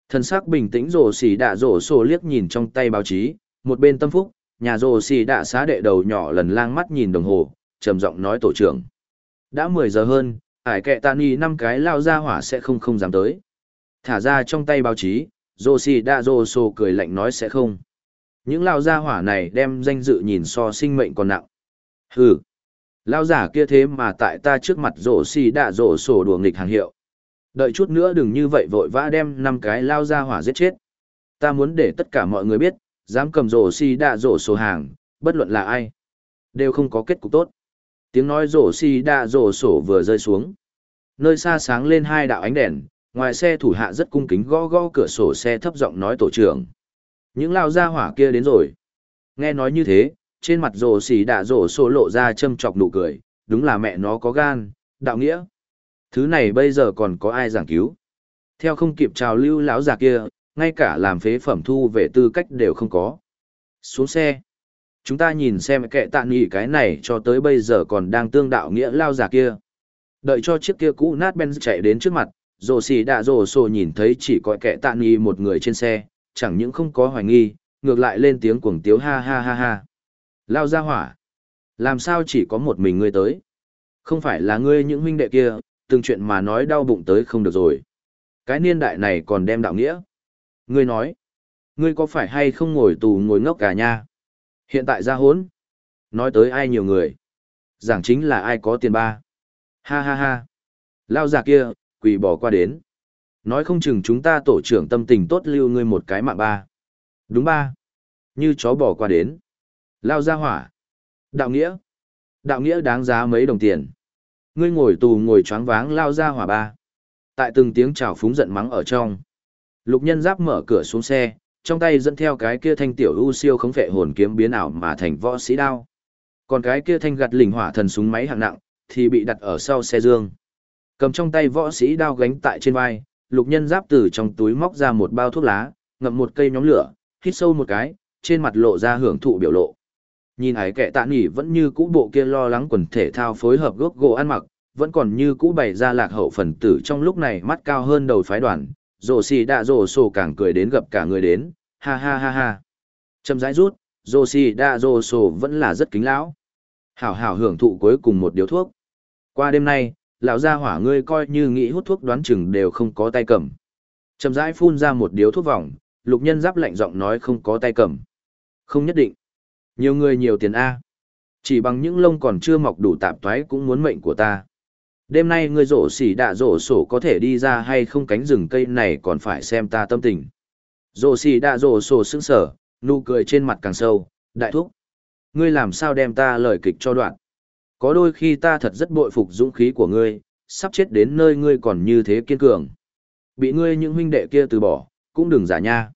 Thần sắc bình tĩnh rồ xì đạ rồ sổ liếc nhìn trong tay báo chí, một bên tâm phúc, nhà rồ xì đạ xá đệ đầu nhỏ lần lang mắt nhìn đồng hồ, trầm giọng nói tổ trưởng. Đã 10 giờ hơn, ải kệ tàn y 5 cái lao ra hỏa sẽ không dám tới. Thả ra trong tay báo chí, rồ xì đạ rồ sổ cười lạnh nói sẽ không. Những lao ra hỏa này đem danh dự nhìn so sinh mệnh còn nặng. Hừ, lao giả kia thế mà tại ta trước mặt rồ xì đạ rồ sổ đùa nghịch hàng hiệu. Đợi chút nữa đừng như vậy vội vã đem 5 cái lao ra hỏa giết chết. Ta muốn để tất cả mọi người biết, dám cầm rổ xì đạ rổ sổ hàng, bất luận là ai, đều không có kết cục tốt. Tiếng nói rổ xì đạ rổ sổ vừa rơi xuống. Nơi xa sáng lên 2 đạo ánh đèn, ngoài xe thủ hạ rất cung kính gõ gõ cửa sổ xe thấp giọng nói tổ trưởng. Những lao ra hỏa kia đến rồi. Nghe nói như thế, trên mặt rổ xì đạ rổ sổ lộ ra châm chọc nụ cười, đúng là mẹ nó có gan, đạo nghĩa. Thứ này bây giờ còn có ai giảng cứu. Theo không kịp trào lưu lão già kia, ngay cả làm phế phẩm thu về tư cách đều không có. Xuống xe. Chúng ta nhìn xem kệ tạ nghỉ cái này cho tới bây giờ còn đang tương đạo nghĩa lao già kia. Đợi cho chiếc kia cũ nát Benz chạy đến trước mặt, rồ xì đạ rồ sổ nhìn thấy chỉ có kệ tạ nghỉ một người trên xe, chẳng những không có hoài nghi, ngược lại lên tiếng cuồng tiếu ha ha ha ha. Lao ra hỏa. Làm sao chỉ có một mình ngươi tới? Không phải là ngươi những huynh đệ kia, từng chuyện mà nói đau bụng tới không được rồi. Cái niên đại này còn đem đạo nghĩa. Ngươi nói, ngươi có phải hay không ngồi tù ngồi ngốc cả nha? Hiện tại ra hốn. Nói tới ai nhiều người. Giảng chính là ai có tiền ba. Ha ha ha. Lao già kia, quỳ bỏ qua đến. Nói không chừng chúng ta tổ trưởng tâm tình tốt lưu ngươi một cái mạng ba. Đúng ba. Như chó bỏ qua đến. Lao ra hỏa. Đạo nghĩa. Đạo nghĩa đáng giá mấy đồng tiền. Ngươi ngồi tù ngồi choáng váng lao ra hỏa ba. Tại từng tiếng chào phúng giận mắng ở trong. Lục Nhân Giáp mở cửa xuống xe, trong tay dẫn theo cái kia thanh tiểu u siêu khống phệ hồn kiếm biến ảo mà thành võ sĩ đao. Còn cái kia thanh gặt lình hỏa thần súng máy hạng nặng thì bị đặt ở sau xe dương. Cầm trong tay võ sĩ đao gánh tại trên vai, Lục Nhân Giáp từ trong túi móc ra một bao thuốc lá, ngậm một cây nhóm lửa, hít sâu một cái, trên mặt lộ ra hưởng thụ biểu lộ. Nhìn ấy kệ tạ nghỉ vẫn như cũ bộ kia lo lắng quần thể thao phối hợp gốc gỗ ăn mặc, vẫn còn như cũ bày ra lạc hậu phần tử trong lúc này mắt cao hơn đầu phái đoàn, rồ xì đạ rồ sổ càng cười đến gặp cả người đến, ha ha ha ha. Châm rãi rút, rồ xì đạ rồ sổ vẫn là rất kính lão. Hảo hảo hưởng thụ cuối cùng một điếu thuốc. Qua đêm nay, lão gia hỏa ngươi coi như nghĩ hút thuốc đoán chừng đều không có tay cầm. Châm rãi phun ra một điếu thuốc vòng, Lục Nhân Giáp lạnh giọng nói không có tay cầm. Không nhất định. Nhiều người nhiều tiền A. Chỉ bằng những lông còn chưa mọc đủ tạp toái cũng muốn mệnh của ta. Đêm nay ngươi rổ xỉ đạ rổ sổ có thể đi ra hay không cánh rừng cây này còn phải xem ta tâm tình. Rổ xỉ đạ rổ sổ sững sở, nụ cười trên mặt càng sâu, đại thúc. Ngươi làm sao đem ta lời kịch cho đoạn. Có đôi khi ta thật rất bội phục dũng khí của ngươi, sắp chết đến nơi ngươi còn như thế kiên cường. Bị ngươi những huynh đệ kia từ bỏ, cũng đừng giả nha.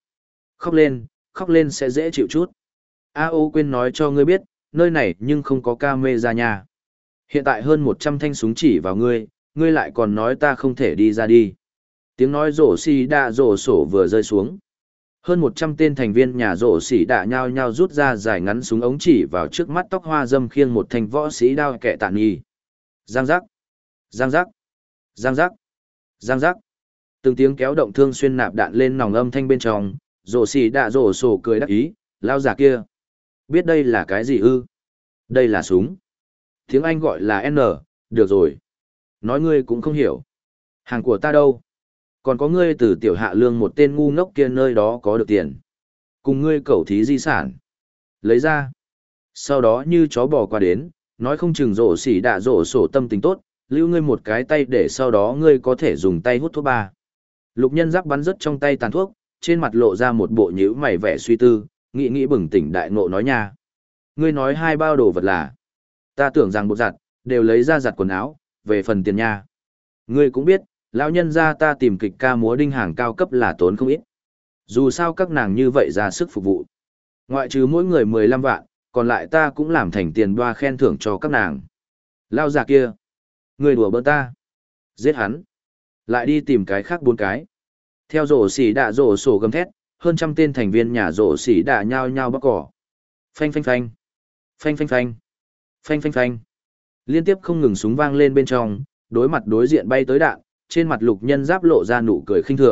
Khóc lên sẽ dễ chịu chút. A.O. quên nói cho ngươi biết, nơi này nhưng không có camera nha. Hiện tại hơn 100 thanh súng chỉ vào ngươi, ngươi lại còn nói ta không thể đi ra đi. Tiếng nói rổ xì đạ rổ sổ vừa rơi xuống. Hơn 100 tên thành viên nhà rổ xì đạ nhao nhao rút ra dài ngắn súng ống chỉ vào trước mắt tóc hoa dâm khiêng một thanh võ sĩ đao kệ tạn nghi. Giang giác, giang giác, giang giác, giang giác. Từng tiếng kéo động thương xuyên nạp đạn lên nòng âm thanh bên trong, rổ xì đạ rổ sổ cười đắc ý, lao giả kia. Biết đây là cái gì ư? Đây là súng. Tiếng Anh gọi là N, được rồi. Nói ngươi cũng không hiểu. Hàng của ta đâu? Còn có ngươi từ tiểu hạ lương một tên ngu ngốc kia nơi đó có được tiền. Cùng ngươi cẩu thí di sản. Lấy ra. Sau đó như chó bò qua đến, nói không chừng rổ xỉ đạ rổ sổ tâm tình tốt, lưu ngươi một cái tay để sau đó ngươi có thể dùng tay hút thuốc ba. Lục Nhân Giáp bắn rớt trong tay tàn thuốc, trên mặt lộ ra một bộ nhíu mày vẻ suy tư, nghĩ bừng tỉnh đại ngộ nói nha. Ngươi nói 2 bao đồ vật là. Ta tưởng rằng bột giặt, đều lấy ra giặt quần áo, về phần tiền nha. Ngươi cũng biết, lão nhân gia ta tìm kịch ca múa đinh hàng cao cấp là tốn không ít. Dù sao các nàng như vậy ra sức phục vụ. Ngoại trừ mỗi người 15 vạn, còn lại ta cũng làm thành tiền đoa khen thưởng cho các nàng. Lao già kia. Ngươi đùa bỡn ta. Giết hắn. Lại đi tìm cái khác 4 cái. Theo rổ xỉ đạ rổ sổ gầm thét, hơn trăm tên thành viên nhà rổ xỉ đạ nhao nhao bóc cỏ. Phanh phanh phanh. Phanh phanh phanh. Phanh phanh phanh. Liên tiếp không ngừng súng vang lên bên trong, đối mặt đối diện bay tới đạn, trên mặt Lục Nhân Giáp lộ ra nụ cười khinh thường,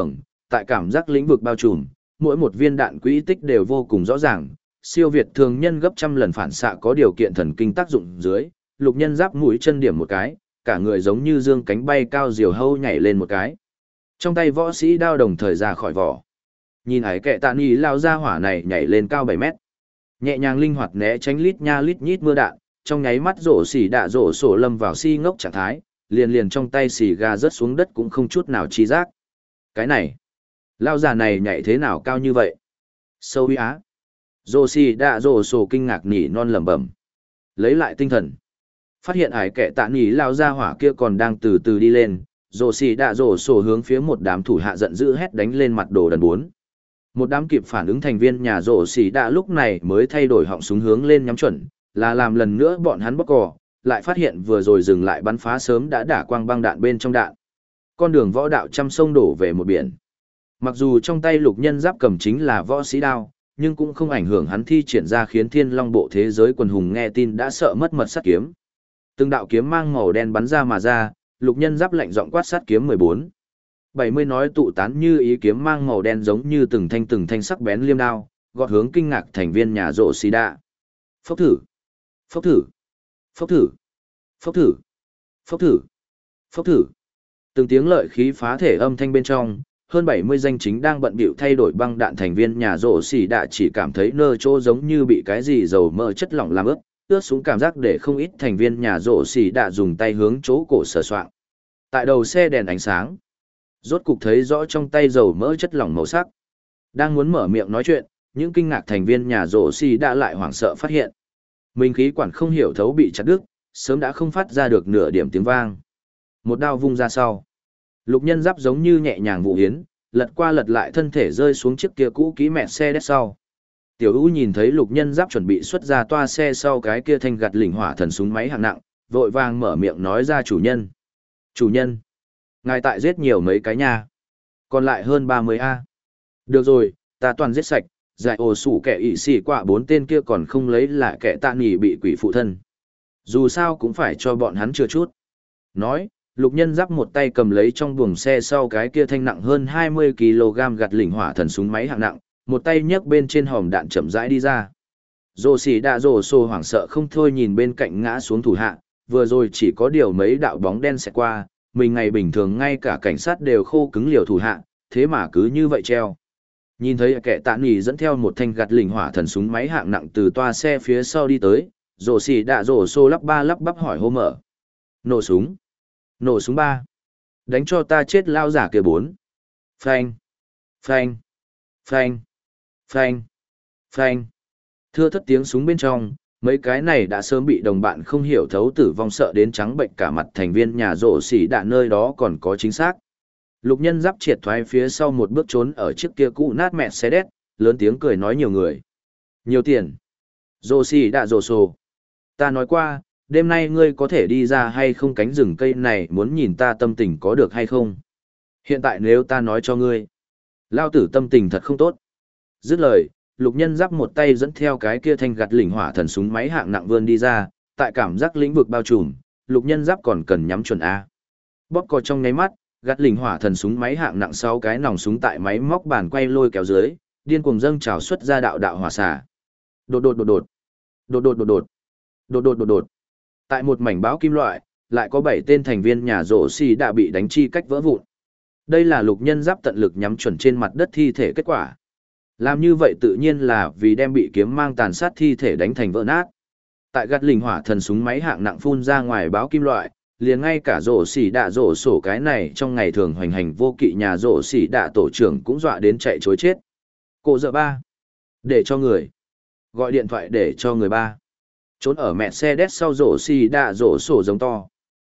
tại cảm giác lĩnh vực bao trùm, mỗi một viên đạn quỹ tích đều vô cùng rõ ràng, siêu việt thường nhân gấp trăm lần phản xạ có điều kiện thần kinh tác dụng dưới, Lục Nhân Giáp mũi chân điểm một cái, cả người giống như dương cánh bay cao diều hâu nhảy lên một cái. Trong tay võ sĩ đao đồng thời ra khỏi vỏ. Nhìn Ải Kệ Tạ Nghị lao ra hỏa này nhảy lên cao 7 mét. Nhẹ nhàng linh hoạt né tránh lít nha lít nhít mưa đạn, trong nháy mắt rổ xỉ đạ rổ sổ lâm vào si ngốc trạng thái, liền liền trong tay xì gà rớt xuống đất cũng không chút nào chi giác. Cái này, lao già này nhảy thế nào cao như vậy? Sâu uy á. Rổ xỉ đạ rổ sổ kinh ngạc nỉ non lẩm bẩm. Lấy lại tinh thần. Phát hiện Ải Kệ Tạ Nghị lao ra hỏa kia còn đang từ từ đi lên, rổ xỉ đạ rổ sổ hướng phía một đám thủ hạ giận dữ hét đánh lên mặt đồ đần bốn. Một đám kịp phản ứng thành viên nhà rổ xỉ đạ lúc này mới thay đổi họng súng hướng lên nhắm chuẩn, là làm lần nữa bọn hắn bóc cò, lại phát hiện vừa rồi dừng lại bắn phá sớm đã đả quang băng đạn bên trong đạn. Con đường võ đạo trăm sông đổ về một biển. Mặc dù trong tay Lục Nhân Giáp cầm chính là võ sĩ đao, nhưng cũng không ảnh hưởng hắn thi triển ra khiến Thiên Long bộ thế giới quần hùng nghe tin đã sợ mất mật sát kiếm. Từng đạo kiếm mang màu đen bắn ra mà ra, Lục Nhân Giáp lạnh giọng quát sát kiếm 14. 70 nói tụ tán như ý kiếm mang màu đen giống như từng thanh sắc bén liêm đao, gọt hướng kinh ngạc thành viên nhà rộ xì đạ. Phốc thử, phốc thử, phốc thử, phốc thử, phốc thử, phốc thử. Từng tiếng lợi khí phá thể âm thanh bên trong, hơn 70 danh chính đang bận bịu thay đổi băng đạn thành viên nhà rộ xì đạ chỉ cảm thấy nơ chỗ giống như bị cái gì dầu mỡ chất lỏng làm ướt xuống cảm giác để không ít thành viên nhà rộ xì đạ dùng tay hướng chỗ cổ sờ soạng. Tại đầu xe đèn ánh sáng, rốt cục thấy rõ trong tay dầu mỡ chất lỏng màu sắc. Đang muốn mở miệng nói chuyện, những kinh ngạc thành viên nhà rổ xì đã lại hoảng sợ phát hiện. Mình khí quản không hiểu thấu bị chặt đứt, sớm đã không phát ra được nửa điểm tiếng vang. Một đao vung ra sau. Lục Nhân Giáp giống như nhẹ nhàng vụ hiến, lật qua lật lại thân thể rơi xuống chiếc kia cũ kỹ mẹ xe đét sau. Tiểu U nhìn thấy Lục Nhân Giáp chuẩn bị xuất ra toa xe sau cái kia thanh gạt lỉnh hỏa thần súng máy hạng nặng, vội vàng mở miệng nói ra chủ nhân. Chủ nhân. Ngài tại giết nhiều mấy cái nha. Còn lại hơn 30 A. Được rồi, ta toàn giết sạch, giải ổ sủ kẻ ị xỉ quả 4 tên kia còn không lấy lại kẻ tạ nghỉ bị quỷ phụ thân. Dù sao cũng phải cho bọn hắn chưa chút. Nói, Lục Nhân Giáp một tay cầm lấy trong buồng xe sau cái kia thanh nặng hơn 20 kg gạt lỉnh hỏa thần súng máy hạng nặng, một tay nhấc bên trên hòm đạn chậm rãi đi ra. Rồ xỉ đạ rồ xô hoảng sợ không thôi nhìn bên cạnh ngã xuống thủ hạ, vừa rồi chỉ có điều mấy đạo bóng đen xẹt qua, mình ngày bình thường ngay cả cảnh sát đều khô cứng liều thủ hạ, thế mà cứ như vậy treo. Nhìn thấy kẻ tạ nghỉ dẫn theo một thanh gạt lỉnh hỏa thần súng máy hạng nặng từ toa xe phía sau đi tới, rồ xỉ đạ rồ xô lắp bắp hỏi hô mở. Nổ súng. Nổ súng 3. Đánh cho ta chết lao giả kia 4. Phanh. Phanh. Phanh. Phanh. Phanh. Thưa thất tiếng súng bên trong, mấy cái này đã sớm bị đồng bạn không hiểu thấu tử vong sợ đến trắng bệnh cả mặt thành viên nhà rổ xỉ đạn nơi đó còn có chính xác. Lục Nhân Giáp triệt thoái phía sau một bước trốn ở chiếc kia cũ nát mẹ xe đét, lớn tiếng cười nói nhiều người. Nhiều tiền. Rổ xỉ đạ rổ sổ. Ta nói qua, đêm nay ngươi có thể đi ra hay không cánh rừng cây này muốn nhìn ta tâm tình có được hay không. Hiện tại nếu ta nói cho ngươi, lao tử tâm tình thật không tốt. Dứt lời, Lục Nhân Giáp một tay dẫn theo cái kia thanh gạt lỉnh hỏa thần súng máy hạng nặng vươn đi ra, tại cảm giác lĩnh vực bao trùm, Lục Nhân Giáp còn cần nhắm chuẩn A. Bóp cò trong nháy mắt, gạt lỉnh hỏa thần súng máy hạng nặng 6 cái nòng súng tại máy móc bàn quay lôi kéo dưới, điên cuồng dâng trào xuất ra đạo đạo hỏa xả. Đột đột đột đột. Đột đột đột đột. Đột đột đột đột. Tại một mảnh báo kim loại, lại có 7 tên thành viên nhà rổ xì đã bị đánh chi cách vỡ vụn. Đây là Lục Nhân Giáp tận lực nhắm chuẩn trên mặt đất thi thể kết quả. Làm như vậy tự nhiên là vì đem bị kiếm mang tàn sát thi thể đánh thành vỡ nát. Tại gạt lỉnh hỏa thần súng máy hạng nặng phun ra ngoài báo kim loại, liền ngay cả rổ xỉ đạ rổ sổ cái này trong ngày thường hoành hành vô kỵ nhà rổ xỉ đạ tổ trưởng cũng dọa đến chạy chối chết. Cô dợ 3. Để cho người. Gọi điện thoại để cho người 3. Trốn ở mẹ xe đét sau rổ xỉ đạ rổ sổ giống to.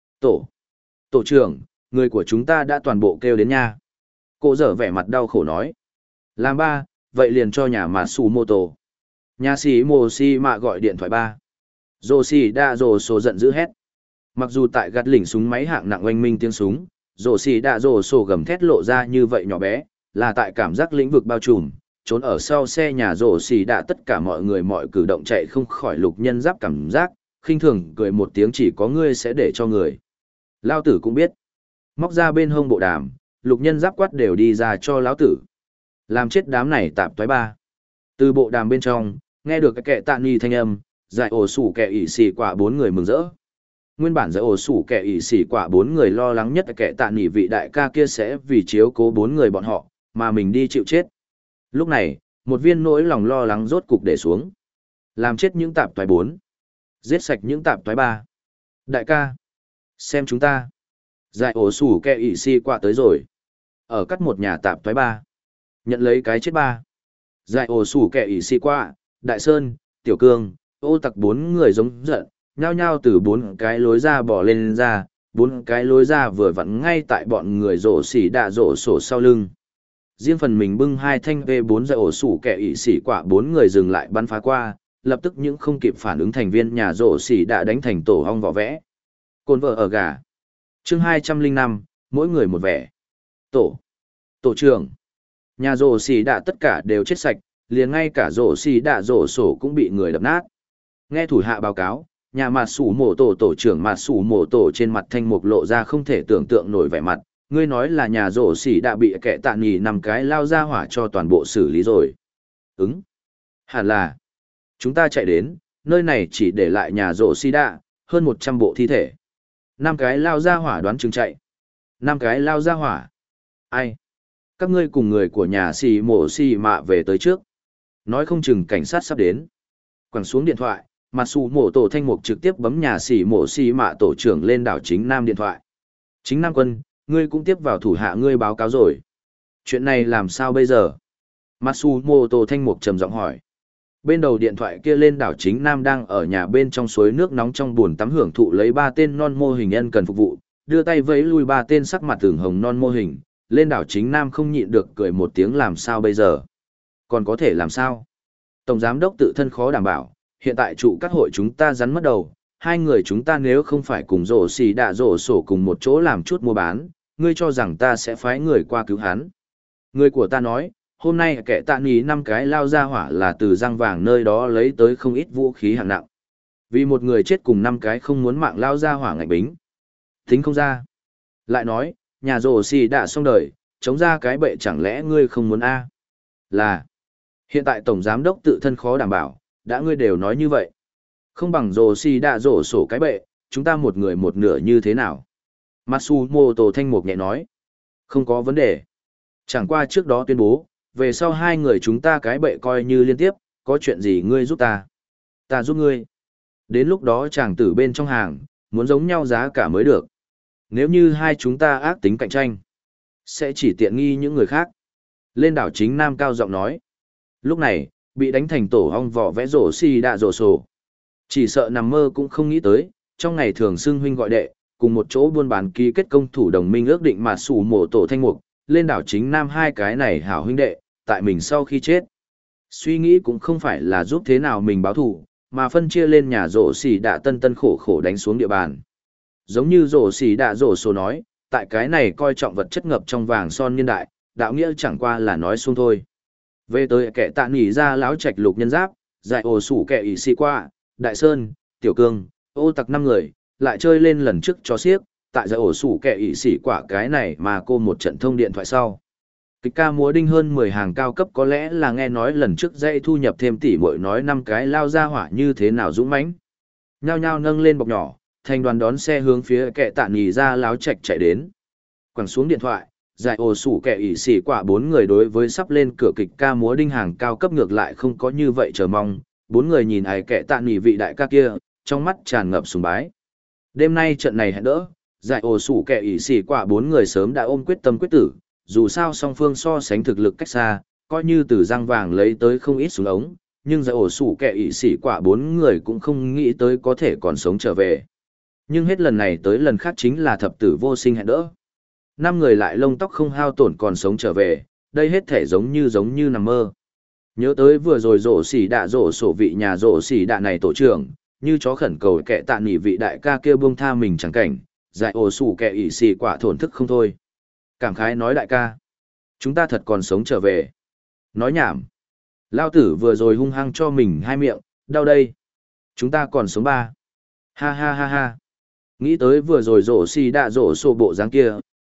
Tổ trưởng, người của chúng ta đã toàn bộ kêu đến nha. Cô dở vẻ mặt đau khổ nói. Làm 3. Vậy liền cho nhà mà xù mô tô. Nhà xì mô xì mạ gọi điện thoại 3. Rồ xì đa rồ sổ giận dữ hét. Mặc dù tại gạt lỉnh súng máy hạng nặng oanh minh tiếng súng, rồ xì đa rồ sổ gầm thét lộ ra như vậy nhỏ bé, là tại cảm giác lĩnh vực bao trùm, trốn ở sau xe nhà rồ xì đa tất cả mọi người mọi cử động chạy không khỏi Lục Nhân Giáp cảm giác, khinh thường cười một tiếng chỉ có ngươi sẽ để cho người. Lao tử cũng biết. Móc ra bên hông bộ đàm, lục nhân giáp quát đều đi ra cho lão tử. Làm chết đám này tạp toái ba. Từ bộ đàm bên trong, nghe được cái kẻ tạ ni thanh âm, giải ổ sủ kẻ ỷ xì quả bốn người mừng rỡ. Nguyên bản giải ổ sủ kẻ ỷ xì quả bốn người lo lắng nhất kẻ tạ ni vị đại ca kia sẽ vì chiếu cố bốn người bọn họ, mà mình đi chịu chết. Lúc này, một viên nỗi lòng lo lắng rốt cục để xuống. Làm chết những tạp toái bốn. Giết sạch những tạp toái ba. Đại ca, xem chúng ta. Giải ổ sủ kẻ ỷ xì quả tới rồi. Ở cắt một nhà tạp toái ba. Nhận lấy cái chết ba. Giải ổ sủ kẻ ỷ xì quả, Đại Sơn, Tiểu Cương, ô tặc bốn người giống giận, nhao nhao từ bốn cái lối ra bỏ lên ra, bốn cái lối ra vừa vặn ngay tại bọn người rổ xỉ đạ rổ sổ sau lưng. Riêng phần mình bưng hai thanh V4 giải ổ sủ kẻ ỷ xỉ quả bốn người dừng lại bắn phá qua, lập tức những không kịp phản ứng thành viên nhà rổ xỉ đã đánh thành tổ hong vỏ vẽ. Côn vợ ở gà. Chương 205, mỗi người một vẻ. Tổ trưởng. Nhà rổ xỉ đã tất cả đều chết sạch, liền ngay cả rổ xỉ đã rổ sổ cũng bị người đập nát. Nghe thủ hạ báo cáo, nhà mạt sủ mổ tổ trưởng mạt sủ mổ tổ trên mặt thanh mục lộ ra không thể tưởng tượng nổi vẻ mặt. Ngươi nói là nhà rổ xỉ đã bị kẻ tạ nghỉ nằm cái lao ra hỏa cho toàn bộ xử lý rồi. Hẳn là. Chúng ta chạy đến, nơi này chỉ để lại nhà rổ xỉ đã, hơn 100 bộ thi thể. 5 cái lao ra hỏa đoán chừng chạy. 5 cái lao ra hỏa. Ai? Các ngươi cùng người của nhà xì mổ xì mạ về tới trước. Nói không chừng cảnh sát sắp đến. Quẳng xuống điện thoại, mặt xù mổ tổ thanh mục trực tiếp bấm nhà xì mổ xì mạ tổ trưởng lên đảo Chính Nam điện thoại. Chính Nam quân, ngươi cũng tiếp vào thủ hạ ngươi báo cáo rồi. Chuyện này làm sao bây giờ? Matsumoto thanh mục trầm giọng hỏi. Bên đầu điện thoại kia lên đảo Chính Nam đang ở nhà bên trong suối nước nóng trong bồn tắm hưởng thụ lấy 3 tên non mô hình nhân cần phục vụ, đưa tay vẫy lui 3 tên sắc mặt tưởng hồng non mô hình. Lên đảo Chính Nam không nhịn được cười một tiếng làm sao bây giờ? Còn có thể làm sao? Tổng giám đốc tự thân khó đảm bảo, hiện tại trụ các hội chúng ta rắn mất đầu, hai người chúng ta nếu không phải cùng rổ xì đạ rổ sổ cùng một chỗ làm chút mua bán, ngươi cho rằng ta sẽ phái người qua cứu hắn. Người của ta nói, hôm nay kẻ tạ ní 5 cái lao ra hỏa là từ răng vàng nơi đó lấy tới không ít vũ khí hạng nặng. Vì một người chết cùng 5 cái không muốn mạng lao ra hỏa ngạch bính. Tính không ra. Lại nói, nhà rổ xì đã xong đời, chống ra cái bệ chẳng lẽ ngươi không muốn a? Là, hiện tại tổng giám đốc tự thân khó đảm bảo, đã ngươi đều nói như vậy. Không bằng rổ xì đã rổ sổ cái bệ, chúng ta một người một nửa như thế nào? Matsumoto thanh mục nhẹ nói. Không có vấn đề. Chẳng qua trước đó tuyên bố, về sau hai người chúng ta cái bệ coi như liên tiếp, có chuyện gì ngươi giúp ta. Ta giúp ngươi. Đến lúc đó chàng tử bên trong hàng, muốn giống nhau giá cả mới được. Nếu như hai chúng ta ác tính cạnh tranh, sẽ chỉ tiện nghi những người khác. Lên đảo Chính Nam cao giọng nói. Lúc này, bị đánh thành tổ hong vỏ vẽ rổ xì đạ rổ sổ. Chỉ sợ nằm mơ cũng không nghĩ tới, trong ngày thường xưng huynh gọi đệ, cùng một chỗ buôn bán ký kết công thủ đồng minh ước định mà sủ mổ tổ thanh mục, lên đảo Chính Nam hai cái này hảo huynh đệ, tại mình sau khi chết. Suy nghĩ cũng không phải là giúp thế nào mình báo thù, mà phân chia lên nhà rổ xì đạ tân tân khổ khổ đánh xuống địa bàn. Giống như rổ xì đạ rổ sổ nói, tại cái này coi trọng vật chất ngập trong vàng son niên đại, đạo nghĩa chẳng qua là nói xuông thôi. Về tới kẻ tạ nghỉ ra láo trạch lục nhân giáp, dạy ổ sủ kẻ ỷ xì qua, Đại Sơn, Tiểu Cương, ô tặc 5 người, lại chơi lên lần trước cho xiếc, tại dạy ổ sủ kẻ ỷ xì quả cái này mà cô một trận thông điện thoại sau. Kịch ca múa đinh hơn 10 hàng cao cấp có lẽ là nghe nói lần trước dây thu nhập thêm tỷ muội nói 5 cái lao ra hỏa như thế nào dũng mãnh. Nhao nhao nâng lên bọc nhỏ, thành đoàn đón xe hướng phía kẻ tạ nghỉ ra láo trạch chạy đến. Quẳng xuống điện thoại, giải ổ sủ kẻ ỷ xỉ quả 4 người đối với sắp lên cửa kịch ca múa đinh hàng cao cấp ngược lại không có như vậy chờ mong. 4 người nhìn ai kẻ tạ nghỉ vị đại ca kia, trong mắt tràn ngập sùng bái. Đêm nay trận này hẹn đỡ, giải ổ sủ kẻ ỷ xỉ quả 4 người sớm đã ôm quyết tâm quyết tử, dù sao song phương so sánh thực lực cách xa, coi như từ răng vàng lấy tới không ít súng ống, nhưng giải ổ sủ kẻ ỷ xỉ quả 4 người cũng không nghĩ tới có thể còn sống trở về. Nhưng hết lần này tới lần khác chính là thập tử vô sinh hẹn đỡ. 5 người lại lông tóc không hao tổn còn sống trở về, đây hết thể giống như nằm mơ. Nhớ tới vừa rồi rổ xỉ đạ rổ sổ vị nhà rổ xỉ đạ này tổ trưởng, như chó khẩn cầu kẻ tạ nghỉ vị đại ca kia buông tha mình chẳng cảnh, giải ổ sủ kẻ ỷ xỉ quả thổn thức không thôi. Cảm khái nói đại ca, chúng ta thật còn sống trở về. Nói nhảm. Lao tử vừa rồi hung hăng cho mình hai miệng, đau đây. Chúng ta còn sống ba. Ha ha ha ha. Nghĩ tới vừa rồi rổ xì đạ rổ sổ bộ dáng kia,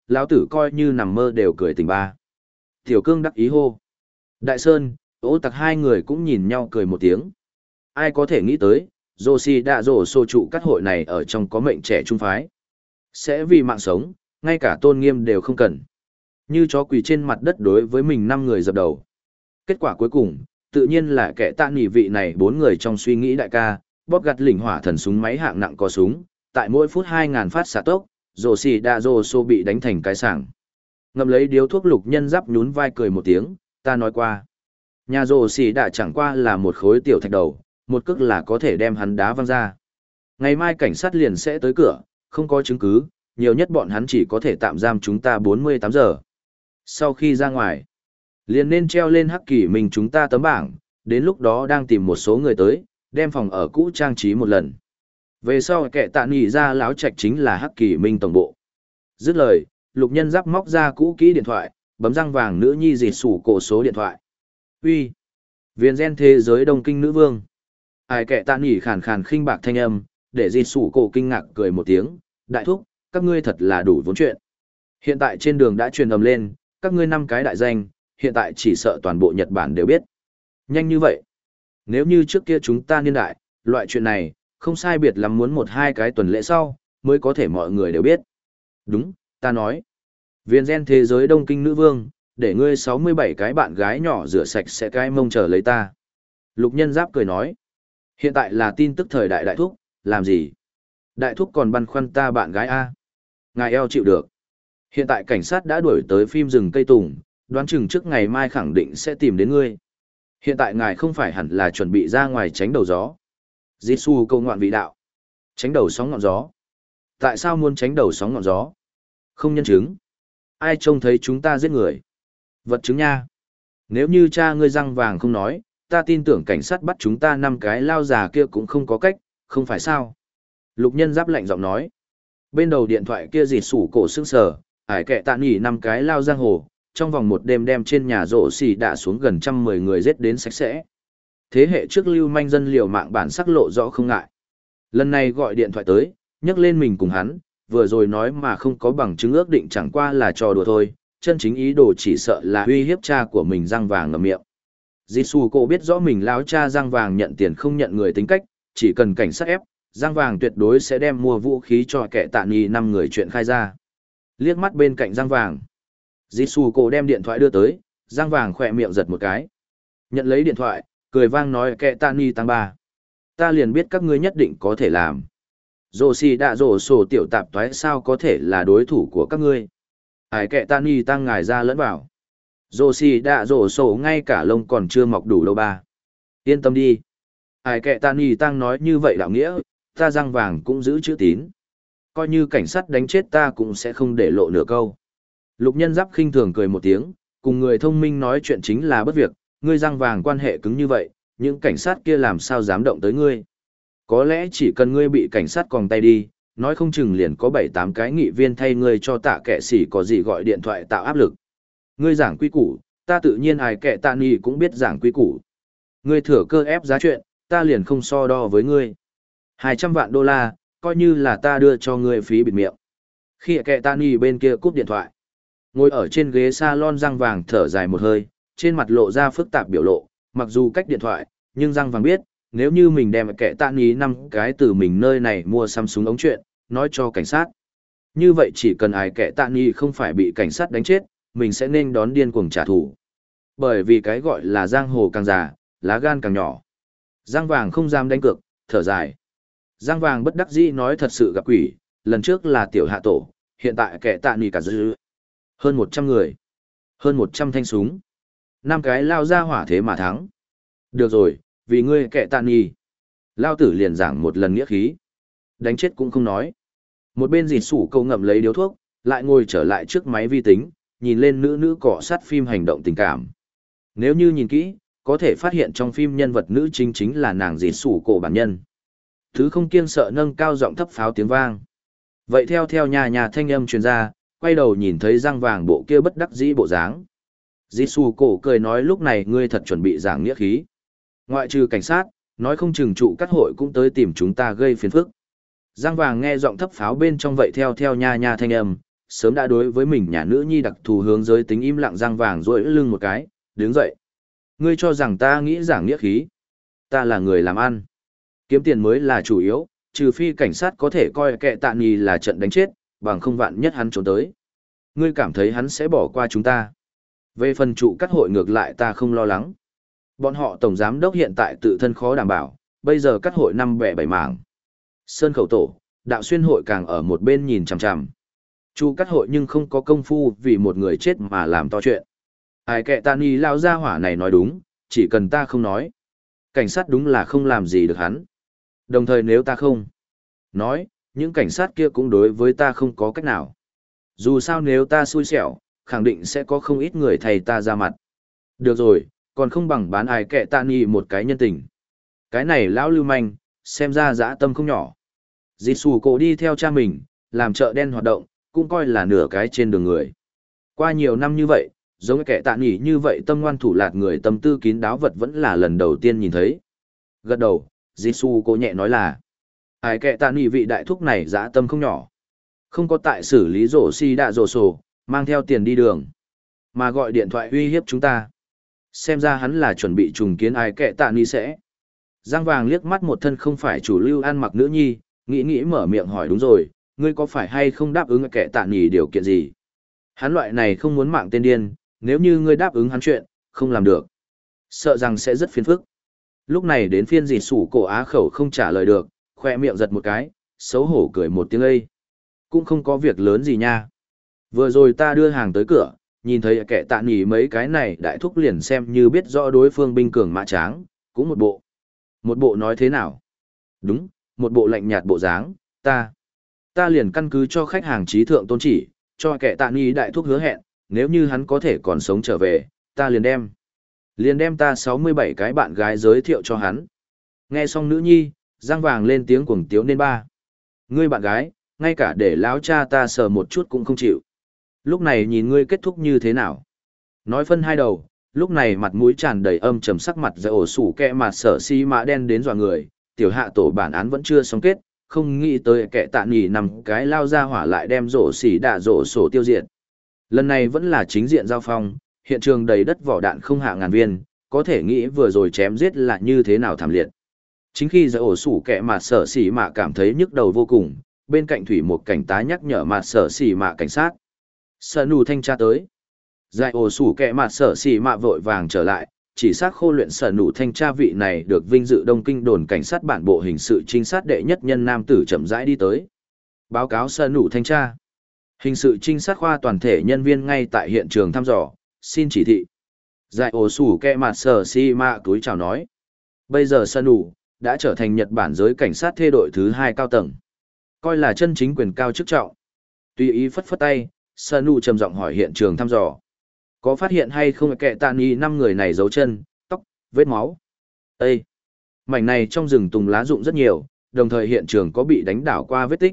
lão tử coi như nằm mơ đều cười tỉnh ba. Tiểu cương đắc ý hô. Đại Sơn, Ô Tặc hai người cũng nhìn nhau cười một tiếng. Ai có thể nghĩ tới, Yoshi đã rổ sổ trụ cắt hội này ở trong có mệnh trẻ trung phái. Sẽ vì mạng sống, ngay cả tôn nghiêm đều không cần. Như chó quỳ trên mặt đất đối với mình 5 người dập đầu. Kết quả cuối cùng, tự nhiên là kẻ tạ nghỉ vị này 4 người trong suy nghĩ đại ca, bóp gặt lỉnh hỏa thần súng máy hạng nặng có súng, tại mỗi phút 2.000 phát xạ tốc, Yoshi đã rổ sổ bị đánh thành cái sảng. Ngậm lấy điếu thuốc lục nhân giáp nhún vai cười một tiếng, ta nói qua. Nhà Yoshi đã chẳng qua là một khối tiểu thạch đầu, một cước là có thể đem hắn đá văng ra. Ngày mai cảnh sát liền sẽ tới cửa, không có chứng cứ, nhiều nhất bọn hắn chỉ có thể tạm giam chúng ta 48 giờ. Sau khi ra ngoài, liền nên treo lên hắc kỷ mình chúng ta tấm bảng, đến lúc đó đang tìm một số người tới, đem phòng ở cũ trang trí một lần. Về sau kẻ tạ nghỉ ra láo trạch chính là hắc kỷ minh tổng bộ. Dứt lời, lục nhân giáp móc ra cũ kỹ điện thoại, bấm răng vàng nữ nhi dịt sủ cổ số điện thoại. Uy, viên gen thế giới đông kinh nữ vương. Ai kẻ tạ nghỉ khàn khàn khinh bạc thanh âm, để dịt sủ cổ kinh ngạc cười một tiếng, đại thúc, các ngươi thật là đủ vốn chuyện. Hiện tại trên đường đã truyền ầm lên, các ngươi 5 cái đại danh, hiện tại chỉ sợ toàn bộ Nhật Bản đều biết. Nhanh như vậy. Nếu như trước kia chúng ta niên đại, loại chuyện này, không sai biệt lắm muốn 1-2 cái tuần lễ sau, mới có thể mọi người đều biết. Đúng, ta nói. Viên gen thế giới đông kinh nữ vương, để ngươi 67 cái bạn gái nhỏ rửa sạch sẽ cái mông chờ lấy ta. Lục nhân giáp cười nói. Hiện tại là tin tức thời đại đại thúc, làm gì? Đại thúc còn băn khoăn ta bạn gái A. Ngài eo chịu được. Hiện tại cảnh sát đã đuổi tới phim rừng cây tùng, đoán chừng trước ngày mai khẳng định sẽ tìm đến ngươi. Hiện tại ngài không phải hẳn là chuẩn bị ra ngoài tránh đầu gió. Jisoo câu ngoạn vị đạo. Tránh đầu sóng ngọn gió. Tại sao muốn tránh đầu sóng ngọn gió? Không nhân chứng. Ai trông thấy chúng ta giết người? Vật chứng nha. Nếu như cha ngươi răng vàng không nói, ta tin tưởng cảnh sát bắt chúng ta 5 cái lao già kia cũng không có cách, không phải sao? Lục nhân giáp lạnh giọng nói. Bên đầu điện thoại kia dịt sủ cổ sững sờ, ải kệ tạ nghỉ 5 cái lao giang hồ, trong vòng một đêm đem trên nhà rộ xì đã xuống gần 110 người giết đến sạch sẽ. Thế hệ trước lưu manh dân liều mạng bản sắc lộ rõ không ngại. Lần này gọi điện thoại tới, nhắc lên mình cùng hắn, vừa rồi nói mà không có bằng chứng ước định chẳng qua là trò đùa thôi, chân chính ý đồ chỉ sợ là uy hiếp cha của mình răng vàng ngậm miệng. Jisoo cô biết rõ mình láo cha răng vàng nhận tiền không nhận người tính cách, chỉ cần cảnh sát ép, răng vàng tuyệt đối sẽ đem mua vũ khí cho kẻ tạ nghi 5 người chuyện khai ra. Liếc mắt bên cạnh răng vàng. Jisoo cô đem điện thoại đưa tới, răng vàng khỏe miệng giật một cái. Nhận lấy điện thoại, cười vang nói kẻ tạ nghi tăng 3. Ta liền biết các ngươi nhất định có thể làm. Yoshi đã rổ sổ tiểu tạp toái sao có thể là đối thủ của các ngươi. Ải kệ tạ nghi tăng ngài ra lẫn vào. Yoshi đã rổ sổ ngay cả lông còn chưa mọc đủ đâu ba. Yên tâm đi. Ải kệ tạ nghi tăng nói như vậy đạo nghĩa, ta răng vàng cũng giữ chữ tín. Coi như cảnh sát đánh chết ta cũng sẽ không để lộ nửa câu. Lục nhân giáp khinh thường cười một tiếng, cùng người thông minh nói chuyện chính là bất việc, ngươi răng vàng quan hệ cứng như vậy, những cảnh sát kia làm sao dám động tới ngươi. Có lẽ chỉ cần ngươi bị cảnh sát còng tay đi, nói không chừng liền có 7-8 cái nghị viên thay ngươi cho tạ kệ sĩ có gì gọi điện thoại tạo áp lực. Ngươi giảng quy củ, ta tự nhiên ai kệ tạ nghi cũng biết giảng quy củ. Ngươi thừa cơ ép giá chuyện, ta liền không so đo với ngươi. 200 vạn đô la, coi như là ta đưa cho ngươi phí bịt miệng. Khi kệ tạ nghi bên kia cúp điện thoại, ngồi ở trên ghế salon răng vàng thở dài một hơi, trên mặt lộ ra phức tạp biểu lộ, mặc dù cách điện thoại, nhưng răng vàng biết, nếu như mình đem kẻ tạ nghi 5 cái từ mình nơi này mua xăm súng ống chuyện, nói cho cảnh sát. Như vậy chỉ cần ai kẻ tạ nghi không phải bị cảnh sát đánh chết, mình sẽ nên đón điên cuồng trả thù. Bởi vì cái gọi là giang hồ càng già, lá gan càng nhỏ. Giang vàng không dám đánh cược, thở dài. Giang vàng bất đắc dĩ nói thật sự gặp quỷ, lần trước là tiểu hạ tổ, hiện tại kẻ tạ nghi cả dư. Hơn 100 người. Hơn 100 thanh súng. 5 cái lao ra hỏa thế mà thắng. Được rồi, vì ngươi kẻ tạ nghi. Lao tử liền giảng một lần nghĩa khí. Đánh chết cũng không nói. Một bên dịt sủ câu ngậm lấy điếu thuốc, lại ngồi trở lại trước máy vi tính, nhìn lên nữ cọ sát phim hành động tình cảm. Nếu như nhìn kỹ, có thể phát hiện trong phim nhân vật nữ chính là nàng dịt sủ cổ bản nhân. Thứ không kiêng sợ nâng cao giọng thấp pháo tiếng vang. Vậy theo nhà thanh âm truyền ra, quay đầu nhìn thấy răng vàng bộ kia bất đắc dĩ bộ dáng. Jisoo cổ cười nói lúc này ngươi thật chuẩn bị giảng nghĩa khí. Ngoại trừ cảnh sát, nói không chừng trụ cắt hội cũng tới tìm chúng ta gây phiền phức. Giang vàng nghe giọng thấp pháo bên trong vậy theo nha thanh âm, sớm đã đối với mình nhà nữ nhi đặc thù hướng giới tính im lặng răng vàng rỗi lưng một cái, đứng dậy. Ngươi cho rằng ta nghĩ giảng nghĩa khí. Ta là người làm ăn. Kiếm tiền mới là chủ yếu, trừ phi cảnh sát có thể coi kệ tạ nghỉ là trận đánh chết, bằng không vạn nhất hắn trốn tới. Ngươi cảm thấy hắn sẽ bỏ qua chúng ta. Về phần trụ cắt hội ngược lại ta không lo lắng. Bọn họ tổng giám đốc hiện tại tự thân khó đảm bảo, bây giờ cắt hội năm bẻ bảy mảng. Sơn khẩu tổ, đạo xuyên hội càng ở một bên nhìn chằm chằm. Chu cắt hội nhưng không có công phu vì một người chết mà làm to chuyện. Ai kệ tạ nghỉ lao ra hỏa này nói đúng, chỉ cần ta không nói. Cảnh sát đúng là không làm gì được hắn. Đồng thời nếu ta không nói, những cảnh sát kia cũng đối với ta không có cách nào. Dù sao nếu ta xui xẻo, khẳng định sẽ có không ít người thầy ta ra mặt. Được rồi, còn không bằng bán ai kệ tạ nghỉ một cái nhân tình. Cái này lão lưu manh, xem ra dã tâm không nhỏ. Dì xù cổ đi theo cha mình, làm chợ đen hoạt động, cũng coi là nửa cái trên đường người. Qua nhiều năm như vậy, giống kẻ tạ nghỉ như vậy tâm ngoan thủ lạt người tâm tư kín đáo vật vẫn là lần đầu tiên nhìn thấy. Gật đầu, dì xù cổ nhẹ nói là, ai kẻ tạ nghỉ vị đại thúc này dã tâm không nhỏ. Không có tại xử lý rổ xi đạ rổ sổ, mang theo tiền đi đường, mà gọi điện thoại uy hiếp chúng ta. Xem ra hắn là chuẩn bị trùng kiến ai kẻ tạ nghỉ sẽ. Giang vàng liếc mắt một thân không phải chủ lưu ăn mặc nữ nhi, nghĩ mở miệng hỏi đúng rồi, ngươi có phải hay không đáp ứng kẻ tạ nghỉ điều kiện gì? Hắn loại này không muốn mạng tên điên, nếu như ngươi đáp ứng hắn chuyện, không làm được. Sợ rằng sẽ rất phiền phức. Lúc này đến phiên dì sủ cổ á khẩu không trả lời được, khoe miệng giật một cái, xấu hổ cười một tiếng ây. Cũng không có việc lớn gì nha. Vừa rồi ta đưa hàng tới cửa, nhìn thấy kẻ tạ nghỉ mấy cái này đại thúc liền xem như biết rõ đối phương binh cường mã tráng, cũng một bộ. Một bộ nói thế nào? Đúng, một bộ lạnh nhạt bộ dáng, ta liền căn cứ cho khách hàng trí thượng tôn chỉ, cho kẻ tạ nghỉ đại thúc hứa hẹn, nếu như hắn có thể còn sống trở về, ta liền đem ta 67 cái bạn gái giới thiệu cho hắn. Nghe xong nữ nhi, Giang vàng lên tiếng cuồng tiếu nên ba. Ngươi bạn gái, ngay cả để lão cha ta sờ một chút cũng không chịu. Lúc này nhìn ngươi kết thúc như thế nào? Nói phân hai đầu, lúc này mặt mũi tràn đầy âm trầm sắc mặt dậy ổ sủ kẹ mặt sở si mã đen đến dọa người, tiểu hạ tổ bản án vẫn chưa xong kết, không nghĩ tới kẻ tạ nghỉ nằm cái lao ra hỏa lại đem rổ xỉ đạ rổ sổ tiêu diệt. Lần này vẫn là chính diện giao phong, hiện trường đầy đất vỏ đạn không hạ ngàn viên, có thể nghĩ vừa rồi chém giết là như thế nào thảm liệt. Chính khi dậy ổ sủ kẹ mặt sở xỉ mạ cảm thấy nhức đầu vô cùng, bên cạnh thủy một cảnh tá nhắc nhở mặt sở xỉ mạ cảnh sát. Sở nù thanh tra tới. Dạy ổ sủ kẹ mặt sở xỉ mạ vội vàng trở lại, chỉ xác khô luyện sở nù thanh tra vị này được vinh dự Đông Kinh đồn cảnh sát bản bộ hình sự trinh sát đệ nhất nhân nam tử chậm rãi đi tới. Báo cáo sở nù thanh tra. Hình sự trinh sát khoa toàn thể nhân viên ngay tại hiện trường thăm dò, xin chỉ thị. Dạy ổ sủ kẹ mặt sở xỉ mạ túi chào nói. Bây giờ sở nù đã trở thành Nhật Bản giới cảnh sát thê đội thứ 2 cao tầng. Coi là chân chính quyền cao chức trọng. Tùy ý phất phất tay, sở nù trầm giọng hỏi hiện trường thăm dò. Có phát hiện hay không kẻ tạ nghỉ 5 người này dấu chân, tóc, vết máu? Ê! Mảnh này trong rừng tùng lá rụng rất nhiều, đồng thời hiện trường có bị đánh đảo qua vết tích,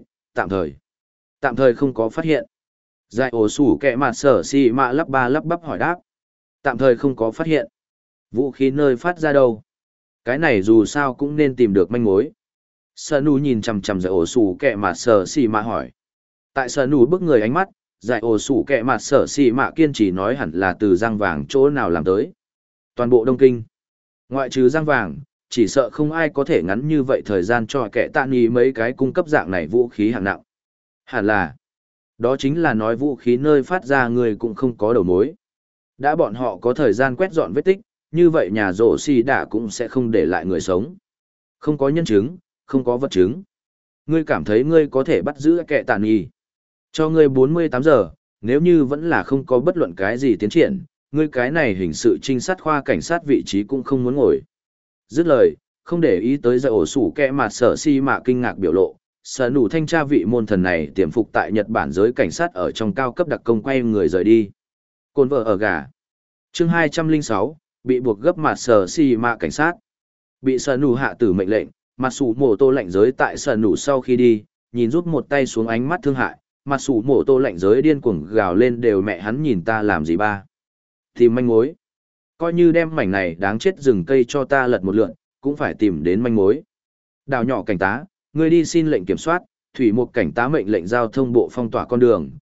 tạm thời không có phát hiện. Dạy ổ sủ kẹ mặt sở xì mạ lắp ba lắp bắp hỏi đáp. Tạm thời không có phát hiện. Vũ khí nơi phát ra đâu? Cái này dù sao cũng nên tìm được manh mối. Sở nù nhìn chằm chằm dạy ổ sủ kẹ mặt sở xì mạ hỏi. Tại sở nù bức người ánh mắt, dạy ổ sủ kẹ mặt sở xì mạ kiên trì nói hẳn là từ răng vàng chỗ nào làm tới. Toàn bộ Đông Kinh. Ngoại trừ răng vàng, chỉ sợ không ai có thể ngắn như vậy thời gian cho kẻ tạ nghỉ mấy cái cung cấp dạng này vũ khí hạng nặng. Hẳn là. Đó chính là nói vũ khí nơi phát ra người cũng không có đầu mối. Đã bọn họ có thời gian quét dọn vết tích, như vậy nhà rổ xì đạ cũng sẽ không để lại người sống. Không có nhân chứng, không có vật chứng. Ngươi cảm thấy ngươi có thể bắt giữ kẻ tạ nghỉ. Cho ngươi 48 giờ, nếu như vẫn là không có bất luận cái gì tiến triển, ngươi cái này hình sự trinh sát khoa cảnh sát vị trí cũng không muốn ngồi. Dứt lời, không để ý tới dạy ổ sủ kẹ mặt sở si mạ kinh ngạc biểu lộ, sở nủ thanh tra vị môn thần này tiềm phục tại Nhật Bản giới cảnh sát ở trong cao cấp đặc công quay người rời đi. Côn vợ ở gà. Chương 206, bị buộc gấp mặt sở si mạ cảnh sát. Bị sở nủ hạ tử mệnh lệnh, mặt sủ mổ tô lạnh giới tại sở nủ sau khi đi, nhìn rút một tay xuống ánh mắt thương hại. Mặt sủ mổ tô lạnh giới điên cuồng gào lên đều mẹ hắn nhìn ta làm gì ba. Tìm manh mối. Coi như đem mảnh này đáng chết rừng cây cho ta lật một lượn, cũng phải tìm đến manh mối. Đào nhỏ cảnh tá, người đi xin lệnh kiểm soát, thủy mục cảnh tá mệnh lệnh giao thông bộ phong tỏa con đường,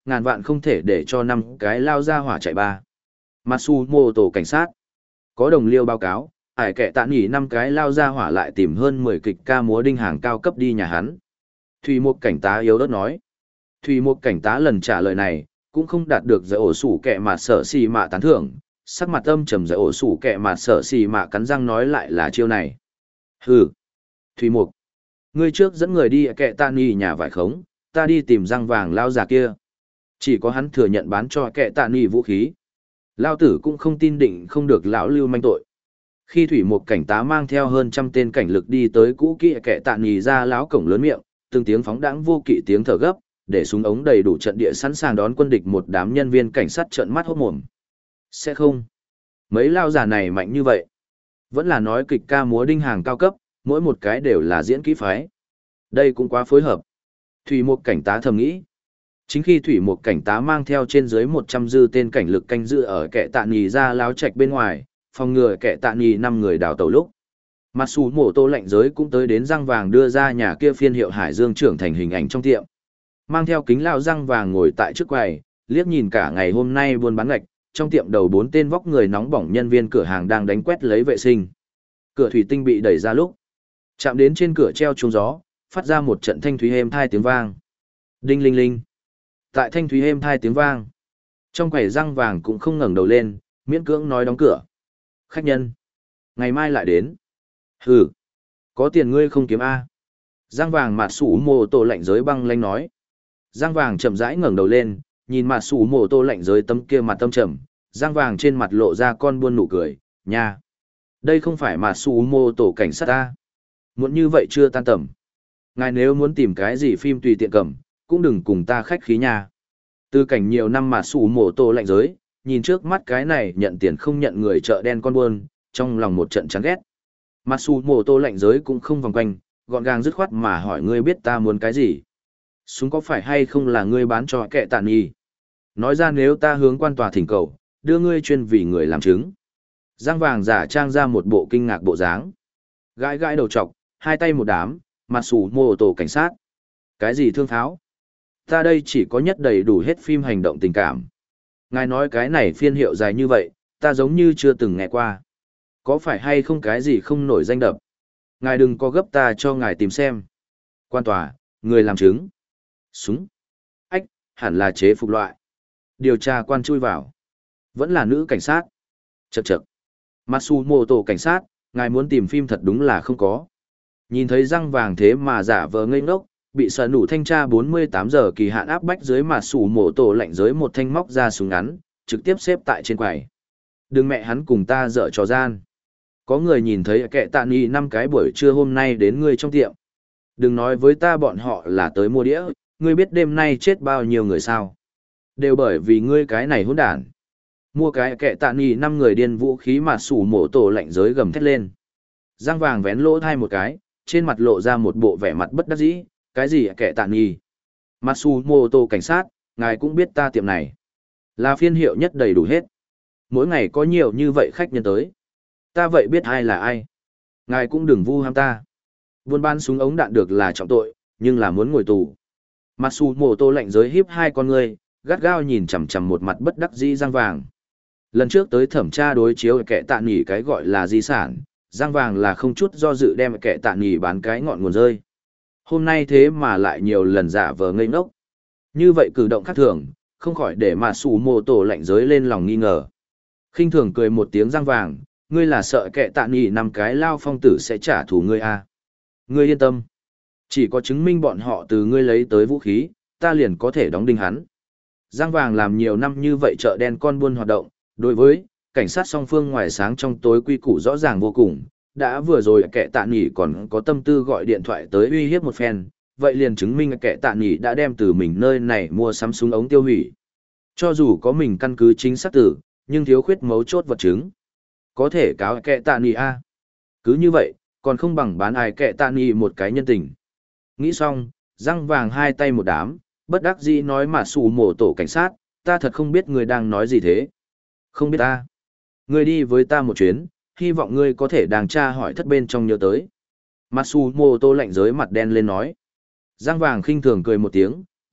ngàn vạn không thể để cho 5 cái lao ra hỏa chạy ba. Matsumoto cảnh sát. Có đồng liêu báo cáo, ải kệ tạ nghỉ 5 cái lao ra hỏa lại tìm hơn 10 kịch ca múa đinh hàng cao cấp đi nhà hắn. Thủy Mục cảnh tá yếu ớt nói. Thủy Mục cảnh tá lần trả lời này, cũng không đạt được giải ổ sủ kẹ mà sở xì mạ tán thưởng, sắc mặt âm trầm giải ổ sủ kẹ mà sở xì mạ cắn răng nói lại là chiêu này. Hừ. Thủy Mục. Ngươi trước dẫn người đi kệ tạ nghỉ nhà vải khống, ta đi tìm răng vàng lao già kia. Chỉ có hắn thừa nhận bán cho kệ tạ nghỉ vũ khí. Lao tử cũng không tin định không được lão lưu manh tội. Khi Thủy Mục cảnh tá mang theo hơn 100 tên cảnh lực đi tới cũ kỹ kệ tạ nghỉ ra lão cổng lớn miệng, từng tiếng phóng đãng vô kỵ tiếng thở gấp, để súng ống đầy đủ trận địa sẵn sàng đón quân địch, một đám nhân viên cảnh sát trợn mắt hốt mồm. Sẽ không. Mấy lao già này mạnh như vậy. Vẫn là nói kịch ca múa đinh hàng cao cấp, mỗi một cái đều là diễn kỹ phái. Đây cũng quá phối hợp. Thủy Mục cảnh tá thầm nghĩ. Chính khi Thủy Mục cảnh tá mang theo trên dưới 100 dư tên cảnh lực canh giữ ở kệ tạ nghỉ ra láo trạch bên ngoài, phòng ngừa kệ tạ nghỉ 5 người đào tẩu lúc. Matsumoto lạnh giới cũng tới đến răng vàng đưa ra nhà kia phiên hiệu Hải Dương trưởng thành hình ảnh trong tiệm. Mang theo kính lao răng vàng ngồi tại trước quầy, liếc nhìn cả ngày hôm nay buôn bán ngạch, trong tiệm đầu 4 tên vóc người nóng bỏng nhân viên cửa hàng đang đánh quét lấy vệ sinh. Cửa thủy tinh bị đẩy ra lúc, chạm đến trên cửa treo chuông gió, phát ra một trận thanh thúy êm thai tiếng vang. Đinh linh linh. Tại thanh thúy êm thai tiếng vang, trong quầy răng vàng cũng không ngẩng đầu lên, miễn cưỡng nói đóng cửa. Khách nhân, ngày mai lại đến. Hừ, có tiền ngươi không kiếm a? Răng vàng mặt sủ mồ tổ lạnh giới băng lanh nói. Răng vàng chậm rãi ngẩng đầu lên, nhìn mặt sủ mồ tổ lạnh giới tấm kia mặt tâm trầm, răng vàng trên mặt lộ ra con buôn nụ cười, nha. Đây không phải mặt sủ mồ tổ cảnh sát ta. Muốn như vậy chưa tan tầm. Ngài nếu muốn tìm cái gì phim tùy tiện cầm, cũng đừng cùng ta khách khí nha. Từ cảnh nhiều năm mà sủ mổ tổ lạnh giới, nhìn trước mắt cái này nhận tiền không nhận người chợ đen con buôn, trong lòng một trận chán ghét. Mà sủ mổ tổ lạnh giới cũng không vòng quanh, gọn gàng dứt khoát mà hỏi ngươi biết ta muốn cái gì. Súng có phải hay không là ngươi bán cho kệ tàn y? Nói ra nếu ta hướng quan tòa thỉnh cầu, đưa ngươi chuyên vì người làm chứng. Giang vàng giả trang ra một bộ kinh ngạc bộ dáng. Gãi gãi đầu trọc, hai tay một đám, mặt sủ mổ tổ cảnh sát. Cái gì thương tháo? Ta đây chỉ có nhất đầy đủ hết phim hành động tình cảm. Ngài nói cái này phiên hiệu dài như vậy, ta giống như chưa từng nghe qua. Có phải hay không cái gì không nổi danh đập? Ngài đừng có gấp ta cho ngài tìm xem. Quan tòa, người làm chứng. Súng. Ách, hẳn là chế phục loại. Điều tra quan chui vào. Vẫn là nữ cảnh sát. Chậc chậc. Matsumoto cảnh sát, ngài muốn tìm phim thật đúng là không có. Nhìn thấy răng vàng thế mà giả vờ ngây ngốc, bị sở nủ thanh tra 48 giờ kỳ hạn áp bách dưới mà sủ mổ tổ lạnh giới một thanh móc ra súng ngắn, trực tiếp xếp tại trên quầy. Đừng mẹ hắn cùng ta dở trò gian. Có người nhìn thấy kệ tạ nghi 5 cái buổi trưa hôm nay đến ngươi trong tiệm. Đừng nói với ta bọn họ là tới mua đĩa, ngươi biết đêm nay chết bao nhiêu người sao. Đều bởi vì ngươi cái này hỗn đản. Mua cái kệ tạ nghi 5 người điên vũ khí mà sủ mổ tổ lạnh giới gầm thét lên. Giang vàng vén lỗ thai một cái, trên mặt lộ ra một bộ vẻ mặt bất đắc dĩ. Cái gì kệ tạ nghi? Matsumoto cảnh sát, ngài cũng biết ta tiệm này. Là phiên hiệu nhất đầy đủ hết. Mỗi ngày có nhiều như vậy khách nhân tới. Ta vậy biết ai là ai. Ngài cũng đừng vu ham ta. Buôn bán súng ống đạn được là trọng tội, nhưng là muốn ngồi tù. Matsumoto lạnh giới hiếp hai con ngươi, gắt gao nhìn chằm chằm một mặt bất đắc dĩ Giang vàng. Lần trước tới thẩm tra đối chiếu kệ tạ nghỉ cái gọi là di sản, Giang vàng là không chút do dự đem kệ tạ nghỉ bán cái ngọn nguồn rơi. Hôm nay thế mà lại nhiều lần giả vờ ngây ngốc. Như vậy cử động khác thường, không khỏi để mà sủ mồ tổ lạnh giới lên lòng nghi ngờ. Khinh thường cười một tiếng răng vàng, ngươi là sợ kệ tạ nghỉ 5 cái lao phong tử sẽ trả thù ngươi à. Ngươi yên tâm. Chỉ có chứng minh bọn họ từ ngươi lấy tới vũ khí, ta liền có thể đóng đinh hắn. Giang vàng làm nhiều năm như vậy chợ đen con buôn hoạt động, đối với cảnh sát song phương ngoài sáng trong tối quy củ rõ ràng vô cùng. Đã vừa rồi kẻ tạ nghỉ còn có tâm tư gọi điện thoại tới uy hiếp một phen, vậy liền chứng minh kẻ tạ nghỉ đã đem từ mình nơi này mua sắm súng ống tiêu hủy. Cho dù có mình căn cứ chính xác tử, nhưng thiếu khuyết mấu chốt vật chứng. Có thể cáo kẻ tạ nghỉ a. Cứ như vậy, còn không bằng bán ai kẻ tạ nghỉ một cái nhân tình. Nghĩ xong, răng vàng hai tay một đám, bất đắc dĩ nói mà xù mổ tổ cảnh sát, ta thật không biết người đang nói gì thế. Không biết ta. Người đi với ta một chuyến, hy vọng ngươi có thể đàng tra hỏi thất bên trong nhớ tới. Matsumoto lạnh giới mặt đen lên nói. Giang vàng khinh thường cười một tiếng,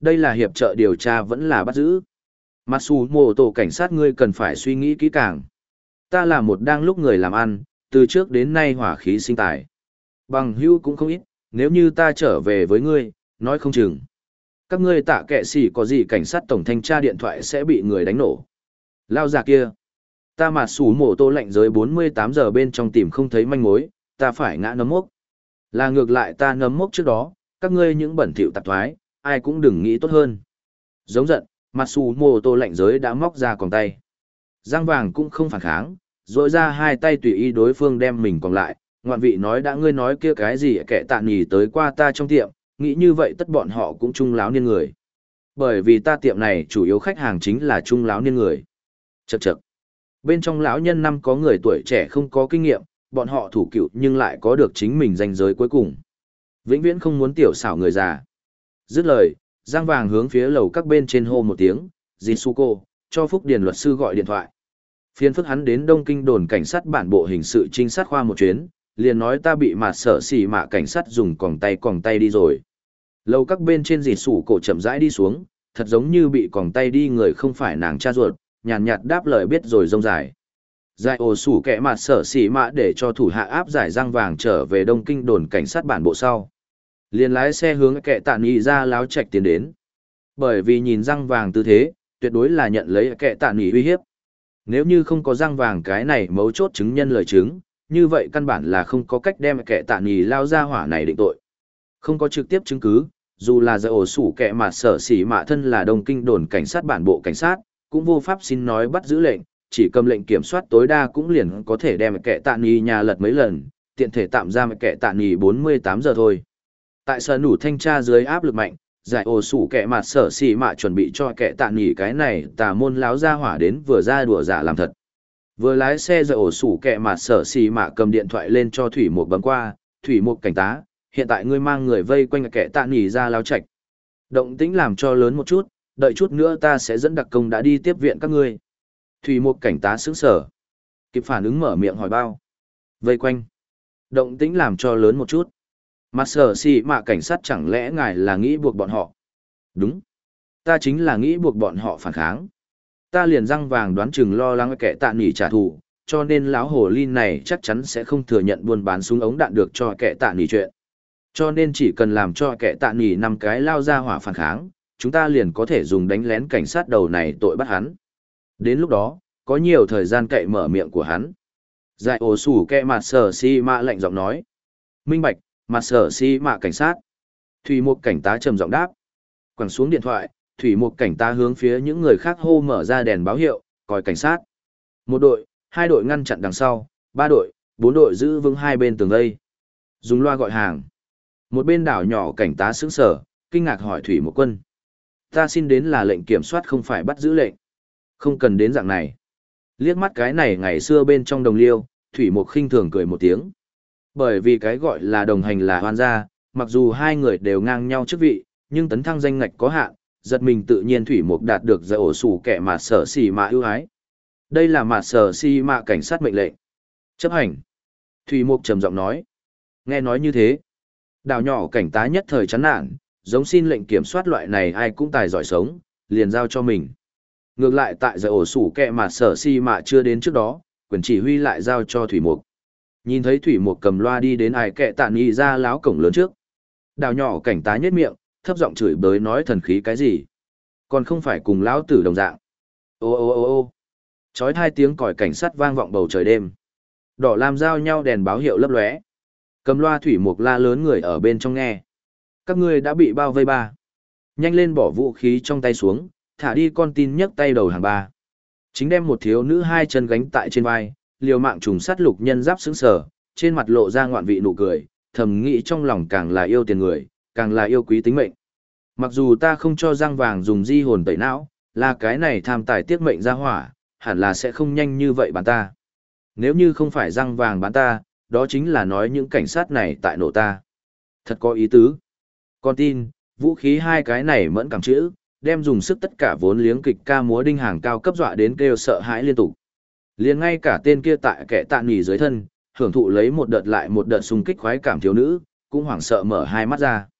đây là hiệp trợ điều tra vẫn là bắt giữ. Matsumoto cảnh sát ngươi cần phải suy nghĩ kỹ càng. Ta là một đang lúc người làm ăn, từ trước đến nay hỏa khí sinh tài. Bằng hữu cũng không ít, nếu như ta trở về với ngươi, nói không chừng. Các ngươi tạ kệ sĩ có gì cảnh sát tổng thanh tra điện thoại sẽ bị người đánh nổ. Lao già kia. Ta mà sủ mổ tô lệnh giới 48 giờ bên trong tìm không thấy manh mối, ta phải ngã nấm mốc. Là ngược lại ta nấm mốc trước đó, các ngươi những bẩn thỉu tạp thoái, ai cũng đừng nghĩ tốt hơn. Giống giận, Matsumoto lệnh giới đã móc ra còng tay. Giang vàng cũng không phản kháng, rỗi ra hai tay tùy ý đối phương đem mình còn lại. Ngoạn vị nói đã ngươi nói kia cái gì kẻ tạ nhì tới qua ta trong tiệm, nghĩ như vậy tất bọn họ cũng trung láo niên người. Bởi vì ta tiệm này chủ yếu khách hàng chính là trung láo niên người. Chậc chậc. Bên trong lão nhân năm có người tuổi trẻ không có kinh nghiệm, bọn họ thủ cựu nhưng lại có được chính mình danh giới cuối cùng. Vĩnh viễn không muốn tiểu xảo người già. Dứt lời, Giang vàng hướng phía lầu các bên trên hô một tiếng, Jisuko, cho Phúc Điền luật sư gọi điện thoại. Phiên phức hắn đến Đông Kinh đồn cảnh sát bản bộ hình sự trinh sát khoa một chuyến, liền nói ta bị mạt sở xỉ mạ cảnh sát dùng còng tay đi rồi. Lầu các bên trên Jisuko chậm rãi đi xuống, thật giống như bị còng tay đi người không phải nàng cha ruột, nhàn nhạt đáp lời biết rồi rông dài. Giải ổ sủ kẻ mạt sở xỉ mạ để cho thủ hạ áp giải Giang vàng trở về Đông Kinh đồn cảnh sát bản bộ sau. Liền lái xe hướng kẻ tạ nghị ra láo trạch tiến đến. Bởi vì nhìn Giang vàng tư thế, tuyệt đối là nhận lấy kẻ tạ nghị uy hiếp. Nếu như không có Giang vàng cái này mấu chốt chứng nhân lời chứng, như vậy căn bản là không có cách đem kẻ tạ nghị lao ra hỏa này định tội. Không có trực tiếp chứng cứ, dù là giải ổ sủ kẻ mạt sở xỉ mạ thân là Đông Kinh đồn cảnh sát bản bộ cảnh sát, cũng vô pháp xin nói bắt giữ lệnh, chỉ cầm lệnh kiểm soát tối đa cũng liền có thể đem kẻ tạ nghị nhà lật mấy lần, tiện thể tạm giam kẻ tạ nghị 48 giờ thôi. Tại sở nủ thanh tra dưới áp lực mạnh, giải ổ sủ kẻ mặt sở xì mạ chuẩn bị cho kẻ tạ nghỉ cái này tà môn láo ra hỏa đến vừa ra đùa giả làm thật. Vừa lái xe giải ổ sủ kẻ mặt sở xì mạ cầm điện thoại lên cho Thủy Mục bấm qua, Thủy Mục cảnh tá, hiện tại ngươi mang người vây quanh kẻ tạ nghỉ ra láo trạch. Động tĩnh làm cho lớn một chút, đợi chút nữa ta sẽ dẫn đặc công đã đi tiếp viện các ngươi. Thủy Mục cảnh tá sững sở. Kịp phản ứng mở miệng hỏi bao. Vây quanh. Động tĩnh làm cho lớn một chút. Mặt sở xì mạ cảnh sát chẳng lẽ ngài là nghĩ buộc bọn họ? Đúng. Ta chính là nghĩ buộc bọn họ phản kháng. Ta liền răng vàng đoán chừng lo lắng kẻ tạ nỉ trả thù, cho nên lão hồ ly này chắc chắn sẽ không thừa nhận buôn bán súng ống đạn được cho kẻ tạ nỉ chuyện. Cho nên chỉ cần làm cho kẻ tạ nỉ 5 cái lao ra hỏa phản kháng, chúng ta liền có thể dùng đánh lén cảnh sát đầu này tội bắt hắn. Đến lúc đó, có nhiều thời gian cậy mở miệng của hắn. Giải ổ sủ kẻ mặt sở xì mạ lạnh giọng nói. Minh bạch. Mặt sở xì mạ cảnh sát. Thủy Mục cảnh tá trầm giọng đáp. Quẳng xuống điện thoại, Thủy Mục cảnh tá hướng phía những người khác hô mở ra đèn báo hiệu, còi cảnh sát. Một đội, hai đội ngăn chặn đằng sau, 3 đội, 4 đội giữ vững hai bên tường vây. Dùng loa gọi hàng. Một bên đảo nhỏ cảnh tá sững sờ, kinh ngạc hỏi Thủy Mục quân. Ta xin đến là lệnh kiểm soát không phải bắt giữ lệnh. Không cần đến dạng này. Liếc mắt cái này ngày xưa bên trong đồng liêu, Thủy Mục khinh thường cười một tiếng. Bởi vì cái gọi là đồng hành là hoan gia, mặc dù hai người đều ngang nhau chức vị, nhưng tấn thăng danh ngạch có hạn, giật mình tự nhiên Thủy Mục đạt được giải ổ sủ kẻ mà sở xì mạ ưu ái. Đây là mà sở xì mạ cảnh sát mệnh lệnh. Chấp hành. Thủy Mục trầm giọng nói. Nghe nói như thế. Đào nhỏ cảnh tá nhất thời chán nản, giống xin lệnh kiểm soát loại này ai cũng tài giỏi sống, liền giao cho mình. Ngược lại tại giải ổ sủ kẻ mà sở xì mạ chưa đến trước đó, quyền chỉ huy lại giao cho Thủy Mục. Nhìn thấy Thủy Mục cầm loa đi đến ai kẹ tạ nghị ra láo cổng lớn trước. Đào nhỏ cảnh tá nhếch miệng, thấp giọng chửi bới nói thần khí cái gì. Còn không phải cùng lão tử đồng dạng. Ô ô ô ô chói hai tiếng còi cảnh sát vang vọng bầu trời đêm. Đỏ lam giao nhau đèn báo hiệu lấp lóe. Cầm loa Thủy Mục la lớn người ở bên trong nghe. Các ngươi đã bị bao vây ba. Nhanh lên bỏ vũ khí trong tay xuống, thả đi con tin nhấc tay đầu hàng ba. Chính đem một thiếu nữ hai chân gánh tại trên vai, liều mạng trùng sát lục nhân giáp sững sờ, trên mặt lộ ra ngoạn vị nụ cười, thầm nghĩ trong lòng càng là yêu tiền người, càng là yêu quý tính mệnh. Mặc dù ta không cho răng vàng dùng di hồn tẩy não, là cái này tham tài tiếc mệnh ra hỏa, hẳn là sẽ không nhanh như vậy bán ta. Nếu như không phải răng vàng bán ta, đó chính là nói những cảnh sát này tại nổ ta. Thật có ý tứ. Con tin, vũ khí hai cái này mẫn cảm chữ, đem dùng sức tất cả vốn liếng kịch ca múa đinh hàng cao cấp dọa đến kêu sợ hãi liên tục. Liền ngay cả tên kia tại kẻ tạ nghỉ dưới thân, hưởng thụ lấy một đợt lại một đợt xung kích khoái cảm thiếu nữ, cũng hoảng sợ mở hai mắt ra.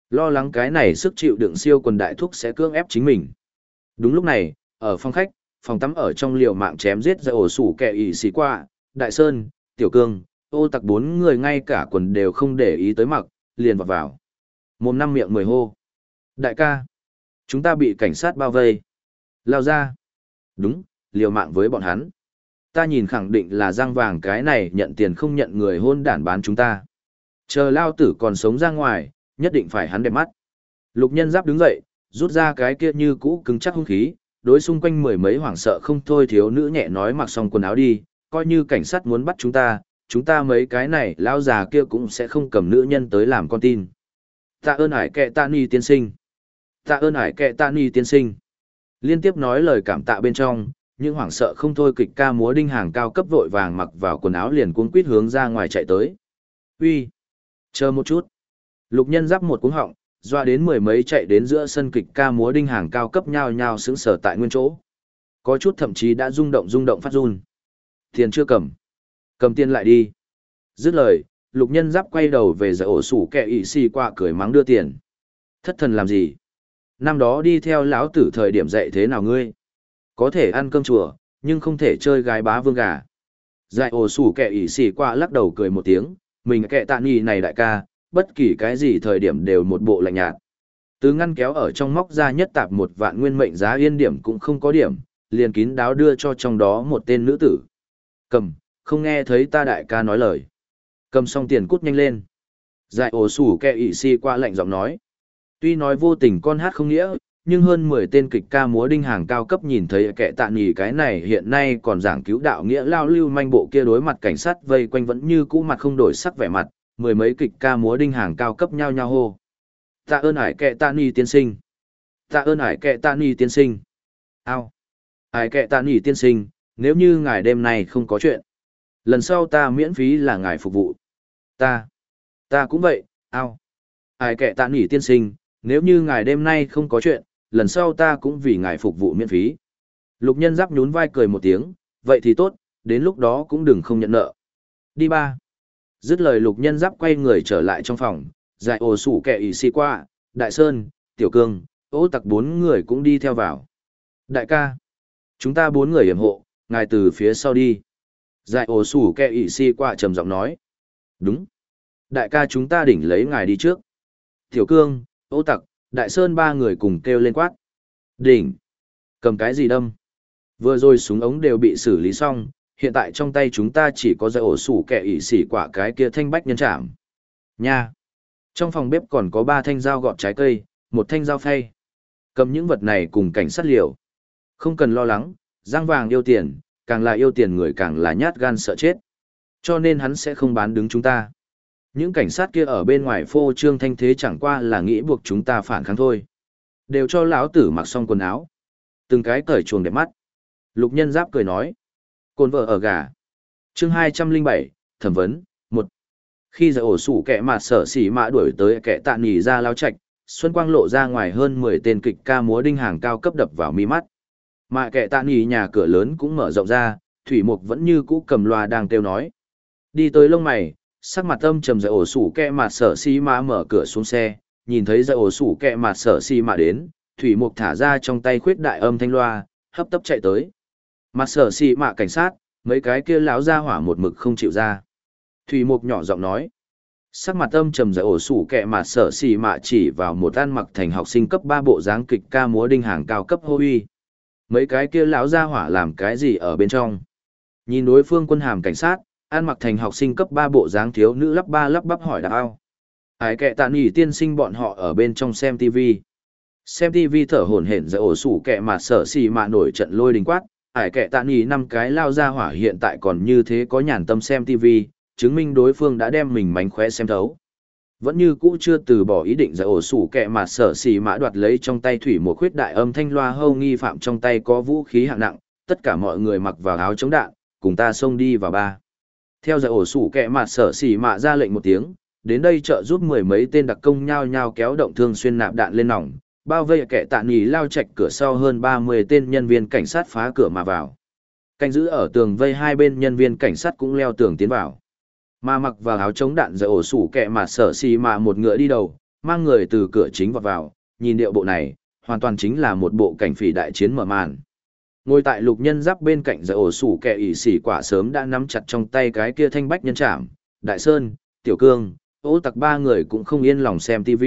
Lo lắng cái này sức chịu đựng siêu quần đại thúc sẽ cưỡng ép chính mình. Đúng lúc này, ở phòng khách, phòng tắm ở trong liều mạng chém giết ra ổ sủ kẹ ỉ xì qua, Đại Sơn, Tiểu Cương, ô tặc bốn người ngay cả quần đều không để ý tới mặc, liền vọt vào. Mồm năm miệng mười hô. Đại ca, chúng ta bị cảnh sát bao vây. Lao ra. Đúng, liều mạng với bọn hắn. Ta nhìn khẳng định là răng vàng cái này nhận tiền không nhận người hôn đản bán chúng ta. Chờ Lao tử còn sống ra ngoài, nhất định phải hắn đẹp mắt. Lục Nhân Giáp đứng dậy, rút ra cái kia như cũ cứng chắc hung khí, đối xung quanh mười mấy hoảng sợ không thôi thiếu nữ nhẹ nói mặc xong quần áo đi, coi như cảnh sát muốn bắt chúng ta mấy cái này lão già kia cũng sẽ không cầm nữ nhân tới làm con tin. Tạ ơn ải kệ tạ ni tiên sinh. Tạ ơn ải kệ tạ ni tiên sinh. Liên tiếp nói lời cảm tạ bên trong, những hoảng sợ không thôi kịch ca múa đinh hàng cao cấp vội vàng mặc vào quần áo liền cuống quýt hướng ra ngoài chạy tới. Uy, chờ một chút. Lục Nhân Giáp một cuống họng, doa đến mười mấy chạy đến giữa sân kịch ca múa đinh hàng cao cấp nhao nhao sững sờ tại nguyên chỗ. Có chút thậm chí đã rung động phát run. Tiền chưa cầm. Cầm tiền lại đi. Dứt lời, Lục Nhân Giáp quay đầu về giải ổ sủ kẹ ỉ xì qua cười mắng đưa tiền. Thất thần làm gì? Năm đó đi theo lão tử thời điểm dạy thế nào ngươi? Có thể ăn cơm chùa, nhưng không thể chơi gái bá vương gà. Giải ổ sủ kẹ ỉ xì qua lắc đầu cười một tiếng, mình kệ tạ nhì này đại ca, bất kỳ cái gì thời điểm đều một bộ lạnh nhạt. Từ ngăn kéo ở trong móc ra nhất tạp một vạn nguyên mệnh giá yên điểm cũng không có điểm, liền kín đáo đưa cho trong đó một tên nữ tử. Cầm, không nghe thấy ta đại ca nói lời. Cầm xong tiền cút nhanh lên. Giải ổ sủ kẹ ỉ xì qua lạnh giọng nói. Tuy nói vô tình con hát không nghĩa, nhưng hơn 10 tên kịch ca múa đinh hàng cao cấp nhìn thấy kẻ tạ nghỉ cái này hiện nay còn giảng cứu đạo nghĩa lao lưu manh bộ kia đối mặt cảnh sát vây quanh vẫn như cũ mặt không đổi sắc vẻ mặt, mười mấy kịch ca múa đinh hàng cao cấp nhao nhao hô. Tạ ơn ải kẻ tạ nghỉ tiên sinh. Tạ ơn ải kẻ tạ nghỉ tiên sinh. Ao. Ải kẻ tạ nghỉ tiên sinh, nếu như ngài đêm nay không có chuyện, lần sau ta miễn phí là ngài phục vụ. Ta cũng vậy, ao. Ải kẻ tạ nghỉ tiên sinh, nếu như ngài đêm nay không có chuyện, lần sau ta cũng vì ngài phục vụ miễn phí. Lục Nhân Giáp nhún vai cười một tiếng, vậy thì tốt, đến lúc đó cũng đừng không nhận nợ. Đi ba. Dứt lời Lục Nhân Giáp quay người trở lại trong phòng, giải ổ sủ kẹ ỉ xì qua, Đại Sơn, Tiểu Cương, ô tặc bốn người cũng đi theo vào. Đại ca, chúng ta bốn người hiểm hộ, ngài từ phía sau đi. Giải ổ sủ kẹ ỉ xì qua trầm giọng nói. Đúng. Đại ca chúng ta đỉnh lấy ngài đi trước. Tiểu Cương, ô tặc, Đại Sơn ba người cùng kêu lên quát. Đỉnh. Cầm cái gì đâm? Vừa rồi súng ống đều bị xử lý xong, hiện tại trong tay chúng ta chỉ có giải ổ sủ kẹ ỉ xỉ quả cái kia thanh bách nhân trảm. Nha. Trong phòng bếp còn có 3 thanh dao gọt trái cây, 1 thanh dao phay. Cầm những vật này cùng cảnh sát liều. Không cần lo lắng, Giang Vàng yêu tiền, càng là yêu tiền người càng là nhát gan sợ chết. Cho nên hắn sẽ không bán đứng chúng ta. Những cảnh sát kia ở bên ngoài phô trương thanh thế chẳng qua là nghĩ buộc chúng ta phản kháng thôi. Đều cho lão tử mặc xong quần áo. Từng cái cởi chuồng đẹp mắt. Lục Nhân Giáp cười nói. Cồn vợ ở gà. Chương 207, thẩm vấn, 1. Khi giải ổ sủ kẻ mặt sở xỉ mạ đuổi tới kẻ tạ nghỉ ra lao chạch, Xuân Quang lộ ra ngoài hơn 10 tên kịch ca múa đinh hàng cao cấp đập vào mi mắt. Mà kẻ tạ nghỉ nhà cửa lớn cũng mở rộng ra, Thủy Mục vẫn như cũ cầm loa đang kêu nói. Đi tới lông mày, sắc mặt âm trầm giải ổ sủ kẹ mặt sở xì mạ mở cửa xuống xe, nhìn thấy giải ổ sủ kẹ mặt sở xì mạ đến, Thủy Mục thả ra trong tay khuyết đại âm thanh loa, hấp tấp chạy tới. Mặt sở xì mạ cảnh sát, mấy cái kia láo ra hỏa một mực không chịu ra. Thủy Mục nhỏ giọng nói. Sắc mặt âm trầm giải ổ sủ kẹ mặt sở xì mạ chỉ vào một ăn mặc thành học sinh cấp 3 bộ dáng kịch ca múa đinh hàng cao cấp hô uy. Mấy cái kia láo ra hỏa làm cái gì ở bên trong? Nhìn đối phương quân hàm cảnh sát, ăn mặc thành học sinh cấp 3 bộ dáng thiếu nữ lắp bắp hỏi đáp ao. Ải kệ tạ nghỉ tiên sinh bọn họ ở bên trong xem TV. Xem TV thở hổn hển giải ổ sủ kẹ mà sở xì mạ nổi trận lôi đình quát. Ải kệ tạ nghỉ 5 cái lao ra hỏa hiện tại còn như thế có nhàn tâm xem TV, chứng minh đối phương đã đem mình mánh khóe xem thấu. Vẫn như cũ chưa từ bỏ ý định giải ổ sủ kẹ mà sở xì mạ đoạt lấy trong tay Thủy một khuyết đại âm thanh loa hâu nghi phạm trong tay có vũ khí hạng nặng, tất cả mọi người mặc vào áo chống đạn, cùng ta xông đi vào ba. Theo giải ổ sủ kẹ mặt sở xỉ mạ ra lệnh một tiếng, đến đây trợ giúp mười mấy tên đặc công nhao nhao kéo động thương xuyên nạp đạn lên nòng, bao vây kẻ tạ nghỉ lao chạch cửa sau hơn 30 tên nhân viên cảnh sát phá cửa mà vào. Canh giữ ở tường vây hai bên nhân viên cảnh sát cũng leo tường tiến vào. Mà mặc vào áo chống đạn giải ổ sủ kẹ mặt sở xỉ mạ một ngựa đi đầu, mang người từ cửa chính vọt vào, nhìn điệu bộ này, hoàn toàn chính là một bộ cảnh phỉ đại chiến mở màn. Ngồi tại lục nhân giáp bên cạnh giải ổ sủ kẹ ỷ xỉ quả sớm đã nắm chặt trong tay cái kia thanh bách nhân trảm, Đại Sơn, Tiểu Cương, Ô Tặc ba người cũng không yên lòng xem TV.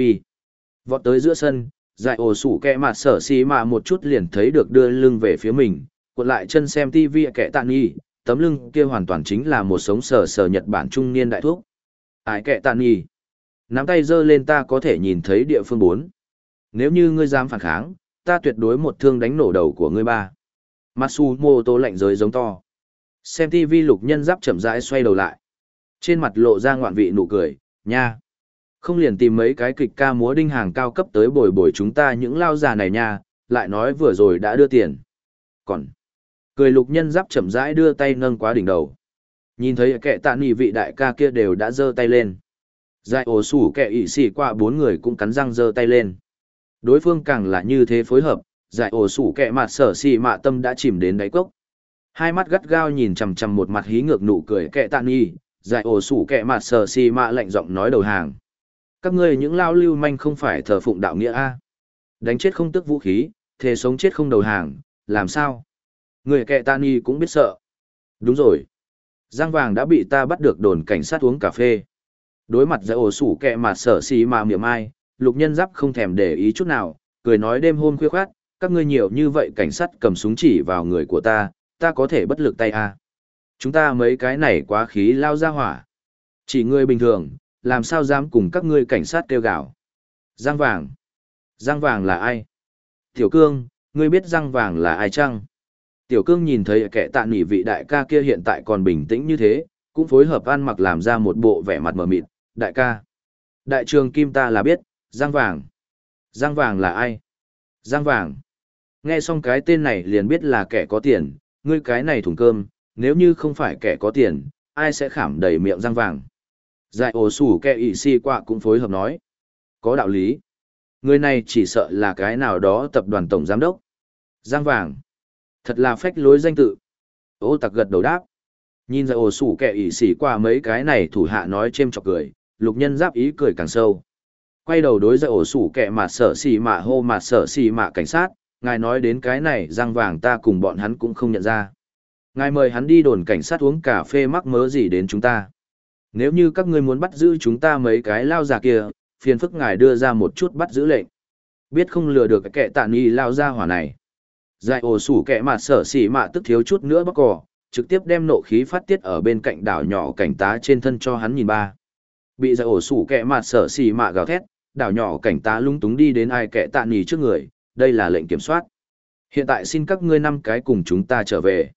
Vọt tới giữa sân, giải ổ sủ kẹ mặt sở xì mà một chút liền thấy được đưa lưng về phía mình, cuộn lại chân xem TV kẹ tạ nghi, tấm lưng kia hoàn toàn chính là một sống sờ sờ Nhật Bản trung niên đại thuốc. Ái kẹ tạ nghi. Nắm tay giơ lên ta có thể nhìn thấy địa phương 4. Nếu như ngươi dám phản kháng, ta tuyệt đối một thương đánh nổ đầu của ngươi ba. Matsumoto lạnh giới giống to. Xem TV lục nhân giáp chậm rãi xoay đầu lại. Trên mặt lộ ra ngoạn vị nụ cười, nha. Không liền tìm mấy cái kịch ca múa đinh hàng cao cấp tới bồi bồi chúng ta những lao già này nha, lại nói vừa rồi đã đưa tiền. Còn, cười lục nhân giáp chậm rãi đưa tay nâng quá đỉnh đầu. Nhìn thấy kẻ tạ nỉ vị đại ca kia đều đã giơ tay lên. Giải ổ sủ kẻ ỷ xỉ qua 4 người cũng cắn răng giơ tay lên. Đối phương càng là như thế phối hợp, giải ổ sủ kẻ mặt sở xì mạ tâm đã chìm đến đáy cốc. Hai mắt gắt gao nhìn chằm chằm một mặt hí ngược nụ cười kẻ tạ nỉ, giải ổ sủ kẻ mặt sở xì mạ lạnh giọng nói đầu hàng. Các ngươi những lao lưu manh không phải thờ phụng đạo nghĩa a? Đánh chết không tức vũ khí, thề sống chết không đầu hàng, làm sao? Người kẻ tạ nỉ cũng biết sợ. Đúng rồi. Giang vàng đã bị ta bắt được đồn cảnh sát uống cà phê. Đối mặt giải ổ sủ kẹ mặt sở xì mà miệng ai, lục nhân giáp không thèm để ý chút nào, cười nói đêm hôm khuya khoát, các ngươi nhiều như vậy cảnh sát cầm súng chỉ vào người của ta có thể bất lực tay à. Chúng ta mấy cái này quá khí lao ra hỏa. Chỉ ngươi bình thường, làm sao dám cùng các ngươi cảnh sát kêu gào. Giang vàng. Giang vàng là ai? Tiểu Cương, ngươi biết Giang vàng là ai chăng? Tiểu Cương nhìn thấy kẻ tạ nỉ vị đại ca kia hiện tại còn bình tĩnh như thế, cũng phối hợp ăn mặc làm ra một bộ vẻ mặt mờ mịt, đại ca. Đại trường Kim ta là biết, Giang vàng. Giang vàng là ai? Giang vàng. Nghe xong cái tên này liền biết là kẻ có tiền, ngươi cái này thùng cơm, nếu như không phải kẻ có tiền, ai sẽ khảm đầy miệng Giang vàng. Giải ổ sủ kẻ ỷ xì quạ cũng phối hợp nói. Có đạo lý. Người này chỉ sợ là cái nào đó tập đoàn tổng giám đốc. Giang vàng. Thật là phách lối danh tự. Ô Tặc gật đầu đáp. Nhìn giải ổ sủ kẻ ỷ xì qua mấy cái này thủ hạ nói chêm chọc cười, lục nhân giáp ý cười càng sâu. Quay đầu đối giải ổ sủ kẻ mặt sở xì mạ hô mặt sở xì mạ cảnh sát, ngài nói đến cái này Giang vàng ta cùng bọn hắn cũng không nhận ra. Ngài mời hắn đi đồn cảnh sát uống cà phê mắc mớ gì đến chúng ta. Nếu như các ngươi muốn bắt giữ chúng ta mấy cái lao già kia, phiền phức ngài đưa ra một chút bắt giữ lệnh. Biết không lừa được cái kẻ tạ nghi lao ra hỏa này. Giải ổ sủ kẻ mặt sở xì mạ tức thiếu chút nữa bóc cỏ, trực tiếp đem nộ khí phát tiết ở bên cạnh đảo nhỏ cảnh tá trên thân cho hắn nhìn ba. Bị giải ổ sủ kẻ mặt sở xì mạ gào thét, đảo nhỏ cảnh tá lung túng đi đến ai kẻ tạ nghỉ trước người, đây là lệnh kiểm soát. Hiện tại xin các ngươi 5 cái cùng chúng ta trở về.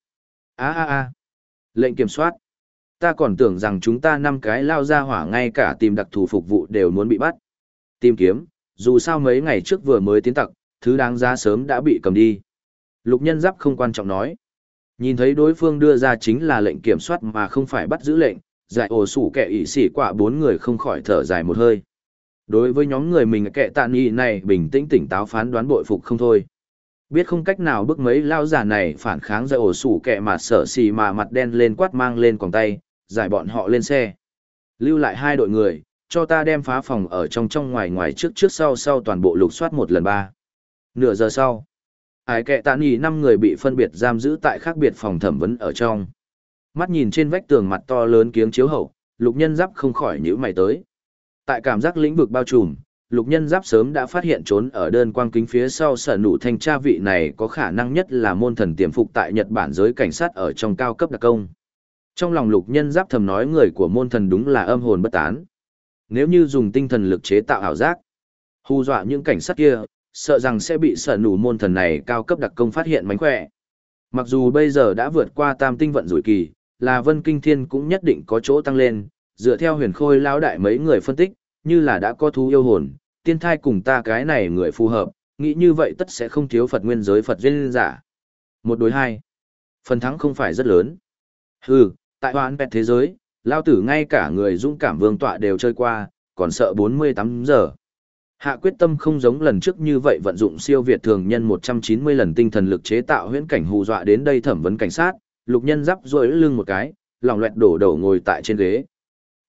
Lệnh kiểm soát. Ta còn tưởng rằng chúng ta 5 cái lao ra hỏa ngay cả tìm đặc thù phục vụ đều muốn bị bắt. Tìm kiếm, dù sao mấy ngày trước vừa mới tiến tặc, thứ đáng giá sớm đã bị cầm đi. Lục nhân giáp không quan trọng nói. Nhìn thấy đối phương đưa ra chính là lệnh kiểm soát mà không phải bắt giữ lệnh, giải ổ sủ kẻ ỷ xỉ quả 4 người không khỏi thở dài một hơi. Đối với nhóm người mình kẻ tạ nghị này bình tĩnh tỉnh táo phán đoán bội phục không thôi. Biết không cách nào bức mấy lao giả này phản kháng giải ổ sủ kẻ mà sở xì mà mặt đen lên quát mang lên còng tay, giải bọn họ lên xe. Lưu lại 2 đội người, cho ta đem phá phòng ở trong ngoài ngoài trước sau toàn bộ lục soát một lần 3. Nửa giờ sau. Ái kệ tạ nghỉ 5 người bị phân biệt giam giữ tại khác biệt phòng thẩm vấn ở trong. Mắt nhìn trên vách tường mặt to lớn kiếng chiếu hậu, lục nhân giáp không khỏi nhíu mày tới. Tại cảm giác lĩnh vực bao trùm, lục nhân giáp sớm đã phát hiện trốn ở đơn quang kính phía sau sở nụ thanh tra vị này có khả năng nhất là môn thần tiềm phục tại Nhật Bản giới cảnh sát ở trong cao cấp đặc công. Trong lòng lục nhân giáp thầm nói người của môn thần đúng là âm hồn bất tán. Nếu như dùng tinh thần lực chế tạo ảo giác, hù dọa những cảnh sát kia, sợ rằng sẽ bị sở nụ môn thần này cao cấp đặc công phát hiện mánh khỏe. Mặc dù bây giờ đã vượt qua tam tinh vận rủi kỳ, là Vân Kinh Thiên cũng nhất định có chỗ tăng lên, dựa theo huyền khôi lão đại mấy người phân tích, như là đã có thú yêu hồn, tiên thai cùng ta cái này người phù hợp, nghĩ như vậy tất sẽ không thiếu Phật nguyên giới Phật duyên giả. 1 đối 2. Phần thắng không phải rất lớn. Tại hoãn pẹt thế giới, lao tử ngay cả người dũng cảm vương tọa đều chơi qua, còn sợ 48 giờ. Hạ quyết tâm không giống lần trước như vậy vận dụng siêu việt thường nhân 190 lần tinh thần lực chế tạo huyễn cảnh hù dọa đến đây thẩm vấn cảnh sát, lục nhân giáp rối lưng một cái, lòng loẹt đổ ngồi tại trên ghế.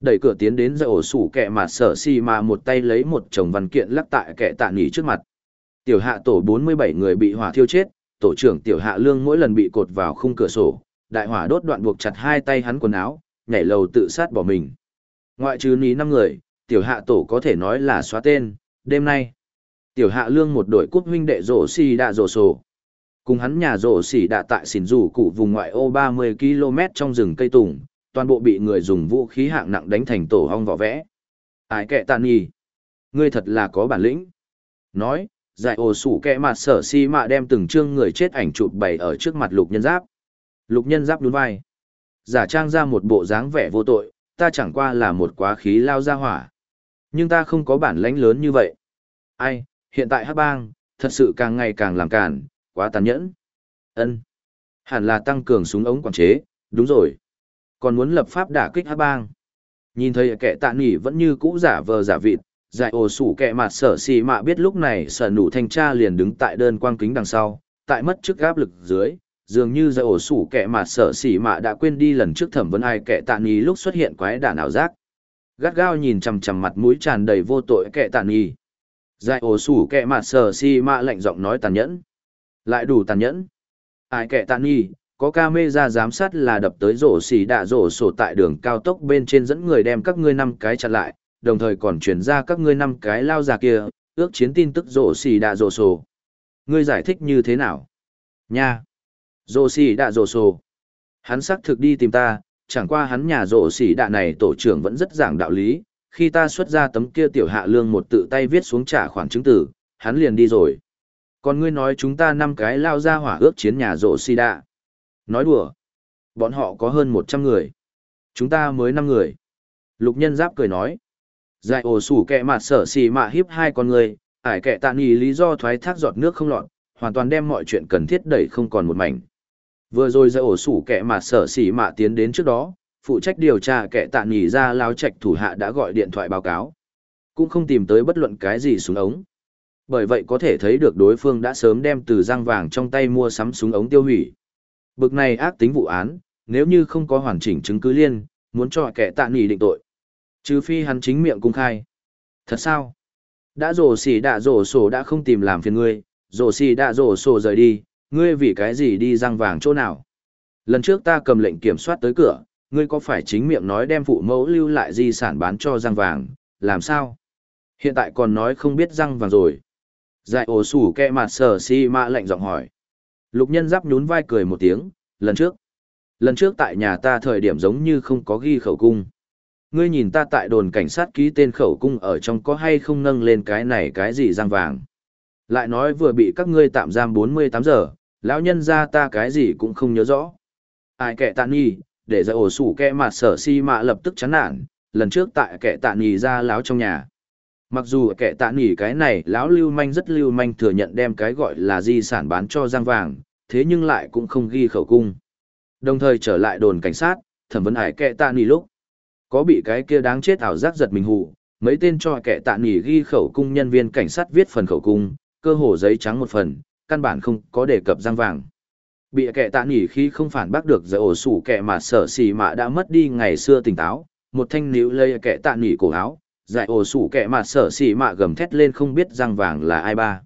Đẩy cửa tiến đến dạy ổ sủ kẹ mà sở xì mà một tay lấy một chồng văn kiện lắc tại kẹ tạ nghỉ trước mặt. Tiểu hạ tổ 47 người bị hỏa thiêu chết, tổ trưởng tiểu hạ lương mỗi lần bị cột vào khung cửa sổ, đại hỏa đốt đoạn buộc chặt hai tay hắn quần áo, nhảy lầu tự sát bỏ mình. Ngoại trừ ní 5 người, tiểu hạ tổ có thể nói là xóa tên. Đêm nay, tiểu hạ lương một đội cúp huynh đệ rổ xì đạ rổ sổ. Cùng hắn nhà rổ xì đạ tại xỉn rủ cụ vùng ngoại ô 30 km trong rừng cây tùng, toàn bộ bị người dùng vũ khí hạng nặng đánh thành tổ hong vỏ vẽ. Ai kệ tàn nhì, ngươi thật là có bản lĩnh. Nói, giải ổ sủ kẹ mặt sở si mạ đem từng chương người chết ảnh chụp bày ở trước mặt lục nhân giáp. Lục nhân giáp nhún vai. Giả trang ra một bộ dáng vẻ vô tội, ta chẳng qua là một quá khí lao ra hỏa. Nhưng ta không có bản lãnh lớn như vậy. Ai, hiện tại hắc bang, thật sự càng ngày càng làm càn, quá tàn nhẫn. Ân, hẳn là tăng cường súng ống quản chế, đúng rồi. Còn muốn lập pháp đả kích hắc bang. Nhìn thấy kẻ tạ nỉ vẫn như cũ giả vờ giả vịt, giải ổ sủ kẻ mặt sở xì mạ biết lúc này sở nụ thanh tra liền đứng tại đơn quang kính đằng sau, tại mất chức áp lực dưới, dường như giải ổ sủ kẻ mặt sở xì mạ đã quên đi lần trước thẩm vấn ai kẻ tạ nỉ lúc xuất hiện quái đản ảo giác. Gắt gao nhìn chằm chằm mặt mũi tràn đầy vô tội kẻ tạ nỉ. Giải ổ sủ kẻ mặt sở xì mạ lạnh giọng nói tàn nhẫn. Lại đủ tàn nhẫn. Ai kẻ tạ nỉ, có camera giám sát là đập tới rổ xì đạ rổ sổ tại đường cao tốc bên trên dẫn người đem các ngươi 5 cái chặn lại, đồng thời còn chuyển ra các ngươi 5 cái lao già kia, ước chiến tin tức rổ xì đạ rổ sổ. Ngươi giải thích như thế nào? Nha! Rổ xì đạ rổ sổ. Hắn xác thực đi tìm ta, chẳng qua hắn nhà rổ xì đạ này tổ trưởng vẫn rất giảng đạo lý, khi ta xuất ra tấm kia tiểu hạ lương một tự tay viết xuống trả khoản chứng tử, hắn liền đi rồi. Còn ngươi nói chúng ta 5 cái lao ra hỏa ước chiến nhà rổ xì đạ. Nói đùa. Bọn họ có hơn 100 người. Chúng ta mới 5 người. Lục nhân giáp cười nói. Giải ổ sủ kẹ mặt sở xì mạ hiếp hai con người, ải kẹ tạ nghỉ lý do thoái thác giọt nước không lọt, hoàn toàn đem mọi chuyện cần thiết đẩy không còn một mảnh. Vừa rồi giải ổ sủ kẹ mặt sở xì mạ tiến đến trước đó, phụ trách điều tra kẹ tạ nghỉ ra lao trạch thủ hạ đã gọi điện thoại báo cáo. Cũng không tìm tới bất luận cái gì súng ống. Bởi vậy có thể thấy được đối phương đã sớm đem từ răng vàng trong tay mua sắm súng ống tiêu hủy. Bực này ác tính vụ án, nếu như không có hoàn chỉnh chứng cứ liên, muốn cho kẻ tạ nghỉ định tội. Trừ phi hắn chính miệng cung khai. Thật sao? Đã rổ xỉ đạ rổ sổ đã không tìm làm phiền ngươi, rổ xỉ đạ rổ sổ rời đi, ngươi vì cái gì đi răng vàng chỗ nào? Lần trước ta cầm lệnh kiểm soát tới cửa, ngươi có phải chính miệng nói đem phụ mẫu lưu lại di sản bán cho răng vàng, làm sao? Hiện tại còn nói không biết răng vàng rồi. Giải ổ sủ kẹ mặt sở si mạ lạnh giọng hỏi. Lục nhân giáp nhún vai cười một tiếng, lần trước tại nhà ta thời điểm giống như không có ghi khẩu cung. Ngươi nhìn ta tại đồn cảnh sát ký tên khẩu cung ở trong có hay không nâng lên cái này cái gì răng vàng. Lại nói vừa bị các ngươi tạm giam 48 giờ, lão nhân ra ta cái gì cũng không nhớ rõ. Ai kẻ tạ nghi, để giải ổ sủ kẹ mặt sở si mạ lập tức chán nản, lần trước tại kẻ tạ nghi ra láo trong nhà. Mặc dù kẻ tạ nghỉ cái này lão lưu manh rất lưu manh thừa nhận đem cái gọi là di sản bán cho răng vàng, thế nhưng lại cũng không ghi khẩu cung. Đồng thời trở lại đồn cảnh sát, thẩm vấn hải kẻ tạ nghỉ lúc. Có bị cái kia đáng chết ảo giác giật mình hụ, mấy tên cho kẻ tạ nghỉ ghi khẩu cung nhân viên cảnh sát viết phần khẩu cung, cơ hồ giấy trắng một phần, căn bản không có đề cập răng vàng. Bị kẻ tạ nghỉ khi không phản bác được giải ổ sủ kẻ mà sở xì mạ đã mất đi ngày xưa tỉnh táo, một thanh níu lây kẻ tạ nghỉ cổ áo. Giải ổ sủ kẹ mặt sở xỉ mạ gầm thét lên không biết răng vàng là ai ba.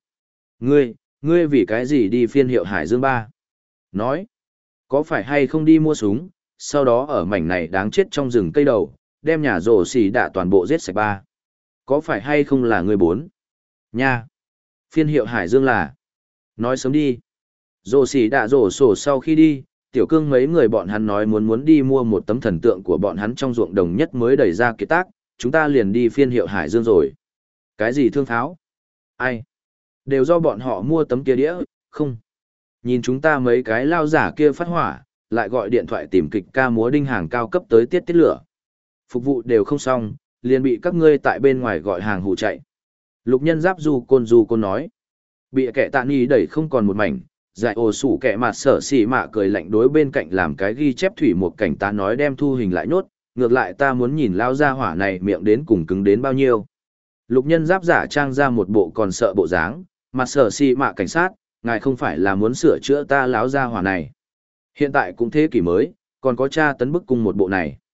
Ngươi vì cái gì đi phiên hiệu Hải Dương ba? Nói, có phải hay không đi mua súng, sau đó ở mảnh này đáng chết trong rừng cây đầu, đem nhà rổ xỉ đạ toàn bộ giết sạch ba. Có phải hay không là ngươi bốn? Nha! Phiên hiệu Hải Dương là... Nói sớm đi. Rổ xỉ đạ rổ sổ sau khi đi, tiểu cương mấy người bọn hắn nói muốn đi mua một tấm thần tượng của bọn hắn trong ruộng đồng nhất mới đẩy ra kiệt tác. Chúng ta liền đi phiên hiệu Hải Dương rồi. Cái gì thương tháo? Ai? Đều do bọn họ mua tấm kia đĩa, không? Nhìn chúng ta mấy cái lao giả kia phát hỏa, lại gọi điện thoại tìm kịch ca múa đinh hàng cao cấp tới tiết lửa. Phục vụ đều không xong, liền bị các ngươi tại bên ngoài gọi hàng hù chạy. Lục nhân giáp du côn nói. Bị kẻ tạ nghi đẩy không còn một mảnh, giải ồ sủ kẻ mặt sở xỉ mạ cười lạnh đối bên cạnh làm cái ghi chép thủy một cảnh ta nói đem thu hình lại nhốt. Ngược lại ta muốn nhìn lao gia hỏa này miệng đến cùng cứng đến bao nhiêu. Lục nhân giáp giả trang ra một bộ còn sợ bộ dáng, mặt sở si mạ cảnh sát, ngài không phải là muốn sửa chữa ta láo gia hỏa này. Hiện tại cũng thế kỷ mới, còn có tra tấn bức cung một bộ này.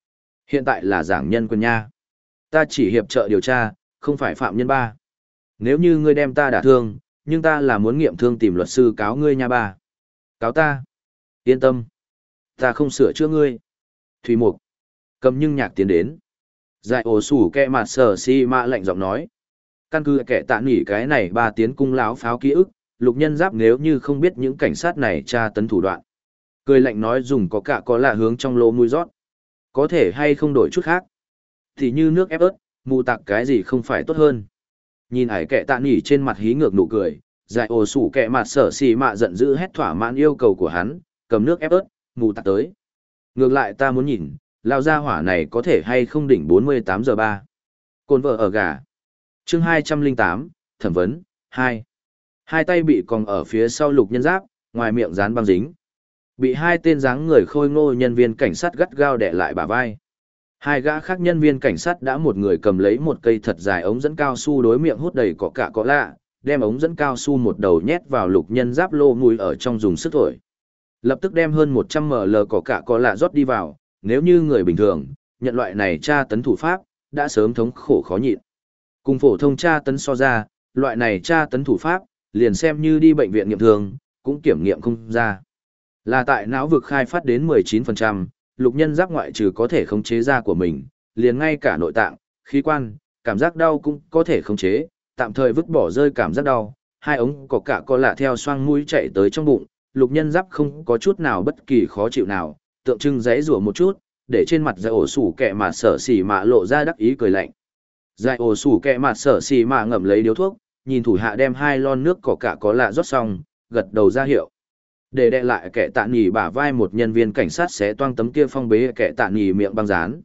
Hiện tại là giảng nhân quân nha. Ta chỉ hiệp trợ điều tra, không phải phạm nhân ba. Nếu như ngươi đem ta đả thương, nhưng ta là muốn nghiệm thương tìm luật sư cáo ngươi nha ba. Cáo ta. Yên tâm. Ta không sửa chữa ngươi. Thủy Mục. Cầm nhưng nhạc tiến đến. Giải ổ sủ kẹ mặt sở si mạ lạnh giọng nói. Căn cứ kẻ tạ nỉ cái này ba tiến cung láo pháo ký ức, Lục Nhân Giáp nếu như không biết những cảnh sát này tra tấn thủ đoạn. Cười lạnh nói dùng có cả có lạ hướng trong lỗ mũi rót. Có thể hay không đổi chút khác. Thì như nước ép ớt, mù tạc cái gì không phải tốt hơn. Nhìn ải kẻ tạ nỉ trên mặt hí ngược nụ cười, giải ổ sủ kẹ mặt sở xì mạ giận dữ hét thỏa mãn yêu cầu của hắn, cầm nước ép ớt, mù tạc tới. Ngược lại ta muốn nhìn, lao ra hỏa này có thể hay không đỉnh 48 giờ 3. Côn vợ ở gà. Chương 208, thẩm vấn, 2. Hai tay bị còng ở phía sau Lục Nhân Giáp, ngoài miệng dán băng dính. Bị hai tên dáng người khôi ngô nhân viên cảnh sát gắt gao đè lại bả vai. Hai gã khác nhân viên cảnh sát đã một người cầm lấy một cây thật dài ống dẫn cao su đối miệng hút đầy cỏ cạ có lạ, đem ống dẫn cao su một đầu nhét vào Lục Nhân Giáp lô mũi ở trong dùng sức thổi. Lập tức đem hơn 100 ml cỏ cạ có lạ rót đi vào, nếu như người bình thường, nhận loại này tra tấn thủ pháp, đã sớm thống khổ khó nhịn. Cùng phổ thông tra tấn so ra, loại này tra tấn thủ pháp, liền xem như đi bệnh viện nghiệm thương, cũng kiểm nghiệm không ra. Là tại não vực khai phát đến 19%, Lục Nhân Giáp ngoại trừ có thể khống chế da của mình, liền ngay cả nội tạng, khí quan, cảm giác đau cũng có thể khống chế, tạm thời vứt bỏ rơi cảm giác đau. Hai ống có cả có lạ theo xoang mũi chạy tới trong bụng, Lục Nhân Giáp không có chút nào bất kỳ khó chịu nào, tượng trưng giãy rủa một chút, để trên mặt Giải ổ sủ kẹ mà sở xỉ mạ lộ ra đắc ý cười lạnh. Giải ổ sủ kẹ mà sở xỉ mạ ngậm lấy điếu thuốc, nhìn thủ hạ đem 2 lon nước có cả có lạ rót xong, gật đầu ra hiệu. Để đè lại kẻ tạ nghỉ bả vai một nhân viên cảnh sát xé toang tấm kia phong bế kẻ tạ nghỉ miệng băng dán.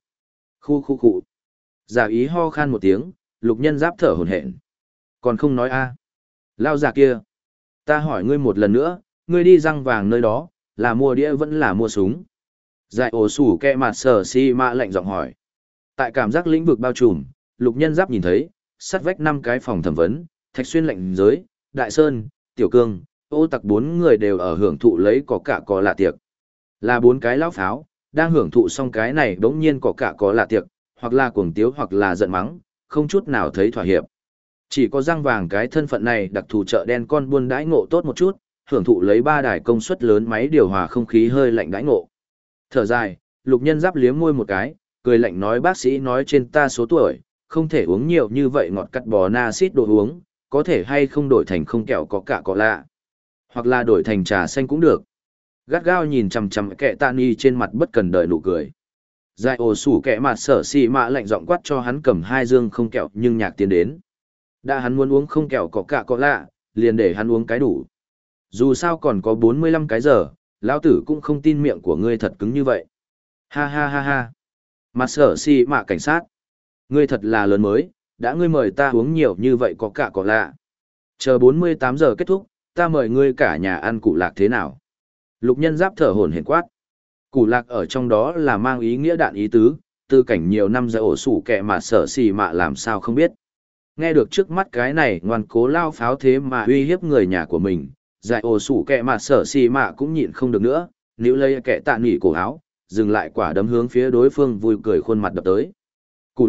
Khu. Giả ý ho khan một tiếng, Lục Nhân Giáp thở hổn hển. Còn không nói a? Lao già kia. Ta hỏi ngươi một lần nữa, ngươi đi răng vàng nơi đó, là mua đĩa vẫn là mua súng? Giải ổ sủ kẹ mặt sở si mạ lạnh giọng hỏi. Tại cảm giác lĩnh vực bao trùm, Lục Nhân Giáp nhìn thấy, sắt vách 5 cái phòng thẩm vấn, Thạch Xuyên lệnh giới, Đại Sơn, Tiểu Cương, Ô Tặc 4 người đều ở hưởng thụ lấy có cả có lạ tiệc. Là 4 cái lão pháo, đang hưởng thụ xong cái này đống nhiên có cả có lạ tiệc, hoặc là cuồng tiếu hoặc là giận mắng, không chút nào thấy thỏa hiệp. Chỉ có răng vàng cái thân phận này đặc thù chợ đen con buôn đãi ngộ tốt một chút, hưởng thụ lấy 3 đài công suất lớn máy điều hòa không khí hơi lạnh đãi ngộ. Thở dài, Lục Nhân Giáp liếm môi một cái, cười lạnh nói bác sĩ nói trên ta số tuổi, không thể uống nhiều như vậy ngọt cắt bò na xít đồ uống, có thể hay không đổi thành không kẹo có cả có lạ. Hoặc là đổi thành trà xanh cũng được. Gắt gao nhìn chằm chằm kẻ tạ ni trên mặt bất cần đời nụ cười. Giải ổ sủ kẻ mặt sở xì mạ lạnh giọng quát cho hắn cầm 2 dương không kẹo nhưng nhạc tiến đến. Đã hắn muốn uống không kẹo có cả có lạ, liền để hắn uống cái đủ. Dù sao còn có 45 cái giờ, lão tử cũng không tin miệng của ngươi thật cứng như vậy. Ha ha ha ha. Mặt sở xì mạ cảnh sát. Ngươi thật là lớn mới, đã ngươi mời ta uống nhiều như vậy có cả có lạ. Chờ 48 giờ kết thúc, ta mời ngươi cả nhà ăn củ lạc thế nào? Lục Nhân Giáp thở hổn hển quát. Củ lạc ở trong đó là mang ý nghĩa đạn ý tứ, tư cảnh nhiều năm Giải ổ sủ kẹ mà sở xì mạ làm sao không biết. Nghe được trước mắt cái này ngoan cố lao pháo thế mà uy hiếp người nhà của mình, Giải ổ sủ kẹ mà sở xì mạ cũng nhịn không được nữa, níu lấy kẻ tạ nỉ cổ áo, dừng lại quả đấm hướng phía đối phương vui cười khuôn mặt đập tới. Củ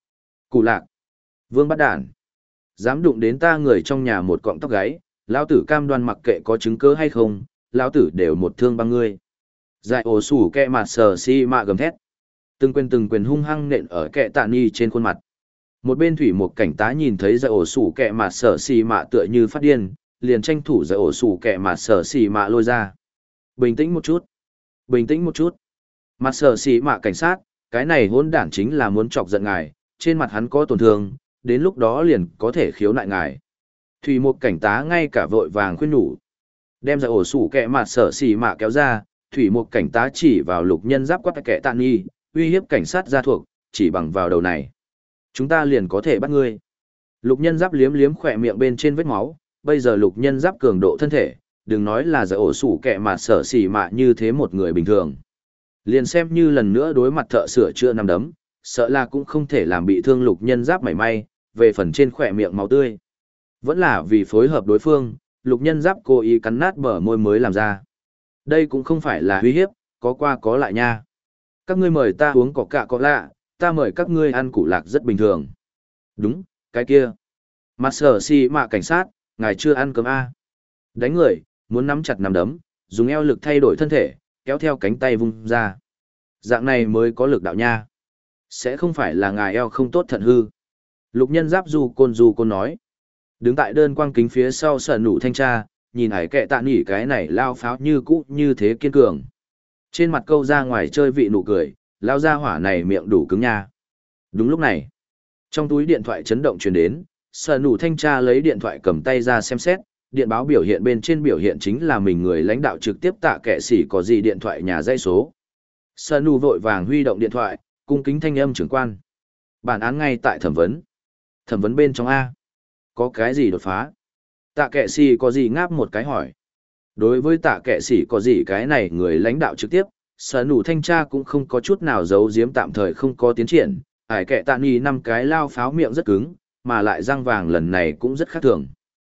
lạc, vương bắt đản. Dám đụng đến ta người trong nhà một cọng tóc gáy, lão tử cam đoan mặc kệ có chứng cớ hay không, lão tử đều một thương băng ngươi. Giải ổ sủ kẹ mặt sờ si mạ gầm thét. Từng quyền hung hăng nện ở kẹ tạ ni trên khuôn mặt. Một bên thủy một cảnh tá nhìn thấy giải ổ sủ kẹ mặt sờ si mạ tựa như phát điên, liền tranh thủ giải ổ sủ kẹ mặt sờ si mạ lôi ra. Bình tĩnh một chút. Mặt sờ si mạ cảnh sát, cái này hỗn đản chính là muốn chọc giận ngài, trên mặt hắn có tổn thương, đến lúc đó liền có thể khiếu nại ngài. Thủy một cảnh tá ngay cả vội vàng khuyên nhủ. Đem giải ổ sủ kẹ mặt sở xì mạ kéo ra, thủy một cảnh tá chỉ vào Lục Nhân Giáp quát kẻ tạ nghi, uy hiếp cảnh sát gia thuộc, chỉ bằng vào đầu này. Chúng ta liền có thể bắt ngươi. Lục Nhân Giáp liếm liếm khỏe miệng bên trên vết máu, bây giờ Lục Nhân Giáp cường độ thân thể, đừng nói là giải ổ sủ kẹ mặt sở xì mạ như thế một người bình thường. Liền xem như lần nữa đối mặt thợ sửa chữa nằm đấm, sợ là cũng không thể làm bị thương Lục Nhân Giáp mảy may, về phần trên khỏe miệng máu tươi. Vẫn là vì phối hợp đối phương, Lục Nhân Giáp cố ý cắn nát bờ môi mới làm ra. Đây cũng không phải là uy hiếp, có qua có lại nha. Các ngươi mời ta uống Coca-Cola, ta mời các ngươi ăn củ lạc rất bình thường. Đúng, cái kia. Mặt sở si mạ cảnh sát, ngài chưa ăn cơm A. Đánh người, muốn nắm chặt nắm đấm, dùng eo lực thay đổi thân thể, kéo theo cánh tay vung ra. Dạng này mới có lực đạo nha. Sẽ không phải là ngài eo không tốt thận hư. Lục nhân giáp du côn nói. Đứng tại đơn quang kính phía sau sở nụ thanh tra, nhìn hải kệ tạ nỉ cái này lao pháo như cũ như thế kiên cường. Trên mặt câu ra ngoài chơi vị nụ cười, lao ra hỏa này miệng đủ cứng nha. Đúng lúc này, trong túi điện thoại chấn động truyền đến, sở nụ thanh tra lấy điện thoại cầm tay ra xem xét, điện báo biểu hiện bên trên biểu hiện chính là mình người lãnh đạo trực tiếp tạ kệ sĩ có gì điện thoại nhà dây số. Sở nụ vội vàng huy động điện thoại, cung kính thanh âm trưởng quan. Bản án ngay tại thẩm vấn. Thẩm vấn bên trong A. Có cái gì đột phá? Tạ kệ sĩ có gì ngáp một cái hỏi. Đối với tạ kệ sĩ có gì cái này người lãnh đạo trực tiếp, sở nụ thanh tra cũng không có chút nào giấu giếm tạm thời không có tiến triển. Ải kệ tạ nì 5 cái lao pháo miệng rất cứng, mà lại răng vàng lần này cũng rất khác thường.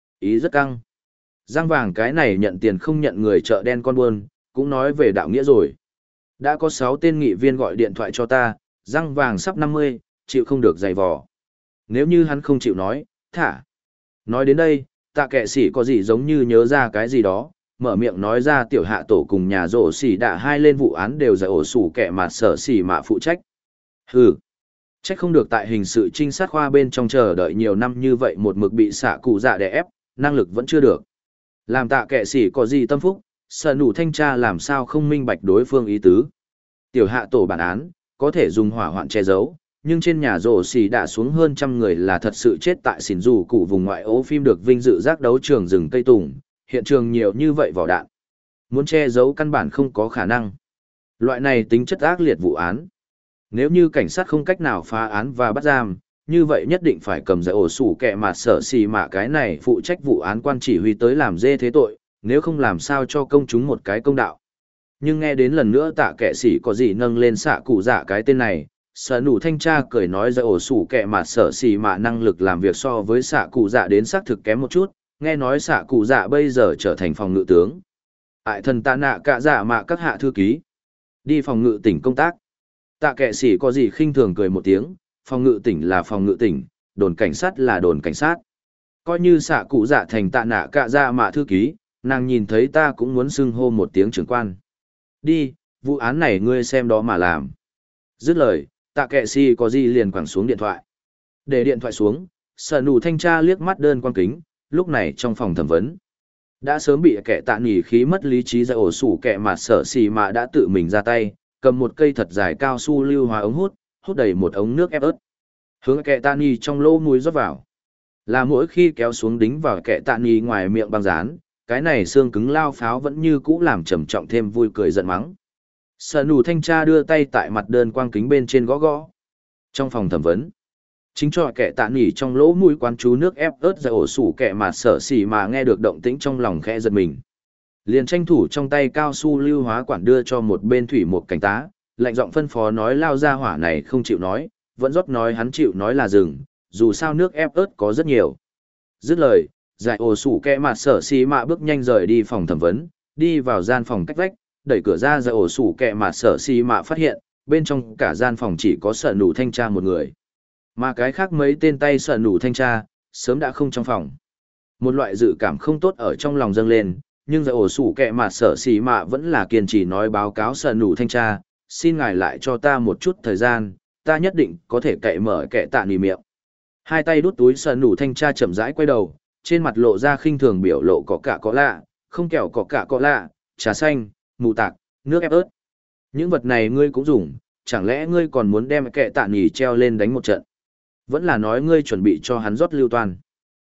Ý rất căng. Răng vàng cái này nhận tiền không nhận người chợ đen con buôn, cũng nói về đạo nghĩa rồi. Đã có 6 tên nghị viên gọi điện thoại cho ta, răng vàng sắp 50, chịu không được dày vò. Nếu như hắn không chịu nói, thả. Nói đến đây, tạ kệ sĩ có gì giống như nhớ ra cái gì đó, mở miệng nói ra tiểu hạ tổ cùng nhà rổ xỉ đã hai lên vụ án đều giải ổ sủ kẻ mà sở xỉ mạ phụ trách. Hừ. Trách không được tại hình sự trinh sát khoa bên trong chờ đợi nhiều năm như vậy một mực bị xạ cụ dạ đè ép, năng lực vẫn chưa được. Làm tạ kệ sĩ có gì tâm phúc, sở nụ thanh tra làm sao không minh bạch đối phương ý tứ. Tiểu hạ tổ bản án, có thể dùng hỏa hoạn che giấu, nhưng trên nhà rổ xỉ đã xuống hơn 100 người là thật sự chết tại xỉn dù cụ vùng ngoại ô phim được vinh dự giác đấu trường rừng Tây Tùng, hiện trường nhiều như vậy vỏ đạn. Muốn che giấu căn bản không có khả năng. Loại này tính chất ác liệt vụ án. Nếu như cảnh sát không cách nào phá án và bắt giam, như vậy nhất định phải cầm giải ổ sủ kẹ mà sở xì mà cái này phụ trách vụ án quan chỉ huy tới làm dê thế tội, nếu không làm sao cho công chúng một cái công đạo. Nhưng nghe đến lần nữa tạ kệ sĩ có gì nâng lên xạ cụ dạ cái tên này, sở nụ thanh tra cười nói giải ổ sủ kẹ mà sở xì mà năng lực làm việc so với xạ cụ dạ đến xác thực kém một chút, nghe nói xạ cụ dạ bây giờ trở thành phòng ngự tướng. Ại thần tạ nạ cả dạ mạ các hạ thư ký. Đi phòng ngự tỉnh công tác. Tạ kệ sĩ có gì khinh thường cười một tiếng, phòng ngự tỉnh là phòng ngự tỉnh, đồn cảnh sát là đồn cảnh sát. Coi như xạ cụ dạ thành tạ nạ cả dạ mạ thư ký, nàng nhìn thấy ta cũng muốn xưng hô một tiếng trưởng quan. Đi, vụ án này ngươi xem đó mà làm. Dứt lời, tạ kệ sĩ có gì liền quẳng xuống điện thoại. Để điện thoại xuống, sở nụ thanh tra liếc mắt đơn quan kính, lúc này trong phòng thẩm vấn. Đã sớm bị kẻ tạ nghỉ khí mất lý trí ra ổ sủ kẻ mà sở xì mà đã tự mình ra tay, cầm một cây thật dài cao su lưu hóa ống hút, hút đầy một ống nước ép ớt. Hướng kẻ tạ nghỉ trong lỗ mũi rót vào. Là mỗi khi kéo xuống đính vào kẻ tạ nghỉ ngoài miệng băng dán, cái này xương cứng lao pháo vẫn như cũ làm trầm trọng thêm vui cười giận mắng. Sở nụ thanh tra đưa tay tại mặt đơn quang kính bên trên gõ gõ. Trong phòng thẩm vấn, chính cho kẻ tạ nỉ trong lỗ mũi quán chú nước ép ớt ra ổ sủ kẻ mà sở xỉ mà nghe được động tĩnh trong lòng khẽ giật mình. Liền tranh thủ trong tay cao su lưu hóa quản đưa cho một bên thủy một cảnh tá, lạnh giọng phân phó nói lao ra hỏa này không chịu nói, vẫn rót nói hắn chịu nói là dừng, dù sao nước ép ớt có rất nhiều. Dứt lời, giải ổ sủ kẻ mà sở xỉ mà bước nhanh rời đi phòng thẩm vấn, đi vào gian phòng cách vách, đẩy cửa ra giải ổ sủ kẻ mà sở xỉ mà phát hiện, bên trong cả gian phòng chỉ có sở nụ thanh tra một người. Mà cái khác mấy tên tay sở nụ thanh tra, sớm đã không trong phòng. Một loại dự cảm không tốt ở trong lòng dâng lên, nhưng giải ổ sủ kẹ mà sở xì mạ vẫn là kiên trì nói báo cáo sở nụ thanh tra, xin ngài lại cho ta một chút thời gian, ta nhất định có thể cậy mở kẹ tạ nì miệng. Hai tay đút túi sở nụ thanh tra chậm rãi quay đầu, trên mặt lộ ra khinh thường biểu lộ có cả có lạ, không kẹo có cả có lạ, trà xanh, mù tạc, nước ép ớt. Những vật này ngươi cũng dùng, chẳng lẽ ngươi còn muốn đem kẹ tạ nì treo lên đánh một trận? Vẫn là nói ngươi chuẩn bị cho hắn rót lưu toàn.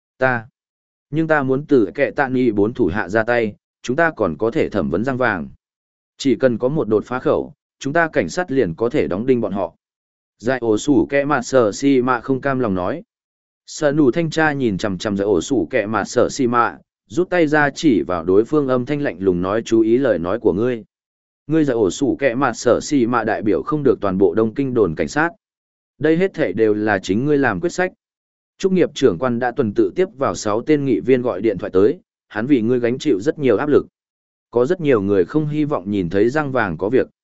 Nhưng ta muốn từ kẻ tạ nghi 4 thủ hạ ra tay, chúng ta còn có thể thẩm vấn răng vàng. Chỉ cần có một đột phá khẩu, chúng ta cảnh sát liền có thể đóng đinh bọn họ. Giải ổ sủ kẻ mà sở si mạ không cam lòng nói. Sở nụ thanh tra nhìn chằm chằm giải ổ sủ kẻ mà sở si mạ, rút tay ra chỉ vào đối phương âm thanh lạnh lùng nói chú ý lời nói của ngươi. Ngươi giải ổ sủ kẻ mà sở si mạ đại biểu không được toàn bộ Đông Kinh đồn cảnh sát. Đây hết thể đều là chính ngươi làm quyết sách. Trúc nghiệp trưởng quan đã tuần tự tiếp vào 6 tên nghị viên gọi điện thoại tới, hắn vì ngươi gánh chịu rất nhiều áp lực. Có rất nhiều người không hy vọng nhìn thấy răng vàng có việc.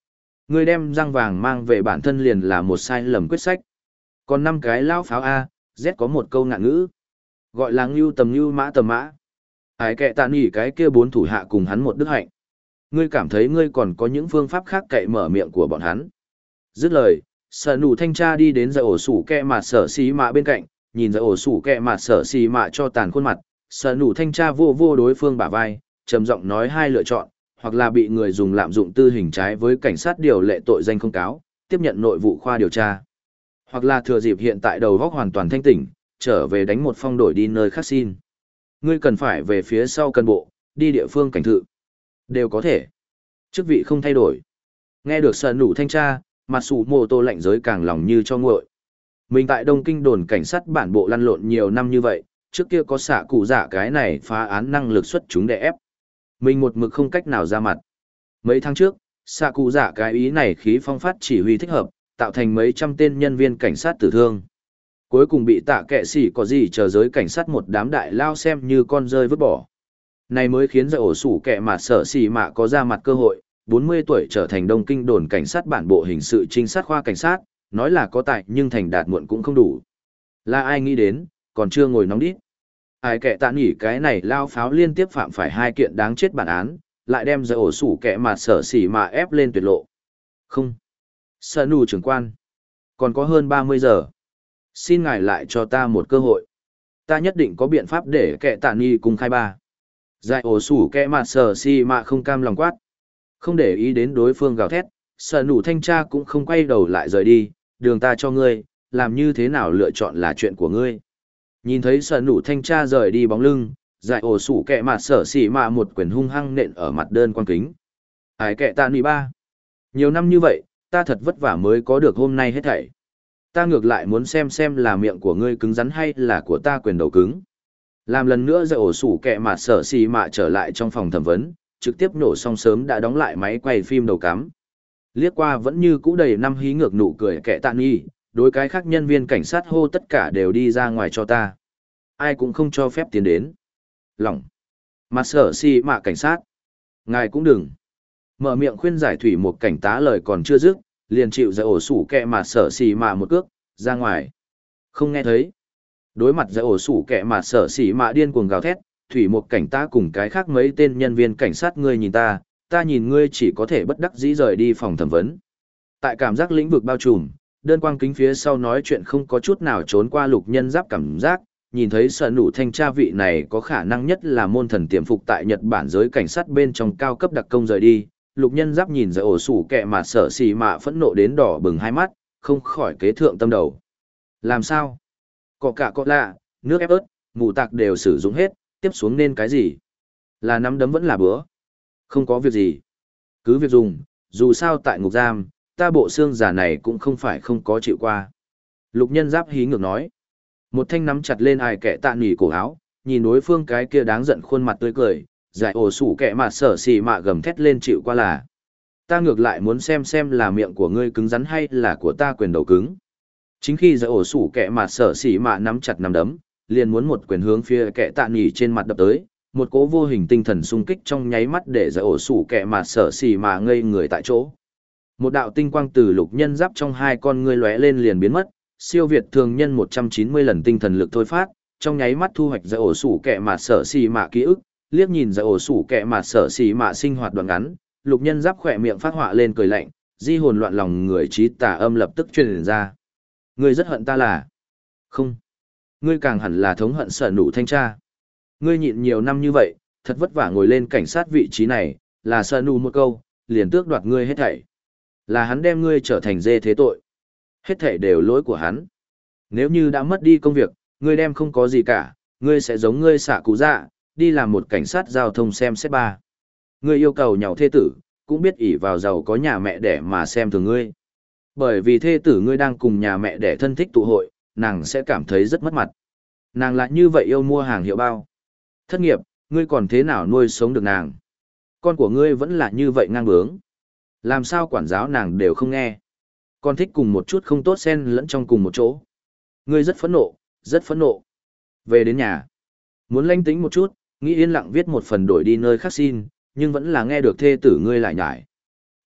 Ngươi đem răng vàng mang về bản thân liền là một sai lầm quyết sách. Còn 5 cái lao pháo A, Z có một câu ngạn ngữ. Gọi là ngưu tầm mã. Ái kệ tạ nghỉ cái kia 4 thủ hạ cùng hắn một đức hạnh. Ngươi cảm thấy ngươi còn có những phương pháp khác cậy mở miệng của bọn hắn. Dứt lời, sở nụ thanh tra đi đến giải ổ sủ kẹ mặt sở xì mạ bên cạnh, nhìn giải ổ sủ kẹ mặt sở xì mạ cho tàn khuôn mặt, sở nụ thanh tra vô vô đối phương bả vai, trầm giọng nói hai lựa chọn, hoặc là bị người dùng lạm dụng tư hình trái với cảnh sát điều lệ tội danh không cáo, tiếp nhận nội vụ khoa điều tra. Hoặc là thừa dịp hiện tại đầu góc hoàn toàn thanh tỉnh, trở về đánh một phong đổi đi nơi khác xin. Ngươi cần phải về phía sau cân bộ, đi địa phương cảnh thự. Đều có thể. Chức vị không thay đổi. Nghe được sở nụ thanh tra, mặt sủ mô tô lạnh giới càng lòng như cho nguội. Mình tại Đông Kinh đồn cảnh sát bản bộ lăn lộn nhiều năm như vậy, trước kia có xạ cụ dạ cái này phá án năng lực xuất chúng để ép. Mình một mực không cách nào ra mặt. Mấy tháng trước, xạ cụ dạ cái ý này khí phong phát chỉ huy thích hợp, tạo thành mấy trăm tên nhân viên cảnh sát tử thương. Cuối cùng bị tạ kệ sĩ có gì chờ giới cảnh sát một đám đại lao xem như con rơi vứt bỏ. Này mới khiến giải ổ sủ kẹ mà sở xì mạ có ra mặt cơ hội, 40 tuổi trở thành Đông Kinh đồn cảnh sát bản bộ hình sự trinh sát khoa cảnh sát, nói là có tài nhưng thành đạt muộn cũng không đủ. Là ai nghĩ đến, còn chưa ngồi nóng đít. Ai kệ tạ nghỉ cái này lao pháo liên tiếp phạm phải 2 kiện đáng chết bản án, lại đem giải ổ sủ kẹ mà sở xì mạ ép lên tuyệt lộ. Không. Sở nụ trưởng quan. Còn có hơn 30 giờ. Xin ngài lại cho ta một cơ hội. Ta nhất định có biện pháp để kệ tạ nghỉ cùng khai ba. Giải ổ sủ kẹ mà sở xì mạ không cam lòng quát. Không để ý đến đối phương gào thét, sở nụ thanh tra cũng không quay đầu lại rời đi, đường ta cho ngươi, làm như thế nào lựa chọn là chuyện của ngươi. Nhìn thấy sở nụ thanh tra rời đi bóng lưng, giải ổ sủ kẹ mặt sở xỉ mạ một quyền hung hăng nện ở mặt đơn quan kính. Ái kệ tạ nì ba. Nhiều năm như vậy, ta thật vất vả mới có được hôm nay hết thảy. Ta ngược lại muốn xem là miệng của ngươi cứng rắn hay là của ta quyền đầu cứng. Làm lần nữa giải ổ sủ kẹ mặt sở xỉ mạ trở lại trong phòng thẩm vấn, trực tiếp nổ xong sớm đã đóng lại máy quay phim đầu cắm. Liếc qua vẫn như cũ đầy năm hí ngược nụ cười kệ tạ nghi, đối cái khác nhân viên cảnh sát hô tất cả đều đi ra ngoài cho ta. Ai cũng không cho phép tiến đến. Lỏng. Mặt sở si mạ cảnh sát. Ngài cũng đừng. Mở miệng khuyên giải thủy một cảnh tá lời còn chưa dứt, liền chịu giải ổ sủ kẹ mặt sở si mạ một cước, ra ngoài. Không nghe thấy. Đối mặt giải ổ sủ kẹ mặt sở si mạ điên cuồng gào thét, thủy một cảnh tá cùng cái khác mấy tên nhân viên cảnh sát ngươi nhìn ta nhìn ngươi chỉ có thể bất đắc dĩ rời đi phòng thẩm vấn. Tại cảm giác lĩnh vực bao trùm, đơn quang kính phía sau nói chuyện không có chút nào trốn qua lục nhân giáp cảm giác, nhìn thấy sở nụ thanh tra vị này có khả năng nhất là môn thần tiềm phục tại Nhật Bản giới cảnh sát bên trong cao cấp đặc công rời đi, lục nhân giáp nhìn giải ổ sủ kẹ mà sở xì mạ phẫn nộ đến đỏ bừng hai mắt, không khỏi kế thượng tâm đầu. Làm sao? Có cả có lạ, nước ép ớt, mù tạc đều sử dụng hết, tiếp xuống nên cái gì? Là nắm đấm vẫn là bữa. Không có việc gì. Cứ việc dùng, dù sao tại ngục giam, ta bộ xương giả này cũng không phải không có chịu qua. Lục nhân giáp hí ngược nói. Một thanh nắm chặt lên ai kẻ tạ nỉ cổ áo, nhìn đối phương cái kia đáng giận khuôn mặt tươi cười, giải ổ sủ kẻ mà sở xì mạ gầm thét lên chịu qua là. Ta ngược lại muốn xem là miệng của ngươi cứng rắn hay là của ta quyền đầu cứng. Chính khi giải ổ sủ kẻ mà sở xì mạ nắm chặt nắm đấm, liền muốn một quyền hướng phía kẻ tạ nỉ trên mặt đập tới. Một cỗ vô hình tinh thần xung kích trong nháy mắt để giải ổ sủ kẹ mà sở xì mà ngây người tại chỗ. Một đạo tinh quang từ lục nhân giáp trong hai con ngươi lóe lên liền biến mất, siêu việt thường nhân 190 lần tinh thần lực thôi phát, trong nháy mắt thu hoạch giải ổ sủ kẹ mà sở xì mà ký ức, liếc nhìn giải ổ sủ kẹ mà sở xì mà sinh hoạt đoạn ngắn, lục nhân giáp khỏe miệng phát họa lên cười lạnh, di hồn loạn lòng người trí tà âm lập tức truyền ra. Ngươi rất hận ta là? Không. Ngươi càng hẳn là thống hận sở nụ thanh tra. Ngươi nhịn nhiều năm như vậy, thật vất vả ngồi lên cảnh sát vị trí này, là sở nụ một câu, liền tước đoạt ngươi hết thảy. Là hắn đem ngươi trở thành dê thế tội. Hết thảy đều lỗi của hắn. Nếu như đã mất đi công việc, ngươi đem không có gì cả, ngươi sẽ giống ngươi xạ cụ dạ, đi làm một cảnh sát giao thông xem xét ba. Ngươi yêu cầu nhậu thê tử, cũng biết ỷ vào giàu có nhà mẹ đẻ mà xem thường ngươi. Bởi vì thê tử ngươi đang cùng nhà mẹ đẻ thân thích tụ hội, nàng sẽ cảm thấy rất mất mặt. Nàng lại như vậy yêu mua hàng hiệu bao. Thất nghiệp, ngươi còn thế nào nuôi sống được nàng? Con của ngươi vẫn là như vậy ngang bướng. Làm sao quản giáo nàng đều không nghe. Con thích cùng một chút không tốt xen lẫn trong cùng một chỗ. Ngươi rất phẫn nộ, rất phẫn nộ. Về đến nhà. Muốn lanh tĩnh một chút, nghĩ yên lặng viết một phần đổi đi nơi khác xin, nhưng vẫn là nghe được thê tử ngươi lại nhải.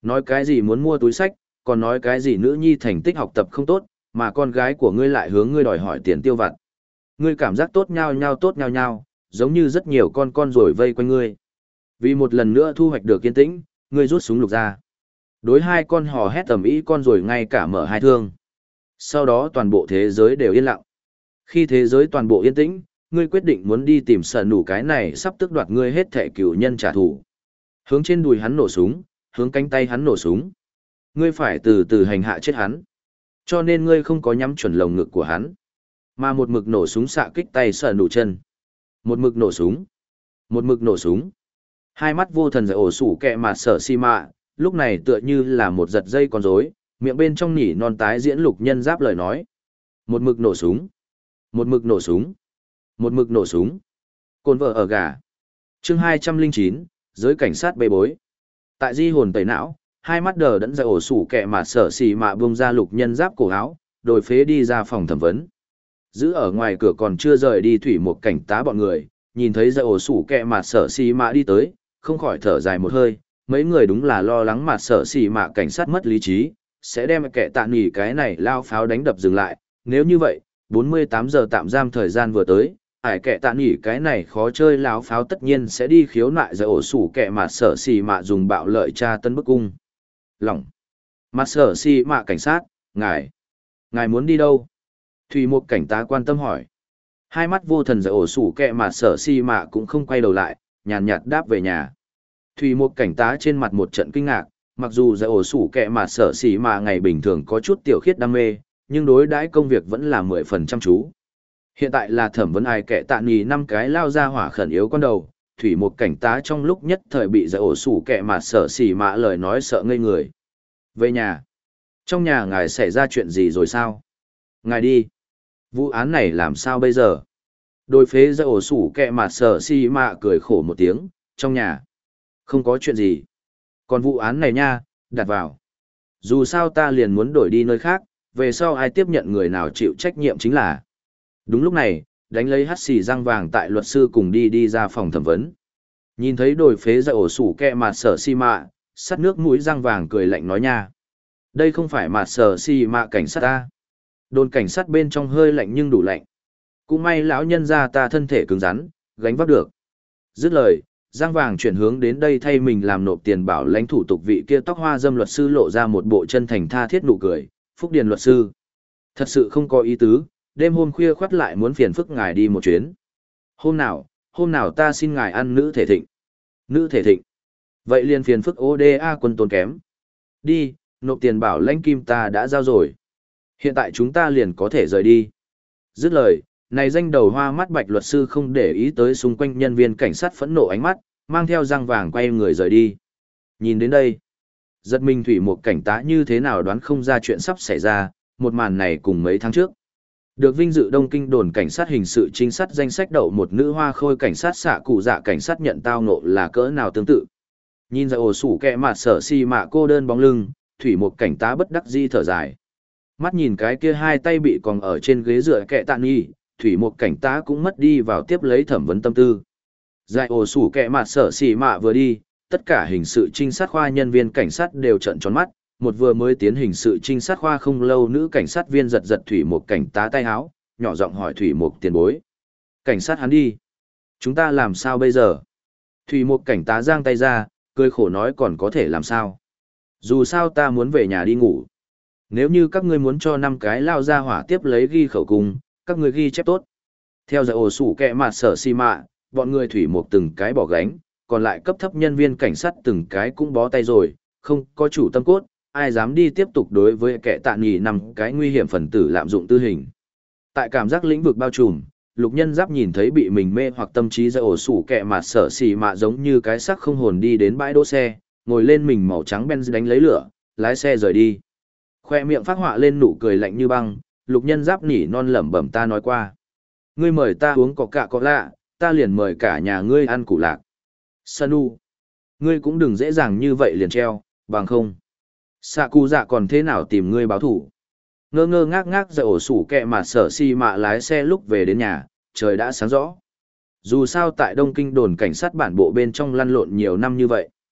Nói cái gì muốn mua túi sách, còn nói cái gì nữ nhi thành tích học tập không tốt, mà con gái của ngươi lại hướng ngươi đòi hỏi tiền tiêu vặt. Ngươi cảm giác tốt nhau nhau, giống như rất nhiều con rồi vây quanh ngươi. Vì một lần nữa thu hoạch được kiên tĩnh, ngươi rút súng lục ra. Đối hai con hò hét tầm ý con rồi ngay cả mở hai thương. Sau đó toàn bộ thế giới đều yên lặng. Khi thế giới toàn bộ yên tĩnh, ngươi quyết định muốn đi tìm sở nủ cái này sắp tước đoạt ngươi hết thẻ cửu nhân trả thù. Hướng trên đùi hắn nổ súng, hướng cánh tay hắn nổ súng. Ngươi phải từ từ hành hạ chết hắn. Cho nên ngươi không có nhắm chuẩn lồng ngực của hắn, mà một mực nổ súng xạ kích tay sở nủ chân. Một mực nổ súng. Một mực nổ súng. Hai mắt vô thần giải ổ sủ kẹ mà sở si mạ, lúc này tựa như là một giật dây con rối, miệng bên trong nhỉ non tái diễn lục nhân giáp lời nói. Một mực nổ súng. Một mực nổ súng. Một mực nổ súng. Cồn vợ ở gà. Chương 209, giới cảnh sát bê bối. Tại di hồn tẩy não, hai mắt đờ đẫn giải ổ sủ kẹ mà sở xì mạ bung ra lục nhân giáp cổ áo, đồi phế đi ra phòng thẩm vấn. Giữ ở ngoài cửa còn chưa rời đi thủy một cảnh tá bọn người, nhìn thấy giải ổ sủ kẹ mà sở xì mạ đi tới, không khỏi thở dài một hơi. Mấy người đúng là lo lắng mà sở xì mạ cảnh sát mất lý trí, sẽ đem kẻ tạ nghỉ cái này lao pháo đánh đập dừng lại. Nếu như vậy, 48 giờ tạm giam thời gian vừa tới, ải kẻ tạ nghỉ cái này khó chơi láo pháo tất nhiên sẽ đi khiếu nại giải ổ sủ kẻ mà sở xì mạ dùng bạo lợi tra tân bức cung. Lỏng. Mà sở xì mạ cảnh sát, ngài muốn đi đâu? Thủy một cảnh tá quan tâm hỏi. Hai mắt vô thần giải ổ sủ kẻ mà sở xì mạ cũng không quay đầu lại, nhàn nhạt đáp về nhà. Thủy một cảnh tá trên mặt một trận kinh ngạc, mặc dù giải ổ sủ kẻ mà sở xì mạ ngày bình thường có chút tiểu khiết đam mê, nhưng đối đãi công việc vẫn là 10% chăm chú. Hiện tại là thẩm vấn ai kẻ tạ nghỉ 5 cái lao ra hỏa khẩn yếu con đầu, thủy một cảnh tá trong lúc nhất thời bị giải ổ sủ kẻ mà sở xỉ mạ lời nói sợ ngây người. Về nhà. Trong nhà ngài xảy ra chuyện gì rồi sao? Ngài đi. Vụ án này làm sao bây giờ? Đôi phế giải ổ sủ kẻ mà sở xỉ mạ cười khổ một tiếng, trong nhà. Không có chuyện gì. Còn vụ án này nha, đặt vào. Dù sao ta liền muốn đổi đi nơi khác, về sau ai tiếp nhận người nào chịu trách nhiệm chính là. Đúng lúc này, đánh lấy hắt xì răng vàng tại luật sư cùng đi ra phòng thẩm vấn. Nhìn thấy đồi phế giải ổ sủ kẹ mà sở si mạ, sắt nước mũi răng vàng cười lạnh nói nha. Đây không phải mà sở si mạ cảnh sát ta. Đồn cảnh sát bên trong hơi lạnh nhưng đủ lạnh. Cũng may lão nhân ra ta thân thể cứng rắn, gánh vác được. Dứt lời, răng vàng chuyển hướng đến đây thay mình làm nộp tiền bảo lãnh thủ tục vị kia tóc hoa dâm luật sư lộ ra một bộ chân thành tha thiết nụ cười. Phúc Điền luật sư. Thật sự không có ý tứ, đêm hôm khuya khoắt lại muốn phiền phức ngài đi một chuyến. Hôm nào ta xin ngài ăn nữ thể thịnh. Nữ thể thịnh. Vậy liền phiền phức ODA quân tốn kém. Đi, nộp tiền bảo lãnh kim ta đã giao rồi. Hiện tại chúng ta liền có thể rời đi. Dứt lời, này danh đầu hoa mắt bạch luật sư không để ý tới xung quanh nhân viên cảnh sát phẫn nộ ánh mắt, mang theo răng vàng quay người rời đi. Nhìn đến đây, giật mình thủy một cảnh tá như thế nào đoán không ra chuyện sắp xảy ra, một màn này cùng mấy tháng trước. Được vinh dự Đông Kinh đồn cảnh sát hình sự trinh sát danh sách đậu một nữ hoa khôi cảnh sát xạ cụ dạ cảnh sát nhận tao nộ là cỡ nào tương tự. Nhìn ra ổ sủ kẹ mặt sở si mạ cô đơn bóng lưng, thủy một cảnh tá bất đắc di thở dài. Mắt nhìn cái kia hai tay bị còn ở trên ghế dựa kẹ tạ nghi, thủy một cảnh tá cũng mất đi vào tiếp lấy thẩm vấn tâm tư. Dài ổ sủ kẹ mặt sở si mạ vừa đi, tất cả hình sự trinh sát khoa nhân viên cảnh sát đều trợn tròn mắt. Một vừa mới tiến hình sự trinh sát khoa không lâu nữ cảnh sát viên giật thủy một cảnh tá tay háo, nhỏ giọng hỏi thủy một tiền bối. Cảnh sát hắn đi. Chúng ta làm sao bây giờ? Thủy một cảnh tá giang tay ra, cười khổ nói còn có thể làm sao? Dù sao ta muốn về nhà đi ngủ. Nếu như các ngươi muốn cho 5 cái lao ra hỏa tiếp lấy ghi khẩu cung, các ngươi ghi chép tốt. Theo giải ổ sủ kẹ mặt sở si mạ, bọn người thủy một từng cái bỏ gánh, còn lại cấp thấp nhân viên cảnh sát từng cái cũng bó tay rồi, không có chủ tâm cốt. Ai dám đi tiếp tục đối với kẻ tạ nghỉ 5 cái nguy hiểm phần tử lạm dụng tư hình. Tại cảm giác lĩnh vực bao trùm, lục nhân giáp nhìn thấy bị mình mê hoặc tâm trí ra ổ sủ kẹ mặt sở xì mạ giống như cái xác không hồn đi đến bãi đỗ xe, ngồi lên mình màu trắng Benz đánh lấy lửa, lái xe rời đi. Khoe miệng phát họa lên nụ cười lạnh như băng, lục nhân giáp nỉ non lẩm bẩm ta nói qua. Ngươi mời ta uống Coca-Cola, ta liền mời cả nhà ngươi ăn củ lạc. Sanu, ngươi cũng đừng dễ dàng như vậy liền treo, bằng không. Sạ cụ dạ còn thế nào tìm ngươi báo thủ? Ngơ ngơ ngác ngác dậy ổ sủ kẹ mà sở si mạ lái xe lúc về đến nhà, trời đã sáng rõ. Dù sao tại Đông Kinh đồn cảnh sát bản bộ bên trong lăn lộn nhiều năm như vậy.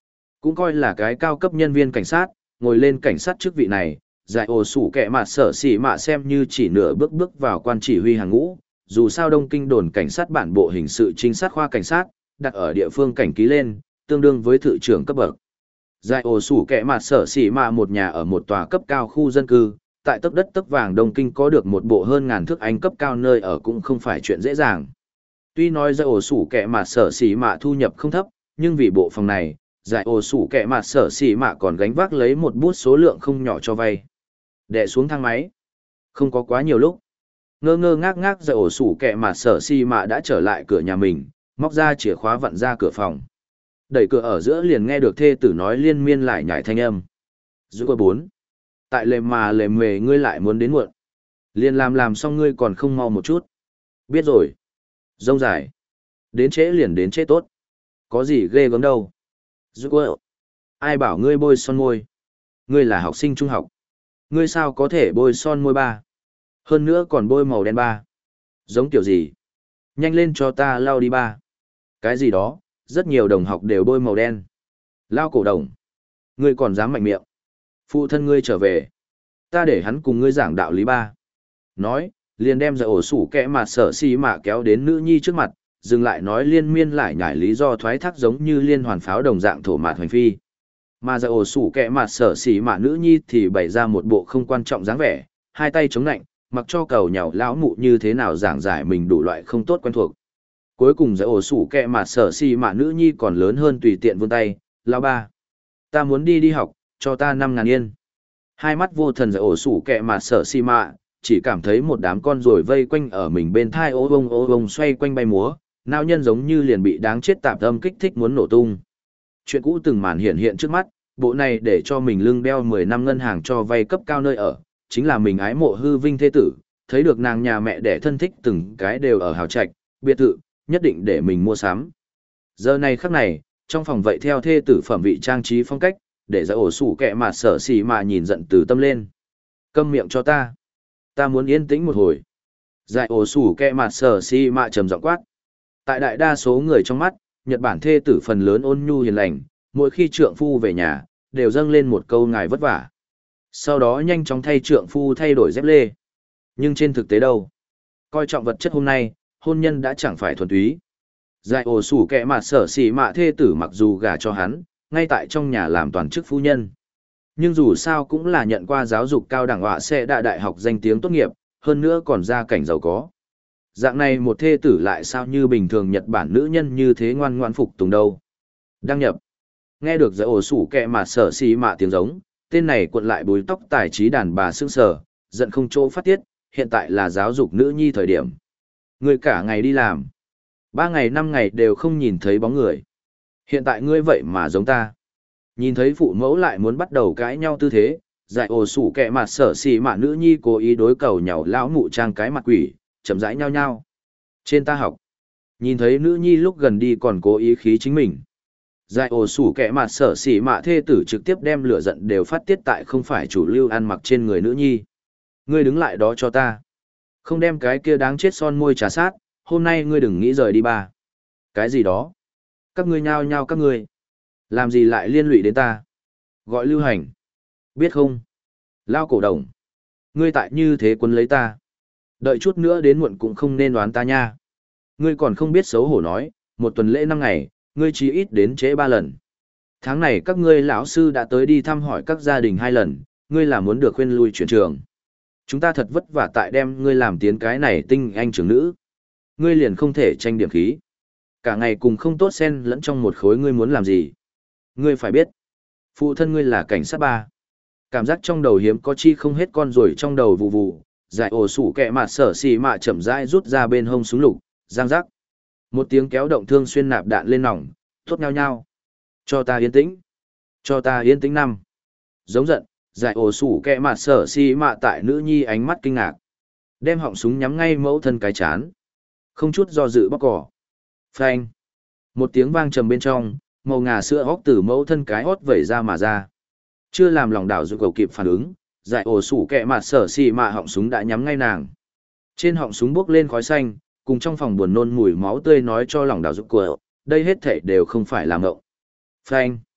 Cũng coi là cái cao cấp nhân viên cảnh sát, ngồi lên cảnh sát chức vị này, giải ổ sủ kẹ mặt sở xỉ mạ xem như chỉ nửa bước bước vào quan chỉ huy hàng ngũ. Dù sao Đông Kinh đồn cảnh sát bản bộ hình sự trinh sát khoa cảnh sát, đặt ở địa phương cảnh ký lên, tương đương với thự trưởng cấp bậc. Giải ổ sủ kẹ mặt sở xỉ mạ một nhà ở một tòa cấp cao khu dân cư, tại tấc đất tấc vàng Đông Kinh có được một bộ hơn ngàn thước Anh cấp cao nơi ở cũng không phải chuyện dễ dàng. Tuy nói giải ổ sủ kẹ mặt sở xỉ mạ thu nhập không thấp, nhưng vì bộ phòng này, giải ổ sủ kẹ mặt sở xỉ mạ còn gánh vác lấy một bút số lượng không nhỏ cho vay. Đè xuống thang máy. Không có quá nhiều lúc. Ngơ ngơ ngác ngác giải ổ sủ kẹ mặt sở xỉ mạ đã trở lại cửa nhà mình, móc ra chìa khóa vặn ra cửa phòng. Đẩy cửa ở giữa liền nghe được thê tử nói liên miên lại nhải thanh âm. Giữ qua 4. Tại lề mà lề mề ngươi lại muốn đến muộn. Liền làm xong ngươi còn không mau một chút. Biết rồi. Rông dài. Đến trễ liền đến trễ tốt. Có gì ghê gớm đâu. Giữ qua. Ai bảo ngươi bôi son môi. Ngươi là học sinh trung học. Ngươi sao có thể bôi son môi ba. Hơn nữa còn bôi màu đen ba. Giống kiểu gì. Nhanh lên cho ta lau đi ba. Cái gì đó, rất nhiều đồng học đều bôi màu đen. Lao cổ đồng. Ngươi còn dám mạnh miệng. Phụ thân ngươi trở về. Ta để hắn cùng ngươi giảng đạo lý ba. Nói, liền đem giải ổ sủ kẽ mà sở xì mạ kéo đến nữ nhi trước mặt, dừng lại nói liên miên lại nhải lý do thoái thác giống như liên hoàn pháo đồng dạng thổ mạt hoành phi. Mà giải ổ sủ kẽ mà sở xì mạ nữ nhi thì bày ra một bộ không quan trọng dáng vẻ, hai tay chống nạnh, mặc cho cầu nhào lão mụ như thế nào giảng giải mình đủ loại không tốt quen thuộc. Cuối cùng giải ổ sủ kẹ mà sở xì mạ nữ nhi còn lớn hơn tùy tiện vươn tay, lão ba. Ta muốn đi học, cho ta 5.000 yên. Hai mắt vô thần giải ổ sủ kẹ mà sở xì mạ, chỉ cảm thấy một đám con rồi vây quanh ở mình bên thai ô bông xoay quanh bay múa, não nhân giống như liền bị đáng chết tạp âm kích thích muốn nổ tung. Chuyện cũ từng màn hiện trước mắt, bộ này để cho mình lưng đeo 10 năm ngân hàng cho vay cấp cao nơi ở, chính là mình ái mộ hư vinh thế tử, thấy được nàng nhà mẹ đẻ thân thích từng cái đều ở hào trạch, biệt thự, nhất định để mình mua sắm. Giờ này khắc này, trong phòng vậy theo thê tử phẩm vị trang trí phong cách, để giải ổ sủ kẹ mà sở xì mà nhìn giận từ tâm lên. Câm miệng cho ta. Ta muốn yên tĩnh một hồi. Giải ổ sủ kẹ mà sở xì mà trầm giọng quát. Tại đại đa số người trong mắt, Nhật Bản thê tử phần lớn ôn nhu hiền lành, mỗi khi trượng phu về nhà, đều dâng lên một câu ngài vất vả. Sau đó nhanh chóng thay trượng phu thay đổi dép lê. Nhưng trên thực tế đâu? Coi trọng vật chất hôm nay, hôn nhân đã chẳng phải thuần túy. Giải ổ sủ kẹ mà sở xỉ mạ thê tử mặc dù gả cho hắn, ngay tại trong nhà làm toàn chức phu nhân. Nhưng dù sao cũng là nhận qua giáo dục cao đẳng họa sẽ đại học danh tiếng tốt nghiệp, hơn nữa còn gia cảnh giàu có. Dạng này một thê tử lại sao như bình thường Nhật Bản nữ nhân như thế ngoan ngoãn phục tùng đâu. Đăng nhập. Nghe được giải ổ sủ kẹ mà sở xỉ mạ tiếng giống, tên này cuộn lại búi tóc tài trí đàn bà sững sờ, giận không chỗ phát tiết, hiện tại là giáo dục nữ nhi thời điểm. Ngươi cả ngày đi làm. 3 ngày 5 ngày đều không nhìn thấy bóng người. Hiện tại ngươi vậy mà giống ta. Nhìn thấy phụ mẫu lại muốn bắt đầu cãi nhau tư thế, giải ổ sủ kẹ mặt sở xì mạ nữ nhi cố ý đối cầu nhàu lão mụ trang cái mặt quỷ, chậm rãi nhau nhau. Trên ta học. Nhìn thấy nữ nhi lúc gần đi còn cố ý khí chính mình. Giải ổ sủ kẹ mặt sở xì mạ thê tử trực tiếp đem lửa giận đều phát tiết tại không phải chủ lưu ăn mặc trên người nữ nhi. Ngươi đứng lại đó cho ta. Không đem cái kia đáng chết son môi trà sát, hôm nay ngươi đừng nghĩ rời đi ba. Cái gì đó? Các ngươi nhao nhao các ngươi. Làm gì lại liên lụy đến ta? Gọi lưu hành. Biết không? Lao cổ đồng. Ngươi tại như thế quấn lấy ta. Đợi chút nữa đến muộn cũng không nên đoán ta nha. Ngươi còn không biết xấu hổ nói, một tuần lễ 5 ngày, ngươi chỉ ít đến trễ 3 lần. Tháng này các ngươi lão sư đã tới đi thăm hỏi các gia đình 2 lần, ngươi là muốn được khuyên lui chuyển trường. Chúng ta thật vất vả tại đem ngươi làm tiến cái này tinh anh trưởng nữ. Ngươi liền không thể tranh điểm khí. Cả ngày cùng không tốt xen lẫn trong một khối ngươi muốn làm gì. Ngươi phải biết. Phụ thân ngươi là cảnh sát ba. Cảm giác trong đầu hiếm có chi không hết con rồi trong đầu vù vù. Giải ổ sủ kẹ mặt sở xì mạ chậm rãi rút ra bên hông súng lục, giang rắc. Một tiếng kéo động thương xuyên nạp đạn lên nòng, thốt nhau nhau. Cho ta yên tĩnh. Cho ta yên tĩnh năm. Giống giận, giải ổ sủ kẹ mặt sở xì mạ tại nữ nhi ánh mắt kinh ngạc. Đem họng súng nhắm ngay mẫu thân cái chán. Không chút do dự bóc cỏ. Phanh. Một tiếng vang trầm bên trong, màu ngà sữa hốc từ mẫu thân cái hót vẩy ra mà ra. Chưa làm lòng đảo dù cầu kịp phản ứng, giải ổ sủ kẹ mặt sở xì mạ họng súng đã nhắm ngay nàng. Trên họng súng bốc lên khói xanh, cùng trong phòng buồn nôn mùi máu tươi nói cho lòng đảo giúp của đây hết thảy đều không phải là ngộng. Phanh.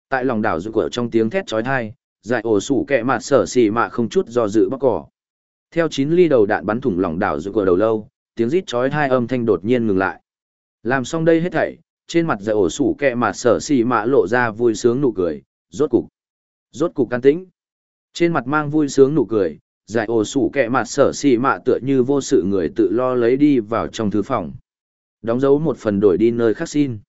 Tại lòng đảo rụt của trong tiếng thét chói tai, giải ổ sủ kẹ mặt sở xì mạ không chút do dự bóc cỏ. Theo 9 ly đầu đạn bắn thủng lòng đảo rụt của đầu lâu, tiếng rít chói tai âm thanh đột nhiên ngừng lại. Làm xong đây hết thảy, trên mặt giải ổ sủ kẹ mặt sở xì mạ lộ ra vui sướng nụ cười, rốt cục can tĩnh. Trên mặt mang vui sướng nụ cười, giải ổ sủ kẹ mặt sở xì mạ tựa như vô sự người tự lo lấy đi vào trong thư phòng. Đóng dấu một phần đổi đi nơi khác xin.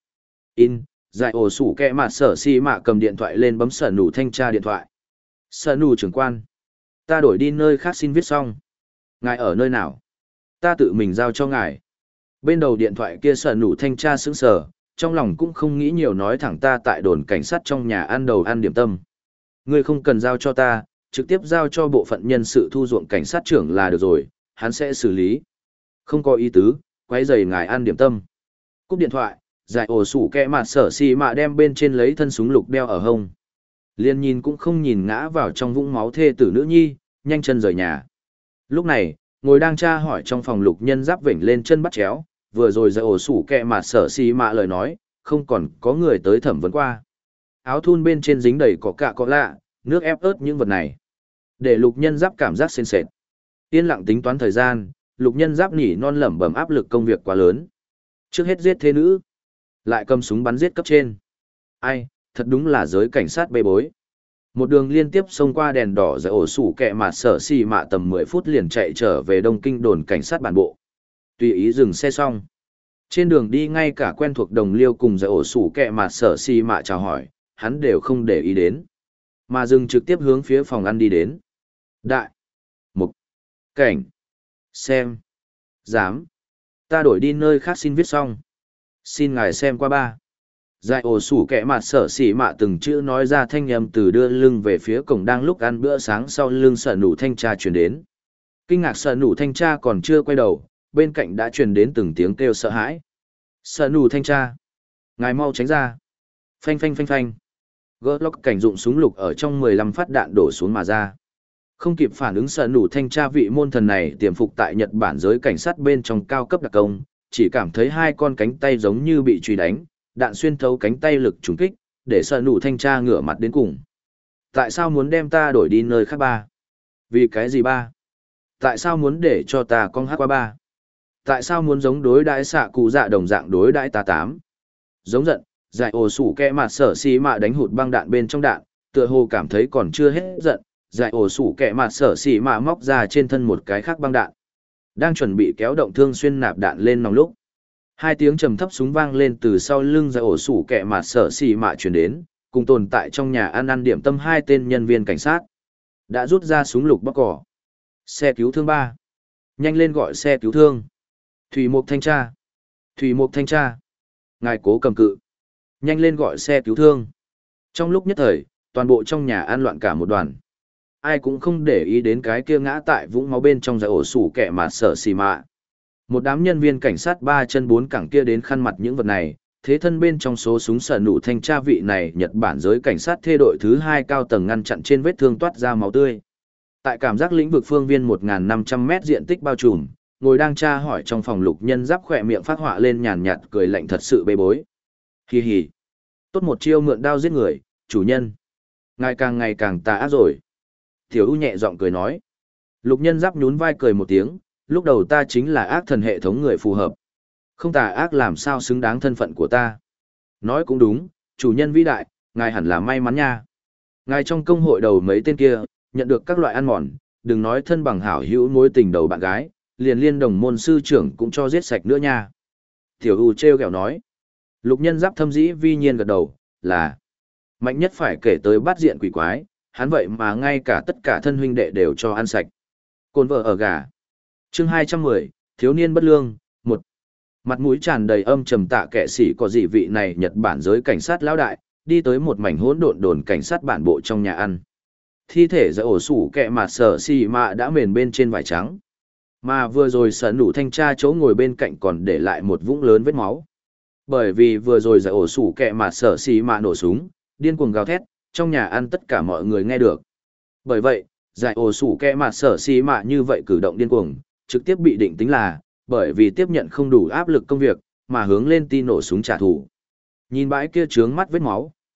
Giải ổ sủ kẹ mặt sở xì mạ cầm điện thoại lên bấm sở nủ thanh tra điện thoại. Sở nủ trưởng quan. Ta đổi đi nơi khác xin viết xong. Ngài ở nơi nào? Ta tự mình giao cho ngài. Bên đầu điện thoại kia sở nủ thanh tra sững sờ, trong lòng cũng không nghĩ nhiều nói thẳng ta tại đồn cảnh sát trong nhà ăn đầu ăn điểm tâm. Ngươi không cần giao cho ta, trực tiếp giao cho bộ phận nhân sự thu ruộng cảnh sát trưởng là được rồi, hắn sẽ xử lý. Không có ý tứ, quấy rầy ngài ăn điểm tâm. Cúp điện thoại, giải ổ sủ kẹ mặt sở xì mạ đem bên trên lấy thân súng lục đeo ở hông. Liên nhìn cũng không nhìn ngã vào trong vũng máu thê tử nữ nhi, nhanh chân rời nhà. Lúc này, ngồi đang tra hỏi trong phòng lục nhân giáp vểnh lên chân bắt chéo, vừa rồi giải ổ sủ kẹ mặt sở xì mạ lời nói, không còn có người tới thẩm vấn qua. Áo thun bên trên dính đầy có cạ có lạ, nước ép ớt những vật này. Để lục nhân giáp cảm giác sền sệt. Yên lặng tính toán thời gian, lục nhân giáp nhỉ non lẩm bẩm áp lực công việc quá lớn. Trước hết giết thế nữ, lại cầm súng bắn giết cấp trên. Ai, thật đúng là giới cảnh sát bê bối. Một đường liên tiếp xông qua đèn đỏ giải ổ sủ kẹ mà sở xì mạ tầm 10 phút liền chạy trở về Đông Kinh đồn cảnh sát bản bộ. Tùy ý dừng xe xong. Trên đường đi ngay cả quen thuộc đồng liêu cùng giải ổ sủ kẹ mà sở xì mạ chào hỏi, hắn đều không để ý đến. Mà dừng trực tiếp hướng phía phòng ăn đi đến. Đại, mục, cảnh, xem, dám. Ta đổi đi nơi khác xin viết xong. Xin ngài xem qua ba. Giải ổ sủ kẹ mặt sở xỉ mạ từng chữ nói ra thanh âm từ đưa lưng về phía cổng đang lúc ăn bữa sáng sau lưng sở nủ thanh tra truyền đến. Kinh ngạc sở nủ thanh tra còn chưa quay đầu, bên cạnh đã truyền đến từng tiếng kêu sợ hãi. Sở nủ thanh tra. Ngài mau tránh ra. Phanh phanh phanh phanh. Glock cảnh dụng súng lục ở trong 15 phát đạn đổ xuống mà ra. Không kịp phản ứng sở nủ thanh tra vị môn thần này tiềm phục tại Nhật Bản giới cảnh sát bên trong cao cấp đặc công, chỉ cảm thấy hai con cánh tay giống như bị truy đánh, đạn xuyên thấu cánh tay lực trúng kích, để sở nủ thanh tra ngửa mặt đến cùng. Tại sao muốn đem ta đổi đi nơi khác ba? Vì cái gì ba? Tại sao muốn để cho ta con hát qua ba? Tại sao muốn giống đối đãi xạ cụ dạ đồng dạng đối đãi ta tám? Giống giận, giải ổ sủ kẹ mặt sở xì mạ đánh hụt băng đạn bên trong đạn, tựa hồ cảm thấy còn chưa hết giận, giải ổ sủ kẹ mặt sở xì mạ móc ra trên thân một cái khác băng đạn. Đang chuẩn bị kéo động thương xuyên nạp đạn lên nòng lúc. Hai tiếng trầm thấp súng vang lên từ sau lưng giải ổ sủ kẹ mặt sở xì mạ truyền đến, cùng tồn tại trong nhà ăn điểm tâm hai tên nhân viên cảnh sát. Đã rút ra súng lục bóc cỏ. Xe cứu thương 3. Nhanh lên gọi xe cứu thương. Thủy Mục thanh tra. Thủy Mục thanh tra. Ngài cố cầm cự. Nhanh lên gọi xe cứu thương. Trong lúc nhất thời, toàn bộ trong nhà ăn loạn cả một đoàn. Ai cũng không để ý đến cái kia ngã tại vũng máu bên trong giải ổ sủ kẹ mà sở xì mạ. Một đám nhân viên cảnh sát 3 chân 4 cẳng kia đến khăn mặt những vật này, thế thân bên trong số súng sở nụ thanh tra vị này Nhật Bản giới cảnh sát thê đội thứ 2 cao tầng ngăn chặn trên vết thương toát ra máu tươi. Tại cảm giác lĩnh vực phương viên 1.500 mét diện tích bao trùm, ngồi đang tra hỏi trong phòng lục nhân giáp khỏe miệng phát họa lên nhàn nhạt cười lạnh thật sự bê bối. Hi hi. Tốt một chiêu mượn đao giết người, chủ nhân. Ngày càng tà ác rồi. Tiểu U nhẹ giọng cười nói. Lục nhân giáp nhún vai cười một tiếng, lúc đầu ta chính là ác thần hệ thống người phù hợp. Không tà ác làm sao xứng đáng thân phận của ta. Nói cũng đúng, chủ nhân vĩ đại, ngài hẳn là may mắn nha. Ngài trong công hội đầu mấy tên kia, nhận được các loại ăn mòn, đừng nói thân bằng hảo hữu mối tình đầu bạn gái, liền liên đồng môn sư trưởng cũng cho giết sạch nữa nha. Tiểu U treo kẹo nói. Lục nhân giáp thâm dĩ vi nhiên gật đầu, là mạnh nhất phải kể tới bát diện quỷ quái, hắn vậy mà ngay cả tất cả thân huynh đệ đều cho ăn sạch. Côn vợ ở gà. Chương 210, thiếu niên bất lương, 1. Mặt mũi tràn đầy âm trầm tạ kệ sĩ có dị vị này Nhật Bản giới cảnh sát lão đại, đi tới một mảnh hỗn độn đồn cảnh sát bản bộ trong nhà ăn. Thi thể giải ổ sủ kẹ mà sở xì mạ đã mền bên trên vải trắng. Mà vừa rồi sở nủ thanh tra chỗ ngồi bên cạnh còn để lại một vũng lớn vết máu. Bởi vì vừa rồi giải ổ sủ kẹ mà sở xì mạ nổ súng, điên cuồng gào thét, trong nhà ăn tất cả mọi người nghe được. Bởi vậy, giải ổ sủ kẹ mà sở xì mạ như vậy cử động điên cuồng, trực tiếp bị định tính là, bởi vì tiếp nhận không đủ áp lực công việc, mà hướng lên ti nổ súng trả thù. Nhìn bãi kia trướng mắt vết máu,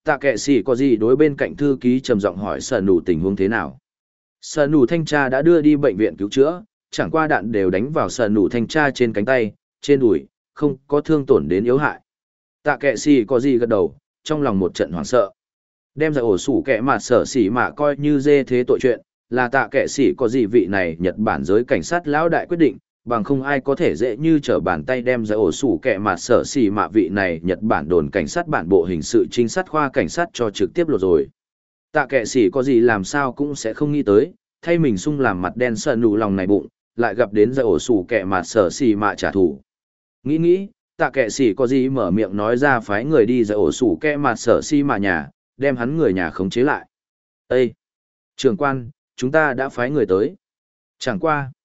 Tạ kệ sĩ có gì đối bên cạnh thư ký trầm giọng hỏi sở nụ tình huống thế nào. Sở nụ thanh tra đã đưa đi bệnh viện cứu chữa, chẳng qua đạn đều đánh vào sở nụ thanh tra trên cánh tay, trên đùi, không có thương tổn đến yếu hại. Tạ kệ sĩ có gì gật đầu, trong lòng một trận hoảng sợ. Đem ra ổ sủ kẻ mà sở xỉ mạ coi như dê thế tội chuyện, là tạ kệ sĩ có gì vị này Nhật Bản giới cảnh sát lão đại quyết định, bằng không ai có thể dễ như trở bàn tay đem ra ổ sủ kẻ mà sở xỉ mạ vị này Nhật Bản đồn cảnh sát bản bộ hình sự trinh sát khoa cảnh sát cho trực tiếp lột rồi. Tạ kệ sĩ có gì làm sao cũng sẽ không nghĩ tới, thay mình sung làm mặt đen sợ nụ lòng này bụng, lại gặp đến ra ổ sủ kẻ mà sở xỉ mạ trả thù. Nghĩ, tạ kệ sĩ có gì mở miệng nói ra phái người đi ra ổ sủ kẻ mà sở xỉ mạ nhà, đem hắn người nhà khống chế lại. Ê! Trưởng quan, chúng ta đã phái người tới. Chẳng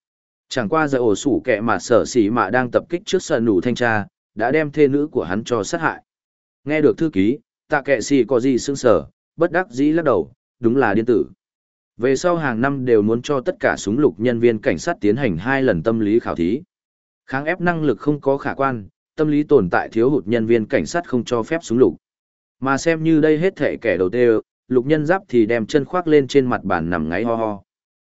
qua giờ ổ sủ kẻ mà sở xỉ mạ đang tập kích trước sân nủ thanh tra, đã đem thê nữ của hắn cho sát hại. Nghe được thư ký, tạ kệ xỉ có gì sững sở, bất đắc dĩ lắc đầu, đúng là điên tử. Về sau hàng năm đều muốn cho tất cả súng lục nhân viên cảnh sát tiến hành 2 lần tâm lý khảo thí. Kháng ép năng lực không có khả quan, tâm lý tồn tại thiếu hụt nhân viên cảnh sát không cho phép súng lục. Mà xem như đây hết thể kẻ đầu tiên, Lục Nhân Giáp thì đem chân khoác lên trên mặt bàn nằm ngáy ho ho.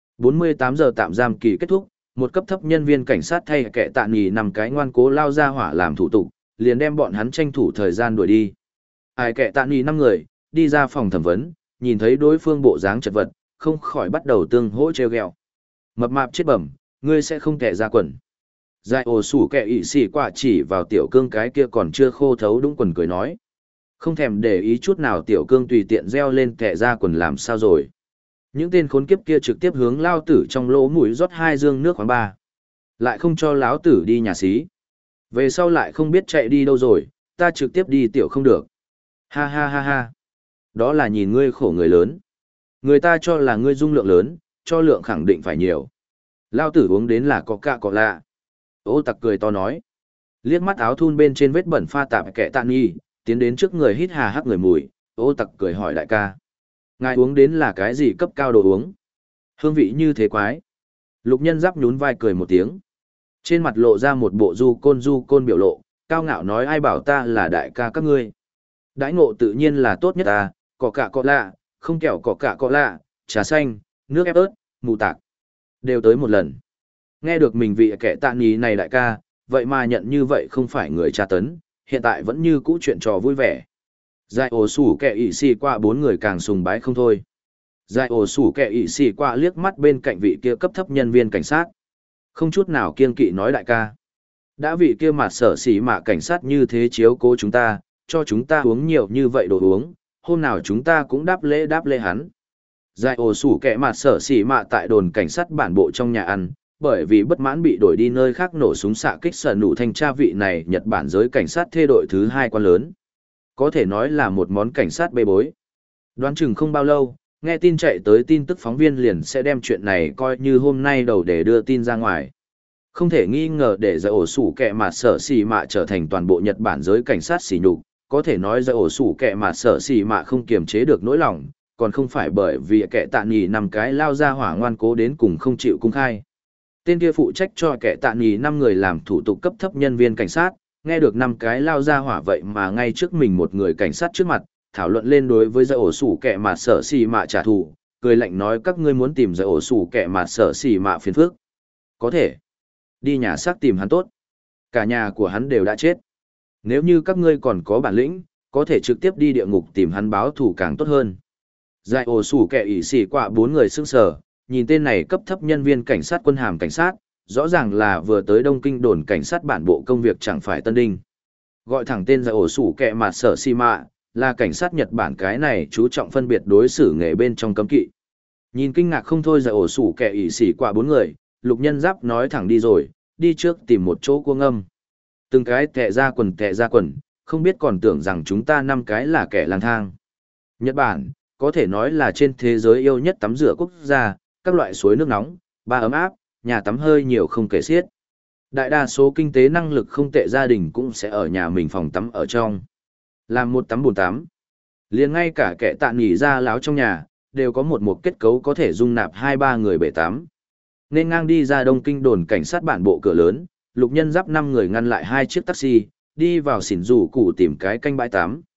48 giờ tạm giam kỳ kết thúc, một cấp thấp nhân viên cảnh sát thay kẻ tạ nghỉ 5 cái ngoan cố lao ra hỏa làm thủ tục, liền đem bọn hắn tranh thủ thời gian đuổi đi. Ai kẻ tạ nghỉ 5 người, đi ra phòng thẩm vấn, nhìn thấy đối phương bộ dáng chật vật, không khỏi bắt đầu tương hỗ treo ghẹo. Mập mạp chết bẩm, ngươi sẽ không kẻ ra quần. Dài ồ sủ kẻ ị xỉ quả chỉ vào tiểu cương cái kia còn chưa khô thấu đúng quần cười nói. Không thèm để ý chút nào tiểu cương tùy tiện reo lên kẻ ra quần làm sao rồi. Những tên khốn kiếp kia trực tiếp hướng lao tử trong lỗ mũi rót 2 dương nước khoáng 3. Lại không cho lão tử đi nhà xí. Về sau lại không biết chạy đi đâu rồi, ta trực tiếp đi tiểu không được. Ha ha ha ha. Đó là nhìn ngươi khổ người lớn. Người ta cho là ngươi dung lượng lớn, cho lượng khẳng định phải nhiều. Lao tử uống đến là có cạ có lạ. Ô tặc cười to nói. Liếc mắt áo thun bên trên vết bẩn pha tạp kẻ tạ nghi, tiến đến trước người hít hà hắc người mùi, ô tặc cười hỏi đại ca. Ngài uống đến là cái gì cấp cao đồ uống? Hương vị như thế quái. Lục Nhân Giáp nhún vai cười một tiếng. Trên mặt lộ ra một bộ du côn biểu lộ, cao ngạo nói ai bảo ta là đại ca các ngươi. Đãi ngộ tự nhiên là tốt nhất ta, cỏ cạ cọ lạ, không kẹo cỏ cạ cọ lạ, trà xanh, nước ép ớt, mù tạc. Đều tới một lần. Nghe được mình vị kẻ tạ ní này đại ca, vậy mà nhận như vậy không phải người tra tấn, hiện tại vẫn như cũ chuyện trò vui vẻ. Giải ổ sủ kẻ ị xì qua 4 người càng sùng bái không thôi. Giải ổ sủ kẻ ị xì qua liếc mắt bên cạnh vị kia cấp thấp nhân viên cảnh sát. Không chút nào kiêng kỵ nói đại ca. Đã vị kia mặt sở xỉ mạ cảnh sát như thế chiếu cố chúng ta, cho chúng ta uống nhiều như vậy đồ uống, hôm nào chúng ta cũng đáp lễ hắn. Giải ổ sủ kẻ mặt sở xỉ mạ tại đồn cảnh sát bản bộ trong nhà ăn, bởi vì bất mãn bị đổi đi nơi khác nổ súng xạ kích sở nụ thanh tra vị này Nhật Bản giới cảnh sát thê đội thứ 2 quan lớn. Có thể nói là một món cảnh sát bê bối. Đoán chừng không bao lâu, nghe tin chạy tới tin tức phóng viên liền sẽ đem chuyện này coi như hôm nay đầu để đưa tin ra ngoài. Không thể nghi ngờ để giải ổ sủ kẻ mà sở xì mạ trở thành toàn bộ Nhật Bản giới cảnh sát xỉ nhục, có thể nói giải ổ sủ kẻ mà sở xì mạ không kiềm chế được nỗi lòng, còn không phải bởi vì kẻ tạ nghỉ 5 cái lao ra hỏa ngoan cố đến cùng không chịu cung khai. Tên kia phụ trách cho kẻ tạ nghỉ 5 người làm thủ tục cấp thấp nhân viên cảnh sát, nghe được 5 cái lao ra hỏa vậy mà ngay trước mình một người cảnh sát trước mặt, thảo luận lên đối với giải ổ sủ kẻ mà sở xì mạ trả thù, cười lạnh nói các ngươi muốn tìm giải ổ sủ kẻ mà sở xì mạ phiền phức. Có thể. Đi nhà xác tìm hắn tốt. Cả nhà của hắn đều đã chết. Nếu như các ngươi còn có bản lĩnh, có thể trực tiếp đi địa ngục tìm hắn báo thù càng tốt hơn. Giải ổ sủ kẻ ỷ xỉ quả 4 người sững sờ, nhìn tên này cấp thấp nhân viên cảnh sát quân hàm cảnh sát, rõ ràng là vừa tới Đông Kinh đồn cảnh sát bản bộ công việc chẳng phải tân đinh. Gọi thẳng tên giải ổ sủ kẻ mà sở xì mạ, là cảnh sát Nhật Bản cái này chú trọng phân biệt đối xử nghề bên trong cấm kỵ. Nhìn kinh ngạc không thôi giải ổ sủ kẻ ỷ xỉ quả 4 người, Lục Nhân Giáp nói thẳng đi rồi, đi trước tìm một chỗ cua ngâm. Từng cái tệ ra quần, không biết còn tưởng rằng chúng ta 5 cái là kẻ lang thang. Nhật Bản, có thể nói là trên thế giới yêu nhất tắm rửa quốc gia, các loại suối nước nóng, ba ấm áp, nhà tắm hơi nhiều không kể xiết. Đại đa số kinh tế năng lực không tệ gia đình cũng sẽ ở nhà mình phòng tắm ở trong. Làm một tắm bồn tắm. Liền ngay cả kẻ tạ nghỉ ra láo trong nhà, đều có một kết cấu có thể dung nạp 2-3 người bể tắm. Nên ngang đi ra Đông Kinh đồn cảnh sát bản bộ cửa lớn, Lục Nhân Giáp 5 người ngăn lại 2 chiếc taxi, đi vào xỉn rủ cụ tìm cái canh bãi tắm.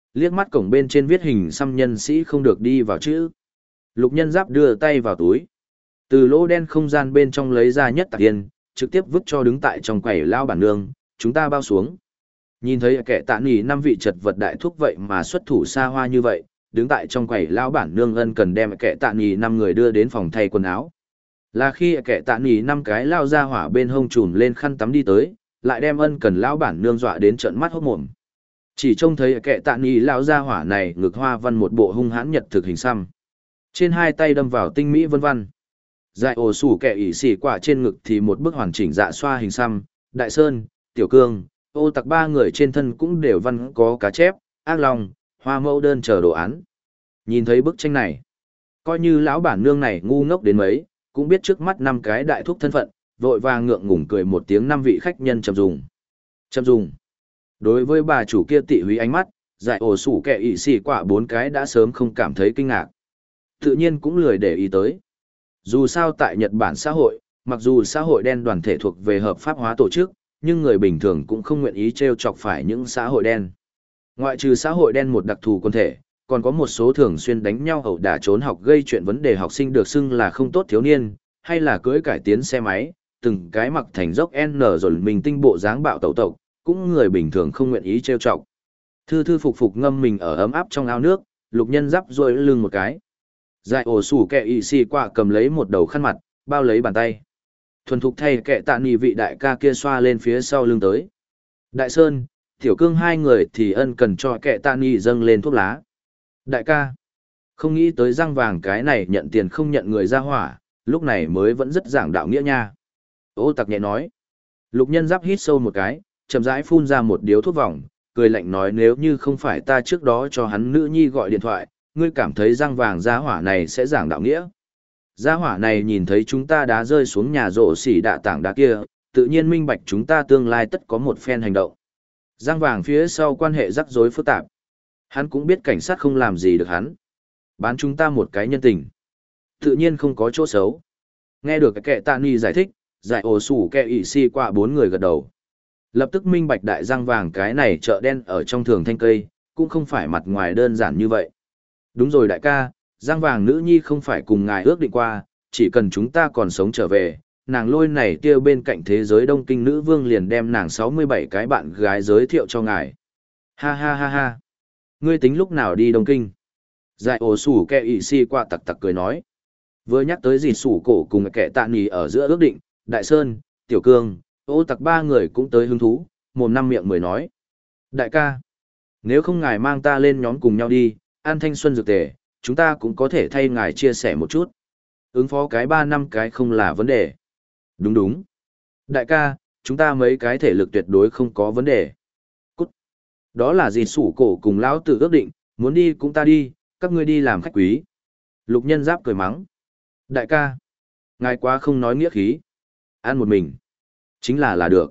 liếc mắt cổng bên trên viết hình xăm nhân sĩ không được đi vào chữ. Lục Nhân Giáp đưa tay vào túi. Từ lỗ đen không gian bên trong lấy ra nhất tạc tiền, trực tiếp vứt cho đứng tại trong quầy lao bản nương, chúng ta bao xuống. Nhìn thấy kẻ tạ nỉ 5 vị chật vật đại thúc vậy mà xuất thủ xa hoa như vậy, đứng tại trong quầy lao bản nương ân cần đem kẻ tạ nỉ 5 người đưa đến phòng thay quần áo. Là khi kẻ tạ nỉ 5 cái lao ra hỏa bên hông trùm lên khăn tắm đi tới, lại đem ân cần lao bản nương dọa đến trợn mắt hốt mồm. Chỉ trông thấy kẻ tạ nỉ lao ra hỏa này ngực hoa văn một bộ hung hãn nhật thực hình xăm. Trên hai tay đâm vào tinh mỹ vân văn. Dài ổ sủ kẻ ỉ xỉ quả trên ngực thì một bức hoàn chỉnh dạ xoa hình xăm, Đại Sơn, Tiểu Cương, Ô Tặc ba người trên thân cũng đều văn có cá chép, ác long, hoa mẫu đơn chờ đồ án. Nhìn thấy bức tranh này, coi như lão bản nương này ngu ngốc đến mấy, cũng biết trước mắt 5 cái đại thúc thân phận, vội vàng ngượng ngùng cười một tiếng 5 vị khách nhân chậm dùng. Chậm dùng. Đối với bà chủ kia tị húy ánh mắt, Dài ổ sủ kẻ ỉ xỉ quả 4 cái đã sớm không cảm thấy kinh ngạc. Tự nhiên cũng lười để ý tới. Dù sao tại Nhật Bản xã hội, mặc dù xã hội đen đoàn thể thuộc về hợp pháp hóa tổ chức, nhưng người bình thường cũng không nguyện ý trêu chọc phải những xã hội đen. Ngoại trừ xã hội đen một đặc thù quân thể, còn có một số thường xuyên đánh nhau ẩu đả trốn học gây chuyện vấn đề học sinh được xưng là không tốt thiếu niên, hay là cưỡi cải tiến xe máy, từng cái mặc thành dốc N rồi mình tinh bộ dáng bạo tẩu tộc, cũng người bình thường không nguyện ý trêu chọc. Thư thư phục phục ngâm mình ở ấm áp trong ao nước, Lục Nhân Giáp duỗi lưng một cái. Dài ổ sủ kẹ ỉ xì quả cầm lấy một đầu khăn mặt, bao lấy bàn tay. Thuần thục thay kẹ tạ nỉ vị đại ca kia xoa lên phía sau lưng tới. Đại Sơn, Tiểu Cương hai người thì ân cần cho kẹ tạ nỉ dâng lên thuốc lá. Đại ca, không nghĩ tới răng vàng cái này nhận tiền không nhận người ra hỏa, lúc này mới vẫn rất giảng đạo nghĩa nha. Ô Tặc nhẹ nói. Lục Nhân Giáp hít sâu một cái, chậm rãi phun ra một điếu thuốc vòng, cười lạnh nói nếu như không phải ta trước đó cho hắn nữ nhi gọi điện thoại, ngươi cảm thấy răng vàng gia hỏa này sẽ giảng đạo nghĩa. Gia hỏa này nhìn thấy chúng ta đã rơi xuống nhà rổ xỉ đạ tảng đá kia, tự nhiên minh bạch chúng ta tương lai tất có một phen hành động. Răng vàng phía sau quan hệ rắc rối phức tạp. Hắn cũng biết cảnh sát không làm gì được hắn. Bán chúng ta một cái nhân tình. Tự nhiên không có chỗ xấu. Nghe được cái kẻ tạ nỉ giải thích, giải ổ sủ kẻ ỉ xì qua 4 người gật đầu. Lập tức minh bạch đại răng vàng cái này chợ đen ở trong thường thanh cây, cũng không phải mặt ngoài đơn giản như vậy. Đúng rồi đại ca, Giang Vàng nữ nhi không phải cùng ngài ước định qua, chỉ cần chúng ta còn sống trở về, nàng lôi này tiêu bên cạnh thế giới Đông Kinh nữ vương liền đem nàng 67 cái bạn gái giới thiệu cho ngài. Ha ha ha ha. Ngươi tính lúc nào đi Đông Kinh? Giải ổ sủ kẹ ỉ xì qua tặc tặc cười nói. Vừa nhắc tới gì sủ cổ cùng kẻ tạ nỉ ở giữa ước định, Đại Sơn, Tiểu Cương, Ô Tặc ba người cũng tới hứng thú, mồm năm miệng mười nói. Đại ca, nếu không ngài mang ta lên nhóm cùng nhau đi, ăn thanh xuân dược tề, chúng ta cũng có thể thay ngài chia sẻ một chút. Ứng phó cái 3 năm cái không là vấn đề. Đúng đúng. Đại ca, chúng ta mấy cái thể lực tuyệt đối không có vấn đề. Cút. Đó là gì sủ cổ cùng lão tử ước định, muốn đi cũng ta đi, các ngươi đi làm khách quý. Lục Nhân Giáp cười mắng. Đại ca, ngài quá không nói nghĩa khí. Ăn một mình. Chính là được.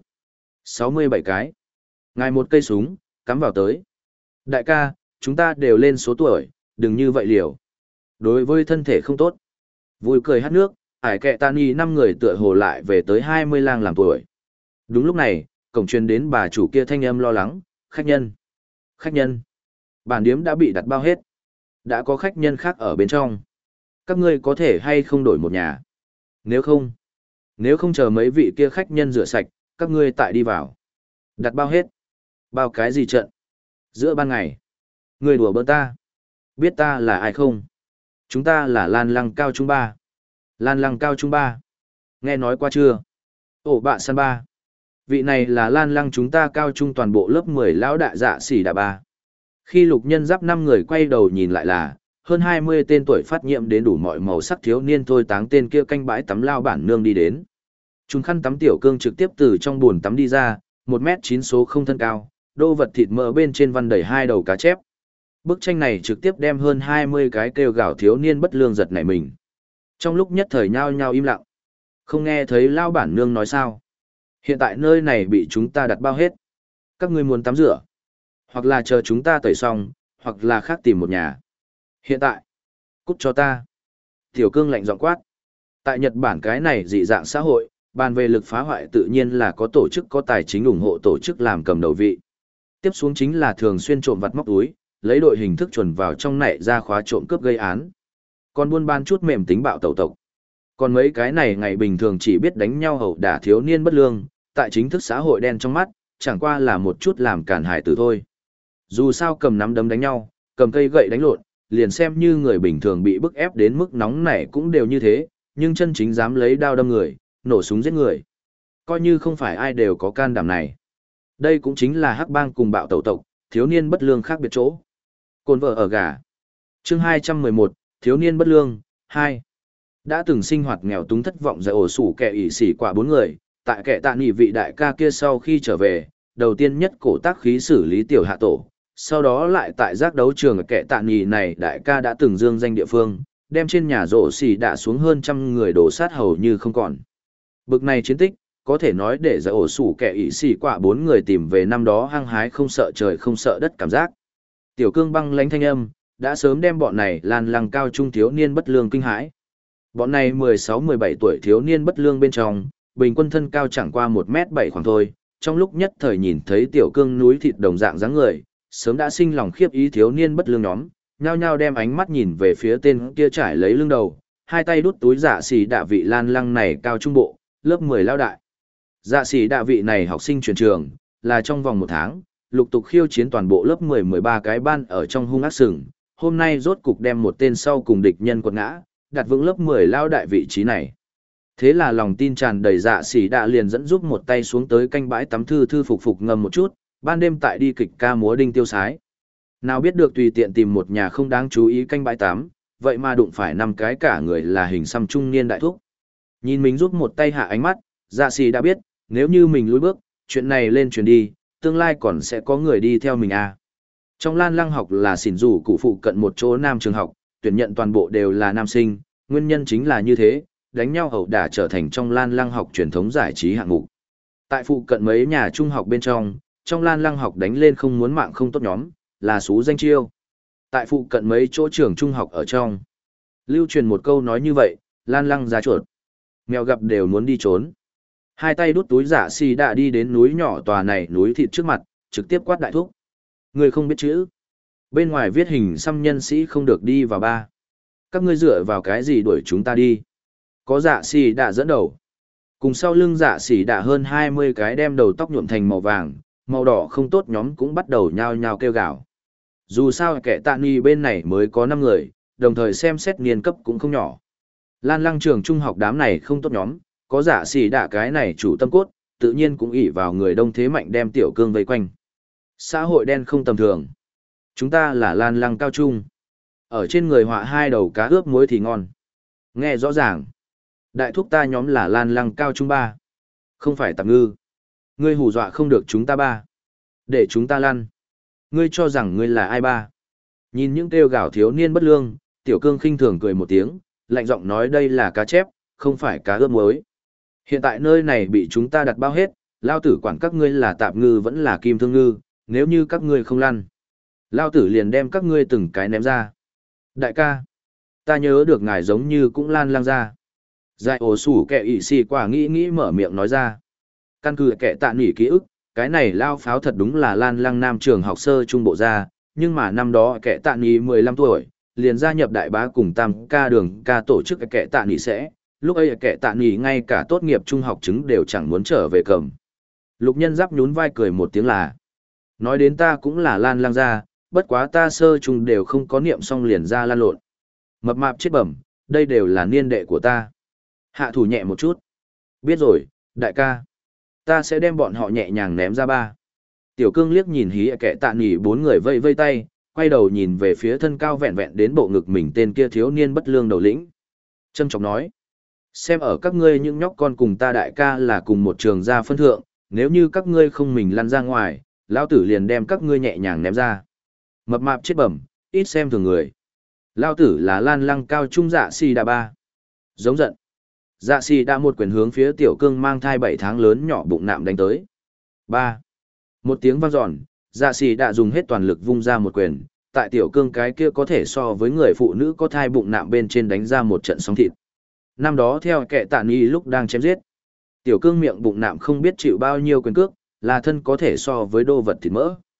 67 cái. Ngài một cây súng, cắm vào tới. Đại ca, chúng ta đều lên số tuổi, đừng như vậy liều. Đối với thân thể không tốt. Vui cười hát nước, ải kẹ tạ nỉ 5 người tựa hồ lại về tới 20 lang làm tuổi. Đúng lúc này, cổng truyền đến bà chủ kia thanh âm lo lắng, khách nhân. Khách nhân. Bản điếm đã bị đặt bao hết. Đã có khách nhân khác ở bên trong. Các ngươi có thể hay không đổi một nhà. Nếu không chờ mấy vị kia khách nhân rửa sạch, các ngươi tại đi vào. Đặt bao hết. Bao cái gì trận? Giữa ban ngày. Ngươi đùa bỡn ta. Biết ta là ai không? Chúng ta là Lan Lăng Cao Trung 3. Lan Lăng Cao Trung 3. Nghe nói qua chưa? Ổ bạ săn 3. Vị này là Lan Lăng chúng ta cao trung toàn bộ lớp 10 lão đại dạ xỉ đà 3. Khi Lục Nhân Giáp 5 người quay đầu nhìn lại là, hơn 20 tên tuổi phát nhiệm đến đủ mọi màu sắc thiếu niên thôi táng tên kia canh bãi tắm lao bản nương đi đến. Chúng khăn tắm Tiểu Cương trực tiếp từ trong bồn tắm đi ra, 1m9 số không thân cao, đô vật thịt mỡ bên trên văn đầy 2 đầu cá chép. Bức tranh này trực tiếp đem hơn 20 cái kêu gào thiếu niên bất lương giật nảy mình. Trong lúc nhất thời nhao nhao im lặng. Không nghe thấy lao bản nương nói sao. Hiện tại nơi này bị chúng ta đặt bao hết. Các ngươi muốn tắm rửa. Hoặc là chờ chúng ta tẩy xong, hoặc là khác tìm một nhà. Hiện tại, cút cho ta. Tiểu Cương lạnh giọng quát. Tại Nhật Bản cái này dị dạng xã hội, bàn về lực phá hoại tự nhiên là có tổ chức có tài chính ủng hộ tổ chức làm cầm đầu vị. Tiếp xuống chính là thường xuyên trộm vặt móc túi, lấy đội hình thức chuẩn vào trong nảy ra khóa trộm cướp gây án. Còn buôn bán chút mềm tính bạo tẩu tộc. Còn mấy cái này ngày bình thường chỉ biết đánh nhau hậu đả thiếu niên bất lương, tại chính thức xã hội đen trong mắt, chẳng qua là một chút làm cản hải tử thôi. Dù sao cầm nắm đấm đánh nhau, cầm cây gậy đánh lộn, liền xem như người bình thường bị bức ép đến mức nóng nảy cũng đều như thế, nhưng chân chính dám lấy đao đâm người, nổ súng giết người. Coi như không phải ai đều có can đảm này. Đây cũng chính là hắc bang cùng bạo tẩu tộc, thiếu niên bất lương khác biệt chỗ. Cồn vợ ở gà. Chương 211, thiếu niên bất lương, 2. Đã từng sinh hoạt nghèo túng thất vọng giải ổ sủ kẻ ỷ xỉ quả 4 người, tại kẻ tạ nghỉ vị đại ca kia sau khi trở về, đầu tiên nhất cổ tác khí xử lý tiểu hạ tổ, sau đó lại tại giác đấu trường ở kẻ tạ nghỉ này đại ca đã từng dương danh địa phương, đem trên nhà rổ xỉ đạ xuống hơn trăm người đổ sát hầu như không còn. Bực này chiến tích, có thể nói để giải ổ sủ kẻ ỷ xỉ quả 4 người tìm về năm đó hăng hái không sợ trời không sợ đất cảm giác. Tiểu cương băng lánh thanh âm, đã sớm đem bọn này lan lăng cao trung thiếu niên bất lương kinh hãi. Bọn này 16-17 tuổi thiếu niên bất lương bên trong, bình quân thân cao chẳng qua 1m7 khoảng thôi, trong lúc nhất thời nhìn thấy tiểu cương núi thịt đồng dạng dáng người, sớm đã sinh lòng khiếp ý thiếu niên bất lương nhóm, nhao nhao đem ánh mắt nhìn về phía tên kia trải lấy lưng đầu, hai tay đút túi dạ xỉ đạ vị lan lăng này cao trung bộ, lớp 10 lao đại. Dạ xỉ đạ vị này học sinh chuyển trường, là trong vòng 1 tháng, lục tục khiêu chiến toàn bộ lớp 10-13 cái ban ở trong hung ác sừng, hôm nay rốt cục đem một tên sau cùng địch nhân quật ngã, đặt vững lớp 10 lao đại vị trí này. Thế là lòng tin tràn đầy dạ xỉ đạ liền dẫn giúp một tay xuống tới canh bãi tắm thư phục phục ngâm một chút, ban đêm tại đi kịch ca múa đinh tiêu sái. Nào biết được tùy tiện tìm một nhà không đáng chú ý canh bãi tắm, vậy mà đụng phải 5 cái cả người là hình xăm trung niên đại thúc. Nhìn mình giúp một tay hạ ánh mắt, dạ xỉ đã biết, nếu như mình lùi bước, chuyện này lên truyền đi, tương lai còn sẽ có người đi theo mình à. Trong Lan Lăng học là xỉn rủ cụ phụ cận một chỗ nam trường học, tuyển nhận toàn bộ đều là nam sinh, nguyên nhân chính là như thế, đánh nhau ẩu đả trở thành trong Lan Lăng học truyền thống giải trí hạng mục. Tại phụ cận mấy nhà trung học bên trong Lan Lăng học đánh lên không muốn mạng không tốt nhóm, là xú danh chiêu. Tại phụ cận mấy chỗ trường trung học ở trong, lưu truyền một câu nói như vậy, Lan Lăng ra chuột. Mèo gặp đều muốn đi trốn. Hai tay đút túi giả xì đã đi đến núi nhỏ tòa này núi thịt trước mặt, trực tiếp quát đại thúc. Người không biết chữ. Bên ngoài viết hình xăm nhân sĩ không được đi vào ba. Các ngươi dựa vào cái gì đuổi chúng ta đi? Có dạ xì đã dẫn đầu. Cùng sau lưng dạ xì đã hơn 20 cái đem đầu tóc nhuộm thành màu vàng, màu đỏ không tốt nhóm cũng bắt đầu nhao nhao kêu gào. Dù sao kẻ tạ ni bên này mới có 5 người, đồng thời xem xét niên cấp cũng không nhỏ. Lan Lăng trường trung học đám này không tốt nhóm, có giả xì đạ cái này chủ tâm cốt, tự nhiên cũng ỷ vào người đông thế mạnh đem tiểu cương vây quanh. Xã hội đen không tầm thường. Chúng ta là Lan Lăng cao trung. Ở trên người họa 2 đầu cá ướp muối thì ngon. Nghe rõ ràng. Đại thúc ta nhóm là Lan Lăng cao trung 3. Không phải tạm ngư. Ngươi hù dọa không được chúng ta 3. Để chúng ta lăn. Ngươi cho rằng ngươi là ai 3. Nhìn những kêu gào thiếu niên bất lương, tiểu cương khinh thường cười một tiếng, lạnh giọng nói đây là cá chép, không phải cá ướp muối. Hiện tại nơi này bị chúng ta đặt bao hết, lao tử quản các ngươi là tạp ngư vẫn là kim thương ngư, nếu như các ngươi không lăn. Lao tử liền đem các ngươi từng cái ném ra. Đại ca, ta nhớ được ngài giống như cũng Lan Lăng ra. Dại ổ sủ kẻ ỷ xì quả nghĩ mở miệng nói ra. Căn cứ kẻ tạ nỉ ký ức, cái này lao pháo thật đúng là Lan Lăng nam trường học sơ trung bộ ra, nhưng mà năm đó kẻ tạ nỉ 15 tuổi, liền gia nhập đại bá cùng tam ca đường ca tổ chức kẻ tạ nỉ sẽ. Lúc ấy kẻ tạ nỉ ngay cả tốt nghiệp trung học chứng đều chẳng muốn trở về cầm. Lục nhân giáp nhún vai cười một tiếng là. Nói đến ta cũng là Lan Lăng ra, bất quá ta sơ trung đều không có niệm xong liền ra lan lộn. Mập mạp chết bẩm, đây đều là niên đệ của ta. Hạ thủ nhẹ một chút. Biết rồi, đại ca. Ta sẽ đem bọn họ nhẹ nhàng ném ra 3. Tiểu cương liếc nhìn hí kẻ tạ nỉ 4 người vây vây tay, quay đầu nhìn về phía thân cao vẹn vẹn đến bộ ngực mình tên kia thiếu niên bất lương đầu lĩnh. Trâm trọng nói. Xem ở các ngươi những nhóc con cùng ta đại ca là cùng một trường gia phân thượng, nếu như các ngươi không mình lăn ra ngoài, lão tử liền đem các ngươi nhẹ nhàng ném ra. Mập mạp chết bẩm, ít xem thường người. Lão tử là Lan Lăng cao trung dạ xì đà 3. Giống giận. Dạ xì đã một quyền hướng phía tiểu cương mang thai 7 tháng lớn nhỏ bụng nạm đánh tới. 3. Một tiếng vang dọn, dạ xì đã dùng hết toàn lực vung ra một quyền, tại tiểu cương cái kia có thể so với người phụ nữ có thai bụng nạm bên trên đánh ra một trận sóng thịt. Năm đó theo kẻ tạ nghi lúc đang chém giết, tiểu cương miệng bụng nạm không biết chịu bao nhiêu quyền cước, là thân có thể so với đô vật thịt mỡ.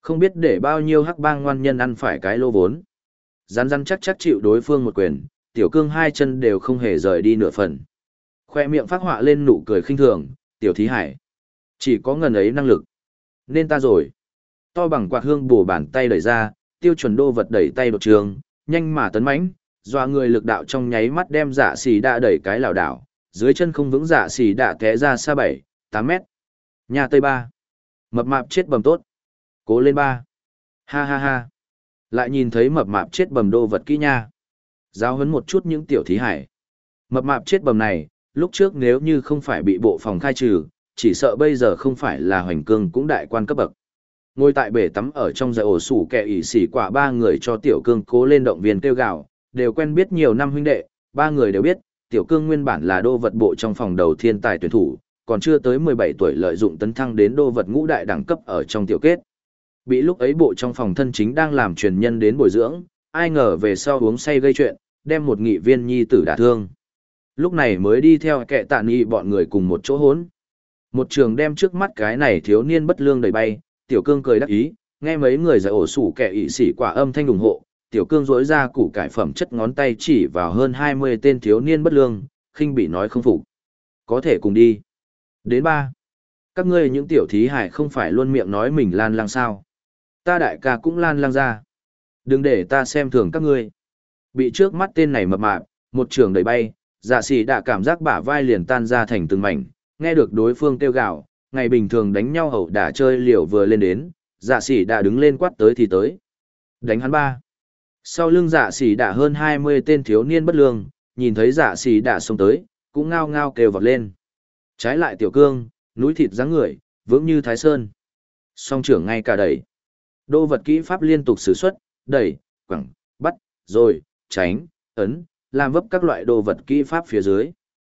Không biết để bao nhiêu hắc bang ngoan nhân ăn phải cái lô vốn. Rắn rắn chắc chắc chịu đối phương một quyền, tiểu cương hai chân đều không hề rời đi nửa phần. Khoe miệng phát họa lên nụ cười khinh thường, tiểu thí hải. Chỉ có ngần ấy năng lực. Nên ta rồi. To bằng quạt hương bổ bàn tay đẩy ra, tiêu chuẩn đô vật đẩy tay đột trường, nhanh mà tấn mãnh, doa người lực đạo trong nháy mắt đem dạ xỉ đạ đẩy cái lảo đảo, dưới chân không vững dạ xỉ đạ té ra xa 7, 8 mét. Nhà Tây ba. Mập mạp chết bầm tốt. Cố lên ba. Ha ha ha. Lại nhìn thấy mập mạp chết bầm đô vật kỹ nha. Giáo huấn một chút những tiểu thí hải. Mập mạp chết bầm này, lúc trước nếu như không phải bị bộ phòng khai trừ, chỉ sợ bây giờ không phải là hoành cương cũng đại quan cấp bậc. Ngồi tại bể tắm ở trong dãy ổ sủ kẹ ỉ xỉ quả ba người cho tiểu cương cố lên động viên kêu gào, đều quen biết nhiều năm huynh đệ, ba người đều biết, tiểu cương nguyên bản là đô vật bộ trong phòng đầu thiên tài tuyển thủ, còn chưa tới 17 tuổi lợi dụng tấn thăng đến đô vật ngũ đại đẳng cấp ở trong tiểu kết. Bị lúc ấy bộ trong phòng thân chính đang làm truyền nhân đến bồi dưỡng, ai ngờ về sau uống say gây chuyện, đem một nghị viên nhi tử đả thương. Lúc này mới đi theo kẻ tạ nghị bọn người cùng một chỗ hốn. Một trường đem trước mắt cái này thiếu niên bất lương đẩy bay, tiểu cương cười đắc ý, nghe mấy người giải ổ sủ kẻ ị xỉ quả âm thanh ủng hộ, tiểu cương rỗi ra củ cải phẩm chất ngón tay chỉ vào hơn 20 tên thiếu niên bất lương, khinh bị nói không phục. Có thể cùng đi. Đến ba. Các ngươi những tiểu thí hải không phải luôn miệng nói mình lan lang sao. Ta đại ca cũng lan lang ra. Đừng để ta xem thường các ngươi. Bị trước mắt tên này mập mạp, một trường đẩy bay, dạ xỉ đã cảm giác bả vai liền tan ra thành từng mảnh, nghe được đối phương kêu gào, ngày bình thường đánh nhau hậu đả chơi liều vừa lên đến, dạ xỉ đã đứng lên quát tới thì tới. Đánh hắn ba. Sau lưng dạ xỉ đã hơn 20 tên thiếu niên bất lương, nhìn thấy dạ xỉ đã xông tới, cũng ngao ngao kêu vọt lên. Trái lại tiểu cương, núi thịt dáng người, vững như thái sơn. Song trưởng ngay cả đẩy. Đô vật kỹ pháp liên tục sử xuất, đẩy, quẳng, bắt, rồi, tránh, ấn, làm vấp các loại đồ vật kỹ pháp phía dưới.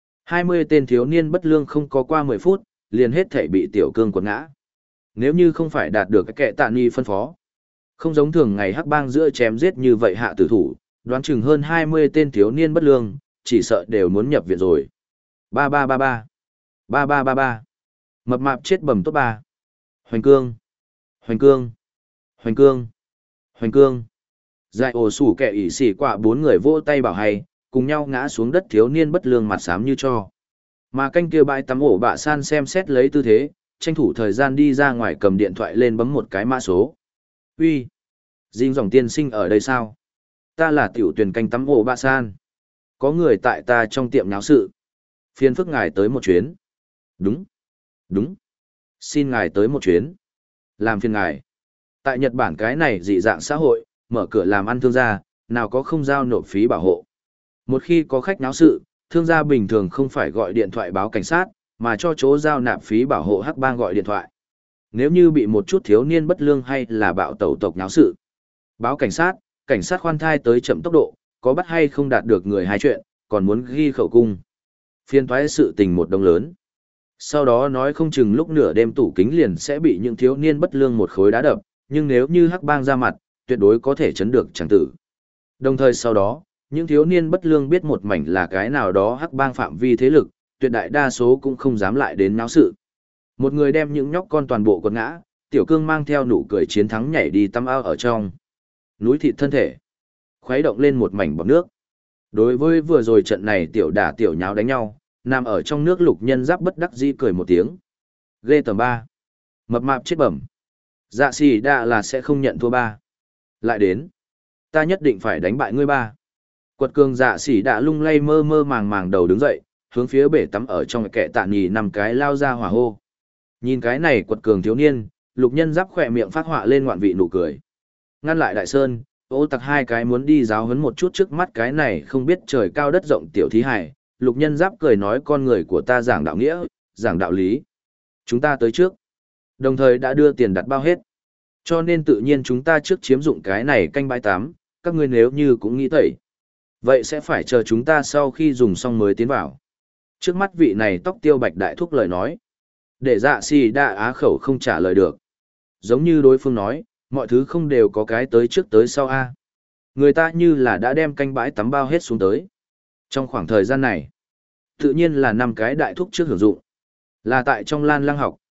20 tên thiếu niên bất lương không có qua 10 phút, liền hết thể bị tiểu cương quật ngã. Nếu như không phải đạt được cái kệ tạ ni phân phó, không giống thường ngày hắc bang giữa chém giết như vậy hạ tử thủ, đoán chừng hơn 20 tên thiếu niên bất lương, chỉ sợ đều muốn nhập viện rồi. 3333 3333 Mập mạp chết bầm tốt ba. Hoành cương, hoành cương, hoành cương, hoành cương. Giải ổ sủ kẻ ỉ xỉ quả bốn người vỗ tay bảo hay, cùng nhau ngã xuống đất thiếu niên bất lương mặt xám như cho. Mà canh kia bãi tắm ổ bạ san xem xét lấy tư thế, tranh thủ thời gian đi ra ngoài cầm điện thoại lên bấm một cái mã số. Uy, Dinh dòng tiên sinh ở đây sao? Ta là tiểu tuyển canh tắm ổ bạ san. Có người tại ta trong tiệm náo sự. Phiền phức ngài tới một chuyến. Đúng, đúng. Xin ngài tới một chuyến. Làm phiền ngài. Tại Nhật Bản cái này dị dạng xã hội, mở cửa làm ăn thương gia, nào có không giao nộp phí bảo hộ. Một khi có khách náo sự, thương gia bình thường không phải gọi điện thoại báo cảnh sát, mà cho chỗ giao nạp phí bảo hộ hắc bang gọi điện thoại. Nếu như bị một chút thiếu niên bất lương hay là bạo tẩu tộc náo sự, báo cảnh sát khoan thai tới chậm tốc độ, có bắt hay không đạt được người hai chuyện, còn muốn ghi khẩu cung. Phiên thoái sự tình một đồng lớn. Sau đó nói không chừng lúc nửa đêm tủ kính liền sẽ bị những thiếu niên bất lương một khối đá đập, nhưng nếu như hắc bang ra mặt, tuyệt đối có thể chấn được chẳng tử. Đồng thời sau đó, những thiếu niên bất lương biết một mảnh là cái nào đó hắc bang phạm vi thế lực, tuyệt đại đa số cũng không dám lại đến náo sự. Một người đem những nhóc con toàn bộ quật ngã, tiểu cương mang theo nụ cười chiến thắng nhảy đi tắm ao ở trong núi thịt thân thể, khuấy động lên một mảnh bọt nước. Đối với vừa rồi trận này tiểu đả tiểu nháo đánh nhau, nằm ở trong nước lục nhân giáp bất đắc dĩ cười một tiếng. Ghê tầm ba. Mập mạp chết bẩm. Dạ xì đa là sẽ không nhận thua ba. Lại đến. Ta nhất định phải đánh bại ngươi ba. Quật cường dạ xỉ đã lung lay mơ mơ màng màng đầu đứng dậy, hướng phía bể tắm ở trong kẻ tạ nhì nằm cái lao ra hỏa hô. Nhìn cái này quật cường thiếu niên, lục nhân giáp khỏe miệng phát họa lên ngoạn vị nụ cười. Ngăn lại đại sơn, ô tặc hai cái muốn đi giáo huấn một chút trước mắt cái này không biết trời cao đất rộng tiểu thí hải. Lục nhân giáp cười nói con người của ta giảng đạo nghĩa, giảng đạo lý. Chúng ta tới trước. Đồng thời đã đưa tiền đặt bao hết. Cho nên tự nhiên chúng ta trước chiếm dụng cái này canh bãi tắm, các ngươi nếu như cũng nghĩ tẩy. Vậy sẽ phải chờ chúng ta sau khi dùng xong mới tiến vào. Trước mắt vị này tóc tiêu bạch đại thúc lời nói. Để dạ si đa á khẩu không trả lời được. Giống như đối phương nói, mọi thứ không đều có cái tới trước tới sau a. Người ta như là đã đem canh bãi tắm bao hết xuống tới. Trong khoảng thời gian này, tự nhiên là 5 cái đại thúc trước hưởng dụng. Là tại trong lan lăng học,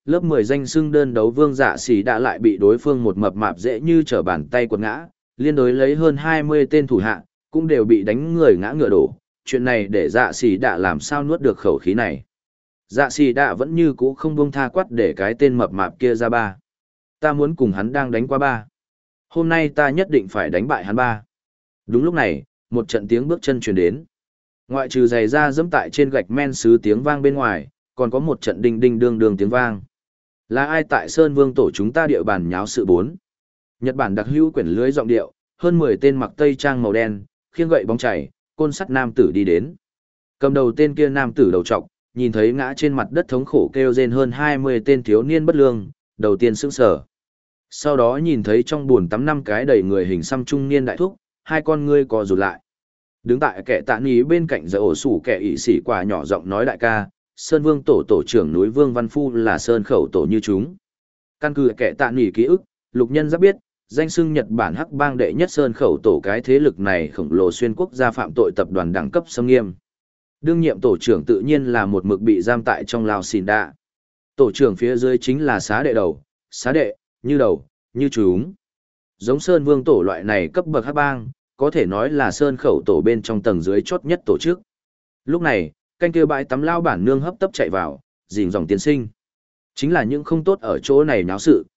lớp 10 danh xưng đơn đấu vương dạ xỉ đã lại bị đối phương một mập mạp dễ như trở bàn tay quật ngã, liên đối lấy hơn 20 tên thủ hạ, cũng đều bị đánh người ngã ngựa đổ. Chuyện này để dạ xỉ đã làm sao nuốt được khẩu khí này. Dạ xỉ đã vẫn như cũ không buông tha quát để cái tên mập mạp kia ra ba. Ta muốn cùng hắn đang đánh qua ba. Hôm nay ta nhất định phải đánh bại hắn ba. Đúng lúc này, một trận tiếng bước chân truyền đến. Ngoại trừ giày da dẫm tại trên gạch men sứ tiếng vang bên ngoài, còn có một trận đinh đinh đương đương tiếng vang. Là ai tại Sơn Vương tổ chúng ta địa bàn nháo sự bốn? Nhật Bản đặc hữu quyển lưới giọng điệu, hơn 10 tên mặc tây trang màu đen, khiêng gậy bóng chảy, côn sắt nam tử đi đến. Cầm đầu tên kia nam tử đầu trọc, nhìn thấy ngã trên mặt đất thống khổ kêu rên hơn 20 tên thiếu niên bất lương, đầu tiên sững sờ. Sau đó nhìn thấy trong buồn tắm 5 cái đầy người hình xăm trung niên đại thúc, hai con ngươi co rụt lại. Đứng tại kẻ tạ ní bên cạnh giờ ổ sủ kẻ ỷ sĩ quả nhỏ giọng nói đại ca, Sơn Vương tổ tổ trưởng núi Vương Văn Phu là Sơn Khẩu tổ như chúng. Căn cứ kẻ tạ ní ký ức, Lục Nhân Giáp biết, danh xưng Nhật Bản hắc bang đệ nhất Sơn Khẩu tổ cái thế lực này khổng lồ xuyên quốc gia phạm tội tập đoàn đẳng cấp xâm nghiêm. Đương nhiệm tổ trưởng tự nhiên là một mực bị giam tại trong lao xìn đạ. Tổ trưởng phía dưới chính là xá đệ đầu, xá đệ, như đầu, như chúng. Giống Sơn Vương tổ loại này cấp bậc hắc bang, có thể nói là Sơn Khẩu tổ bên trong tầng dưới chốt nhất tổ chức. Lúc này, canh kia bãi tắm lao bản nương hấp tấp chạy vào, rình dòng tiến sinh. Chính là những không tốt ở chỗ này náo sự,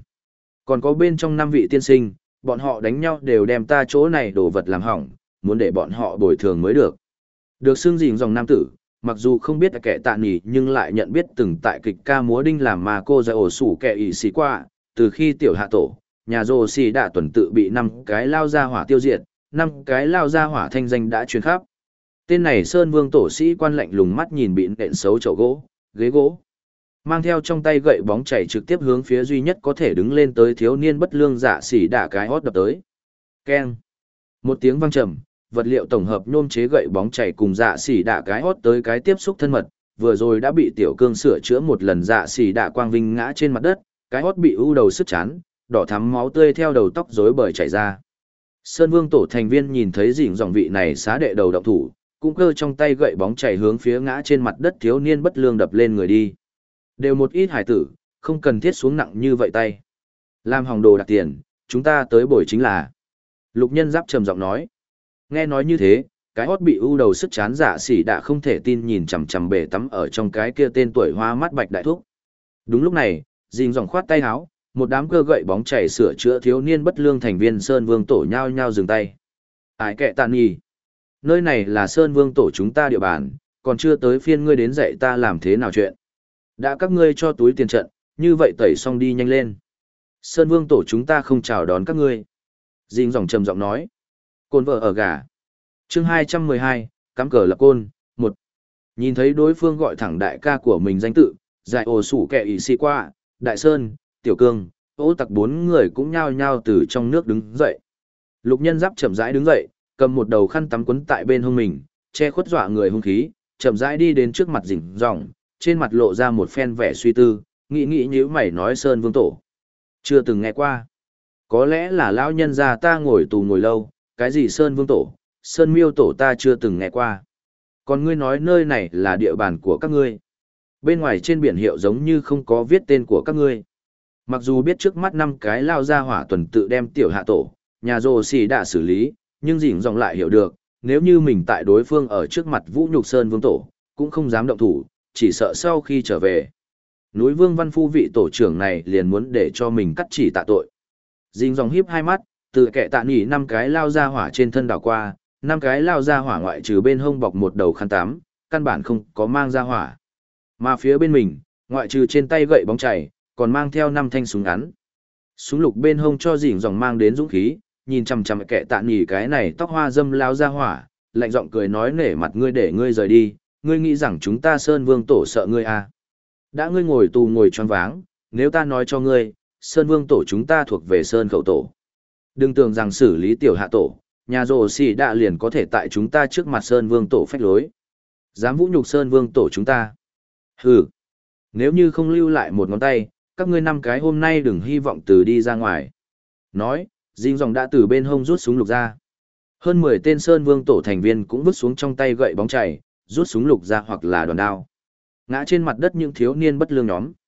còn có bên trong 5 vị tiên sinh, bọn họ đánh nhau đều đem ta chỗ này đồ vật làm hỏng, muốn để bọn họ bồi thường mới được. Được xưng rình dòng nam tử, mặc dù không biết kẻ tạ nỉ nhưng lại nhận biết từng tại kịch ca múa đinh làm mà cô dạy ổ sủ kẻ ỷ xì qua, từ khi tiểu hạ tổ, nhà rồ xì đã tuần tự bị 5 cái lao ra hỏa tiêu diệt, 5 cái lao ra hỏa thanh danh đã truyền khắp. Tên này Sơn Vương tổ sĩ quan lạnh lùng mắt nhìn bị nện xấu chậu gỗ, ghế gỗ. Mang theo trong tay gậy bóng chảy trực tiếp hướng phía duy nhất có thể đứng lên tới thiếu niên bất lương dạ xỉ đả cái hót đập tới. Keng. Một tiếng vang trầm, vật liệu tổng hợp nhôm chế gậy bóng chảy cùng dạ xỉ đả cái hót tới cái tiếp xúc thân mật, vừa rồi đã bị tiểu cương sửa chữa một lần dạ xỉ đả quang vinh ngã trên mặt đất, cái hót bị ưu đầu sức chán, đỏ thắm máu tươi theo đầu tóc rối bời chảy ra. Sơn Vương tổ thành viên nhìn thấy dỉn dòng vị này xá đệ đầu động thủ, cũng cơ trong tay gậy bóng chảy hướng phía ngã trên mặt đất thiếu niên bất lương đập lên người đi. Đều một ít hải tử, không cần thiết xuống nặng như vậy tay. Làm hỏng đồ đặt tiền, chúng ta tới bồi chính là. Lục Nhân Giáp trầm giọng nói. Nghe nói như thế, cái hót bị ưu đầu sức chán dạ xỉ đã không thể tin nhìn chằm chằm bể tắm ở trong cái kia tên tuổi hoa mắt bạch đại thúc. Đúng lúc này, dình dòng khoát tay háo, một đám cơ gậy bóng chảy sửa chữa thiếu niên bất lương thành viên Sơn Vương tổ nhao nhao dừng tay. Ái kệ tàn nhì. Nơi này là Sơn Vương tổ chúng ta địa bàn, còn chưa tới phiên ngươi đến dạy ta làm thế nào chuyện. Đã các ngươi cho túi tiền trận, như vậy tẩy xong đi nhanh lên. Sơn Vương tổ chúng ta không chào đón các ngươi. Dinh dòng trầm giọng nói. Côn vợ ở gà. Chương 212, cắm cờ lập côn, 1. Nhìn thấy đối phương gọi thẳng đại ca của mình danh tự, giải ổ sủ kẹ ỷ xì qua, Đại Sơn, Tiểu Cương, ô tặc 4 người cũng nhao nhao từ trong nước đứng dậy. Lục Nhân Giáp chậm rãi đứng dậy, cầm một đầu khăn tắm quấn tại bên hông mình, che khuất dọa người hung khí, chậm rãi đi đến trước mặt Dĩnh Dòng, trên mặt lộ ra một phen vẻ suy tư, nghĩ nhíu mày nói Sơn Vương tổ. Chưa từng nghe qua. Có lẽ là lão nhân gia ta ngồi tù ngồi lâu, cái gì Sơn Vương tổ, Sơn Miêu tổ ta chưa từng nghe qua. Còn ngươi nói nơi này là địa bàn của các ngươi. Bên ngoài trên biển hiệu giống như không có viết tên của các ngươi. Mặc dù biết trước mắt 5 cái lao ra hỏa tuần tự đem tiểu hạ tổ, nhà rồ xì đã xử lý, nhưng Dĩnh Dòng lại hiểu được, nếu như mình tại đối phương ở trước mặt vũ nhục Sơn Vương tổ, cũng không dám động thủ, chỉ sợ sau khi trở về. Núi Vương Văn Phu vị tổ trưởng này liền muốn để cho mình cắt chỉ tạ tội. Dĩnh Dòng híp hai mắt, từ kẻ tạ nỉ 5 cái lao ra hỏa trên thân đảo qua, 5 cái lao ra hỏa ngoại trừ bên hông bọc một đầu khăn tắm, căn bản không có mang ra hỏa. Mà phía bên mình, ngoại trừ trên tay gậy bóng chảy, còn mang theo 5 thanh súng ngắn. Súng lục bên hông cho Dĩnh Dòng mang đến dũng khí, nhìn chằm chằm kẻ tạ nỉ cái này tóc hoa dâm lao ra hỏa, lạnh giọng cười nói nể mặt ngươi để ngươi rời đi, ngươi nghĩ rằng chúng ta Sơn Vương tổ sợ ngươi à? Đã ngươi ngồi tù ngồi choáng váng, nếu ta nói cho ngươi, Sơn Vương tổ chúng ta thuộc về Sơn Khẩu tổ. Đừng tưởng rằng xử lý tiểu hạ tổ, nhà rồ xì đạ liền có thể tại chúng ta trước mặt Sơn Vương tổ phách lối. Dám vũ nhục Sơn Vương tổ chúng ta. Hừ. Nếu như không lưu lại một ngón tay, các ngươi 5 cái hôm nay đừng hy vọng từ đi ra ngoài. Nói, Dĩnh Dòng đã từ bên hông rút súng lục ra. Hơn 10 tên Sơn Vương tổ thành viên cũng vứt xuống trong tay gậy bóng chảy, rút súng lục ra hoặc là đòn đao. Ngã trên mặt đất những thiếu niên bất lương nhóm.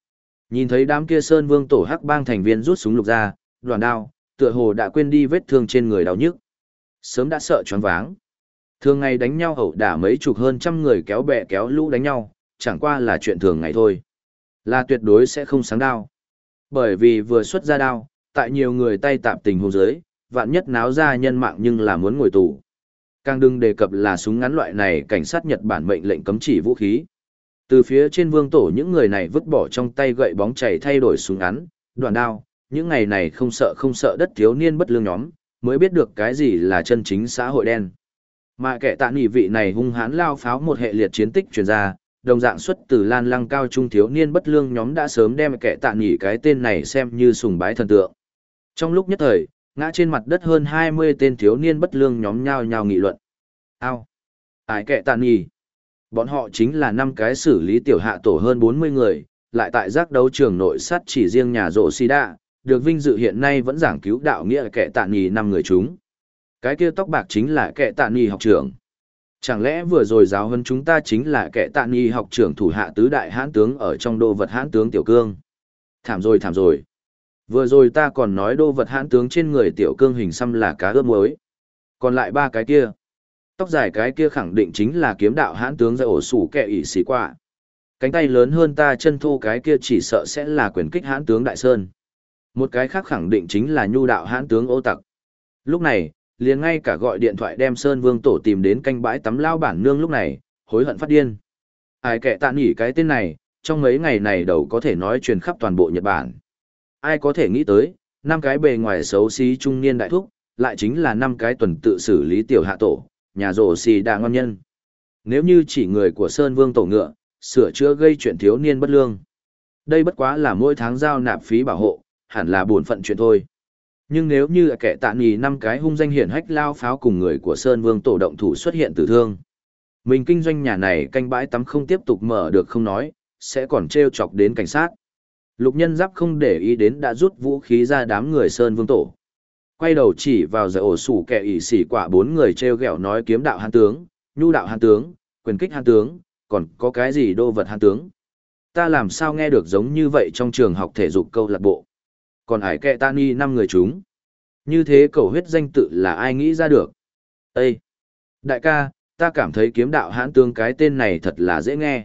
Nhìn thấy đám kia Sơn Vương tổ hắc bang thành viên rút súng lục ra, đoàn đao, tựa hồ đã quên đi vết thương trên người đau nhức. Sớm đã sợ choáng váng. Thường ngày đánh nhau ẩu đả mấy chục hơn trăm người kéo bè kéo lũ đánh nhau, chẳng qua là chuyện thường ngày thôi. Là tuyệt đối sẽ không sáng đao. Bởi vì vừa xuất ra đao, tại nhiều người tay tạm tình hôn giới, vạn nhất náo ra nhân mạng nhưng là muốn ngồi tù. Càng đừng đề cập là súng ngắn loại này cảnh sát Nhật Bản mệnh lệnh cấm chỉ vũ khí. Từ phía trên vương tổ những người này vứt bỏ trong tay gậy bóng chảy thay đổi súng ngắn, đoạn đao, những ngày này không sợ đất thiếu niên bất lương nhóm, mới biết được cái gì là chân chính xã hội đen. Mà kẻ tạ nghỉ vị này hung hãn lao pháo một hệ liệt chiến tích truyền ra, đồng dạng xuất từ Lan Lăng cao trung thiếu niên bất lương nhóm đã sớm đem kẻ tạ nghỉ cái tên này xem như sùng bái thần tượng. Trong lúc nhất thời, ngã trên mặt đất hơn 20 tên thiếu niên bất lương nhóm nhao nhao nghị luận. Ao! Ái kẻ tạ nghỉ! Bọn họ chính là 5 cái xử lý tiểu hạ tổ hơn 40 người, lại tại giác đấu trường nội sát chỉ riêng nhà rộ si đa, được vinh dự hiện nay vẫn giảng cứu đạo nghĩa kẻ tạ nghỉ 5 người chúng. Cái kia tóc bạc chính là kẻ tạ nghỉ học trưởng. Chẳng lẽ vừa rồi giáo huấn chúng ta chính là kẻ tạ nghỉ học trưởng thủ hạ tứ đại hãn tướng ở trong đô vật hãn tướng tiểu cương? Thảm rồi thảm rồi. Vừa rồi ta còn nói đô vật hãn tướng trên người tiểu cương hình xăm là cá ướp muối. Còn lại 3 cái kia. Tóc dài cái kia khẳng định chính là kiếm đạo hãn tướng dạy ổ sủ kẻ ỷ xì quả. Cánh tay lớn hơn ta chân thô cái kia chỉ sợ sẽ là quyền kích hãn tướng Đại Sơn. Một cái khác khẳng định chính là nhu đạo hãn tướng ô tặc. Lúc này, liền ngay cả gọi điện thoại đem Sơn Vương tổ tìm đến canh bãi tắm lao bản nương lúc này, hối hận phát điên. Ai kẻ tạ nghỉ cái tên này, trong mấy ngày này đầu có thể nói truyền khắp toàn bộ Nhật Bản. Ai có thể nghĩ tới, 5 cái bề ngoài xấu xí trung niên đại thúc, lại chính là 5 cái tuần tự xử lý tiểu hạ tổ, nhà rổ xì đà ngon nhân. Nếu như chỉ người của Sơn Vương tổ ngựa, sửa chữa gây chuyện thiếu niên bất lương. Đây bất quá là mỗi tháng giao nạp phí bảo hộ, hẳn là bổn phận chuyện thôi. Nhưng nếu như kẻ tạ nghỉ 5 cái hung danh hiển hách lao pháo cùng người của Sơn Vương tổ động thủ xuất hiện tử thương. Mình kinh doanh nhà này canh bãi tắm không tiếp tục mở được không nói, sẽ còn treo chọc đến cảnh sát. Lục Nhân Giáp không để ý đến đã rút vũ khí ra đám người Sơn Vương tổ. Quay đầu chỉ vào giải ổ sủ kẻ ỷ xỉ quả 4 người treo gẹo nói kiếm đạo hán tướng, nhu đạo hán tướng, quyền kích hán tướng, còn có cái gì đô vật hán tướng. Ta làm sao nghe được giống như vậy trong trường học thể dục câu lạc bộ. Còn ải kẹ ta ni 5 người chúng. Như thế cầu huyết danh tự là ai nghĩ ra được. Ê! Đại ca, ta cảm thấy kiếm đạo hãn tướng cái tên này thật là dễ nghe.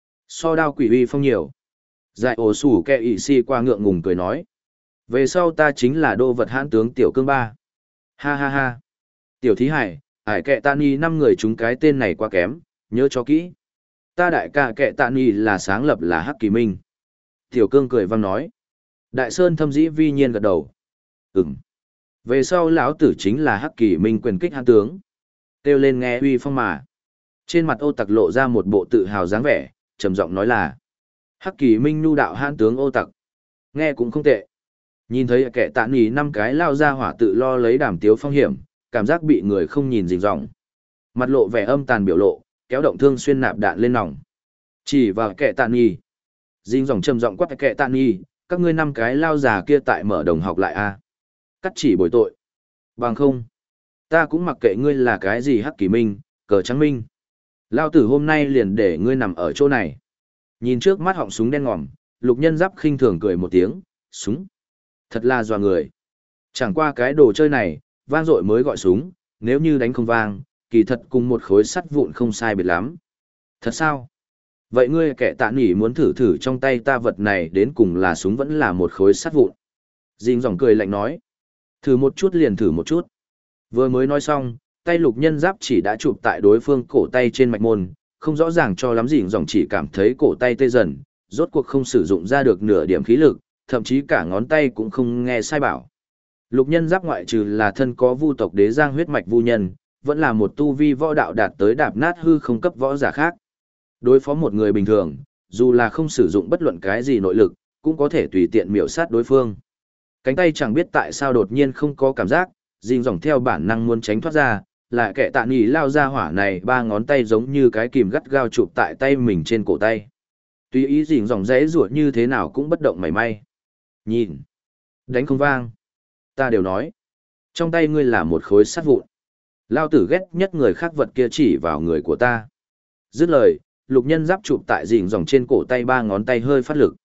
So đao quỷ uy phong nhiều. Giải ổ sủ kẹ ỷ si qua ngượng ngùng cười nói. Về sau ta chính là đô vật hãn tướng tiểu cương ba. Ha ha ha. Tiểu thí hải, ải kẹ ta ni 5 người chúng cái tên này quá kém, nhớ cho kỹ. Ta đại ca kẹ tạ ni là sáng lập là Hắc Kỳ Minh. Tiểu cương cười vang nói. Đại Sơn thâm dĩ vi nhiên gật đầu. Ừm. Về sau lão tử chính là Hắc Kỳ Minh quyền kích hãn tướng. Kêu lên nghe uy phong mà. Trên mặt ô tặc lộ ra một bộ tự hào dáng vẻ, trầm giọng nói là. Hắc Kỳ Minh nhu đạo hãn tướng ô tặc. Nghe cũng không tệ. Nhìn thấy kẻ tạ nghỉ 5 cái lao ra hỏa tự lo lấy đàm tiếu phong hiểm, cảm giác bị người không nhìn rình ròng. Mặt lộ vẻ âm tàn biểu lộ, kéo động thương xuyên nạp đạn lên nòng. Chỉ vào kẻ tạ nghỉ. Rình ròng trầm giọng quát kẻ tạ nghỉ, các ngươi 5 cái lao già kia tại mở đồng học lại a. Cắt chỉ bồi tội. Bằng không. Ta cũng mặc kệ ngươi là cái gì Hắc Kỳ Minh, cờ trắng minh. Lao tử hôm nay liền để ngươi nằm ở chỗ này. Nhìn trước mắt họng súng đen ngòm, Lục Nhân Giáp khinh thường cười một tiếng, súng. Thật là dọa người. Chẳng qua cái đồ chơi này, vang dội mới gọi súng, nếu như đánh không vang, kỳ thật cùng một khối sắt vụn không sai biệt lắm. Thật sao? Vậy ngươi kẻ tạ nghỉ muốn thử thử trong tay ta vật này đến cùng là súng vẫn là một khối sắt vụn. Dinh dòng cười lạnh nói. Thử một chút liền thử một chút. Vừa mới nói xong, tay Lục Nhân Giáp chỉ đã chụp tại đối phương cổ tay trên mạch môn, không rõ ràng cho lắm Dinh dòng chỉ cảm thấy cổ tay tê dần, rốt cuộc không sử dụng ra được nửa điểm khí lực, thậm chí cả ngón tay cũng không nghe sai bảo. Lục Nhân Giáp ngoại trừ là thân có vu tộc đế giang huyết mạch vu nhân, vẫn là một tu vi võ đạo đạt tới đạp nát hư không cấp võ giả khác. Đối phó một người bình thường, dù là không sử dụng bất luận cái gì nội lực, cũng có thể tùy tiện miểu sát đối phương. Cánh tay chẳng biết tại sao đột nhiên không có cảm giác, Dinh dòng theo bản năng muốn tránh thoát ra, lại kẻ tạ nghỉ lao ra hỏa này 3 ngón tay giống như cái kìm gắt gao chụp tại tay mình trên cổ tay. Tùy ý Dinh dòng rẽ ruột như thế nào cũng bất động mảy may. Nhìn. Đánh không vang. Ta đều nói. Trong tay ngươi là một khối sắt vụn. Lao tử ghét nhất người khác vật kia chỉ vào người của ta. Dứt lời, Lục Nhân Giáp chụp tại Dinh dòng trên cổ tay 3 ngón tay hơi phát lực.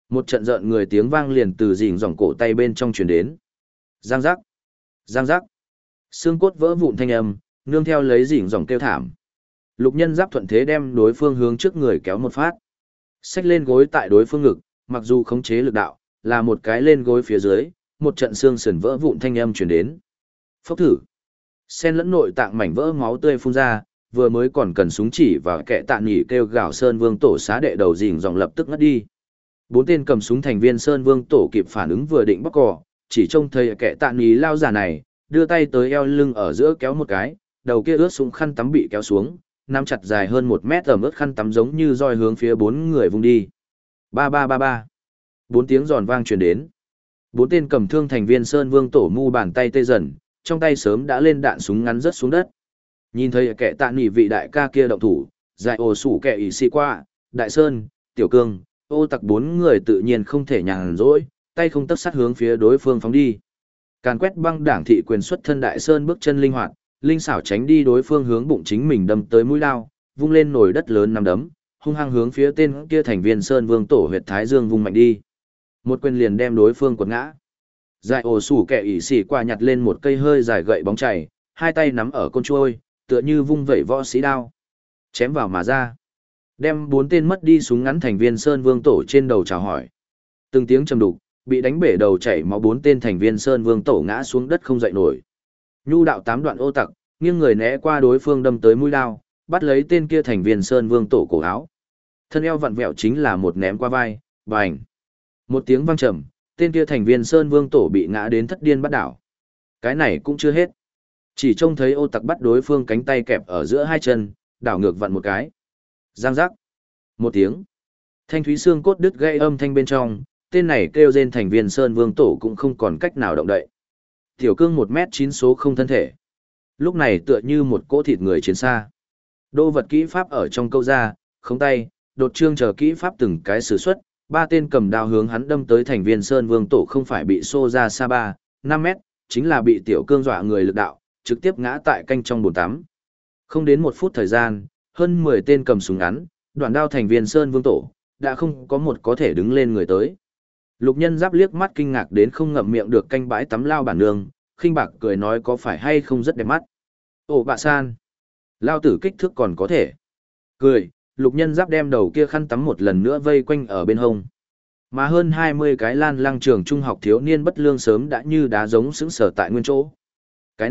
Một trận rợn người tiếng vang liền từ rình ròng cổ tay bên trong truyền đến. Giang giác, giang giác. Xương cốt vỡ vụn thanh âm, nương theo lấy rình ròng kêu thảm. Lục Nhân Giáp thuận thế đem đối phương hướng trước người kéo một phát. Xách lên gối tại đối phương ngực, mặc dù khống chế lực đạo, là một cái lên gối phía dưới, một trận xương sườn vỡ vụn thanh âm truyền đến. Phốc thử. Xen lẫn nội tạng mảnh vỡ máu tươi phun ra, vừa mới còn cần súng chỉ và kẻ tạ nghỉ kêu gào Sơn Vương tổ xá đệ đầu rình ròng lập tức ngất đi. Bốn tên cầm súng thành viên Sơn Vương tổ kịp phản ứng vừa định bóc cò, chỉ trông thấy kẻ tạ nghỉ lao giả này, đưa tay tới eo lưng ở giữa kéo một cái, đầu kia ướt súng khăn tắm bị kéo xuống, nắm chặt dài hơn 1 mét ẩm ướt khăn tắm giống như roi hướng phía 4 người vung đi. Ba ba ba ba. 4 tiếng giòn vang truyền đến. 4 tên cầm thương thành viên Sơn Vương tổ mu bàn tay tê dần, trong tay sớm đã lên đạn súng ngắn rớt xuống đất. Nhìn thấy kẻ tạ nghỉ vị đại ca kia động thủ, dài ồ sủ kẻ ỉ xì qua, Đại Sơn, Tiểu Cương, ô tặc 4 người tự nhiên không thể nhàn rỗi, tay không tấp sát hướng phía đối phương phóng đi. Càn quét băng đảng thị quyền xuất thân Đại Sơn bước chân linh hoạt, linh xảo tránh đi đối phương hướng bụng chính mình đâm tới mũi lao, vung lên nồi đất lớn nằm đấm, hung hăng hướng phía tên kia thành viên Sơn Vương tổ huyệt thái dương vung mạnh đi. Một quyền liền đem đối phương quật ngã. Dài ổ sủ kẻ ỉ xỉ qua nhặt lên một cây hơi dài gậy bóng chảy, hai tay nắm ở côn trôi, tựa như vung vẩy võ sĩ đao. Chém vào mà ra. Đem 4 tên mất đi súng ngắn thành viên Sơn Vương tổ trên đầu chào hỏi. Từng tiếng trầm đục, bị đánh bể đầu chảy máu 4 tên thành viên Sơn Vương tổ ngã xuống đất không dậy nổi. Nhu đạo 8 đoạn ô tặc, nghiêng người né qua đối phương đâm tới mũi đao, bắt lấy tên kia thành viên Sơn Vương tổ cổ áo. Thân eo vặn vẹo chính là một ném qua vai, bành. Một tiếng vang trầm, tên kia thành viên Sơn Vương tổ bị ngã đến thất điên bắt đảo. Cái này cũng chưa hết. Chỉ trông thấy ô tặc bắt đối phương cánh tay kẹp ở giữa hai chân, đảo ngược vặn một cái. Giang giác. Một tiếng. Thanh thúy xương cốt đứt gây âm thanh bên trong, tên này kêu rên thành viên Sơn Vương tổ cũng không còn cách nào động đậy. Tiểu Cương 1m9 số không thân thể. Lúc này tựa như một cỗ thịt người chiến xa. Đô vật kỹ pháp ở trong câu ra, khống tay, đột trương chờ kỹ pháp từng cái sử xuất, 3 tên cầm đao hướng hắn đâm tới thành viên Sơn Vương tổ không phải bị xô ra xa 3-5 mét, chính là bị Tiểu Cương dọa người lực đạo, trực tiếp ngã tại canh trong bồn tắm. Không đến 1 phút thời gian, hơn 10 tên cầm súng ngắn, đoạn đao thành viên Sơn Vương tổ, đã không có một có thể đứng lên người tới. Lục Nhân Giáp liếc mắt kinh ngạc đến không ngậm miệng được canh bãi tắm lao bản nương, khinh bạc cười nói có phải hay không rất đẹp mắt. Ồ bạ san, lao tử kích thước còn có thể. Cười, Lục Nhân Giáp đem đầu kia khăn tắm một lần nữa vây quanh ở bên hông. Mà hơn 20 cái lan lăng trường trung học thiếu niên bất lương sớm đã như đá giống sững sờ tại nguyên chỗ. Cái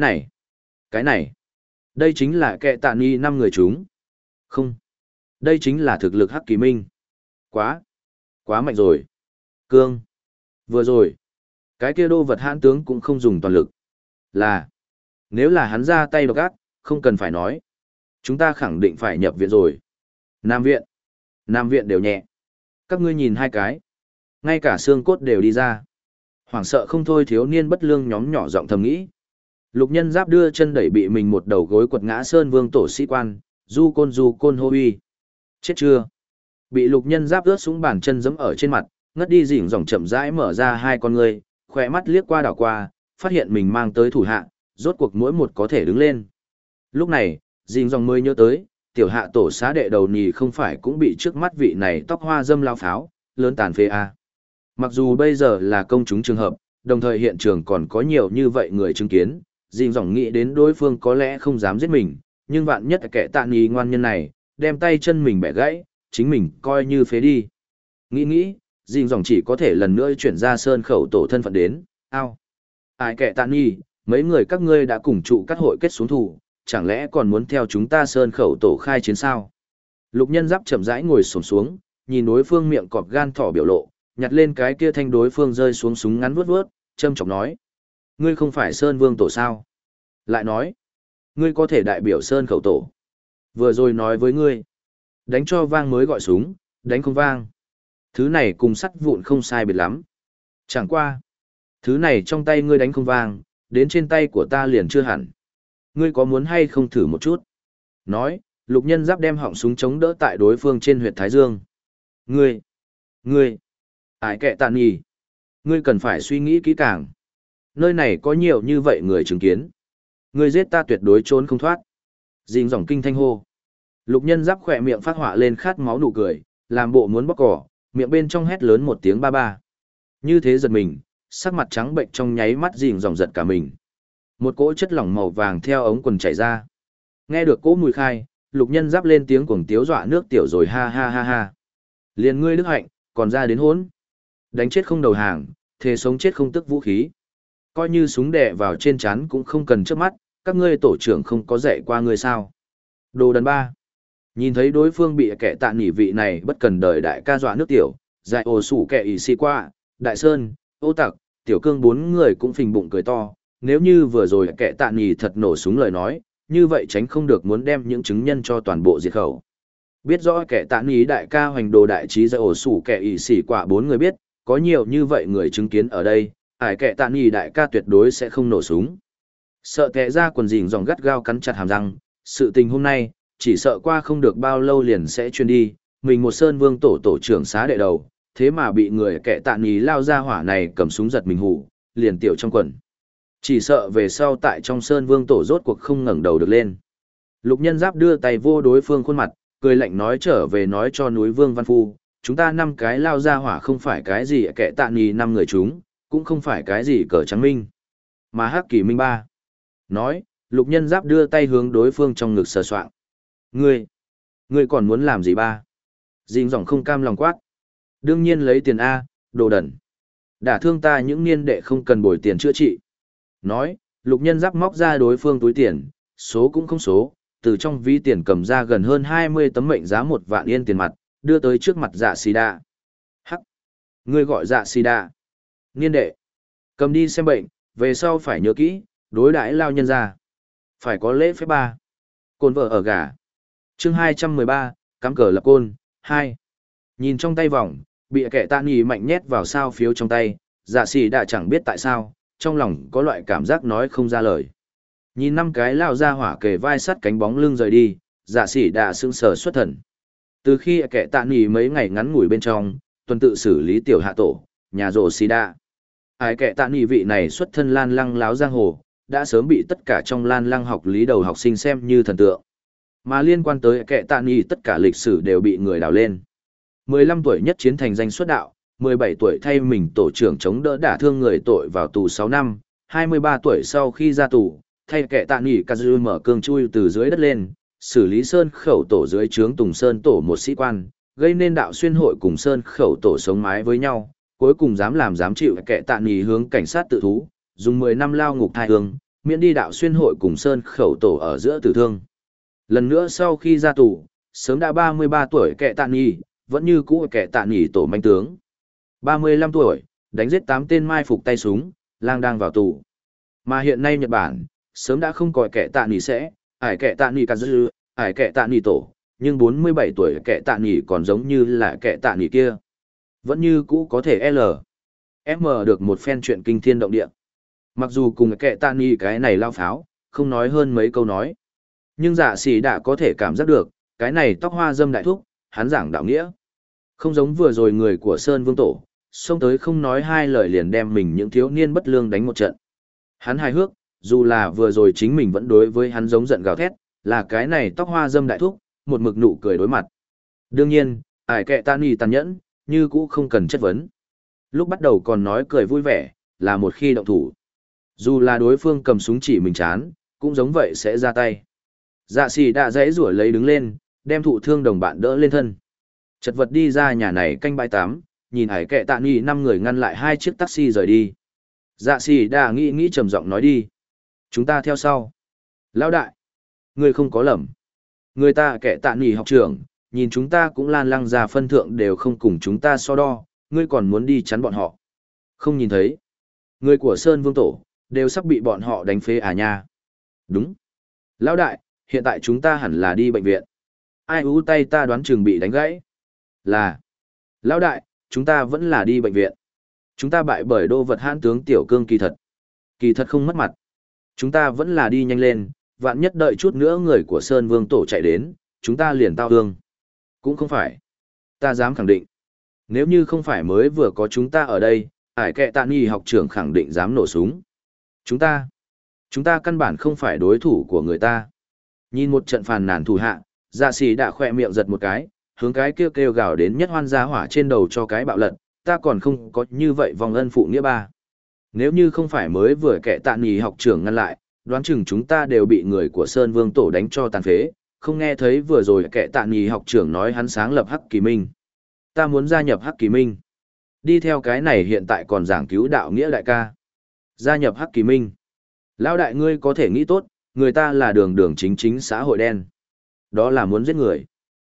này, đây chính là kẻ tạ ni 5 người chúng. Không, đây chính là thực lực Hắc Kỳ Minh. Quá mạnh rồi. Cương, vừa rồi, cái kia đô vật hãn tướng cũng không dùng toàn lực. Nếu là hắn ra tay độc ác, không cần phải nói. Chúng ta khẳng định phải nhập viện rồi. Nam viện đều nhẹ. Các ngươi nhìn 2 cái. Ngay cả xương cốt đều đi ra. Hoảng sợ không thôi thiếu niên bất lương nhóm nhỏ giọng thầm nghĩ. Lục Nhân Giáp đưa chân đẩy bị mình một đầu gối quật ngã Sơn Vương tổ sĩ quan, du côn hô uy. Chết chưa? Bị Lục Nhân Giáp ướt súng bàn chân giẫm ở trên mặt, ngất đi rỉng ròng chậm rãi mở ra 2 con ngươi, khỏe mắt liếc qua đảo qua, phát hiện mình mang tới thủ hạ, rốt cuộc mỗi một có thể đứng lên. Lúc này, rỉng ròng mới nhớ tới, tiểu hạ tổ xá đệ đầu nhì không phải cũng bị trước mắt vị này tóc hoa dâm lao pháo, lớn tàn phê à. Mặc dù bây giờ là công chúng trường hợp, đồng thời hiện trường còn có nhiều như vậy người chứng kiến, rỉng ròng nghĩ đến đối phương có lẽ không dám giết mình, nhưng vạn nhất kẻ tạ nhì ngoan nhân này, đem tay chân mình bẻ gãy, chính mình coi như phế đi. Nghĩ, rỉng ròng chỉ có thể lần nữa chuyển ra sơn khẩu tổ thân phận đến, ao. Ai kẻ tạ nhì, mấy người các ngươi đã cùng trụ các hội kết xuống thủ, chẳng lẽ còn muốn theo chúng ta sơn khẩu tổ khai chiến sao? Lục Nhân Giáp chậm rãi ngồi xổm xuống, nhìn đối phương miệng cọp gan thỏ biểu lộ, nhặt lên cái kia thanh đối phương rơi xuống súng ngắn vuốt, châm chọc nói: "Ngươi không phải Sơn Vương tổ sao?" Lại nói: "Ngươi có thể đại biểu sơn khẩu tổ. Vừa rồi nói với ngươi, đánh cho vang mới gọi súng, đánh không vang. Thứ này cùng sắt vụn không sai biệt lắm. Chẳng qua, thứ này trong tay ngươi đánh không vang, đến trên tay của ta liền chưa hẳn. Ngươi có muốn hay không thử một chút?" Nói, Lục Nhân Giáp đem họng súng chống đỡ tại đối phương trên huyệt thái dương. Ngươi, ải kệ tàn nhì. Ngươi cần phải suy nghĩ kỹ càng. Nơi này có nhiều như vậy người chứng kiến. Ngươi giết ta tuyệt đối trốn không thoát. Dình dòng kinh thanh hô. Lục Nhân Giáp khỏe miệng phát họa lên khát máu nụ cười, làm bộ muốn bóc cỏ, miệng bên trong hét lớn một tiếng ba ba. Như thế giật mình, sắc mặt trắng bệnh trong nháy mắt rìm ròng giật cả mình. Một cỗ chất lỏng màu vàng theo ống quần chảy ra. Nghe được cỗ mùi khai, Lục Nhân Giáp lên tiếng cuồng tiếu dọa nước tiểu rồi ha ha ha ha. Liền ngươi đức hạnh, còn ra đến hốn. Đánh chết không đầu hàng, thề sống chết không tức vũ khí. Coi như súng đè vào trên trán cũng không cần trước mắt, các ngươi tổ trưởng không có dạy qua ngươi sao. Đồ đần ba. Nhìn thấy đối phương bị kẻ tạ nỉ vị này bất cần đời đại ca dọa nước tiểu, dại ồ sủ kẻ ỉ xì qua, đại sơn, ô tặc, tiểu cương bốn người cũng phình bụng cười to. Nếu như vừa rồi kẻ tạ nỉ thật nổ súng lời nói, như vậy tránh không được muốn đem những chứng nhân cho toàn bộ diệt khẩu. Biết rõ kẻ tạ nỉ đại ca hoành đồ đại trí dại ồ sủ kẻ ỉ xì quả bốn người biết, có nhiều như vậy người chứng kiến ở đây, ải kẻ tạ nỉ đại ca tuyệt đối sẽ không nổ súng. Sợ kẻ ra quần rình dòng gắt gao cắn chặt hàm răng, sự tình hôm nay, chỉ sợ qua không được bao lâu liền sẽ chuyên đi, mình một sơn vương tổ trưởng xá đệ đầu, thế mà bị người kẻ tạ nỉ lao ra hỏa này cầm súng giật mình hủ, liền tiểu trong quần. Chỉ sợ về sau tại trong sơn vương tổ rốt cuộc không ngẩng đầu được lên. Lục Nhân Giáp đưa tay vô đối phương khuôn mặt, cười lạnh nói trở về nói cho núi Vương Văn Phu, chúng ta 5 cái lao ra hỏa không phải cái gì kẻ tạ nỉ 5 người chúng, cũng không phải cái gì cờ trắng minh, mà hắc kỳ minh ba. Nói, Lục Nhân Giáp đưa tay hướng đối phương trong ngực sờ soạng. Ngươi còn muốn làm gì ba? Dinh dòng không cam lòng quát. Đương nhiên lấy tiền A, đồ đần. Đả thương ta những niên đệ không cần bồi tiền chữa trị. Nói, Lục Nhân Giáp móc ra đối phương túi tiền, số cũng không số, từ trong ví tiền cầm ra gần hơn 20 tấm mệnh giá 1 vạn yên tiền mặt, đưa tới trước mặt Dạ Xì Đa. Hắc! Ngươi gọi Dạ Xì Đa. Niên đệ! Cầm đi xem bệnh, về sau phải nhớ kỹ, đối đãi lao nhân ra. Phải có lễ phép ba. Côn vợ ở gà. Chương 213, cắm cờ lập côn, 2. Nhìn trong tay vòng, bị kẻ tạ nỉ mạnh nhét vào sao phiếu trong tay, Dạ Xì Đa chẳng biết tại sao, trong lòng có loại cảm giác nói không ra lời. Nhìn 5 cái lao ra hỏa kề vai sắt cánh bóng lưng rời đi, Dạ Xì Đa sững sờ xuất thần. Từ khi kẻ tạ nỉ mấy ngày ngắn ngủi bên trong, tuần tự xử lý tiểu hạ tổ, nhà rồ Xì Đa. Ai kẻ tạ nỉ vị này xuất thân lan lăng láo giang hồ, đã sớm bị tất cả trong lan lăng học lý đầu học sinh xem như thần tượng. Mà liên quan tới kẻ tạ nỉ tất cả lịch sử đều bị người đào lên. 15 tuổi nhất chiến thành danh xuất đạo, 17 tuổi thay mình tổ trưởng chống đỡ đả thương người tội vào tù 6 năm, 23 tuổi sau khi ra tù, thay kẻ tạ nỉ Kazu mở cương chui từ dưới đất lên, xử lý sơn khẩu tổ dưới trướng Tùng Sơn tổ một sĩ quan, gây nên đạo xuyên hội cùng sơn khẩu tổ sống mái với nhau, cuối cùng dám chịu kẻ tạ nỉ hướng cảnh sát tự thú, dùng 10 năm lao ngục thai hương, miễn đi đạo xuyên hội cùng sơn khẩu tổ ở giữa tử thương. Lần nữa sau khi ra tù, sớm đã 33 tuổi kẻ tạ nỉ, vẫn như cũ kẻ tạ nỉ tổ manh tướng. 35 tuổi, đánh giết 8 tên mai phục tay súng, lang đang vào tù. Mà hiện nay Nhật Bản, sớm đã không coi kẻ tạ nỉ sẽ, ải kẻ tạ nỉ Kazu, ải kẻ tạ nỉ tổ, nhưng 47 tuổi kẻ tạ nỉ còn giống như là kẻ tạ nỉ kia. Vẫn như cũ có thể L. M được một phen chuyện kinh thiên động địa. Mặc dù cùng kẻ tạ nỉ cái này lao pháo, không nói hơn mấy câu nói. Nhưng Dạ Xì đã có thể cảm giác được, cái này tóc hoa dâm đại thúc, hắn giảng đạo nghĩa. Không giống vừa rồi người của Sơn Vương Tổ, xông tới không nói hai lời liền đem mình những thiếu niên bất lương đánh một trận. Hắn hài hước, dù là vừa rồi chính mình vẫn đối với hắn giống giận gào thét, là cái này tóc hoa dâm đại thúc, một mực nụ cười đối mặt. Đương nhiên, ải kệ tan y tàn nhẫn, như cũ không cần chất vấn. Lúc bắt đầu còn nói cười vui vẻ, là một khi động thủ. Dù là đối phương cầm súng chỉ mình chán, cũng giống vậy sẽ ra tay. Dạ Xì đã dãy rủa lấy đứng lên, đem thụ thương đồng bạn đỡ lên thân. Chật vật đi ra nhà này canh bãi tắm, nhìn ải kệ tạ nghi 5 người ngăn lại 2 chiếc taxi rời đi. Dạ Xì đã nghĩ trầm giọng nói đi. Chúng ta theo sau. Lão đại, người không có lầm. Người ta kệ tạ nghi học trưởng, nhìn chúng ta cũng lan lăng ra phân thượng đều không cùng chúng ta so đo, ngươi còn muốn đi chắn bọn họ. Không nhìn thấy. Người của Sơn Vương Tổ, đều sắp bị bọn họ đánh phế à nha. Đúng. Lão đại, hiện tại chúng ta hẳn là đi bệnh viện. Ai ú tay ta đoán chừng bị đánh gãy. Là. Lão đại, chúng ta vẫn là đi bệnh viện. Chúng ta bại bởi đô vật hãn tướng Tiểu Cương kỳ thật. Kỳ thật không mất mặt. Chúng ta vẫn là đi nhanh lên, vạn nhất đợi chút nữa người của Sơn Vương Tổ chạy đến, chúng ta liền tao thương. Cũng không phải. Ta dám khẳng định. Nếu như không phải mới vừa có chúng ta ở đây, ải kệ tạ nghi học trưởng khẳng định dám nổ súng. Chúng ta căn bản không phải đối thủ của người ta. Nhìn một trận phàn nàn thủ hạ, Dạ Xì đã khỏe miệng giật một cái, hướng cái kêu kêu gào đến nhất hoan gia hỏa trên đầu cho cái bạo lật, ta còn không có như vậy vòng ân phụ nghĩa ba. Nếu như không phải mới vừa kẻ tạ nì học trưởng ngăn lại, đoán chừng chúng ta đều bị người của Sơn Vương Tổ đánh cho tàn phế, không nghe thấy vừa rồi kẻ tạ nì học trưởng nói hắn sáng lập Hắc Kỳ Minh. Ta muốn gia nhập Hắc Kỳ Minh. Đi theo cái này hiện tại còn giảng cứu đạo nghĩa đại ca. Gia nhập Hắc Kỳ Minh. Lão đại ngươi có thể nghĩ tốt, người ta là đường đường chính chính xã hội đen. Đó là muốn giết người.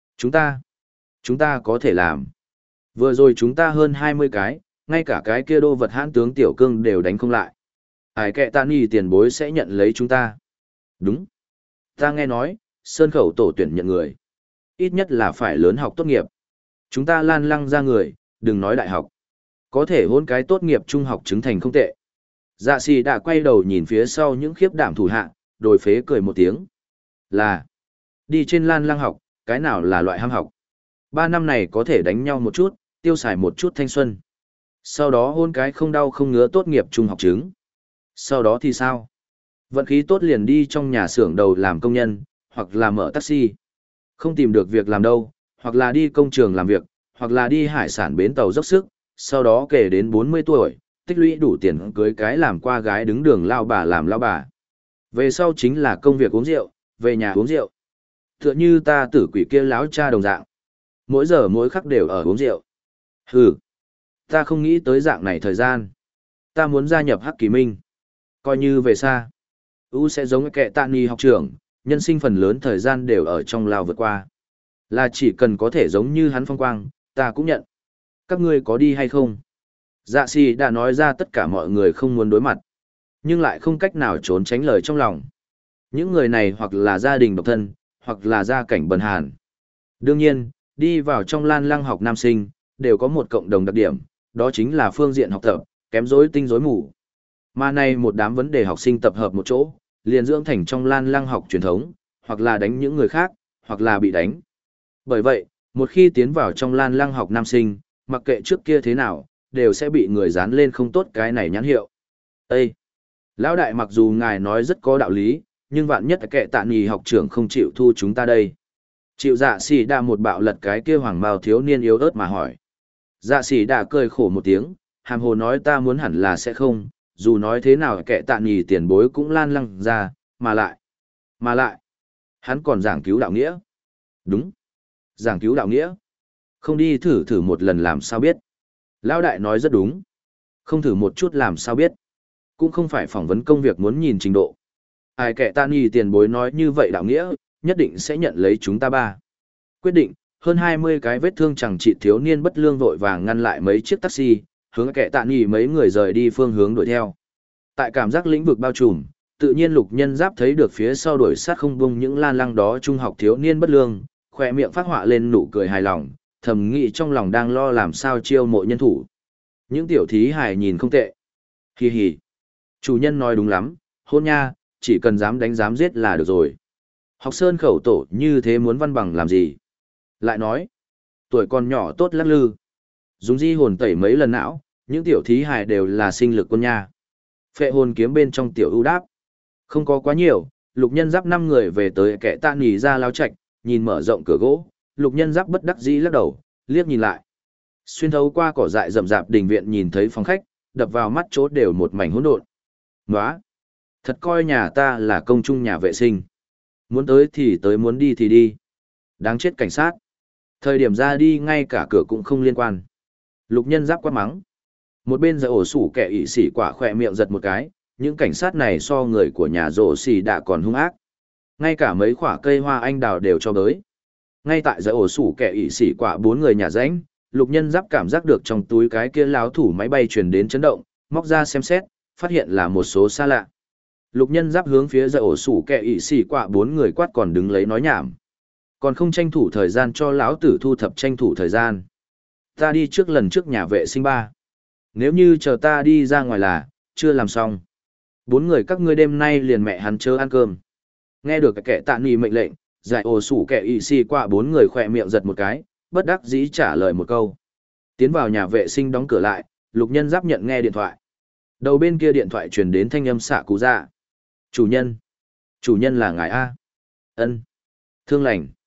Chúng ta có thể làm. Vừa rồi chúng ta hơn 20 cái, ngay cả cái kia đô vật hãn tướng tiểu cương đều đánh không lại. Ải kệ tạ nì tiền bối sẽ nhận lấy chúng ta. Đúng. Ta nghe nói, Sơn Khẩu tổ tuyển nhận người. Ít nhất là phải lớn học tốt nghiệp. Chúng ta lan lăng ra người, đừng nói đại học. Có thể hôn cái tốt nghiệp trung học chứng thành không tệ. Dạ xì đã quay đầu nhìn phía sau những khiếp đảm thủ hạ, đồi phế cười một tiếng. Là, đi trên lan lăng học, cái nào là loại ham học. 3 năm này có thể đánh nhau một chút, tiêu xài một chút thanh xuân. Sau đó hôn cái không đau không ngứa tốt nghiệp trung học chứng. Sau đó thì sao? Vận khí tốt liền đi trong nhà xưởng đầu làm công nhân, hoặc là mở taxi. Không tìm được việc làm đâu, hoặc là đi công trường làm việc, hoặc là đi hải sản bến tàu dốc sức, sau đó kể đến 40 tuổi, tích lũy đủ tiền cưới cái làm qua gái đứng đường lao bà làm lao bà. Về sau chính là công việc uống rượu, về nhà uống rượu. Tựa như ta tử quỷ kia láo cha đồng dạng. Mỗi giờ mỗi khắc đều ở uống rượu. Hừ, ta không nghĩ tới dạng này thời gian. Ta muốn gia nhập Hắc Kỳ Minh. Coi như về xa. U sẽ giống kẻ tạ ni học trưởng, nhân sinh phần lớn thời gian đều ở trong lao vượt qua. Là chỉ cần có thể giống như hắn phong quang, ta cũng nhận. Các ngươi có đi hay không? Dạ xì đã nói ra tất cả mọi người không muốn đối mặt, nhưng lại không cách nào trốn tránh lời trong lòng. Những người này hoặc là gia đình độc thân, hoặc là gia cảnh bần hàn. Đương nhiên, đi vào trong lan lăng học nam sinh, đều có một cộng đồng đặc điểm, đó chính là phương diện học tập, kém rối tinh rối mù. Mà này một đám vấn đề học sinh tập hợp một chỗ, liền dưỡng thành trong lan lăng học truyền thống, hoặc là đánh những người khác, hoặc là bị đánh. Bởi vậy, một khi tiến vào trong lan lăng học nam sinh, mặc kệ trước kia thế nào, đều sẽ bị người dán lên không tốt cái này nhãn hiệu. Ê! Lão đại mặc dù ngài nói rất có đạo lý, nhưng vạn nhất kệ tạ nì học trưởng không chịu thu chúng ta đây. Chịu dạ xỉ đà một bạo lật cái kia hoàng bào thiếu niên yếu ớt mà hỏi. Dạ xỉ đà cười khổ một tiếng, hàm hồ nói ta muốn hẳn là sẽ không, dù nói thế nào kệ tạ nì tiền bối cũng lan lăng ra, mà lại, hắn còn giảng cứu đạo nghĩa. Đúng, giảng cứu đạo nghĩa. Không đi thử một lần làm sao biết. Lão đại nói rất đúng. Không thử một chút làm sao biết. Cũng không phải phỏng vấn công việc muốn nhìn trình độ. Ai kệ tạ nì tiền bối nói như vậy đạo nghĩa, nhất định sẽ nhận lấy chúng ta ba. Quyết định, hơn 20 cái vết thương chẳng trị thiếu niên bất lương vội vàng ngăn lại mấy chiếc taxi, hướng kệ tạ nì mấy người rời đi phương hướng đuổi theo. Tại cảm giác lĩnh vực bao trùm, tự nhiên Lục Nhân Giáp thấy được phía sau đuổi sát không buông những lan lăng đó trung học thiếu niên bất lương, khỏe miệng phát họa lên nụ cười hài lòng, thầm nghĩ trong lòng đang lo làm sao chiêu mộ nhân thủ. Những tiểu thí hài nhìn không tệ. Hi hi. Chủ nhân nói đúng lắm, hôn nha, chỉ cần dám đánh dám giết là được rồi. Học Sơn Khẩu tổ như thế muốn văn bằng làm gì? Lại nói, tuổi còn nhỏ tốt lắc lư. Dùng di hồn tẩy mấy lần não, những tiểu thí hài đều là sinh lực quân nha. Phệ hồn kiếm bên trong tiểu ưu đáp. Không có quá nhiều, Lục Nhân Giáp 5 người về tới kẻ tạ nỉ ra lao chạch, nhìn mở rộng cửa gỗ, Lục Nhân Giáp bất đắc dĩ lắc đầu, liếc nhìn lại. Xuyên thấu qua cỏ dại rậm rạp đình viện nhìn thấy phòng khách, đập vào mắt chỗ đều một mảnh hỗn độn. Nóa! Thật coi nhà ta là công chung nhà vệ sinh. Muốn tới thì tới, muốn đi thì đi. Đáng chết cảnh sát. Thời điểm ra đi ngay cả cửa cũng không liên quan. Lục Nhân Giáp quát mắng. Một bên giở ổ sủ kẻ ị xỉ quả khỏe miệng giật một cái, những cảnh sát này so người của nhà rổ xỉ đã còn hung ác. Ngay cả mấy quả cây hoa anh đào đều cho bới. Ngay tại giở ổ sủ kẻ ị xỉ quả 4 người nhà ránh, Lục Nhân Giáp cảm giác được trong túi cái kia láo thủ máy bay truyền đến chấn động, móc ra xem xét, phát hiện là một số xa lạ. Lục Nhân Giáp hướng phía giở ổ sủ kẻ ị xỉ quả 4 người quát còn đứng lấy nói nhảm. Còn không tranh thủ thời gian cho lão tử thu thập tranh thủ thời gian. Ta đi trước lần trước nhà vệ sinh ba. Nếu như chờ ta đi ra ngoài là, chưa làm xong. 4 người các ngươi đêm nay liền mẹ hắn chớ ăn cơm. Nghe được kẻ tạ nì mệnh lệnh, giải ổ sủ kẻ ị xì qua 4 người khỏe miệng giật một cái, bất đắc dĩ trả lời một câu. Tiến vào nhà vệ sinh đóng cửa lại, Lục Nhân Giáp nhận nghe điện thoại. Đầu bên kia điện thoại truyền đến thanh âm xạ cụ dạ. Chủ nhân là ngài A. Ân. Thương lành.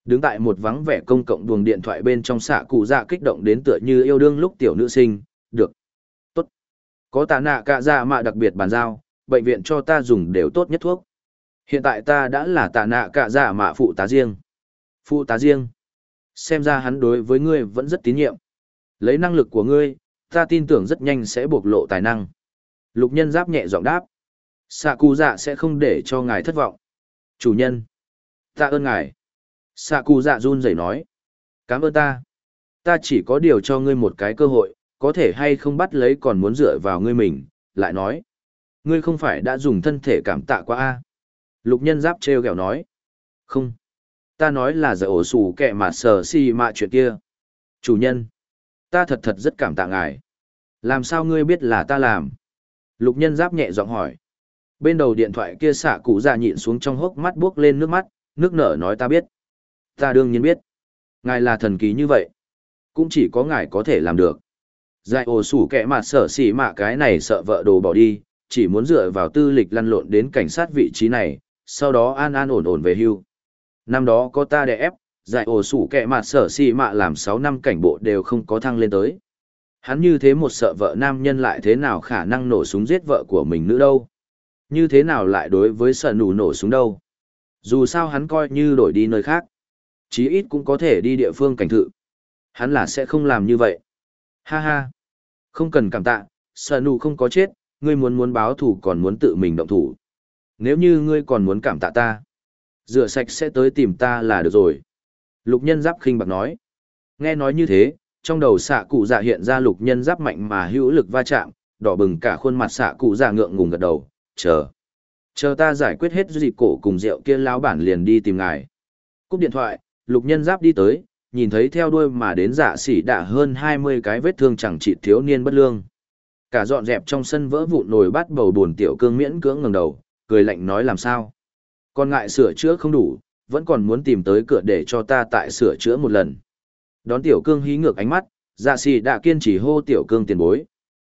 Đứng tại một vắng vẻ công cộng buồng điện thoại bên trong xạ cụ dạ kích động đến tựa như yêu đương lúc tiểu nữ sinh, được. Tốt. Có tạ nạ cả dạ mạ đặc biệt bàn giao, bệnh viện cho ta dùng đều tốt nhất thuốc. Hiện tại ta đã là tạ nạ cả dạ mạ phụ tá riêng. Phụ tá riêng. Xem ra hắn đối với ngươi vẫn rất tín nhiệm. Lấy năng lực của ngươi, ta tin tưởng rất nhanh sẽ bộc lộ tài năng. Lục nhân giáp nhẹ giọng đáp. Xạ cụ dạ sẽ không để cho ngài thất vọng. Chủ nhân. Tạ ơn ngài. Xạ cụ dạ run rẩy nói. Cảm ơn ta. Ta chỉ có điều cho ngươi một cái cơ hội, có thể hay không bắt lấy còn muốn dựa vào ngươi mình, lại nói. Ngươi không phải đã dùng thân thể cảm tạ qua a? Lục nhân giáp trêu ghẹo nói. Không. Ta nói là giải ổ sủ kẹ mà sờ si mạ chuyện kia. Chủ nhân. Ta thật thật rất cảm tạ ngài. Làm sao ngươi biết là ta làm? Lục nhân giáp nhẹ giọng hỏi. Bên đầu điện thoại kia xạ cụ dạ nhịn xuống trong hốc mắt buốc lên nước mắt, nước nở nói ta biết. Ta đương nhiên biết. Ngài là thần kỳ như vậy. Cũng chỉ có ngài có thể làm được. Giải ổ sủ kẹ mà sở xỉ mạ cái này sợ vợ đồ bỏ đi, chỉ muốn dựa vào tư lịch lăn lộn đến cảnh sát vị trí này, sau đó an an ổn ổn về hưu. Năm đó có ta đè ép, giải ổ sủ kẹ mà sở xỉ mạ làm 6 năm cảnh bộ đều không có thăng lên tới. Hắn như thế một sợ vợ nam nhân lại thế nào khả năng nổ súng giết vợ của mình nữa đâu. Như thế nào lại đối với sợ nụ nổ súng đâu. Dù sao hắn coi như đổi đi nơi khác. Chí ít cũng có thể đi địa phương cảnh thự. Hắn là sẽ không làm như vậy. Ha ha. Không cần cảm tạ, sợ nụ không có chết, ngươi muốn báo thù còn muốn tự mình động thủ. Nếu như ngươi còn muốn cảm tạ ta, rửa sạch sẽ tới tìm ta là được rồi. Lục nhân giáp khinh bạc nói. Nghe nói như thế, trong đầu xạ cụ dạ hiện ra lục nhân giáp mạnh mà hữu lực va chạm, đỏ bừng cả khuôn mặt xạ cụ dạ ngượng ngùng gật đầu, chờ ta giải quyết hết dịp cổ cùng rượu kia lão bản liền đi tìm ngài. Cúp điện thoại, lục nhân giáp đi tới, nhìn thấy theo đuôi mà đến dạ xỉ đạ hơn 20 cái vết thương chẳng trị thiếu niên bất lương. Cả dọn dẹp trong sân vỡ vụn nồi bát bầu buồn tiểu cương miễn cưỡng ngẩng đầu, cười lạnh nói làm sao. Còn ngại sửa chữa không đủ, vẫn còn muốn tìm tới cửa để cho ta tại sửa chữa một lần. Đón tiểu cương hí ngược ánh mắt, dạ xỉ đạ kiên trì hô tiểu cương tiền bối.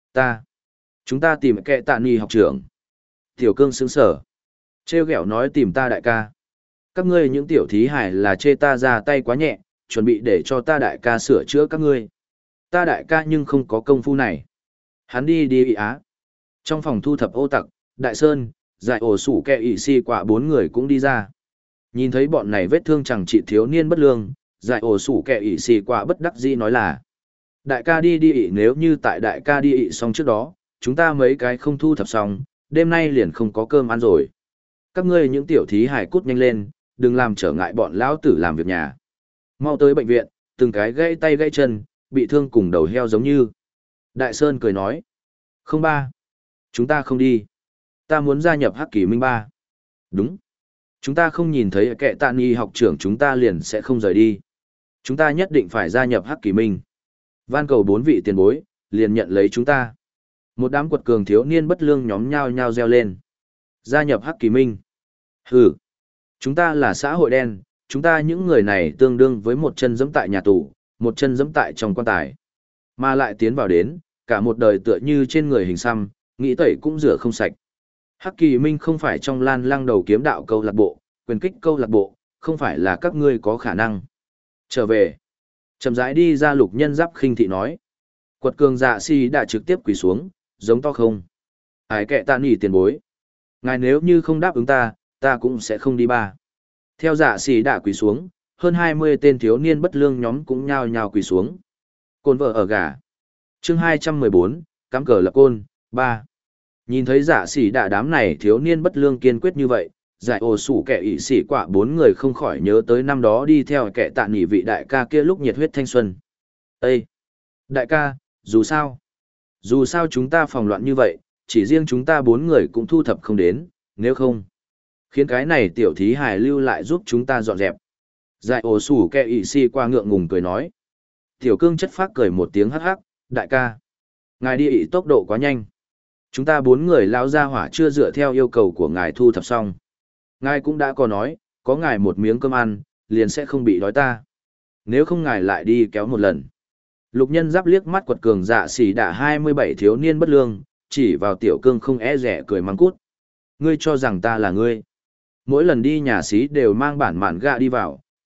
Chúng ta tìm kệ tạ ni học trưởng. Tiểu cương sững sở. Trêu ghẹo nói tìm ta đại ca. Các ngươi những tiểu thí hải là chê ta ra tay quá nhẹ, chuẩn bị để cho ta đại ca sửa chữa các ngươi. Ta đại ca nhưng không có công phu này. Hắn đi ý á. Trong phòng thu thập ô tặc, đại sơn, giải ổ sủ kẹ ỉ si quả 4 người cũng đi ra. Nhìn thấy bọn này vết thương chẳng trị thiếu niên bất lương, giải ổ sủ kẹ ỉ si quả bất đắc dĩ nói là. Đại ca đi ỉ nếu như tại đại ca đi ỉ xong trước đó, chúng ta mấy cái không thu thập xong, đêm nay liền không có cơm ăn rồi. Các ngươi những tiểu thí hải cút nhanh lên, đừng làm trở ngại bọn lão tử làm việc nhà. Mau tới bệnh viện, từng cái gãy tay gãy chân, bị thương cùng đầu heo giống như. Đại Sơn cười nói. Không ba. Chúng ta không đi. Ta muốn gia nhập Hắc Kỳ Minh ba. Đúng. Chúng ta không nhìn thấy kệ tạ nghi học trưởng chúng ta liền sẽ không rời đi. Chúng ta nhất định phải gia nhập Hắc Kỳ Minh. Van cầu 4 vị tiền bối, liền nhận lấy chúng ta. Một đám quật cường thiếu niên bất lương nhóm nhao nhao reo lên. Gia nhập Hắc Kỳ Minh. Hừ. Chúng ta là xã hội đen, chúng ta những người này tương đương với một chân giẫm tại nhà tù, một chân giẫm tại trong quan tài. Mà lại tiến vào đến, cả một đời tựa như trên người hình xăm, nghĩ tẩy cũng rửa không sạch. Hắc Kỳ Minh không phải trong lan lăng đầu kiếm đạo câu lạc bộ, quyền kích câu lạc bộ, không phải là các ngươi có khả năng. Trở về. Chậm rãi đi ra lục nhân giáp khinh thị nói. Quật cường dạ si đã trực tiếp quỳ xuống, giống to không. Ái kệ ta nỉ tiền bối. Ngài nếu như không đáp ứng ta cũng sẽ không đi ba. Theo dạ si đã quỳ xuống, hơn 20 tên thiếu niên bất lương nhóm cũng nhao nhao quỳ xuống. Côn vợ ở gà. Chương 214, cắm cờ lập côn, 3. Nhìn thấy dạ si đã đám này thiếu niên bất lương kiên quyết như vậy, giải ồ sủ kẻ ỷ sĩ quả 4 người không khỏi nhớ tới năm đó đi theo kẻ tạ nỉ vị đại ca kia lúc nhiệt huyết thanh xuân. Ê! Đại ca, dù sao chúng ta phòng loạn như vậy, chỉ riêng chúng ta 4 người cũng thu thập không đến, nếu không. Khiến cái này tiểu thí hài lưu lại giúp chúng ta dọn dẹp. Giải ồ sủ kẻ ỷ sĩ qua ngượng ngùng cười nói. Tiểu cương chất phác cười một tiếng hắc hắc, đại ca. Ngài đi ỷ tốc độ quá nhanh. Chúng ta 4 người lao ra hỏa chưa dựa theo yêu cầu của ngài thu thập xong. Ngài cũng đã có nói, có ngài một miếng cơm ăn, liền sẽ không bị đói ta. Nếu không ngài lại đi kéo một lần. Lục nhân giáp liếc mắt quật cường dạ xỉ đả 27 thiếu niên bất lương, chỉ vào tiểu cương không e rẻ cười mắng cút. Ngươi cho rằng ta là ngươi. Mỗi lần đi nhà xí đều mang bản mạn gạ đi vào,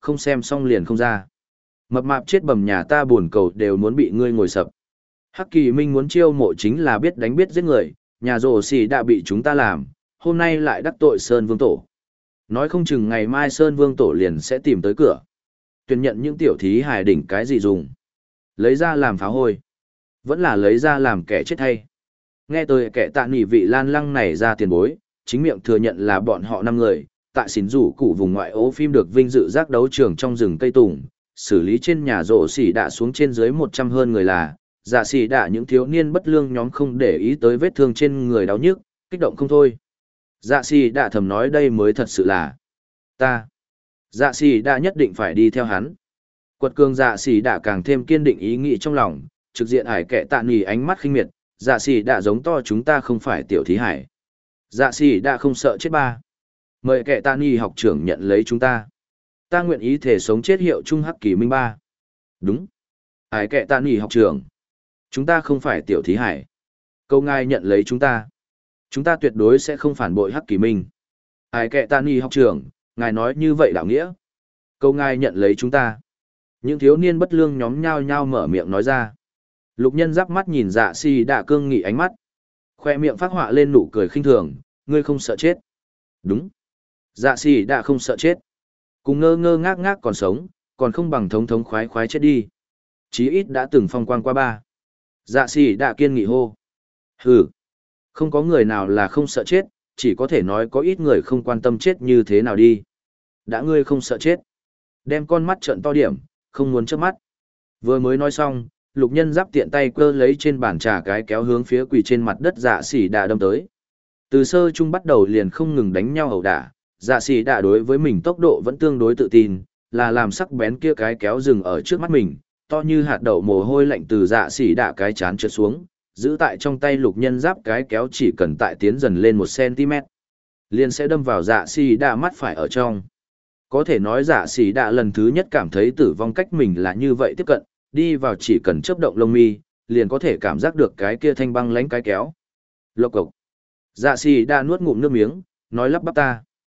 không xem xong liền không ra. Mập mạp chết bầm nhà ta buồn cầu đều muốn bị ngươi ngồi sập. Hắc Kỳ Minh muốn chiêu mộ chính là biết đánh biết giết người, nhà rồ xì đã bị chúng ta làm, hôm nay lại đắc tội Sơn Vương Tổ. Nói không chừng ngày mai Sơn Vương Tổ liền sẽ tìm tới cửa. Tuyển nhận những tiểu thí hài đỉnh cái gì dùng. Lấy ra làm phá hôi. Vẫn là lấy ra làm kẻ chết hay. Nghe tôi kẻ tạ nỉ vị lan lăng này ra tiền bối, chính miệng thừa nhận là bọn họ 5 người, tại xín rủ cụ vùng ngoại ố phim được vinh dự giác đấu trường trong rừng cây tùng, xử lý trên nhà rổ xỉ đạ xuống trên dưới 100 hơn người là, dạ xỉ đạ những thiếu niên bất lương nhóm không để ý tới vết thương trên người đau nhức, kích động không thôi. Dạ xỉ đạ thầm nói đây mới thật sự là ta. Dạ xỉ đạ nhất định phải đi theo hắn. Quật cường dạ xỉ đạ càng thêm kiên định ý nghĩ trong lòng, trực diện hải kệ tạ nỉ ánh mắt khinh miệt, dạ xỉ đạ giống to chúng ta không phải tiểu thí hải. Dạ xỉ đạ không sợ chết ba. Mời kệ tạ nỉ học trưởng nhận lấy chúng ta. Ta nguyện ý thể sống chết hiệu trung Hắc Kỳ Minh ba. Đúng. Hải kệ tạ nỉ học trưởng. Chúng ta không phải tiểu thí hải. Câu ngài nhận lấy chúng ta. Chúng ta tuyệt đối sẽ không phản bội Hắc Kỳ Minh. Hải kệ tạ nỉ học trưởng, ngài nói như vậy đạo nghĩa. Câu ngài nhận lấy chúng ta. Những thiếu niên bất lương nhóm nhao nhao mở miệng nói ra. Lục nhân giáp mắt nhìn dạ si đạ cương nghị ánh mắt. Khoe miệng phát họa lên nụ cười khinh thường, ngươi không sợ chết. Đúng. Dạ si đạ không sợ chết. Cùng ngơ ngơ ngác ngác còn sống, còn không bằng thống thống khoái khoái chết đi. Chí ít đã từng phong quang qua ba. Dạ si đạ kiên nghị hô. Hừ. Không có người nào là không sợ chết, chỉ có thể nói có ít người không quan tâm chết như thế nào đi. Đã ngươi không sợ chết. Đem con mắt trợn to điểm, không muốn chớp mắt. Vừa mới nói xong, lục nhân giáp tiện tay cơ lấy trên bàn trà cái kéo hướng phía quỳ trên mặt đất dạ xỉ đạ đâm tới. Từ sơ chung bắt đầu liền không ngừng đánh nhau ẩu đả, dạ xỉ đạ đối với mình tốc độ vẫn tương đối tự tin, là làm sắc bén kia cái kéo dừng ở trước mắt mình, to như hạt đậu mồ hôi lạnh từ dạ xỉ đạ cái chán trượt xuống, giữ tại trong tay lục nhân giáp cái kéo chỉ cần tại tiến dần lên 1 cm, liền sẽ đâm vào dạ xỉ đạ mắt phải ở trong. Có thể nói dạ xỉ đạ lần thứ nhất cảm thấy tử vong cách mình là như vậy tiếp cận, đi vào chỉ cần chớp động lông mi, liền có thể cảm giác được cái kia thanh băng lánh cái kéo. Lộc cộc. Dạ xỉ đạ nuốt ngụm nước miếng, nói lắp bắp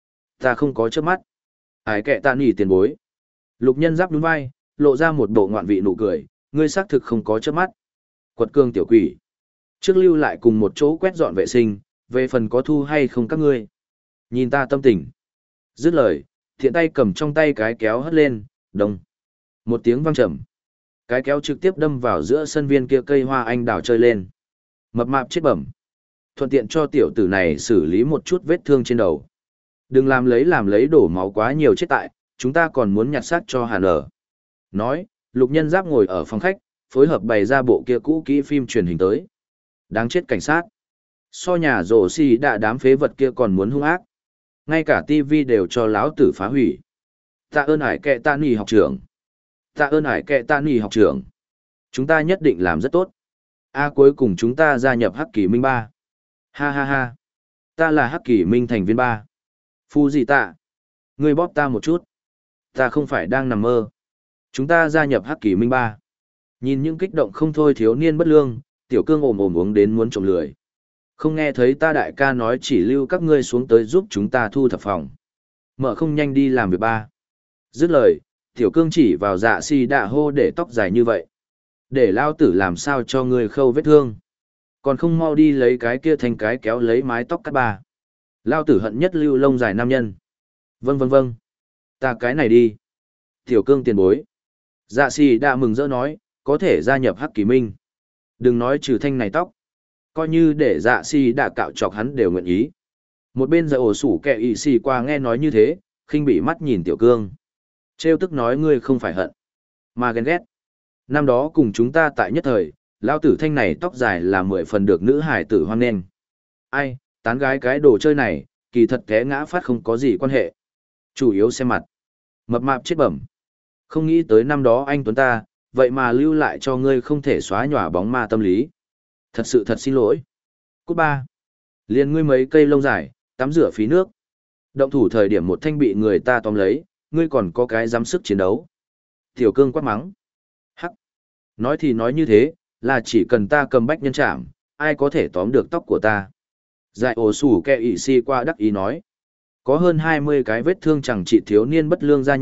ta không có chớp mắt. Ái kệ tạ nỉ tiền bối. Lục nhân giáp nhún vai, lộ ra một bộ ngoạn vị nụ cười, ngươi xác thực không có chớp mắt. Quật cương tiểu quỷ. Trước lưu lại cùng một chỗ quét dọn vệ sinh, về phần có thu hay không các ngươi. Nhìn ta tâm tình. Dứt lời, thiện tay cầm trong tay cái kéo hất lên, đông. Một tiếng vang trầm. Cái kéo trực tiếp đâm vào giữa sân viên kia cây hoa anh đào chơi lên. Mập mạp chết bẩm. Thuận tiện cho tiểu tử này xử lý một chút vết thương trên đầu. Đừng làm lấy đổ máu quá nhiều chết tại, chúng ta còn muốn nhặt xác cho Hàn ở. Nói, lục nhân giáp ngồi ở phòng khách, phối hợp bày ra bộ kia cũ kỹ phim truyền hình tới. Đáng chết cảnh sát. So nhà rổ xì đã đám phế vật kia còn muốn hung ác. Ngay cả tivi đều cho láo tử phá hủy. Tạ ơn ải kệ tạ nỉ học trưởng. Tạ ơn ải kệ tạ nỉ học trưởng. Chúng ta nhất định làm rất tốt. Cuối cùng chúng ta gia nhập Hắc Kỳ Minh 3. Ha ha ha. Ta là Hắc Kỳ Minh thành viên 3. Phu gì tạ? Ngươi bóp ta một chút. Ta không phải đang nằm mơ. Chúng ta gia nhập Hắc Kỳ Minh 3. Nhìn những kích động không thôi thiếu niên bất lương, tiểu cương ồm ồm uống đến muốn trộm lười. Không nghe thấy ta đại ca nói chỉ lưu các ngươi xuống tới giúp chúng ta thu thập phòng. Mở không nhanh đi làm việc ba. Dứt lời, tiểu cương chỉ vào dạ si đạ hô để tóc dài như vậy. Để lao tử làm sao cho ngươi khâu vết thương. Còn không mau đi lấy cái kia thành cái kéo lấy mái tóc cắt ba. Lao tử hận nhất lưu lông dài nam nhân. Vâng. Ta cái này đi. Tiểu cương tiền bối. Dạ si đạ mừng rỡ nói, có thể gia nhập Hắc Kỳ Minh. Đừng nói trừ thanh này tóc. Coi như để dạ si đạ cạo chọc hắn đều nguyện ý. Một bên dạ ổ sủ kẹ ị xì qua nghe nói như thế, khinh bị mắt nhìn tiểu cương. Trêu tức nói ngươi không phải hận, mà ghen ghét. Năm đó cùng chúng ta tại nhất thời, lao tử thanh này tóc dài là 10 phần được nữ hải tử hoan nghênh. Ai, tán gái cái đồ chơi này, kỳ thật té ngã phát không có gì quan hệ. Chủ yếu xem mặt. Mập mạp chết bẩm. Không nghĩ tới năm đó anh Tuấn ta, vậy mà lưu lại cho ngươi không thể xóa nhòa bóng ma tâm lý. Thật sự thật xin lỗi. Cút ba. Liền ngươi mấy cây lông dài, tắm rửa phí nước. Động thủ thời điểm một thanh bị người ta tóm lấy, ngươi còn có cái dám sức chiến đấu. Tiểu cương quát mắng. Hắc. Nói thì nói như thế, là chỉ cần ta cầm bách nhân trảm, ai có thể tóm được tóc của ta. Dại ổ sủ kẹ ị si qua đắc ý nói. Có hơn 20 cái vết thương chẳng trị thiếu niên bất lương gia nhập,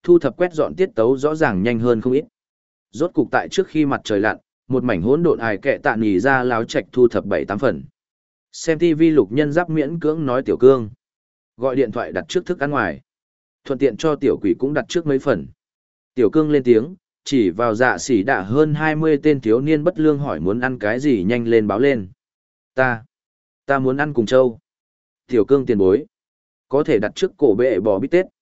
thu thập quét dọn tiết tấu rõ ràng nhanh hơn không ít. Rốt cục tại trước khi mặt trời lặn, một mảnh hỗn độn ải kệ tạ nỉ ra láo trạch thu thập 7-8 phần. Xem TV Lục Nhân Giáp miễn cưỡng nói Tiểu Cương. Gọi điện thoại đặt trước thức ăn ngoài. Thuận tiện cho Tiểu Quỷ cũng đặt trước mấy phần. Tiểu Cương lên tiếng, chỉ vào Dạ Xỉ Đạ hơn 20 tên thiếu niên bất lương hỏi muốn ăn cái gì nhanh lên báo lên. Ta muốn ăn cùng châu. Tiểu Cương tiền bối. Có thể đặt trước cổ bệ bò bít tết.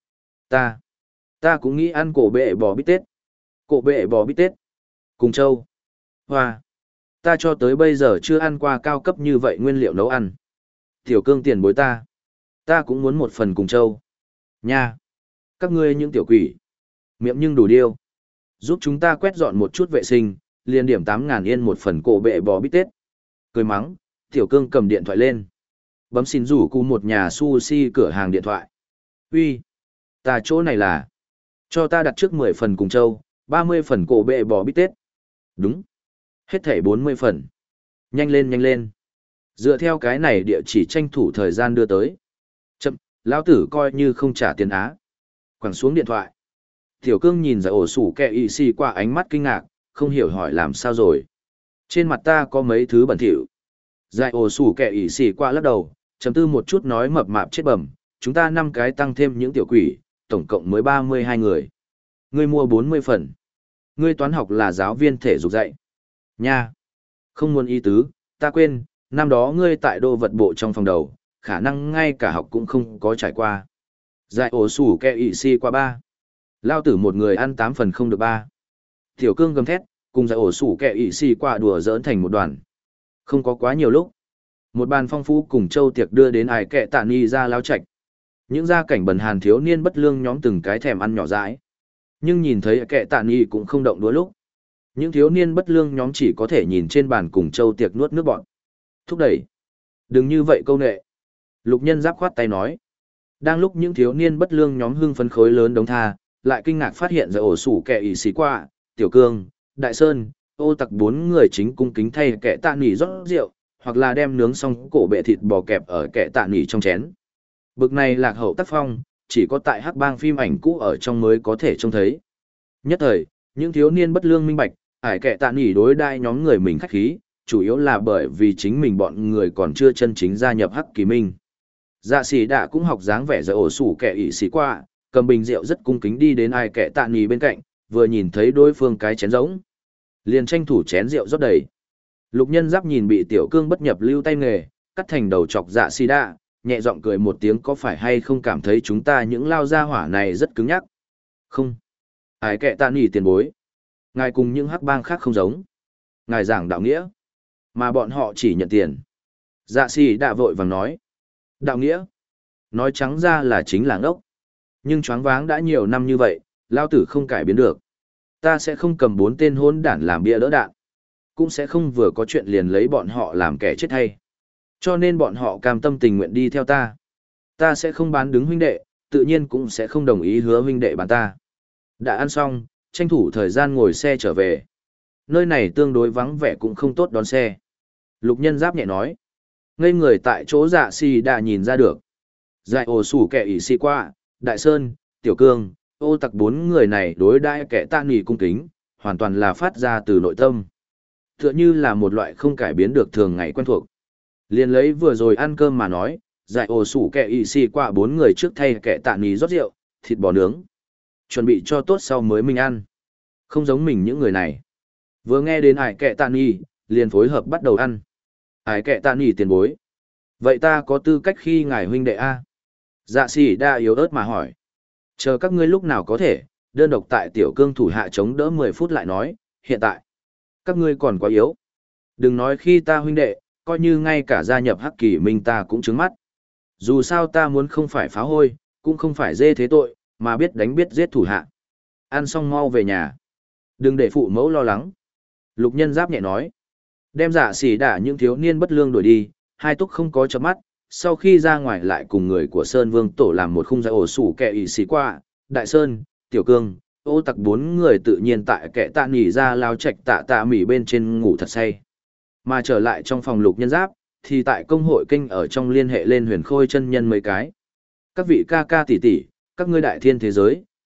Ta cũng nghĩ ăn cổ bệ bò bít tết. Cổ bệ bò bít tết. Cùng châu. Hoa. Ta cho tới bây giờ chưa ăn qua cao cấp như vậy nguyên liệu nấu ăn. Tiểu Cương tiền bối ta. Ta cũng muốn một phần cùng châu. Nha. Các ngươi những tiểu quỷ. Miệng nhưng đủ điêu. Giúp chúng ta quét dọn một chút vệ sinh, liền điểm 8.000 yên một phần cổ bệ bò bít tết. Cười mắng, Tiểu Cương cầm điện thoại lên. Bấm xin rủ cu một nhà sushi cửa hàng điện thoại. Uy, ta chỗ này là. Cho ta đặt trước 10 phần cùng châu, 30 phần cổ bệ bò bít tết. Đúng. Hết thảy 40 phần. Nhanh lên nhanh lên. Dựa theo cái này địa chỉ tranh thủ thời gian đưa tới. Chậm, lão tử coi như không trả tiền á. Quẳng xuống điện thoại. Tiểu Cương nhìn Giải ổ sủ kẹ ị xì qua ánh mắt kinh ngạc, không hiểu hỏi làm sao rồi. Trên mặt ta có mấy thứ bẩn thỉu. Giải ổ sủ kẹ ị xì qua lắc đầu, chấm tư một chút nói mập mạp chết bẩm, chúng ta 5 cái tăng thêm những tiểu quỷ, tổng cộng mới 32 người. Ngươi mua 40 phần. Ngươi toán học là giáo viên thể dục dạy. Nha. Không muốn ý tứ, ta quên, năm đó ngươi tại đô vật bộ trong phòng đầu, khả năng ngay cả học cũng không có trải qua. Giải ổ sủ kẹ ị xì qua 3. Lao tử một người ăn 8 phần không được 3. Tiểu Cương gầm thét, cùng Giải ổ sủ kẹ ị xì qua đùa giỡn thành một đoàn. Không có quá nhiều lúc. Một bàn phong phú cùng châu tiệc đưa đến ải kệ tạ ni ra lao trạch. Những gia cảnh bần hàn thiếu niên bất lương nhóm từng cái thèm ăn nhỏ dãi. Nhưng nhìn thấy kệ tạ ni cũng không động đũa lúc. Những thiếu niên bất lương nhóm chỉ có thể nhìn trên bàn cùng châu tiệc nuốt nước bọn. Thúc đẩy. Đừng như vậy câu nệ. Lục Nhân Giáp khoát tay nói. Đang lúc những thiếu niên bất lương nhóm hưng phấn khối lớn đống tha, lại kinh ngạc phát hiện ra ổ sủ kẻ ỉ xì qua, Tiểu Cương, Đại Sơn, ô tặc 4 người chính cung kính thay kẻ tạ nỉ rót rượu, hoặc là đem nướng xong cổ bệ thịt bò kẹp ở kẻ tạ nỉ trong chén. Bực này lạc hậu tác phong, chỉ có tại hắc bang phim ảnh cũ ở trong mới có thể trông thấy. Nhất thời, những thiếu niên bất lương minh bạch, ải kẻ tạ nỉ đối đai nhóm người mình khách khí, chủ yếu là bởi vì chính mình bọn người còn chưa chân chính gia nhập hắc kỳ minh. Dạ xỉ đạ cũng học dáng vẻ giờ ổ sủ kẻ ỉ xì qua, cầm bình rượu rất cung kính đi đến ai kẻ tạ nỉ bên cạnh, vừa nhìn thấy đối phương cái chén rỗng, liền tranh thủ chén rượu rót đầy. Lục Nhân Giáp nhìn bị Tiểu Cương bất nhập lưu tay nghề, cắt thành đầu chọc dạ xỉ đạ, nhẹ giọng cười một tiếng, có phải hay không cảm thấy chúng ta những lao gia hỏa này rất cứng nhắc? Không. Ai kẻ tạ nỉ tiền bối. Ngài cùng những hắc bang khác không giống. Ngài giảng đạo nghĩa, mà bọn họ chỉ nhận tiền. Dạ xỉ đạ vội vàng nói. Đạo nghĩa. Nói trắng ra là chính là ngốc. Nhưng choáng váng đã nhiều năm như vậy, lao tử không cải biến được. Ta sẽ không cầm 4 tên hôn đản làm bia đỡ đạn. Cũng sẽ không vừa có chuyện liền lấy bọn họ làm kẻ chết hay. Cho nên bọn họ cam tâm tình nguyện đi theo ta. Ta sẽ không bán đứng huynh đệ, tự nhiên cũng sẽ không đồng ý hứa huynh đệ bán ta. Đã ăn xong, tranh thủ thời gian ngồi xe trở về. Nơi này tương đối vắng vẻ cũng không tốt đón xe. Lục Nhân Giáp nhẹ nói. Ngây người tại chỗ dạ xì đã nhìn ra được. Dại ổ sủ kẻ ỉ xì qua, Đại Sơn, Tiểu Cương, ô tặc 4 người này đối đãi kẻ tạ nỉ cung kính, hoàn toàn là phát ra từ nội tâm. Tựa như là một loại không cải biến được thường ngày quen thuộc. Liền lấy vừa rồi ăn cơm mà nói, dại ổ sủ kẻ ỉ xì qua 4 người trước thay kẻ tạ nỉ rót rượu, thịt bò nướng. Chuẩn bị cho tốt sau mới mình ăn. Không giống mình những người này. Vừa nghe đến ải kẻ tạ nỉ, liền phối hợp bắt đầu ăn. Ải kẻ tạ nỉ tiền bối. Vậy ta có tư cách khi ngài huynh đệ A? Dạ xỉ đa yếu ớt mà hỏi. Chờ các ngươi lúc nào có thể, đơn độc tại Tiểu Cương thủ hạ chống đỡ 10 phút lại nói, hiện tại. Các ngươi còn quá yếu. Đừng nói khi ta huynh đệ, coi như ngay cả gia nhập hắc kỳ minh ta cũng trứng mắt. Dù sao ta muốn không phải phá hôi, cũng không phải dê thế tội, mà biết đánh biết giết thủ hạ. Ăn xong mau về nhà. Đừng để phụ mẫu lo lắng. Lục Nhân Giáp nhẹ nói. Đem dạ xỉ đả những thiếu niên bất lương đuổi đi, hai túc không có chớp mắt, sau khi ra ngoài lại cùng người của Sơn Vương tổ làm một khung giải ổ sủ kẻ ỉ xì qua, Đại Sơn, Tiểu Cương, ô tặc 4 người tự nhiên tại kẻ tạ nỉ ra lao trạch tạ tạ mỉ bên trên ngủ thật say. Mà trở lại trong phòng Lục Nhân Giáp, thì tại công hội kinh ở trong liên hệ lên Huyền Khôi chân nhân mấy cái. Các vị ca ca tỷ tỷ, các ngươi đại thiên thế giới,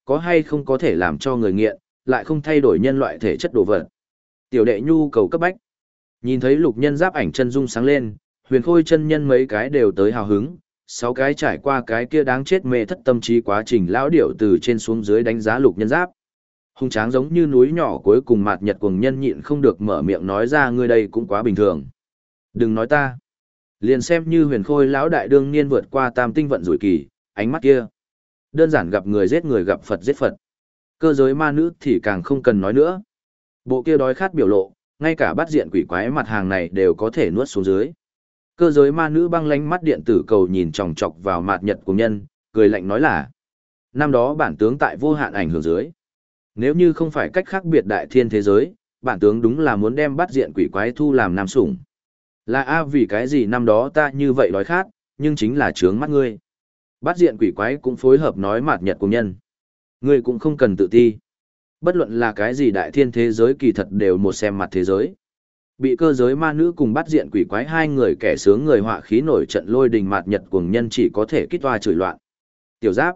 có hay không có thể làm cho người nghiện, lại không thay đổi nhân loại thể chất đồ vật. Tiểu đệ nhu cầu cấp bách. Nhìn thấy Lục Nhân Giáp ảnh chân dung sáng lên, Huyền Khôi chân nhân mấy cái đều tới hào hứng, 6 cái trải qua cái kia đáng chết mê thất tâm trí quá trình lão điểu từ trên xuống dưới đánh giá Lục Nhân Giáp. Hung tráng giống như núi nhỏ cuối cùng Mạt Nhật Cuồng Nhân nhịn không được mở miệng nói ra, ngươi đây cũng quá bình thường. Đừng nói ta. Liền xem như Huyền Khôi lão đại đương niên vượt qua tam tinh vận rủi kỳ, ánh mắt kia. Đơn giản gặp người giết người, gặp Phật giết Phật. Cơ giới ma nữ thì càng không cần nói nữa. Bộ kia đói khát biểu lộ, ngay cả bắt diện quỷ quái mặt hàng này đều có thể nuốt xuống dưới. Cơ giới ma nữ băng lánh mắt điện tử cầu nhìn chòng chọc vào Mạt Nhật Cuồng Nhân, cười lạnh nói là: năm đó bản tướng tại vô hạn ảnh hưởng dưới. Nếu như không phải cách khác biệt đại thiên thế giới, bản tướng đúng là muốn đem bắt diện quỷ quái thu làm nam sủng. Là a vì cái gì năm đó ta như vậy đói khát, nhưng chính là trướng mắt ngươi. Bắt diện quỷ quái cũng phối hợp nói Mạt Nhật Cuồng Nhân. Ngươi cũng không cần tự ti. Bất luận là cái gì đại thiên thế giới kỳ thật đều một xem mặt thế giới. Bị cơ giới ma nữ cùng bắt diện quỷ quái hai người kẻ sướng người họa khí nổi trận lôi đình, Mạt Nhật Cuồng Nhân chỉ có thể kích toa chửi loạn. Tiểu Giáp,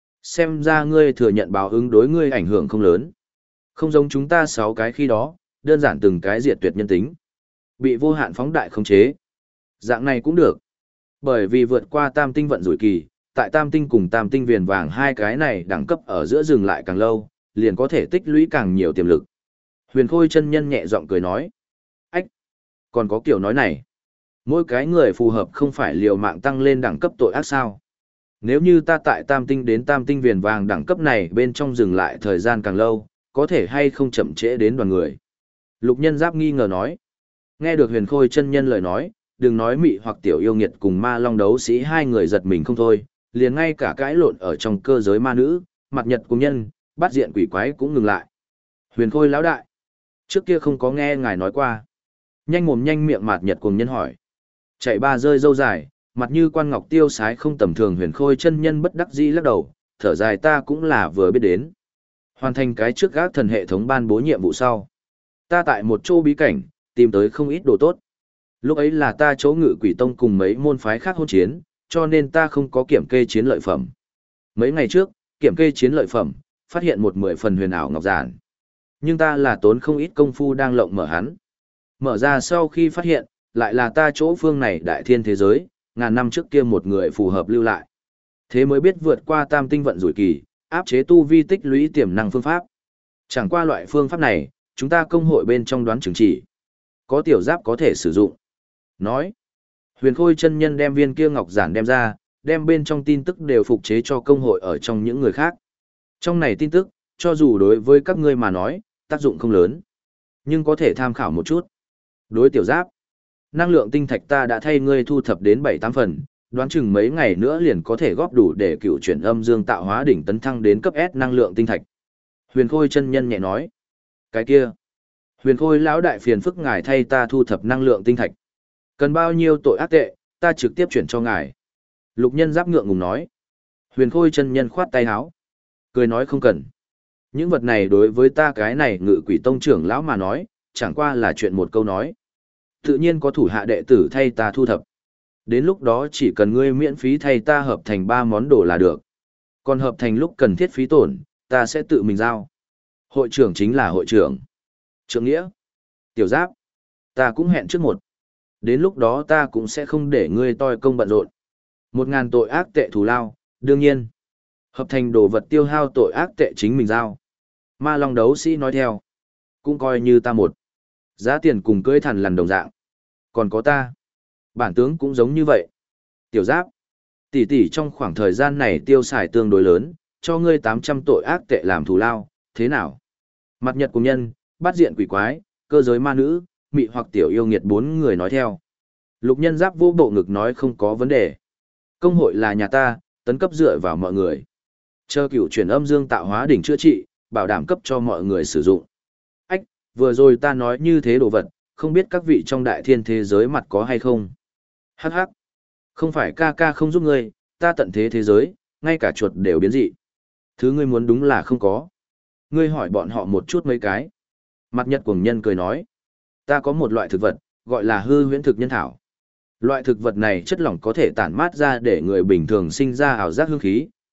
xem ra ngươi thừa nhận báo ứng đối ngươi ảnh hưởng không lớn. Không giống chúng ta 6 cái khi đó, đơn giản từng cái diệt tuyệt nhân tính. Bị vô hạn phóng đại khống chế. Dạng này cũng được. Bởi vì vượt qua tam tinh vận rủi kỳ, tại tam tinh cùng tam tinh viền vàng hai cái này đẳng cấp ở giữa dừng lại càng lâu, liền có thể tích lũy càng nhiều tiềm lực. Huyền Khôi chân nhân nhẹ giọng cười nói. Ách! Còn có kiểu nói này. Mỗi cái người phù hợp không phải liều mạng tăng lên đẳng cấp tội ác sao. Nếu như ta tại tam tinh đến tam tinh viền vàng đẳng cấp này bên trong dừng lại thời gian càng lâu, có thể hay không chậm trễ đến đoàn người. Lục Nhân Giáp nghi ngờ nói. Nghe được Huyền Khôi chân nhân lời nói, đừng nói mị hoặc tiểu yêu nghiệt cùng ma long đấu sĩ hai người giật mình không thôi, liền ngay cả cãi lộn ở trong cơ giới ma nữ, Mạt Nhật Cuồng Nhân, bắt diện quỷ quái cũng ngừng lại. Huyền Khôi lão đại, trước kia không có nghe ngài nói qua. Nhanh mồm nhanh miệng Mạt Nhật Cuồng Nhân hỏi. Chạy ba rơi dâu dài, mặt như quan ngọc tiêu sái không tầm thường. Huyền Khôi chân nhân bất đắc dĩ lắc đầu, thở dài, ta cũng là vừa biết đến. Hoàn thành cái trước gác thần hệ thống ban bố nhiệm vụ sau. Ta tại một chỗ bí cảnh, tìm tới không ít đồ tốt. Lúc ấy là ta chỗ Ngự Quỷ Tông cùng mấy môn phái khác hỗn chiến, cho nên ta không có kiểm kê chiến lợi phẩm. Mấy ngày trước, kiểm kê chiến lợi phẩm, phát hiện một 10 phần huyền ảo ngọc giản. Nhưng ta là tốn không ít công phu đang lộng mở hắn. Mở ra sau khi phát hiện, lại là ta chỗ phương này đại thiên thế giới, ngàn năm trước kia một người phù hợp lưu lại. Thế mới biết vượt qua tam tinh vận rủi kỳ, áp chế tu vi tích lũy tiềm năng phương pháp. Chẳng qua loại phương pháp này, chúng ta công hội bên trong đoán chứng chỉ. Có Tiểu Giáp có thể sử dụng. Nói, Huyền Khôi chân nhân đem viên kia ngọc giản đem ra, đem bên trong tin tức đều phục chế cho công hội ở trong những người khác. Trong này tin tức, cho dù đối với các ngươi mà nói, tác dụng không lớn, nhưng có thể tham khảo một chút. Đối Tiểu Giáp, năng lượng tinh thạch ta đã thay ngươi thu thập đến 7-8 phần, đoán chừng mấy ngày nữa liền có thể góp đủ để cựu chuyển âm dương tạo hóa đỉnh tấn thăng đến cấp S năng lượng tinh thạch. Huyền Khôi chân nhân nhẹ nói, cái kia, Huyền Khôi lão đại phiền phức ngài thay ta thu thập năng lượng tinh thạch. Cần bao nhiêu tội ác tệ, ta trực tiếp chuyển cho ngài. Lục Nhân Giáp ngượng ngùng nói. Huyền Khôi chân nhân khoát tay áo, cười nói không cần. Những vật này đối với ta cái này Ngự Quỷ Tông trưởng lão mà nói, chẳng qua là chuyện một câu nói. Tự nhiên có thủ hạ đệ tử thay ta thu thập. Đến lúc đó chỉ cần ngươi miễn phí thay ta hợp thành 3 món đồ là được. Còn hợp thành lúc cần thiết phí tổn, ta sẽ tự mình giao. Hội trưởng chính là hội trưởng. Trượng nghĩa. Tiểu Giáp. Ta cũng hẹn trước một. Đến lúc đó ta cũng sẽ không để ngươi toi công bận rộn. 1000 tội ác tệ thù lao, đương nhiên. Hợp thành đồ vật tiêu hao tội ác tệ chính mình giao. Ma Long đấu sĩ nói theo. Cũng coi như ta một. Giá tiền cùng cưới thằn lằn đồng dạng. Còn có ta. Bản tướng cũng giống như vậy. Tiểu Giáp. Tỷ tỷ trong khoảng thời gian này tiêu xài tương đối lớn, cho ngươi 800 tội ác tệ làm thù lao, thế nào? Mặt Nhật Cuồng Nhân, bắt diện quỷ quái, cơ giới ma nữ, mị hoặc tiểu yêu nghiệt 4 người nói theo. Lục Nhân Giáp vô bộ ngực nói không có vấn đề. Công hội là nhà ta, tấn cấp dựa vào mọi người. Chờ cửu chuyển âm dương tạo hóa đỉnh chữa trị, bảo đảm cấp cho mọi người sử dụng. Ách, vừa rồi ta nói như thế đồ vật, không biết các vị trong đại thiên thế giới mặt có hay không? Hắc hắc. Không phải ca ca không giúp ngươi, ta tận thế thế giới, ngay cả chuột đều biến dị. Thứ ngươi muốn đúng là không có. Ngươi hỏi bọn họ một chút mấy cái. Mặt Nhật Cuồng Nhân cười nói. Ta có một loại thực vật, gọi là hư huyễn thực nhân thảo. Loại thực vật này chất lỏng có thể tản mát ra để người bình thường sinh ra ảo giác hương khí,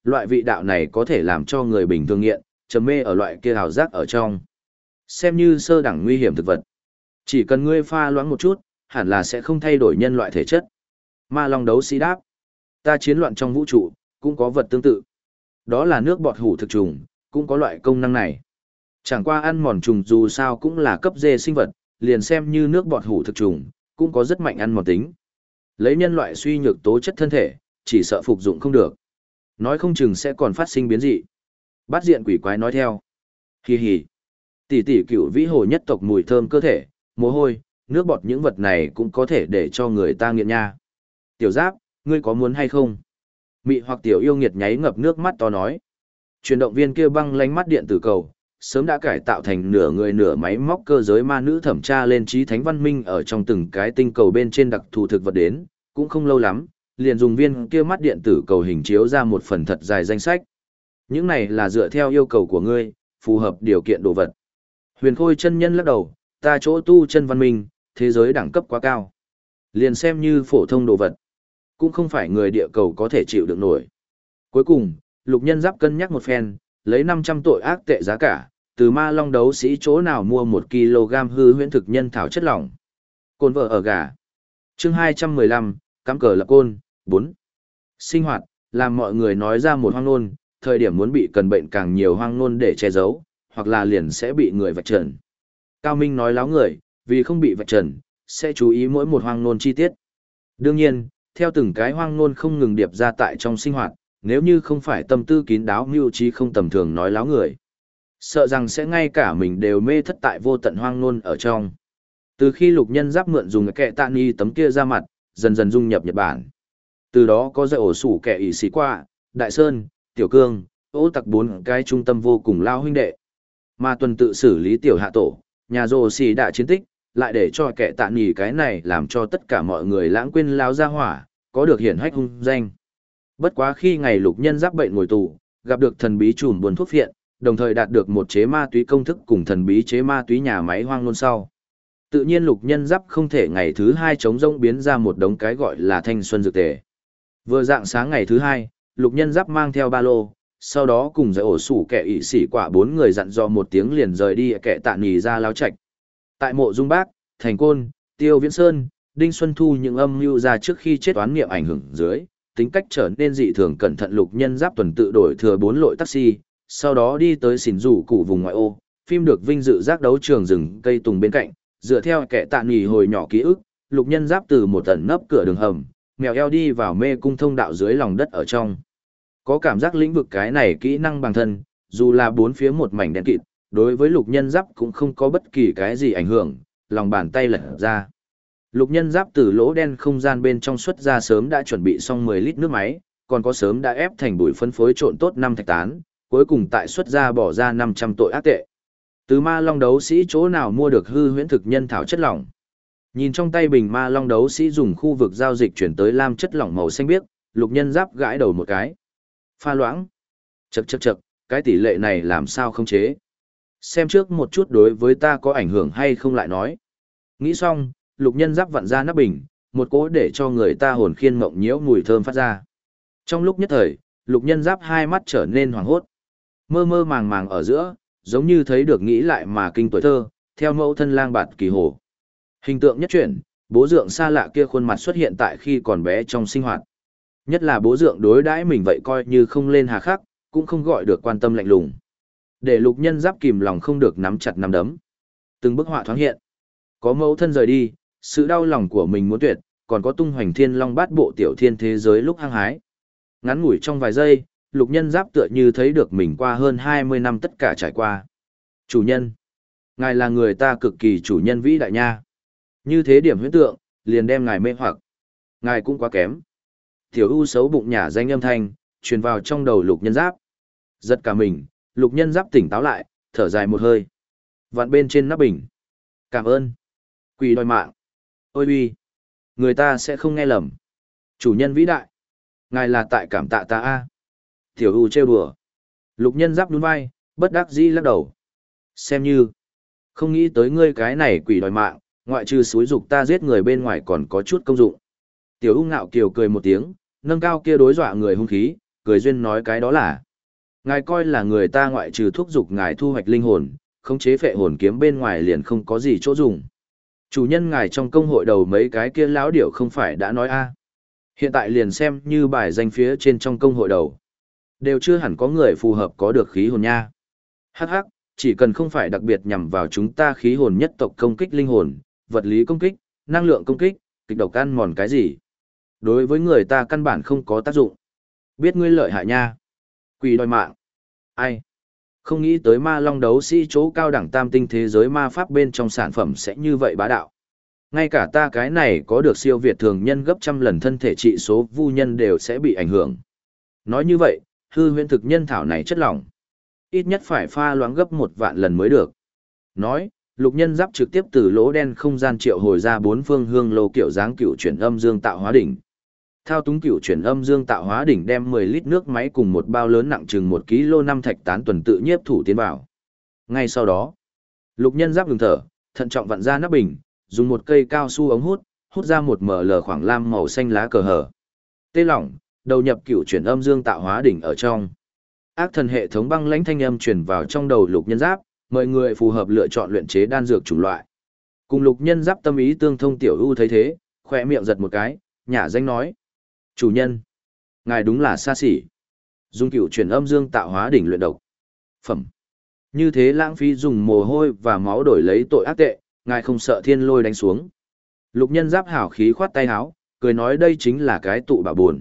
Loại vị đạo này có thể làm cho người bình thường nghiện, trầm mê ở loại kia hào giác ở trong. Xem như sơ đẳng nguy hiểm thực vật. Chỉ cần ngươi pha loãng một chút, hẳn là sẽ không thay đổi nhân loại thể chất. Ma Long đấu sĩ đáp. Ta chiến loạn trong vũ trụ, cũng có vật tương tự. Đó là nước bọt hủ thực trùng, cũng có loại công năng này. Chẳng qua ăn mòn trùng dù sao cũng là cấp D sinh vật, liền xem như nước bọt hủ thực trùng, cũng có rất mạnh ăn mòn tính. Lấy nhân loại suy nhược tố chất thân thể, chỉ sợ phục dụng không được. Nói không chừng sẽ còn phát sinh biến dị. Bát diện quỷ quái nói theo. Hì hì. Tỷ tỷ cửu vĩ hồ nhất tộc mùi thơm cơ thể, mồ hôi, nước bọt những vật này cũng có thể để cho người ta nghiện nha. Tiểu Giáp, ngươi có muốn hay không? Mị hoặc tiểu yêu nghiệt nháy ngập nước mắt to nói. Chuyển động viên kia băng lánh mắt điện tử cầu, sớm đã cải tạo thành nửa người nửa máy móc cơ giới ma nữ thẩm tra lên trí thánh văn minh ở trong từng cái tinh cầu bên trên đặc thù thực vật đến, cũng không lâu lắm, liền dùng viên kia mắt điện tử cầu hình chiếu ra một phần thật dài danh sách. Những này là dựa theo yêu cầu của ngươi, phù hợp điều kiện đồ vật. Huyền Khôi chân nhân lắc đầu, ta chỗ tu chân văn minh, thế giới đẳng cấp quá cao. Liền xem như phổ thông đồ vật, cũng không phải người địa cầu có thể chịu được nổi. Cuối cùng, Lục Nhân Giáp cân nhắc một phen, lấy 500 tội ác tệ giá cả, từ Ma Long đấu sĩ chỗ nào mua 1 kg hư huyễn thực nhân thảo chất lỏng. Côn vợ ở gà. Chương 215, cắm cờ lập côn, 4. Sinh hoạt, làm mọi người nói ra một hoang ngôn, thời điểm muốn bị cần bệnh càng nhiều hoang ngôn để che giấu, hoặc là liền sẽ bị người vạch trần. Cao Minh nói láo người, vì không bị vạch trần, sẽ chú ý mỗi một hoang ngôn chi tiết. Đương nhiên, theo từng cái hoang ngôn không ngừng điệp ra tại trong sinh hoạt, nếu như không phải tâm tư kín đáo mưu trí không tầm thường nói láo người, sợ rằng sẽ ngay cả mình đều mê thất tại vô tận hoang ngôn ở trong. Từ khi Lục Nhân Giáp mượn dùng kẻ tạ ni tấm kia ra mặt, dần dần dung nhập Nhật Bản. Từ đó có dạy ổ sủ kẻ ỷ sĩ qua, Đại Sơn, Tiểu Cương, Ô Tặc 4 cái trung tâm vô cùng lao huynh đệ. Mà tuần tự xử lý Tiểu Hạ Tổ, nhà rồ xì đã chiến tích, lại để cho kẻ tạ nỉ cái này làm cho tất cả mọi người lãng quên lao ra hỏa, có được hiển hách hung danh. Bất quá khi ngày Lục Nhân Giáp bệnh ngồi tù, gặp được thần bí trùm buồn thuốc phiện, đồng thời đạt được một chế ma túy công thức cùng thần bí chế ma túy nhà máy hoang ngôn sau. Tự nhiên Lục Nhân Giáp không thể ngày thứ 2 chống rông biến ra một đống cái gọi là thanh xuân dược tề. Vừa dạng sáng ngày thứ 2, Lục Nhân Giáp mang theo ba lô, sau đó cùng dạy ổ sủ kẻ ỷ sĩ quả 4 người dặn dò một tiếng liền rời đi kẻ tạ nỉ ra lao trạch. Tại mộ Dung Bác, Thành Côn, Tiêu Viễn Sơn, Đinh Xuân Thu những âm mưu ra trước khi chết toán nghiệm ảnh hưởng dưới, tính cách trở nên dị thường cẩn thận. Lục Nhân Giáp tuần tự đổi thừa 4 lội taxi, sau đó đi tới xỉn rủ cụ vùng ngoại ô, phim được vinh dự giác đấu trường rừng cây tùng bên cạnh, dựa theo kẻ tạ nỉ hồi nhỏ ký ức, Lục Nhân Giáp từ một tận nấp cửa đường hầm, mèo eo đi vào mê cung thông đạo dưới lòng đất ở trong. Có cảm giác lĩnh vực cái này kỹ năng bằng thân, dù là bốn phía một mảnh đen kịt, đối với Lục Nhân Giáp cũng không có bất kỳ cái gì ảnh hưởng, lòng bàn tay lật ra. Lục Nhân Giáp từ lỗ đen không gian bên trong xuất ra sớm đã chuẩn bị xong 10 lít nước máy, còn có sớm đã ép thành bụi phân phối trộn tốt 5 thạch tán, cuối cùng tại xuất ra bỏ ra 500 tội ác tệ. Từ Ma Long đấu sĩ chỗ nào mua được hư huyễn thực nhân thảo chất lỏng? Nhìn trong tay bình Ma Long đấu sĩ dùng khu vực giao dịch chuyển tới lam chất lỏng màu xanh biếc, Lục Nhân Giáp gãi đầu một cái. Pha loãng. Chậc, cái tỷ lệ này làm sao không chế? Xem trước một chút đối với ta có ảnh hưởng hay không lại nói. Nghĩ xong, Lục Nhân Giáp vặn ra nắp bình, một cỗ để cho người ta hồn khiên mộng nhiễu mùi thơm phát ra. Trong lúc nhất thời, Lục Nhân Giáp hai mắt trở nên hoảng hốt. Mơ mơ màng màng ở giữa, giống như thấy được nghĩ lại mà kinh tuổi thơ, theo mẫu thân lang bạt kỳ hồ. Hình tượng nhất chuyển, bố dượng xa lạ kia khuôn mặt xuất hiện tại khi còn bé trong sinh hoạt. Nhất là bố dượng đối đãi mình vậy coi như không lên hà khắc, cũng không gọi được quan tâm lạnh lùng. Để Lục Nhân Giáp kìm lòng không được nắm chặt nắm đấm. Từng bức họa thoáng hiện. Có mẫu thân rời đi, sự đau lòng của mình muốn tuyệt, còn có tung hoành thiên long bát bộ tiểu thiên thế giới lúc hăng hái. Ngắn ngủi trong vài giây, Lục Nhân Giáp tựa như thấy được mình qua hơn 20 năm tất cả trải qua. Chủ nhân. Ngài là người ta cực kỳ chủ nhân vĩ đại nha. Như thế điểm huyễn tượng, liền đem ngài mê hoặc. Ngài cũng quá kém. Tiểu U xấu bụng nhả danh âm thanh, truyền vào trong đầu Lục Nhân Giáp. Giật cả mình, Lục Nhân Giáp tỉnh táo lại, thở dài một hơi. Vặn bên trên nắp bình. Cảm ơn. Quỷ đòi mạng. Ôi uy. Người ta sẽ không nghe lầm. Chủ nhân vĩ đại. Ngài là tại cảm tạ ta a. Tiểu U trêu đùa. Lục Nhân Giáp nhún vai, bất đắc dĩ lắc đầu. Xem như. Không nghĩ tới ngươi cái này quỷ đòi mạng, ngoại trừ xúi dục ta giết người bên ngoài còn có chút công dụng. Tiểu U ngạo kiều cười một tiếng, nâng cao kia đối dọa người hung khí, cười duyên nói cái đó là. Ngài coi là người ta ngoại trừ thúc giục ngài thu hoạch linh hồn, khống chế phệ hồn kiếm bên ngoài liền không có gì chỗ dùng. Chủ nhân ngài trong công hội đầu mấy cái kia lão điểu không phải đã nói a? Hiện tại liền xem như bài danh phía trên trong công hội đầu. Đều chưa hẳn có người phù hợp có được khí hồn nha. Hắc hắc, chỉ cần không phải đặc biệt nhằm vào chúng ta khí hồn nhất tộc công kích linh hồn, vật lý công kích, năng lượng công kích, kịch độc ăn mòn cái gì. Đối với người ta căn bản không có tác dụng. Biết ngươi lợi hại nha. Quỷ đòi mạng. Ai? Không nghĩ tới ma long đấu sĩ chỗ cao đẳng tam tinh thế giới ma pháp bên trong sản phẩm sẽ như vậy bá đạo. Ngay cả ta cái này có được siêu việt thường nhân gấp trăm lần thân thể trị số vu nhân đều sẽ bị ảnh hưởng. Nói như vậy, hư huyễn thực nhân thảo này chất lỏng. Ít nhất phải pha loãng gấp 1 vạn lần mới được. Nói, lục nhân giáp trực tiếp từ lỗ đen không gian triệu hồi ra 4 phương hương lô kiểu dáng cựu chuyển âm dương tạo hóa đỉnh. Thao túng cựu chuyển âm dương tạo hóa đỉnh đem 10 lít nước máy cùng một bao lớn nặng chừng 1 kg 5 thạch tán tuần tự nhiếp thủ tiến vào. Ngay sau đó, lục nhân giáp ngừng thở, thận trọng vặn ra nắp bình, dùng một cây cao su ống hút, hút ra một ml khoảng lam màu xanh lá cờ hở. Tê lỏng, đầu nhập cựu chuyển âm dương tạo hóa đỉnh ở trong. Ác thần hệ thống băng lãnh thanh âm truyền vào trong đầu lục nhân giáp, mời người phù hợp lựa chọn luyện chế đan dược chủng loại. Cùng lục nhân giáp tâm ý tương thông tiểu ưu thấy thế, khỏe miệng giật một cái, nhả danh nói: "Chủ nhân, ngài đúng là xa xỉ. Dùng cựu chuyển âm dương tạo hóa đỉnh luyện độc phẩm. Như thế lãng phí dùng mồ hôi và máu đổi lấy tội ác tệ, ngài không sợ thiên lôi đánh xuống." Lục nhân giáp hảo khí khoát tay áo, cười nói đây chính là cái tụ bảo buồn.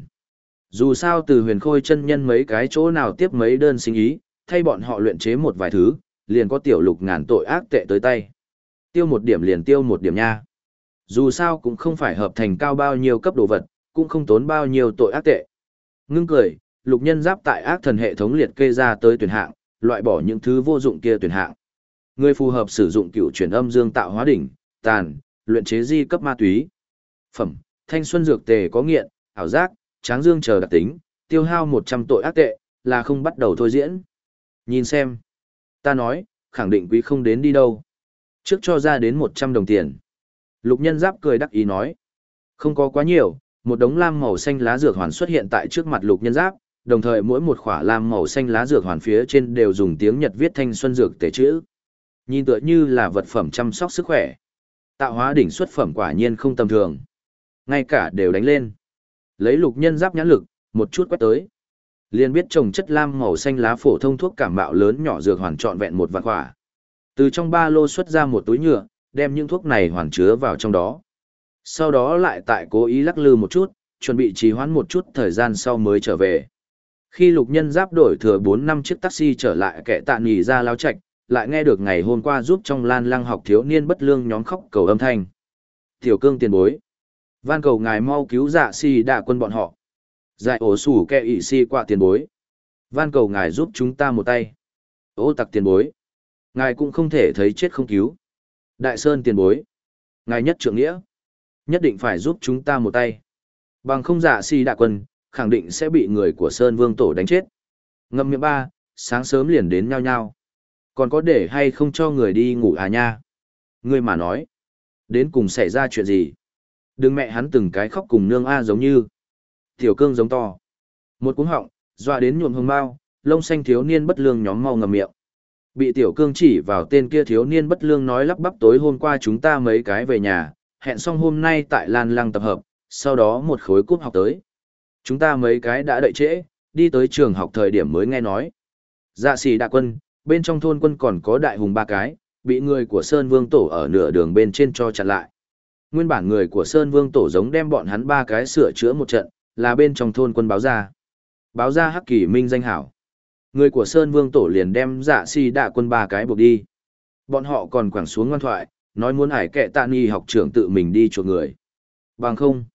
Dù sao từ huyền khôi chân nhân mấy cái chỗ nào tiếp mấy đơn sinh ý, thay bọn họ luyện chế một vài thứ, liền có tiểu lục ngàn tội ác tệ tới tay. Tiêu một điểm liền tiêu một điểm nha. Dù sao cũng không phải hợp thành cao bao nhiêu cấp đồ vật, cũng không tốn bao nhiêu tội ác tệ. Ngưng cười, lục nhân giáp tại ác thần hệ thống liệt kê ra tới tuyển hạng, loại bỏ những thứ vô dụng kia tuyển hạng. Người phù hợp sử dụng cựu chuyển âm dương tạo hóa đỉnh, tàn, luyện chế di cấp ma túy. Phẩm, thanh xuân dược tề có nghiện, ảo giác, tráng dương chờ đặc tính, tiêu hao 100 tội ác tệ, là không bắt đầu thôi diễn. Nhìn xem. Ta nói, khẳng định quý không đến đi đâu. Trước cho ra đến 100 đồng tiền. Lục nhân giáp cười đắc ý nói. Không có quá nhiều, một đống lam màu xanh lá dược hoàn xuất hiện tại trước mặt lục nhân giáp, đồng thời mỗi một khỏa lam màu xanh lá dược hoàn phía trên đều dùng tiếng Nhật viết thanh xuân dược tề chữ. Nhìn tựa như là vật phẩm chăm sóc sức khỏe. Tạo hóa đỉnh xuất phẩm quả nhiên không tầm thường. Ngay cả đều đánh lên. Lấy lục nhân giáp nhãn lực, một chút quét tới. Liền biết trồng chất lam màu xanh lá phổ thông thuốc cảm mạo lớn nhỏ dược hoàn trọn vẹn 1 vạn quả. Từ trong ba lô xuất ra một túi nhựa, đem những thuốc này hoàn chứa vào trong đó. Sau đó lại tại cố ý lắc lư một chút, chuẩn bị trì hoãn một chút thời gian sau mới trở về. Khi lục nhân giáp đổi thừa 4 năm chiếc taxi trở lại kẻ tạ nghỉ ra lao trạch, lại nghe được ngày hôm qua giúp trong lan lăng học thiếu niên bất lương nhóm khóc cầu âm thanh. Tiểu cương tiền bối. Van cầu ngài mau cứu dạ si đạ quân bọn họ. Giải ổ sủ kẹ ị si qua tiền bối. Van cầu ngài giúp chúng ta một tay. Ô tặc tiền bối. Ngài cũng không thể thấy chết không cứu. Đại sơn tiền bối. Ngài nhất trượng nghĩa. Nhất định phải giúp chúng ta một tay. Bằng không dạ si đạ quân, khẳng định sẽ bị người của Sơn Vương Tổ đánh chết. Ngâm miệng ba, sáng sớm liền đến nhau nhau. Còn có để hay không cho người đi ngủ à nha? Ngươi mà nói. Đến cùng xảy ra chuyện gì? Đừng mẹ hắn từng cái khóc cùng nương A giống như. Tiểu cương giống to. Một cú họng, dọa đến nhuộm hương bao, lông xanh thiếu niên bất lương nhóm mau ngầm miệng. Bị tiểu cương chỉ vào tên kia thiếu niên bất lương nói lắp bắp tối hôm qua chúng ta mấy cái về nhà, hẹn xong hôm nay tại Lan Lăng tập hợp, sau đó một khối cúp học tới. Chúng ta mấy cái đã đợi trễ, đi tới trường học thời điểm mới nghe nói. Dạ sĩ đạ quân, bên trong thôn quân còn có đại hùng 3 cái, bị người của Sơn Vương Tổ ở nửa đường bên trên cho chặn lại. Nguyên bản người của Sơn Vương Tổ giống đem bọn hắn 3 cái sửa chữa một trận, là bên trong thôn quân báo ra. Báo ra Hắc Kỳ Minh danh hảo. Người của Sơn Vương Tổ liền đem dạ si đạ quân 3 cái buộc đi. Bọn họ còn quẳng xuống ngoan thoại, nói muốn ải kệ tạ nghi học trưởng tự mình đi chuộc người. Bằng không,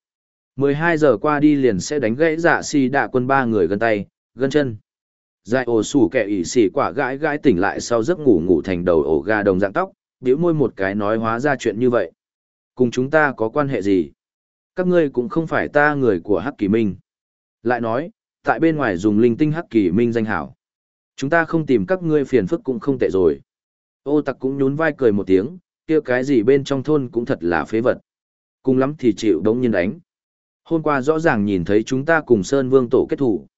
12 giờ qua đi liền sẽ đánh gãy dạ si đạ quân 3 người gân tay, gân chân. Giải ổ sủ kẻ ỉ xỉ quả gãi gãi tỉnh lại sau giấc ngủ ngủ thành đầu ổ gà đồng dạng tóc, bĩu môi một cái nói hóa ra chuyện như vậy. Cùng chúng ta có quan hệ gì? Các ngươi cũng không phải ta người của Hắc Kỳ Minh. Lại nói, tại bên ngoài dùng linh tinh Hắc Kỳ Minh danh hảo. Chúng ta không tìm các ngươi phiền phức cũng không tệ rồi. Ô tặc cũng nhún vai cười một tiếng, kia cái gì bên trong thôn cũng thật là phế vật. Cùng lắm thì chịu đống nhiên đánh. Hôm qua rõ ràng nhìn thấy chúng ta cùng Sơn Vương Tổ kết thủ.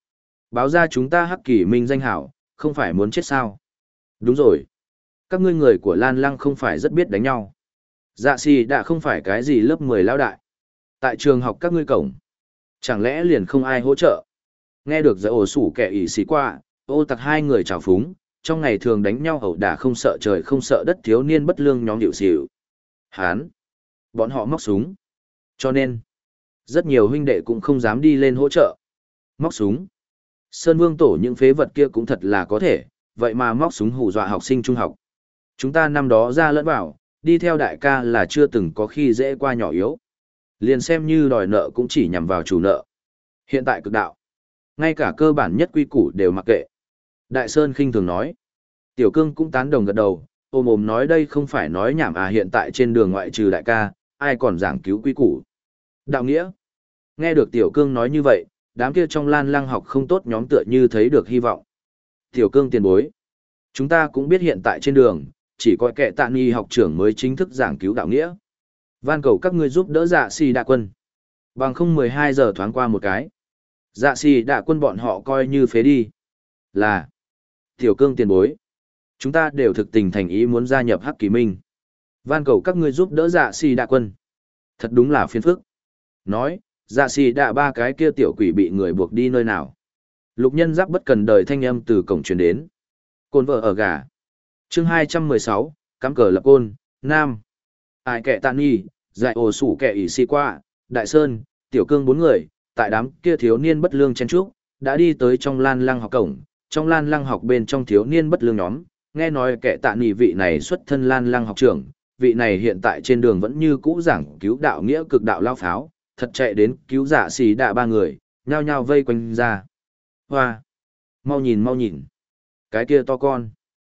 Báo ra chúng ta Hắc Kỳ Minh danh hảo, không phải muốn chết sao? Đúng rồi. Các ngươi người của Lan Lăng không phải rất biết đánh nhau. Dạ xì đã không phải cái gì lớp 10 lao đại. Tại trường học các ngươi cổng. Chẳng lẽ liền không ai hỗ trợ? Nghe được giải ổ sủ kẻ ỉ xì qua, ô tặc hai người trào phúng, trong ngày thường đánh nhau ẩu đả không sợ trời không sợ đất thiếu niên bất lương nhóm điệu xỉu. Hán! Bọn họ móc súng. Cho nên, rất nhiều huynh đệ cũng không dám đi lên hỗ trợ. Móc súng. Sơn Vương tổ những phế vật kia cũng thật là có thể, vậy mà móc súng hù dọa học sinh trung học. Chúng ta năm đó ra lẫn vào, đi theo đại ca là chưa từng có khi dễ qua nhỏ yếu. Liền xem như đòi nợ cũng chỉ nhằm vào chủ nợ. Hiện tại cực đạo, ngay cả cơ bản nhất quy củ đều mặc kệ. Đại Sơn khinh thường nói. Tiểu Cương cũng tán đồng gật đầu, ôm ôm nói đây không phải nói nhảm à, hiện tại trên đường ngoại trừ đại ca, ai còn giảng cứu quy củ. Đạo nghĩa. Nghe được Tiểu Cương nói như vậy, đám kia trong Lan Lăng học không tốt nhóm tựa như thấy được hy vọng. Tiểu Cương tiền bối. Chúng ta cũng biết hiện tại trên đường, chỉ có kẻ tạ nghi học trưởng mới chính thức giảng cứu đạo nghĩa. Van cầu các ngươi giúp đỡ dạ xì đạ quân. Bằng không 12 giờ thoáng qua một cái. Dạ xì đạ quân bọn họ coi như phế đi. Là. Tiểu Cương tiền bối. Chúng ta đều thực tình thành ý muốn gia nhập Hắc Kỳ Minh. Van cầu các ngươi giúp đỡ dạ xì đạ quân. Thật đúng là phiền phức. Nói, dạ xì đạ ba cái kia tiểu quỷ bị người buộc đi nơi nào. Lục nhân giáp bất cần đời thanh âm từ cổng truyền đến. Côn vợ ở gà. Chương 216, cắm cờ lập côn, Nam. Ai kẻ tạ nghi, dạy ổ sủ kẻ ỉ xì qua, Đại Sơn, Tiểu Cương bốn người, tại đám kia thiếu niên bất lương chen trúc, đã đi tới trong Lan Lăng học cổng. Trong Lan Lăng học bên trong thiếu niên bất lương nhóm, nghe nói kẻ tạ nghi vị này xuất thân Lan Lăng học trưởng, vị này hiện tại trên đường vẫn như cũ giảng cứu đạo nghĩa cực đạo lao pháo, thật chạy đến cứu dạ xì đạ ba người, nhao nhao vây quanh ra. Hoa! Mau nhìn mau nhìn! Cái kia to con!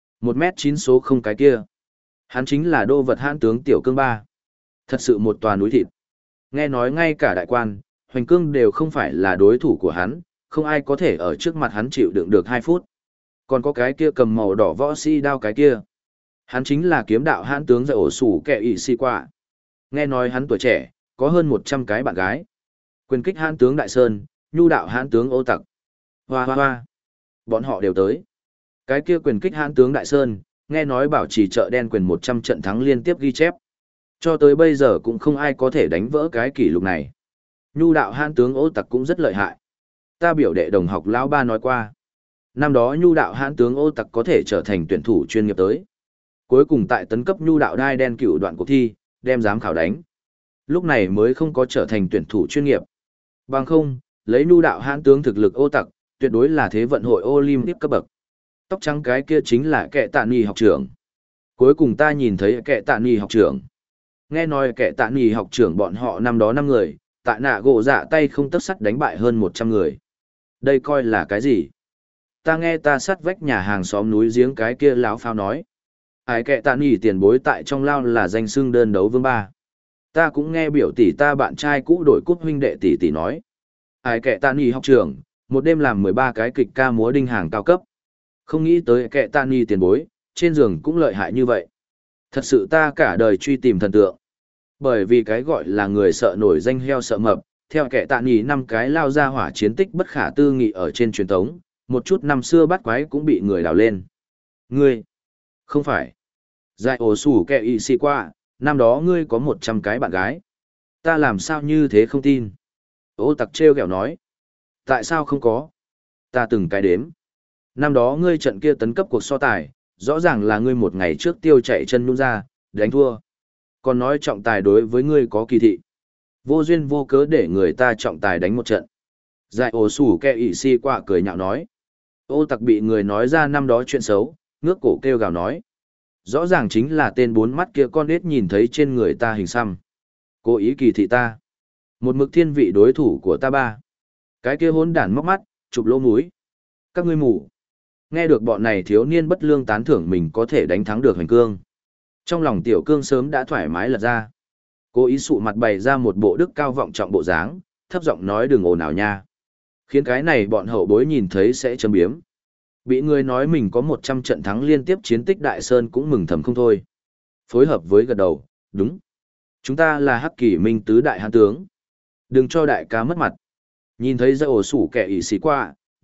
1m9 số không cái kia. Hắn chính là đô vật hãn tướng Tiểu Cương ba. Thật sự một tòa núi thịt. Nghe nói ngay cả đại quan, Hoành Cương đều không phải là đối thủ của hắn, không ai có thể ở trước mặt hắn chịu đựng được 2 phút. Còn có cái kia cầm màu đỏ võ si đao cái kia. Hắn chính là kiếm đạo hãn tướng dạy ổ sủ kẻ ỉ si qua. Nghe nói hắn tuổi trẻ, có hơn 100 cái bạn gái. Quyền kích hãn tướng Đại Sơn, nhu đạo hãn tướng Ô Tặc. Hoa hoa hoa. Bọn họ đều tới. Cái kia quyền kích hãn tướng Đại Sơn, nghe nói bảo trì chợ đen quyền 100 trận thắng liên tiếp ghi chép. Cho tới bây giờ cũng không ai có thể đánh vỡ cái kỷ lục này. Nhu đạo hãn tướng Ô Tặc cũng rất lợi hại. Ta biểu đệ đồng học lão ba nói qua. Năm đó nhu đạo hãn tướng Ô Tặc có thể trở thành tuyển thủ chuyên nghiệp tới. Cuối cùng tại tấn cấp nhu đạo đai đen cựu đoạn cuộc thi, đem giám khảo đánh. Lúc này mới không có trở thành tuyển thủ chuyên nghiệp. Bằng không, lấy nhu đạo hãn tướng thực lực Ô Tặc, tuyệt đối là thế vận hội Olympic cấp bậc. Tóc trắng cái kia chính là kẻ tạ nghi học trưởng. Cuối cùng ta nhìn thấy kẻ tạ nghi học trưởng. Nghe nói kẻ tạ nghi học trưởng bọn họ năm đó 5 người, tại nạ gỗ dạ tay không tấc sắt đánh bại hơn 100 người. Đây coi là cái gì? Ta nghe ta sắt vách nhà hàng xóm núi giếng cái kia láo phao nói. Ai kẻ tạ nghi tiền bối tại trong lao là danh xưng đơn đấu vương ba. Ta cũng nghe biểu tỷ ta bạn trai cũ đổi cúp huynh đệ tỷ tỷ nói. Ai kẻ tạ nghi học trưởng, một đêm làm 13 cái kịch ca múa đinh hàng cao cấp. Không nghĩ tới kẻ tạ nghi tiền bối, trên giường cũng lợi hại như vậy. Thật sự ta cả đời truy tìm thần tượng. Bởi vì cái gọi là người sợ nổi danh heo sợ mập, theo kẻ tạ nghi 5 cái lao ra hỏa chiến tích bất khả tư nghị ở trên truyền thống, một chút năm xưa bắt quái cũng bị người đào lên. Ngươi, không phải. Dạy ổ sủ kẻ y si qua, năm đó ngươi có 100 cái bạn gái. Ta làm sao như thế không tin. Ô Tặc trêu ghẹo nói. Tại sao không có? Ta từng cái đếm. Năm đó ngươi trận kia tấn cấp cuộc so tài, rõ ràng là ngươi một ngày trước tiêu chạy chân nhún ra, đánh thua. Còn nói trọng tài đối với ngươi có kỳ thị. Vô duyên vô cớ để người ta trọng tài đánh một trận. Dạy ổ sủ kẻ ỉ si qua cười nhạo nói. Ô Tặc bị người nói ra năm đó chuyện xấu, ngước cổ kêu gào nói. Rõ ràng chính là tên 4 mắt kia con đết nhìn thấy trên người ta hình xăm. Cố ý kỳ thị ta. Một mực thiên vị đối thủ của ta ba. Cái kia hỗn đản móc mắt, chụp lỗ mũi. Các ngươi mù. Nghe được bọn này thiếu niên bất lương tán thưởng mình có thể đánh thắng được Hoành Cương. Trong lòng Tiểu Cương sớm đã thoải mái lật ra. Cố ý sụ mặt bày ra một bộ đức cao vọng trọng bộ dáng, thấp giọng nói đừng ồn ào nha. Khiến cái này bọn hậu bối nhìn thấy sẽ châm biếm. Bị người nói mình có 100 trận thắng liên tiếp chiến tích Đại Sơn cũng mừng thầm không thôi. Phối hợp với gật đầu, đúng. Chúng ta là Hắc Kỳ Minh tứ đại hán tướng. Đừng cho đại ca mất mặt. Nhìn thấy dây ổ sủ kẻ ỉ xì qua,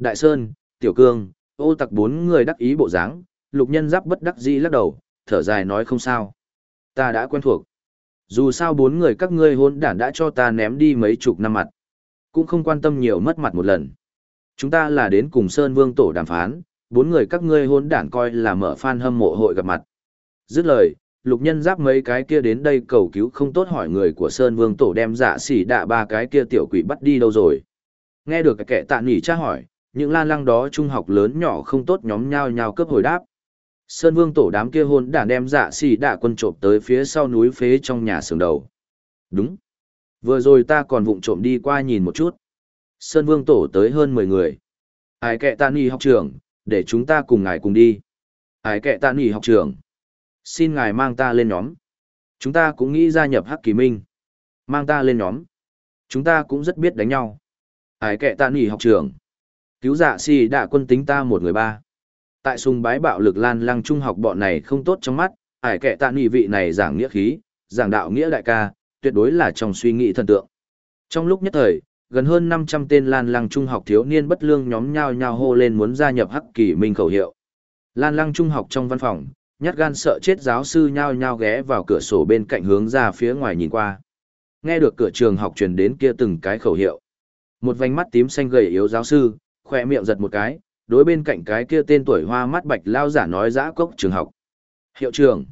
Đại Sơn, Tiểu Cương, Ô Tặc bốn người đắc ý bộ dáng, Lục Nhân Giáp bất đắc dĩ lắc đầu, thở dài nói không sao. Ta đã quen thuộc. Dù sao bốn người các ngươi hỗn đản đã cho ta ném đi mấy chục năm mặt. Cũng không quan tâm nhiều mất mặt một lần. Chúng ta là đến cùng Sơn Vương Tổ đàm phán, bốn người các ngươi hỗn đản coi là mở fan hâm mộ hội gặp mặt. Dứt lời, Lục Nhân Giáp mấy cái kia đến đây cầu cứu không tốt hỏi người của Sơn Vương Tổ đem Dạ Xỉ Đạ ba cái kia tiểu quỷ bắt đi đâu rồi. Nghe được cái kẻ tạ nỉ tra hỏi, những lan lăng đó trung học lớn nhỏ không tốt nhóm nhao nhao cấp hồi đáp. Sơn Vương Tổ đám kia hôn đản đem Dạ Xỉ Đạ quân trộm tới phía sau núi phế trong nhà xưởng đầu. Đúng. Vừa rồi ta còn vụng trộm đi qua nhìn một chút. Sơn Vương Tổ tới hơn 10 người. Ai kệ tạ nỉ học trưởng, để chúng ta cùng ngài cùng đi. Ai kệ tạ nỉ học trưởng. Xin ngài mang ta lên nhóm. Chúng ta cũng nghĩ gia nhập Hắc Kỳ Minh. Mang ta lên nhóm. Chúng ta cũng rất biết đánh nhau. Ai kệ tạ nỉ học trưởng. Cứu Dạ Xỉ Đạ quân tính ta một người ba. Tại sùng bái bạo lực lan lăng trung học bọn này không tốt trong mắt, ải kệ tạ nỉ vị này giảng nghĩa khí, giảng đạo nghĩa đại ca, tuyệt đối là trong suy nghĩ thần tượng. Trong lúc nhất thời, gần hơn 500 tên lan lăng trung học thiếu niên bất lương nhóm nhao nhao hô lên muốn gia nhập Hắc Kỳ Minh khẩu hiệu. Lan lăng trung học trong văn phòng, nhát gan sợ chết giáo sư nhao nhao ghé vào cửa sổ bên cạnh hướng ra phía ngoài nhìn qua. Nghe được cửa trường học truyền đến kia từng cái khẩu hiệu. Một vành mắt tím xanh gầy yếu giáo sư, khỏe miệng giật một cái, đối bên cạnh cái kia tên tuổi hoa mắt bạch lao giả nói giã cốc trường học. Hiệu trưởng,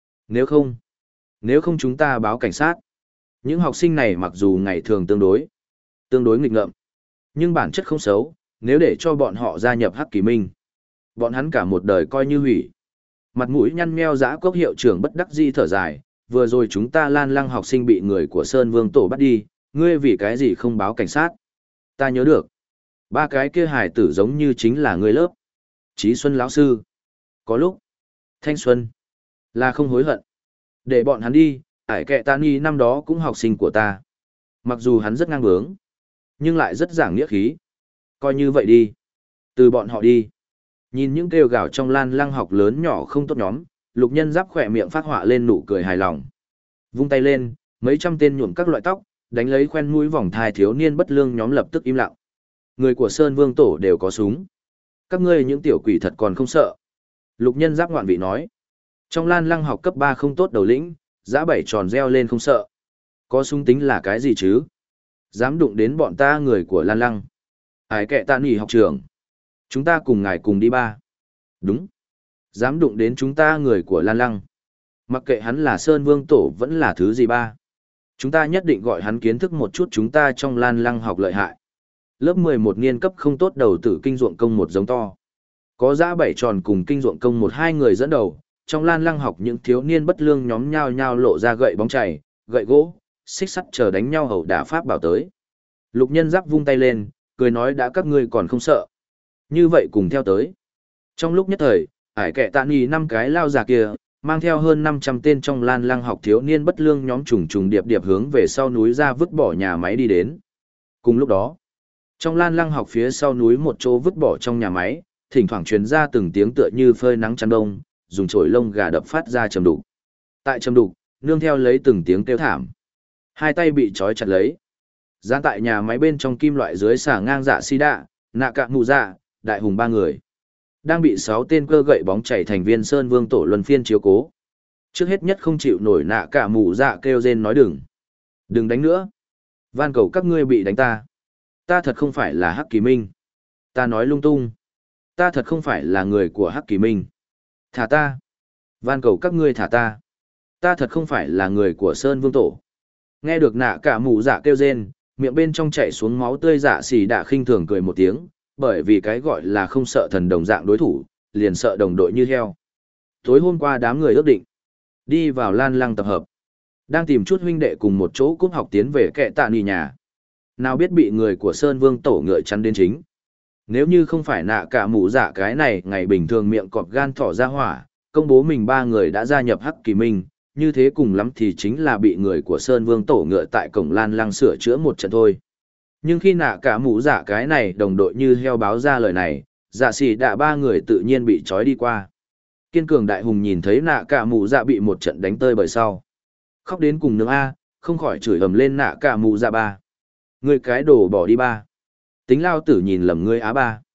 nếu không chúng ta báo cảnh sát. Những học sinh này mặc dù ngày thường tương đối nghịch ngợm, nhưng bản chất không xấu, nếu để cho bọn họ gia nhập Hắc Kỳ Minh, bọn hắn cả một đời coi như hủy. Mặt mũi nhăn meo giã cốc hiệu trưởng bất đắc dĩ thở dài, vừa rồi chúng ta lan lăng học sinh bị người của Sơn Vương Tổ bắt đi, ngươi vì cái gì không báo cảnh sát? Ta nhớ được. Ba cái kia hài tử giống như chính là người lớp. Trí Xuân lão sư. Có lúc. Thanh Xuân. Là không hối hận. Để bọn hắn đi, ải kệ tạ nỉ năm đó cũng học sinh của ta. Mặc dù hắn rất ngang bướng, nhưng lại rất giảng nghĩa khí. Coi như vậy đi. Từ bọn họ đi. Nhìn những kêu gào trong lan lăng học lớn nhỏ không tốt nhóm, Lục Nhân Giáp khỏe miệng phát họa lên nụ cười hài lòng. Vung tay lên, mấy trăm tên nhuộm các loại tóc, đánh lấy khoen mũi vòng thai thiếu niên bất lương nhóm lập tức im lặng. Người của Sơn Vương Tổ đều có súng. Các ngươi những tiểu quỷ thật còn không sợ. Lục Nhân Giáp ngoạn vị nói. Trong lan lăng học cấp 3 không tốt đầu lĩnh, giã bảy tròn reo lên không sợ. Có súng tính là cái gì chứ? Dám đụng đến bọn ta người của lan lăng. Ải kệ tạ nỉ học trưởng. Chúng ta cùng ngài cùng đi ba. Đúng. Dám đụng đến chúng ta người của lan lăng. Mặc kệ hắn là Sơn Vương Tổ vẫn là thứ gì ba. Chúng ta nhất định gọi hắn kiến thức một chút chúng ta trong lan lăng học lợi hại. Lớp 11 niên cấp không tốt đầu tử kinh ruộng công một giống to. Có giã bảy tròn cùng kinh ruộng công một hai người dẫn đầu, trong lan lăng học những thiếu niên bất lương nhóm nhao nhao lộ ra gậy bóng chày, gậy gỗ, xích sắt chờ đánh nhau hầu đả pháp bảo tới. Lục Nhân Giáp vung tay lên, cười nói đã các ngươi còn không sợ. Như vậy cùng theo tới. Trong lúc nhất thời, ải kệ tạ nỉ năm cái lao già kia, mang theo hơn 500 tên trong lan lăng học thiếu niên bất lương nhóm trùng trùng điệp điệp hướng về sau núi ra vứt bỏ nhà máy đi đến. Cùng lúc đó, trong lan lăng học phía sau núi một chỗ vứt bỏ trong nhà máy, thỉnh thoảng truyền ra từng tiếng tựa như phơi nắng chăn đông, dùng chổi lông gà đập phát ra trầm đục. Tại trầm đục, nương theo lấy từng tiếng kêu thảm. Hai tay bị trói chặt lấy. Gián tại nhà máy bên trong kim loại dưới xả ngang Dạ Xỉ Đạ, nạ cạ mù dạ, đại hùng ba người. Đang bị 6 tên cơ gậy bóng chảy thành viên Sơn Vương Tổ luân phiên chiếu cố. Trước hết nhất không chịu nổi nạ cạ mù dạ kêu rên nói đừng. Đừng đánh nữa. Van cầu các ngươi bị đánh ta. Ta thật không phải là Hắc Kỳ Minh. Ta nói lung tung. Ta thật không phải là người của Hắc Kỳ Minh. Thả ta. Van cầu các ngươi thả ta. Ta thật không phải là người của Sơn Vương Tổ. Nghe được nạ cả mù dạ kêu rên, miệng bên trong chảy xuống máu tươi Dạ Xỉ Đạ khinh thường cười một tiếng, bởi vì cái gọi là không sợ thần đồng dạng đối thủ, liền sợ đồng đội như heo. Tối hôm qua đám người ước định, đi vào lan lăng tập hợp. Đang tìm chút huynh đệ cùng một chỗ cúp học tiến về kệ tạ nỉ nhà. Nào biết bị người của Sơn Vương Tổ ngựa chắn đến chính. Nếu như không phải nạ cả mù dạ cái này ngày bình thường miệng cọp gan thỏ ra hỏa, công bố mình ba người đã gia nhập Hắc Kỳ Minh, như thế cùng lắm thì chính là bị người của Sơn Vương Tổ ngựa tại cổng lan lăng sửa chữa một trận thôi. Nhưng khi nạ cả mù dạ cái này đồng đội như heo báo ra lời này, Dạ Xỉ Đạ ba người tự nhiên bị trói đi qua. Kiên cường đại hùng nhìn thấy nạ cả mù dạ bị một trận đánh tơi bởi sau. Khóc đến cùng nương A, không khỏi chửi ầm lên nạ cả mù dạ ba. Ngươi cái đồ bỏ đi ba. Tính lao tử nhìn lầm ngươi á ba.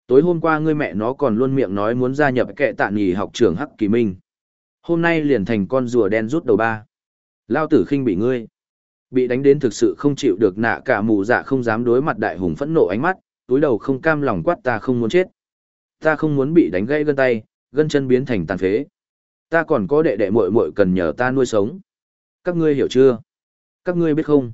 Tối hôm qua ngươi mẹ nó còn luôn miệng nói muốn gia nhập kệ tạ nghỉ học trường Hắc Kỳ Minh. Hôm nay liền thành con rùa đen rút đầu ba. Lao tử khinh bị ngươi. Bị đánh đến thực sự không chịu được nạ cả mù dạ không dám đối mặt đại hùng phẫn nộ ánh mắt, túi đầu không cam lòng quát ta không muốn chết. Ta không muốn bị đánh gãy gân tay, gân chân biến thành tàn phế. Ta còn có đệ đệ muội muội cần nhờ ta nuôi sống. Các ngươi hiểu chưa? Các ngươi biết không?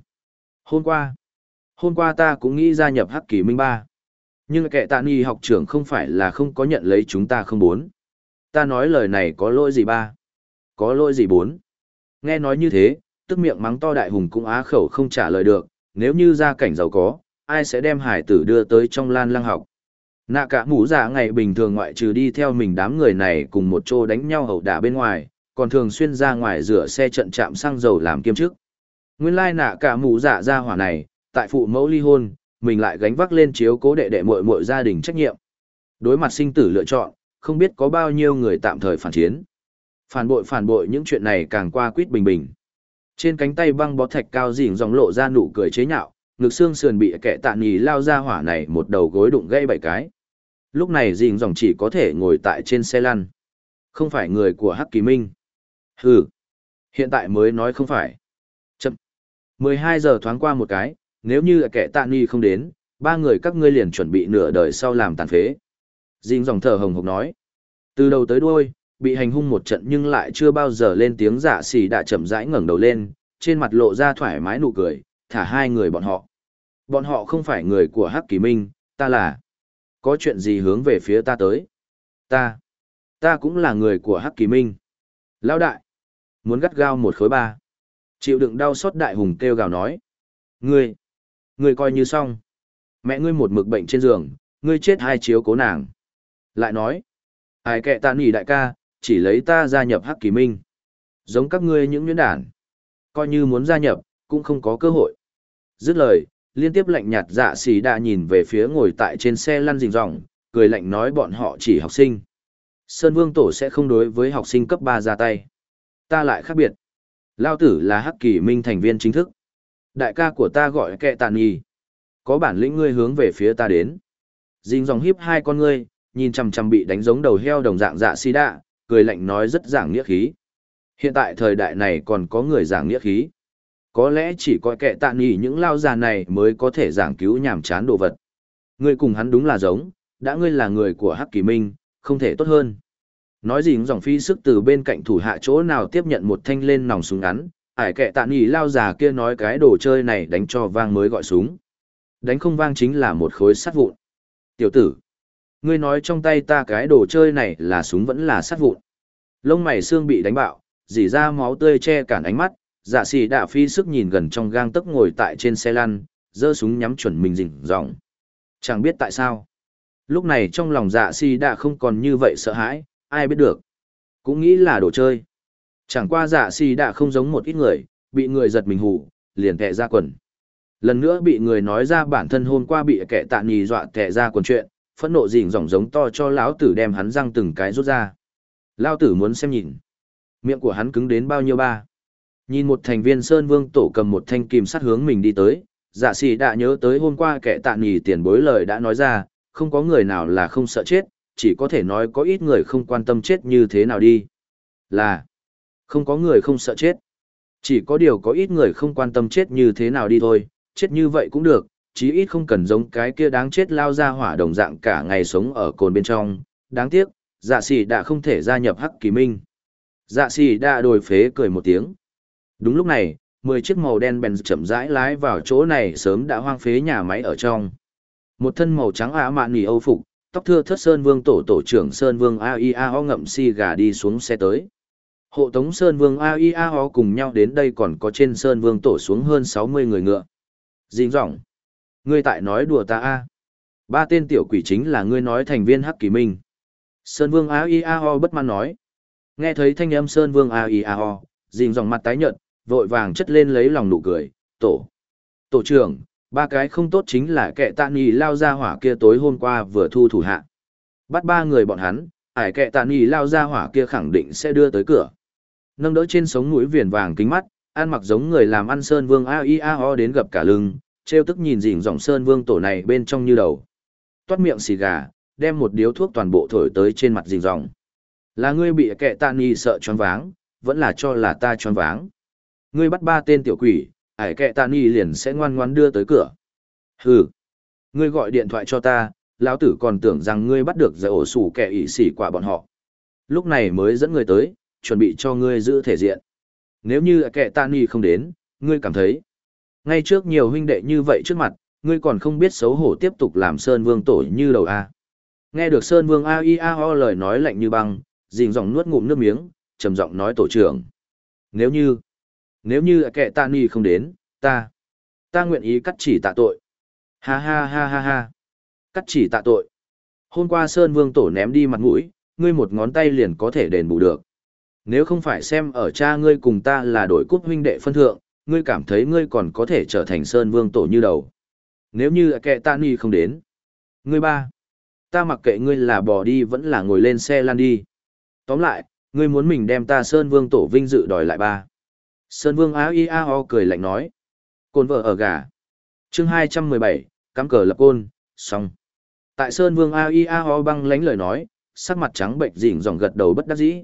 Hôm qua ta cũng nghĩ gia nhập Hắc Kỳ Minh ba. Nhưng kệ tạ ni học trưởng không phải là không có nhận lấy chúng ta không muốn. Ta nói lời này có lỗi gì ba? Có lỗi gì bốn? Nghe nói như thế, tức miệng mắng to đại hùng cũng á khẩu không trả lời được, nếu như gia cảnh giàu có, ai sẽ đem hải tử đưa tới trong lan lăng học. Nạ cả mũ giả ngày bình thường ngoại trừ đi theo mình đám người này cùng một chỗ đánh nhau ẩu đả bên ngoài, còn thường xuyên ra ngoài rửa xe trận trạm xăng dầu làm kiêm chức. Nguyên lai nạ cả mũ giả ra hỏa này, tại phụ mẫu ly hôn, mình lại gánh vác lên chiếu cố đệ đệ muội muội gia đình trách nhiệm. Đối mặt sinh tử lựa chọn, không biết có bao nhiêu người tạm thời phản chiến. Phản bội những chuyện này càng qua quýt bình bình. Trên cánh tay băng bó thạch cao dỉn dòng lộ ra nụ cười chế nhạo, ngực xương sườn bị kẻ tạ nhì lao ra hỏa này một đầu gối đụng gãy 7 cái. Lúc này dỉn dòng chỉ có thể ngồi tại trên xe lăn. Không phải người của Hắc Kỳ Minh. Hừ. Hiện tại mới nói không phải. Chậm. 12 giờ thoáng qua một cái, nếu như kẻ tạ nhì không đến, 3 người các ngươi liền chuẩn bị nửa đời sau làm tàn phế. Dỉn dòng thở hồng hộc nói. Từ đầu tới đuôi, bị hành hung một trận nhưng lại chưa bao giờ lên tiếng dạ xì đã chậm rãi ngẩng đầu lên, trên mặt lộ ra thoải mái nụ cười, thả 2 người bọn họ. Bọn họ không phải người của Hắc Kỳ Minh, ta là. Có chuyện gì hướng về phía ta tới? Ta cũng là người của Hắc Kỳ Minh. Lão đại, muốn gắt gao một khối ba. Chịu đựng đau xót đại hùng kêu gào nói. Ngươi coi như xong. Mẹ ngươi một mực bệnh trên giường, ngươi chết 2 chiếu cố nàng. Lại nói, ai kệ ta nỉ đại ca, chỉ lấy ta gia nhập Hắc Kỳ Minh. Giống các ngươi những nhuyễn đản. Coi như muốn gia nhập, cũng không có cơ hội. Dứt lời, liên tiếp lạnh nhạt dạ xì đã nhìn về phía ngồi tại trên xe lăn rình ròng, cười lạnh nói bọn họ chỉ học sinh. Sơn Vương Tổ sẽ không đối với học sinh cấp 3 ra tay. Ta lại khác biệt. Lao tử là Hắc Kỳ Minh thành viên chính thức. Đại ca của ta gọi kệ tàn nhì. Có bản lĩnh ngươi hướng về phía ta đến. Rình ròng hiếp 2 con ngươi, nhìn chằm chằm bị đánh giống đầu heo đồng dạng dạ xì đạ, cười lạnh nói rất giảng nghĩa khí. Hiện tại thời đại này còn có người giảng nghĩa khí. Có lẽ chỉ có kẻ tạ nghỉ những lao già này mới có thể giảng cứu nhảm chán đồ vật. Ngươi cùng hắn đúng là giống, đã ngươi là người của Hắc Kỳ Minh, không thể tốt hơn. Nói gì dòng phi sức từ bên cạnh thủ hạ chỗ nào tiếp nhận một thanh lên nòng súng ngắn, ải kẻ tạ nghỉ lao già kia nói cái đồ chơi này đánh cho vang mới gọi súng. Đánh không vang chính là một khối sắt vụn. Tiểu tử, ngươi nói trong tay ta cái đồ chơi này là súng vẫn là sắt vụn. Lông mày xương bị đánh bạo, dỉ ra máu tươi che cản ánh mắt, dạ xì đạ phi sức nhìn gần trong gang tấc ngồi tại trên xe lăn, giơ súng nhắm chuẩn mình rình ròng. Chẳng biết tại sao. Lúc này trong lòng dạ xì đạ không còn như vậy sợ hãi, ai biết được. Cũng nghĩ là đồ chơi. Chẳng qua dạ xì đạ không giống một ít người, bị người giật mình hù, liền kẹ ra quần. Lần nữa bị người nói ra bản thân hôm qua bị kẻ tạ nhì dọa kẹ ra quần chuyện, phẫn nộ rình ròng giống to cho lão tử đem hắn răng từng cái rút ra. Lão tử muốn xem nhìn. Miệng của hắn cứng đến bao nhiêu ba. Nhìn một thành viên Sơn Vương Tổ cầm một thanh kìm sắt hướng mình đi tới, dạ xì đã nhớ tới hôm qua kẻ tạ nghỉ tiền bối lời đã nói ra, không có người nào là không sợ chết, chỉ có thể nói có ít người không quan tâm chết như thế nào đi. Là, không có người không sợ chết. Chỉ có điều có ít người không quan tâm chết như thế nào đi thôi, chết như vậy cũng được, chí ít không cần giống cái kia đáng chết lao ra hỏa đồng dạng cả ngày sống ở cồn bên trong. Đáng tiếc, dạ xì đã không thể gia nhập Hắc Kỳ Minh. Dạ xì đã đồi phế cười một tiếng. Đúng lúc này, 10 chiếc màu đen bèn chậm rãi lái vào chỗ này sớm đã hoang phế nhà máy ở trong. Một thân màu trắng áo mạn nỉ âu phục, tóc thưa thất Sơn Vương tổ trưởng Sơn Vương AIAO ngậm si gà đi xuống xe tới. Hộ tống Sơn Vương AIAO cùng nhau đến đây còn có trên Sơn Vương tổ xuống hơn 60 người ngựa. Dinh dỏng. Ngươi tại nói đùa ta a? 3 tên tiểu quỷ chính là ngươi nói thành viên Hắc Kỳ Minh. Sơn Vương AIAO bất mãn nói. Nghe thấy thanh âm Sơn Vương AIAO, dinh dỏng mặt tái nhợt, vội vàng chất lên lấy lòng nụ cười. Tổ trưởng, 3 cái không tốt chính là kẻ tạ nghỉ lao ra hỏa kia tối hôm qua vừa thu thủ hạ. Bắt 3 người bọn hắn, ải kẻ tạ nghỉ lao ra hỏa kia khẳng định sẽ đưa tới cửa. Nâng đỡ trên sống mũi viền vàng kính mắt, ăn mặc giống người làm ăn Sơn Vương AIAO đến gập cả lưng, trêu tức nhìn dỉn dòng Sơn Vương tổ này bên trong như đầu. Toát miệng xì gà, đem một điếu thuốc toàn bộ thổi tới trên mặt Dình Dòng. Là ngươi bị kẻ tạ nghi sợ choáng váng, vẫn là cho là ta choáng váng. Ngươi bắt 3 tên tiểu quỷ, ải kẻ tạ nghi liền sẽ ngoan ngoan đưa tới cửa. Hừ, ngươi gọi điện thoại cho ta, lão tử còn tưởng rằng ngươi bắt được giải ổ sủ kẻ ỷ xỉ quả bọn họ. Lúc này mới dẫn người tới, chuẩn bị cho ngươi giữ thể diện. Nếu như kẻ tạ nghi không đến, ngươi cảm thấy ngay trước nhiều huynh đệ như vậy trước mặt, ngươi còn không biết xấu hổ tiếp tục làm Sơn Vương tổ như đầu a. Nghe được Sơn Vương A.I.A.O. lời nói lạnh như băng, Dình Dòng nuốt ngụm nước miếng, trầm giọng nói tổ trưởng. Nếu như kẻ tạ ni không đến, ta nguyện ý cắt chỉ tạ tội. Ha ha ha ha ha. Cắt chỉ tạ tội. Hôm qua Sơn Vương tổ ném đi mặt mũi, ngươi một ngón tay liền có thể đền bù được. Nếu không phải xem ở cha ngươi cùng ta là đổi cúp huynh đệ phân thượng, ngươi cảm thấy ngươi còn có thể trở thành Sơn Vương tổ như đầu. Nếu như kẻ tạ ni không đến, ngươi ta mặc kệ ngươi là bỏ đi vẫn là ngồi lên xe lăn đi. Tóm lại, ngươi muốn mình đem ta Sơn Vương tổ vinh dự đòi lại ba. Sơn Vương A.I.A.O. cười lạnh nói. Côn vợ ở gà. Chương 217, cắm cờ lập côn, xong. Tại Sơn Vương A.I.A.O. băng lánh lời nói, sắc mặt trắng bệnh Dình Dòng gật đầu bất đắc dĩ.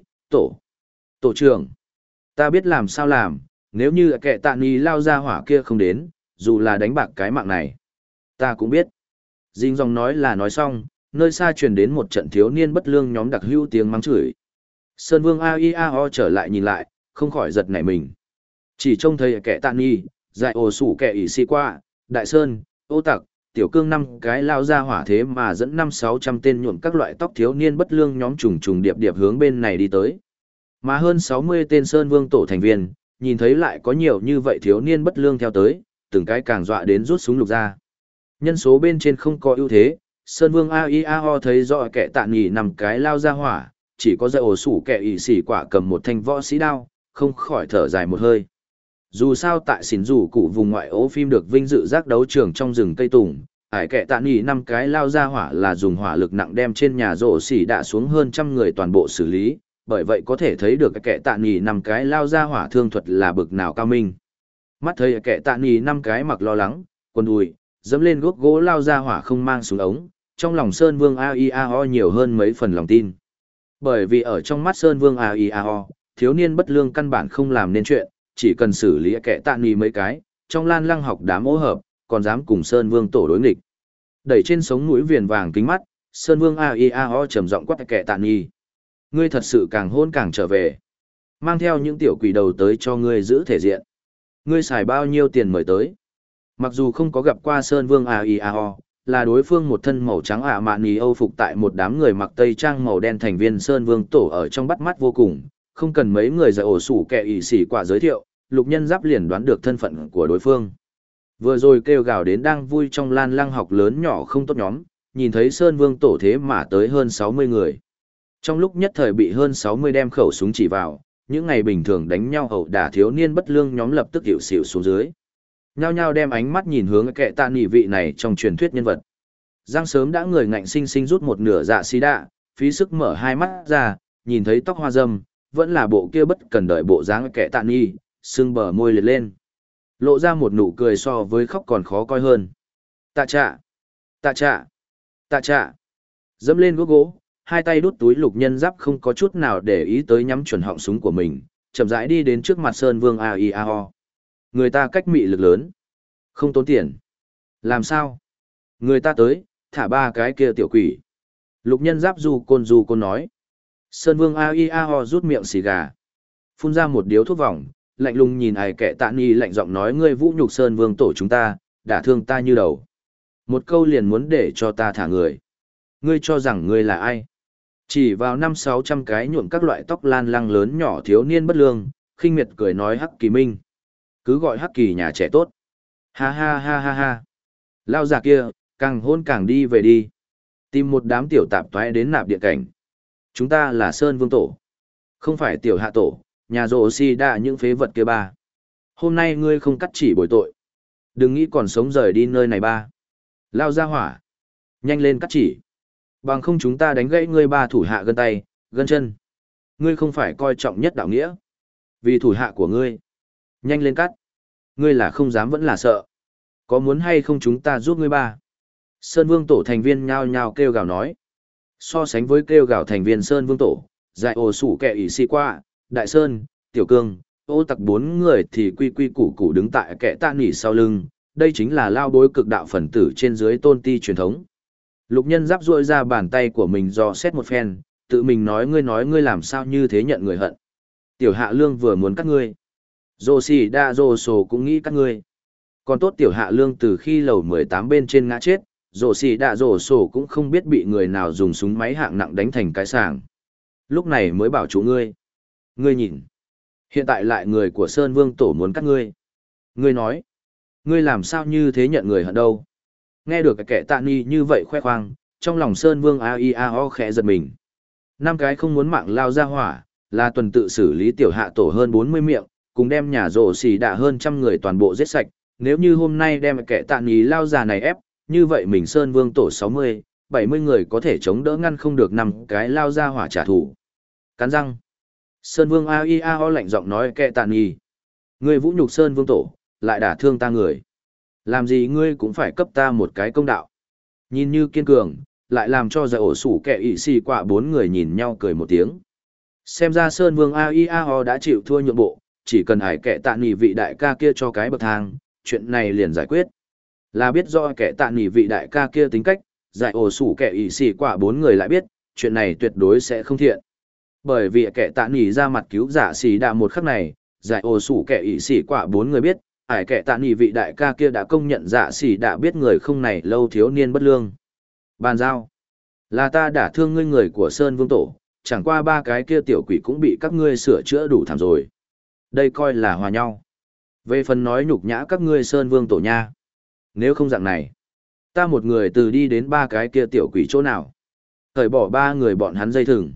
Tổ trưởng. Ta biết làm sao làm, nếu như kẻ tạ ni lao ra hỏa kia không đến, dù là đánh bạc cái mạng này. Ta cũng biết. Dình Dòng nói là nói xong, nơi xa truyền đến một trận thiếu niên bất lương nhóm đặc hữu tiếng mắng chửi. Sơn Vương A.I.A.O. trở lại nhìn lại, không khỏi giật nảy mình. Chỉ trông thấy kẻ tạ nghi, dại ổ sủ kẻ ỷ xì qua, đại sơn, ô tặc, tiểu cương 5 cái lao ra hỏa thế mà dẫn 500-600 tên nhuộm các loại tóc thiếu niên bất lương nhóm trùng trùng điệp điệp hướng bên này đi tới. Mà hơn 60 tên Sơn Vương tổ thành viên, nhìn thấy lại có nhiều như vậy thiếu niên bất lương theo tới, từng cái càng dọa đến rút súng lục ra. Nhân số bên trên không có ưu thế, Sơn Vương A.I.A.O. thấy rõ kẻ tạ nghỉ 5 cái lao ra hỏa, chỉ có dạy ổ sủ kẻ ỷ xỉ quả cầm một thanh võ sĩ đao, không khỏi thở dài một hơi. Dù sao tại xỉn rủ cụ vùng ngoại ố phim được vinh dự giác đấu trường trong rừng cây tùng, ải kẻ tạ nghỉ 5 cái lao ra hỏa là dùng hỏa lực nặng đem trên nhà rổ xỉ đạ xuống hơn 100 người toàn bộ xử lý, bởi vậy có thể thấy được kẻ tạ nghỉ 5 cái lao ra hỏa thương thuật là bực nào cao minh. Mắt thấy kẻ tạ nghỉ 5 cái mặc lo lắng, quần đùi, dẫm lên gốc gỗ lao ra hỏa không mang súng ống, trong lòng Sơn Vương A.I.A.O. nhiều hơn mấy phần lòng tin. Bởi vì ở trong mắt Sơn Vương A.I.A.O., thiếu niên bất lương căn bản không làm nên chuyện, chỉ cần xử lý kẻ tạ nghỉ mấy cái, trong lan lăng học đám ô hợp, còn dám cùng Sơn Vương tổ đối nghịch. Đẩy trên sống mũi viền vàng kính mắt, Sơn Vương A.I.A.O. trầm giọng quát kẻ tạ nghỉ. Ngươi thật sự càng hôn càng trở về. Mang theo những tiểu quỷ đầu tới cho ngươi giữ thể diện. Ngươi xài bao nhiêu tiền mời tới? Mặc dù không có gặp qua Sơn Vương A.I.A.O., là đối phương một thân màu trắng ả mạn nì âu phục tại một đám người mặc tây trang màu đen thành viên Sơn Vương tổ ở trong bắt mắt vô cùng, không cần mấy người dạy ổ sủ kẻ ỷ xỉ quả giới thiệu, Lục Nhân Giáp liền đoán được thân phận của đối phương. Vừa rồi kêu gào đến đang vui trong lan lăng học lớn nhỏ không tốt nhóm, nhìn thấy Sơn Vương tổ thế mà tới hơn 60 người. Trong lúc nhất thời bị hơn 60 đem khẩu súng chỉ vào, những ngày bình thường đánh nhau ẩu đả thiếu niên bất lương nhóm lập tức hiểu xỉu xuống dưới. Nhao nhao đem ánh mắt nhìn hướng kẻ tạ nghỉ vị này trong truyền thuyết nhân vật. Giang sớm đã người ngạnh sinh sinh rút một nửa dạ xí đạ, phí sức mở hai mắt ra, nhìn thấy tóc hoa râm, vẫn là bộ kia bất cần đợi bộ dáng kẻ tạ nghỉ, sưng bờ môi liệt lên. Lộ ra một nụ cười so với khóc còn khó coi hơn. Tạ trạ, tạ trạ, tạ trạ. Dẫm lên gốc gỗ, hai tay đút túi Lục Nhân Giáp không có chút nào để ý tới nhắm chuẩn họng súng của mình, chậm rãi đi đến trước mặt Sơn Vương A.I.A.O. Người ta cách mị lực lớn, không tốn tiền. Làm sao? Người ta tới, thả 3 cái kia tiểu quỷ. Lục Nhân Giáp du côn nói. Sơn Vương A.I.A.O. rút miệng xì gà, phun ra một điếu thuốc vòng, lạnh lùng nhìn ai kẻ tạ ni lạnh giọng nói ngươi vũ nhục Sơn Vương tổ chúng ta, đả thương ta như đầu. Một câu liền muốn để cho ta thả người. Ngươi cho rằng ngươi là ai? Chỉ vào 500-600 cái nhuộm các loại tóc lan lăng lớn nhỏ thiếu niên bất lương, khinh miệt cười nói Hắc Kỳ Minh. Cứ gọi Hắc Kỳ nhà trẻ tốt. Ha ha ha ha ha. Lao già kia, càng hôn càng đi về đi. Tìm một đám tiểu tạp toái đến nạp địa cảnh. Chúng ta là Sơn Vương tổ. Không phải tiểu hạ tổ, nhà rộ si đa những phế vật kia ba. Hôm nay ngươi không cắt chỉ bồi tội. Đừng nghĩ còn sống rời đi nơi này ba. Lao ra hỏa. Nhanh lên cắt chỉ. Bằng không chúng ta đánh gãy ngươi ba thủ hạ gân tay, gân chân. Ngươi không phải coi trọng nhất đạo nghĩa. Vì thủ hạ của ngươi. Nhanh lên cắt. Ngươi là không dám vẫn là sợ. Có muốn hay không chúng ta giúp ngươi ba? Sơn Vương tổ thành viên nhao nhao kêu gào nói. So sánh với kêu gào thành viên Sơn Vương Tổ, Giải ổ sủ kẹ ỷ xì qua, Đại Sơn, Tiểu Cương, ô tặc bốn người thì quy quy củ củ đứng tại kẻ tạ nỉ sau lưng, đây chính là lao bối cực đạo phần tử trên dưới tôn ti truyền thống. Lục nhân giáp duỗi ra bàn tay của mình dò xét một phen, tự mình nói ngươi làm sao như thế nhận người hận. Tiểu hạ lương vừa muốn cắt ngươi. Dô xì đa dô sổ cũng nghĩ cắt ngươi. Còn tốt tiểu hạ lương từ khi lầu 18 bên trên ngã chết, dô xì đa dô sổ cũng không biết bị người nào dùng súng máy hạng nặng đánh thành cái sàng. Lúc này mới bảo chủ ngươi. Ngươi nhìn. Hiện tại lại người của Sơn Vương Tổ muốn cắt ngươi. Ngươi nói. Ngươi làm sao như thế nhận người hận đâu. Nghe được cái kẻ tạ ni như vậy khoe khoang, trong lòng Sơn Vương A.I.A.O. khẽ giật mình. 5 cái không muốn mạng lao ra hỏa, là tuần tự xử lý tiểu hạ tổ hơn 40 miệng, cùng đem nhà rổ xỉ đạ hơn 100 người toàn bộ giết sạch. Nếu như hôm nay đem kẻ tạ ni lao già này ép, như vậy mình Sơn Vương Tổ 60, 70 người có thể chống đỡ ngăn không được 5 cái lao ra hỏa trả thù. Cắn răng. Sơn Vương A.I.A.O. lạnh giọng nói kẻ tạ ni. Ngươi vũ nhục Sơn Vương Tổ, lại đả thương ta người. Làm gì ngươi cũng phải cấp ta một cái công đạo. Nhìn như kiên cường, lại làm cho giải ổ sủ kẻ ị xì quạ 4 người nhìn nhau cười một tiếng. Xem ra Sơn Vương A.I.A.O. đã chịu thua nhượng bộ, chỉ cần hải kẻ tạ nỉ vị đại ca kia cho cái bậc thang, chuyện này liền giải quyết. Là biết do kẻ tạ nỉ vị đại ca kia tính cách, giải ổ sủ kẻ ị xì quạ 4 người lại biết, chuyện này tuyệt đối sẽ không thiện. Bởi vì kẻ tạ nỉ ra mặt cứu giả xì đạ một khắc này, giải ổ sủ kẻ ị xì quạ 4 người biết, hải kẻ tạ nỉ vị đại ca kia đã công nhận dạ xỉ đã biết người không này lâu thiếu niên bất lương. Bàn giao. Là ta đã thương ngươi người của Sơn Vương Tổ, chẳng qua 3 cái kia tiểu quỷ cũng bị các ngươi sửa chữa đủ thảm rồi. Đây coi là hòa nhau. Về phần nói nhục nhã các ngươi Sơn Vương Tổ nha. Nếu không dạng này, ta một người từ đi đến 3 cái kia tiểu quỷ chỗ nào. Thời bỏ 3 người bọn hắn dây thừng.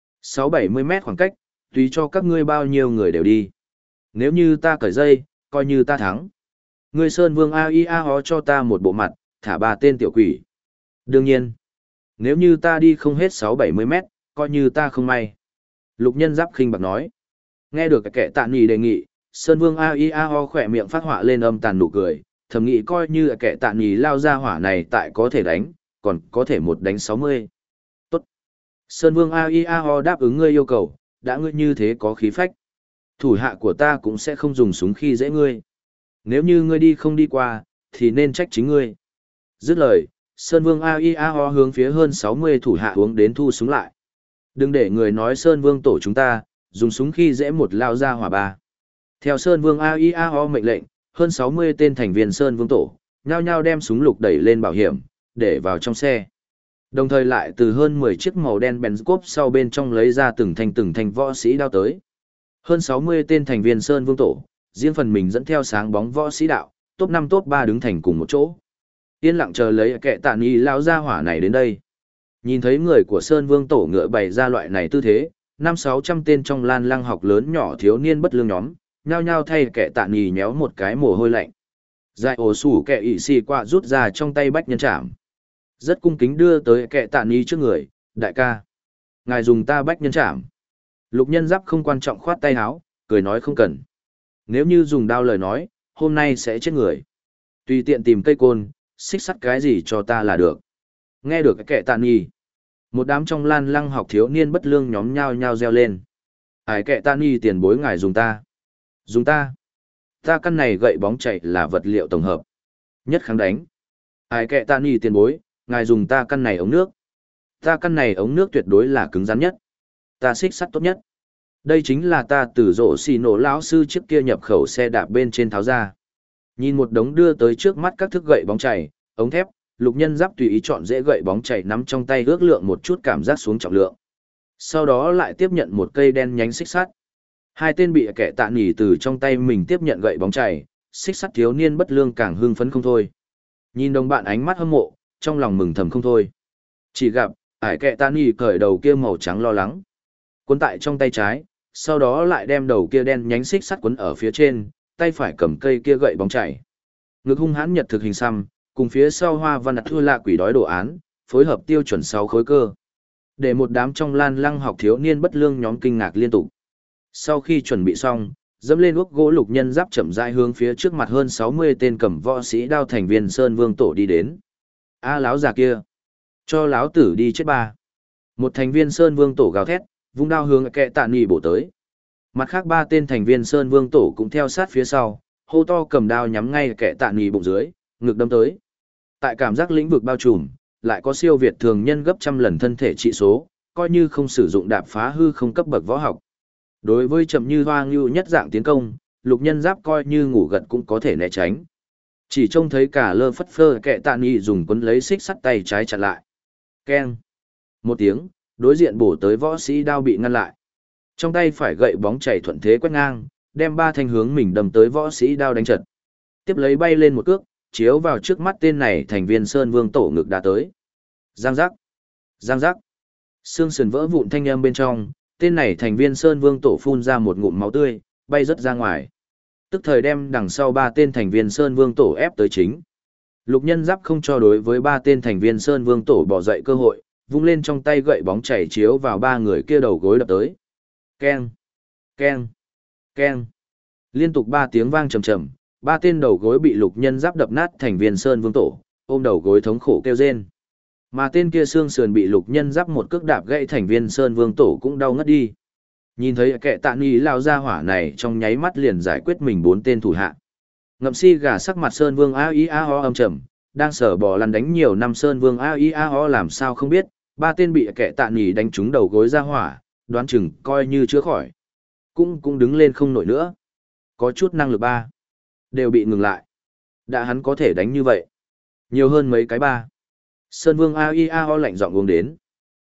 6-70 mét khoảng cách, tùy cho các ngươi bao nhiêu người đều đi. Nếu như ta cởi dây, coi như ta thắng. Ngươi Sơn Vương A.I.A.O. cho ta một bộ mặt, thả 3 tên tiểu quỷ. Đương nhiên, nếu như ta đi không hết 6-70 mét, coi như ta không may. Lục nhân giáp khinh bạc nói. Nghe được kẻ tạ nỉ đề nghị, Sơn Vương A.I.A.O. khỏe miệng phát họa lên âm tàn nụ cười, thầm nghĩ coi như kẻ tạ nỉ lao ra hỏa này tại có thể đánh, còn có thể một đánh 60. Tốt. Sơn Vương A.I.A.O. đáp ứng ngươi yêu cầu, đã ngươi như thế có khí phách. Thủ hạ của ta cũng sẽ không dùng súng khi dễ ngươi. Nếu như ngươi đi không đi qua, thì nên trách chính ngươi. Dứt lời, Sơn Vương A.I.A.O. hướng phía hơn 60 thủ hạ hướng đến thu súng lại. Đừng để người nói Sơn Vương Tổ chúng ta, dùng súng khi dễ một lao ra hỏa ba. Theo Sơn Vương A.I.A.O. mệnh lệnh, hơn 60 tên thành viên Sơn Vương Tổ, nhao nhao đem súng lục đẩy lên bảo hiểm, để vào trong xe. Đồng thời lại từ hơn 10 chiếc màu đen Benscop sau bên trong lấy ra từng thanh võ sĩ đao tới. Hơn 60 tên thành viên Sơn Vương Tổ, riêng phần mình dẫn theo sáng bóng võ sĩ đạo, top 5 top 3 đứng thành cùng một chỗ. Yên lặng chờ lấy kẻ tạ nỉ lao ra hỏa này đến đây. Nhìn thấy người của Sơn Vương Tổ ngựa bày ra loại này tư thế, 500-600 tên trong lan lăng học lớn nhỏ thiếu niên bất lương nhóm, nhao nhao thay kẻ tạ nỉ nhéo một cái mồ hôi lạnh. Giải ổ sủ kẻ ị xì qua rút ra trong tay bách nhân trảm. Rất cung kính đưa tới kẻ tạ nỉ trước người, đại ca. Ngài dùng ta bách nhân trảm. Lục nhân giáp không quan trọng khoát tay áo, cười nói không cần. Nếu như dùng đao lời nói, hôm nay sẽ chết người. Tùy tiện tìm cây côn, xích sắt cái gì cho ta là được. Nghe được cái kẻ tạ nỉ. Một đám trong lan lăng học thiếu niên bất lương nhóm nhao nhao reo lên. Ai kẻ tạ nỉ tiền bối ngài dùng ta. Dùng ta. Ta căn này gậy bóng chạy là vật liệu tổng hợp. Nhất kháng đánh. Ai kẻ tạ nỉ tiền bối, ngài dùng ta căn này ống nước. Ta căn này ống nước tuyệt đối là cứng rắn nhất. Ta xích sắt tốt nhất. Đây chính là ta từ rổ xì nổ lão sư trước kia nhập khẩu xe đạp bên trên tháo ra. Nhìn một đống đưa tới trước mắt các thức gậy bóng chảy, ống thép, lục nhân giáp tùy ý chọn dễ gậy bóng chảy nắm trong tay ước lượng một chút cảm giác xuống trọng lượng. Sau đó lại tiếp nhận một cây đen nhánh xích sắt. Hai tên bị kẻ tạ nỉ từ trong tay mình tiếp nhận gậy bóng chảy, xích sắt thiếu niên bất lương càng hưng phấn không thôi. Nhìn đồng bạn ánh mắt hâm mộ, trong lòng mừng thầm không thôi. Chỉ gặp, ải kẻ tạ nỉ cởi đầu kia màu trắng lo lắng. Cuốn tại trong tay trái, sau đó lại đem đầu kia đen nhánh xích sắt quấn ở phía trên, tay phải cầm cây kia gậy bóng chảy. Ngực hung hãn nhật thực hình xăm, cùng phía sau hoa văn đặt thua lạ quỷ đói đồ án, phối hợp tiêu chuẩn 6 khối cơ. Để một đám trong lan lăng học thiếu niên bất lương nhóm kinh ngạc liên tục. Sau khi chuẩn bị xong, dẫm lên ốc gỗ lục nhân giáp chậm rãi hướng phía trước mặt hơn 60 tên cầm võ sĩ đao thành viên Sơn Vương Tổ đi đến. A láo già kia, cho láo tử đi chết ba. Một thành viên Sơn Vương tổ gào thét, vung đao hướng kẻ tạ nỉ bổ tới. Mặt khác ba tên thành viên Sơn Vương tổ cũng theo sát phía sau, hô to cầm đao nhắm ngay kẻ tạ nỉ bụng dưới, ngực đâm tới. Tại cảm giác lĩnh vực bao trùm, lại có siêu việt thường nhân gấp trăm lần thân thể trị số, coi như không sử dụng đạp phá hư không cấp bậc võ học. Đối với chậm như hoang như nhất dạng tiến công, lục nhân giáp coi như ngủ gật cũng có thể né tránh. Chỉ trông thấy cả lơ phất phơ kẻ tạ nỉ dùng quấn lấy xích sắt tay trái chặn lại. Keng. Một tiếng, đối diện bổ tới võ sĩ đao bị ngăn lại. Trong tay phải gậy bóng chảy thuận thế quét ngang, đem ba thanh hướng mình đâm tới võ sĩ đao đánh trật. Tiếp lấy bay lên một cước, chiếu vào trước mắt tên này thành viên Sơn Vương tổ ngực đã tới. Giang giác. Giang giác. Xương sườn vỡ vụn thanh âm bên trong, tên này thành viên Sơn Vương tổ phun ra một ngụm máu tươi, bay rất ra ngoài. Tức thời đem đằng sau ba tên thành viên Sơn Vương tổ ép tới chính. Lục nhân giáp không cho đối với ba tên thành viên Sơn Vương tổ bỏ dậy cơ hội, vung lên trong tay gậy bóng chảy chiếu vào ba người kia đầu gối đập tới. Keng, keng, keng. Liên tục ba tiếng vang trầm trầm, ba tên đầu gối bị lục nhân giáp đập nát thành viên Sơn Vương tổ, ôm đầu gối thống khổ kêu rên. Mà tên kia xương sườn bị lục nhân giáp một cước đạp gãy thành viên Sơn Vương tổ cũng đau ngất đi. Nhìn thấy kẻ tạ nỉ lao ra hỏa này trong nháy mắt liền giải quyết mình bốn tên thủ hạ. Ngậm si gà sắc mặt Sơn Vương a i a ho âm trầm, đang sở bò lăn đánh nhiều năm Sơn Vương a i a ho làm sao không biết, ba tên bị kẻ tạ nỉ đánh trúng đầu gối ra hỏa, đoán chừng coi như chữa khỏi. Cũng đứng lên không nổi nữa. Có chút năng lực ba. Đều bị ngừng lại. Đã hắn có thể đánh như vậy. Nhiều hơn mấy cái ba. Sơn Vương AIAO lạnh giọng uống đến.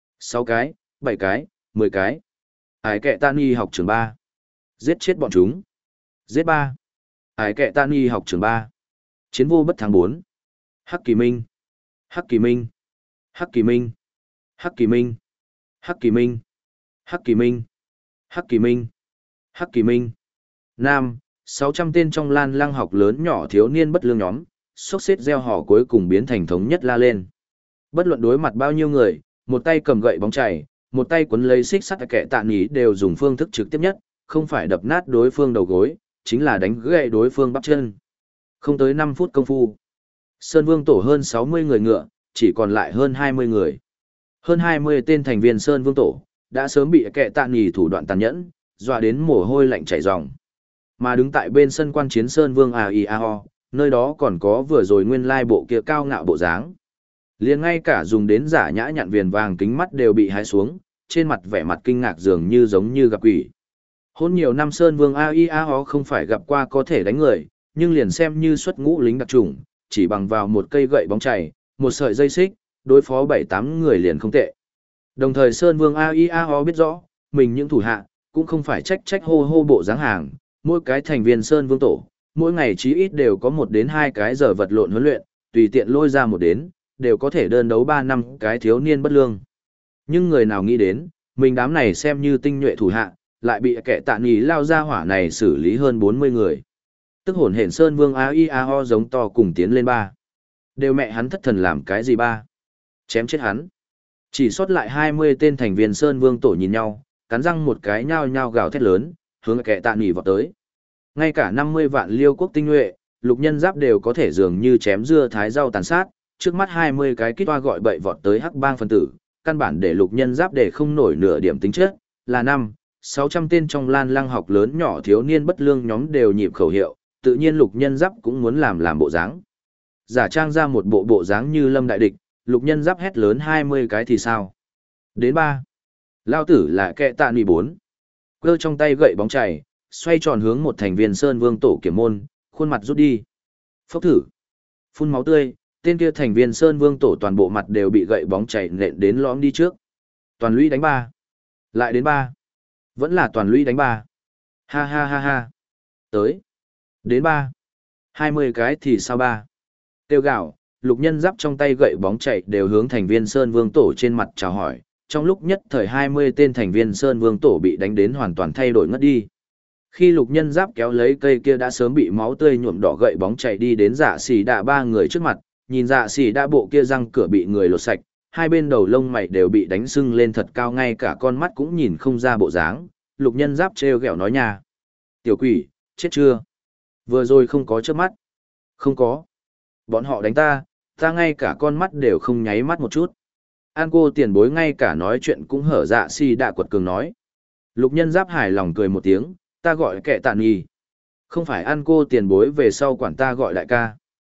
6 cái, 7 cái, 10 cái. Ái kệ tan y học trường 3. Giết chết bọn chúng. Giết 3. Ái kệ tan y học trường 3. Chiến vô bất thắng 4. Hắc Kỳ Minh. Hắc Kỳ Minh. Hắc Kỳ Minh. Hắc Kỳ Minh. Hắc Kỳ Minh. Hắc Kỳ Minh. Hắc Kỳ Minh. Hắc Kỳ Minh. Nam, 600 tên trong lan lăng học lớn nhỏ thiếu niên bất lương nhóm, sốc xếp gieo họ cuối cùng biến thành thống nhất la lên. Bất luận đối mặt bao nhiêu người, một tay cầm gậy bóng chảy, một tay quấn lấy xích sắt kẻ tạ nỉ đều dùng phương thức trực tiếp nhất, không phải đập nát đối phương đầu gối, chính là đánh gãy đối phương bắp chân. Không tới 5 phút công phu. Sơn Vương tổ hơn 60 người ngựa, chỉ còn lại hơn 20 người. Hơn 20 tên thành viên Sơn Vương tổ, đã sớm bị kẻ tạ nỉ thủ đoạn tàn nhẫn, dọa đến mồ hôi lạnh chảy ròng. Mà đứng tại bên sân quan chiến Sơn Vương AIAO, nơi đó còn có vừa rồi nguyên lai bộ kia cao ngạo bộ dáng. Liền ngay cả dùng đến giả nhã nhặn viền vàng kính mắt đều bị hái xuống, trên mặt vẻ mặt kinh ngạc dường như giống như gặp quỷ. Hôn nhiều năm Sơn Vương AIAO không phải gặp qua có thể đánh người, nhưng liền xem như xuất ngũ lính đặc trùng, chỉ bằng vào một cây gậy bóng chảy, một sợi dây xích, đối phó 7-8 người liền không tệ. Đồng thời Sơn Vương AIAO biết rõ, mình những thủ hạ, cũng không phải trách hô hô bộ dáng hàng, mỗi cái thành viên Sơn Vương tổ, mỗi ngày chí ít đều có 1 đến 2 cái giờ vật lộn huấn luyện, tùy tiện lôi ra một đến, đều có thể đơn đấu 3 năm cái thiếu niên bất lương. Nhưng người nào nghĩ đến, mình đám này xem như tinh nhuệ thủ hạ, lại bị kẻ tạ nỉ lao ra hỏa này xử lý hơn 40 người. Tức hồn hển Sơn Vương AIAO giống to cùng tiến lên ba. Đều mẹ hắn thất thần làm cái gì ba? Chém chết hắn. Chỉ sót lại 20 tên thành viên Sơn Vương tổ nhìn nhau, cắn răng một cái nhao nhao gào thét lớn, hướng kẻ tạ nỉ vọt tới. Ngay cả 50 vạn liêu quốc tinh nhuệ, lục nhân giáp đều có thể dường như chém dưa thái rau tàn sát, trước mắt 20 cái kít toa gọi bậy vọt tới hắc bang phân tử, căn bản để lục nhân giáp để không nổi nửa điểm tính chất, là 600 tên trong lan lăng học lớn nhỏ thiếu niên bất lương nhóm đều nhịp khẩu hiệu, tự nhiên lục nhân giáp cũng muốn làm bộ dáng. Giả trang ra một bộ dáng như lâm đại địch, lục nhân giáp hét lớn 20 cái thì sao? Đến 3. Lao tử là kẻ tạ nỉ 4. Cơ trong tay gậy bóng chảy, xoay tròn hướng một thành viên Sơn Vương tổ kiểm môn, khuôn mặt rút đi. Phốc thử. Phun máu tươi, tên kia thành viên Sơn Vương tổ toàn bộ mặt đều bị gậy bóng chảy nện đến lõm đi trước. Toàn lũy đánh 3. Lại đến 3. Vẫn là toàn lũy đánh 3. Ha ha ha ha. Tới. Đến 3. 20 cái thì sao 3. Tiêu gạo, lục nhân giáp trong tay gậy bóng chảy đều hướng thành viên Sơn Vương tổ trên mặt chào hỏi. Trong lúc nhất thời 20 tên thành viên Sơn Vương tổ bị đánh đến hoàn toàn thay đổi ngất đi. Khi lục nhân giáp kéo lấy cây kia đã sớm bị máu tươi nhuộm đỏ gậy bóng chạy đi đến dạ xỉ đạ ba người trước mặt, nhìn dạ xỉ đạ bộ kia răng cửa bị người lột sạch, hai bên đầu lông mày đều bị đánh sưng lên thật cao, ngay cả con mắt cũng nhìn không ra bộ dáng. Lục nhân giáp trêu ghẹo nói nhà: "Tiểu quỷ, chết chưa? Vừa rồi không có chớp mắt." "Không có. Bọn họ đánh ta, ta ngay cả con mắt đều không nháy mắt một chút." An cô tiền bối ngay cả nói chuyện cũng hở dạ si đạ quật cường nói. Lục nhân giáp hài lòng cười một tiếng, ta gọi kệ tạ nghi. Không phải An cô tiền bối về sau quản ta gọi đại ca.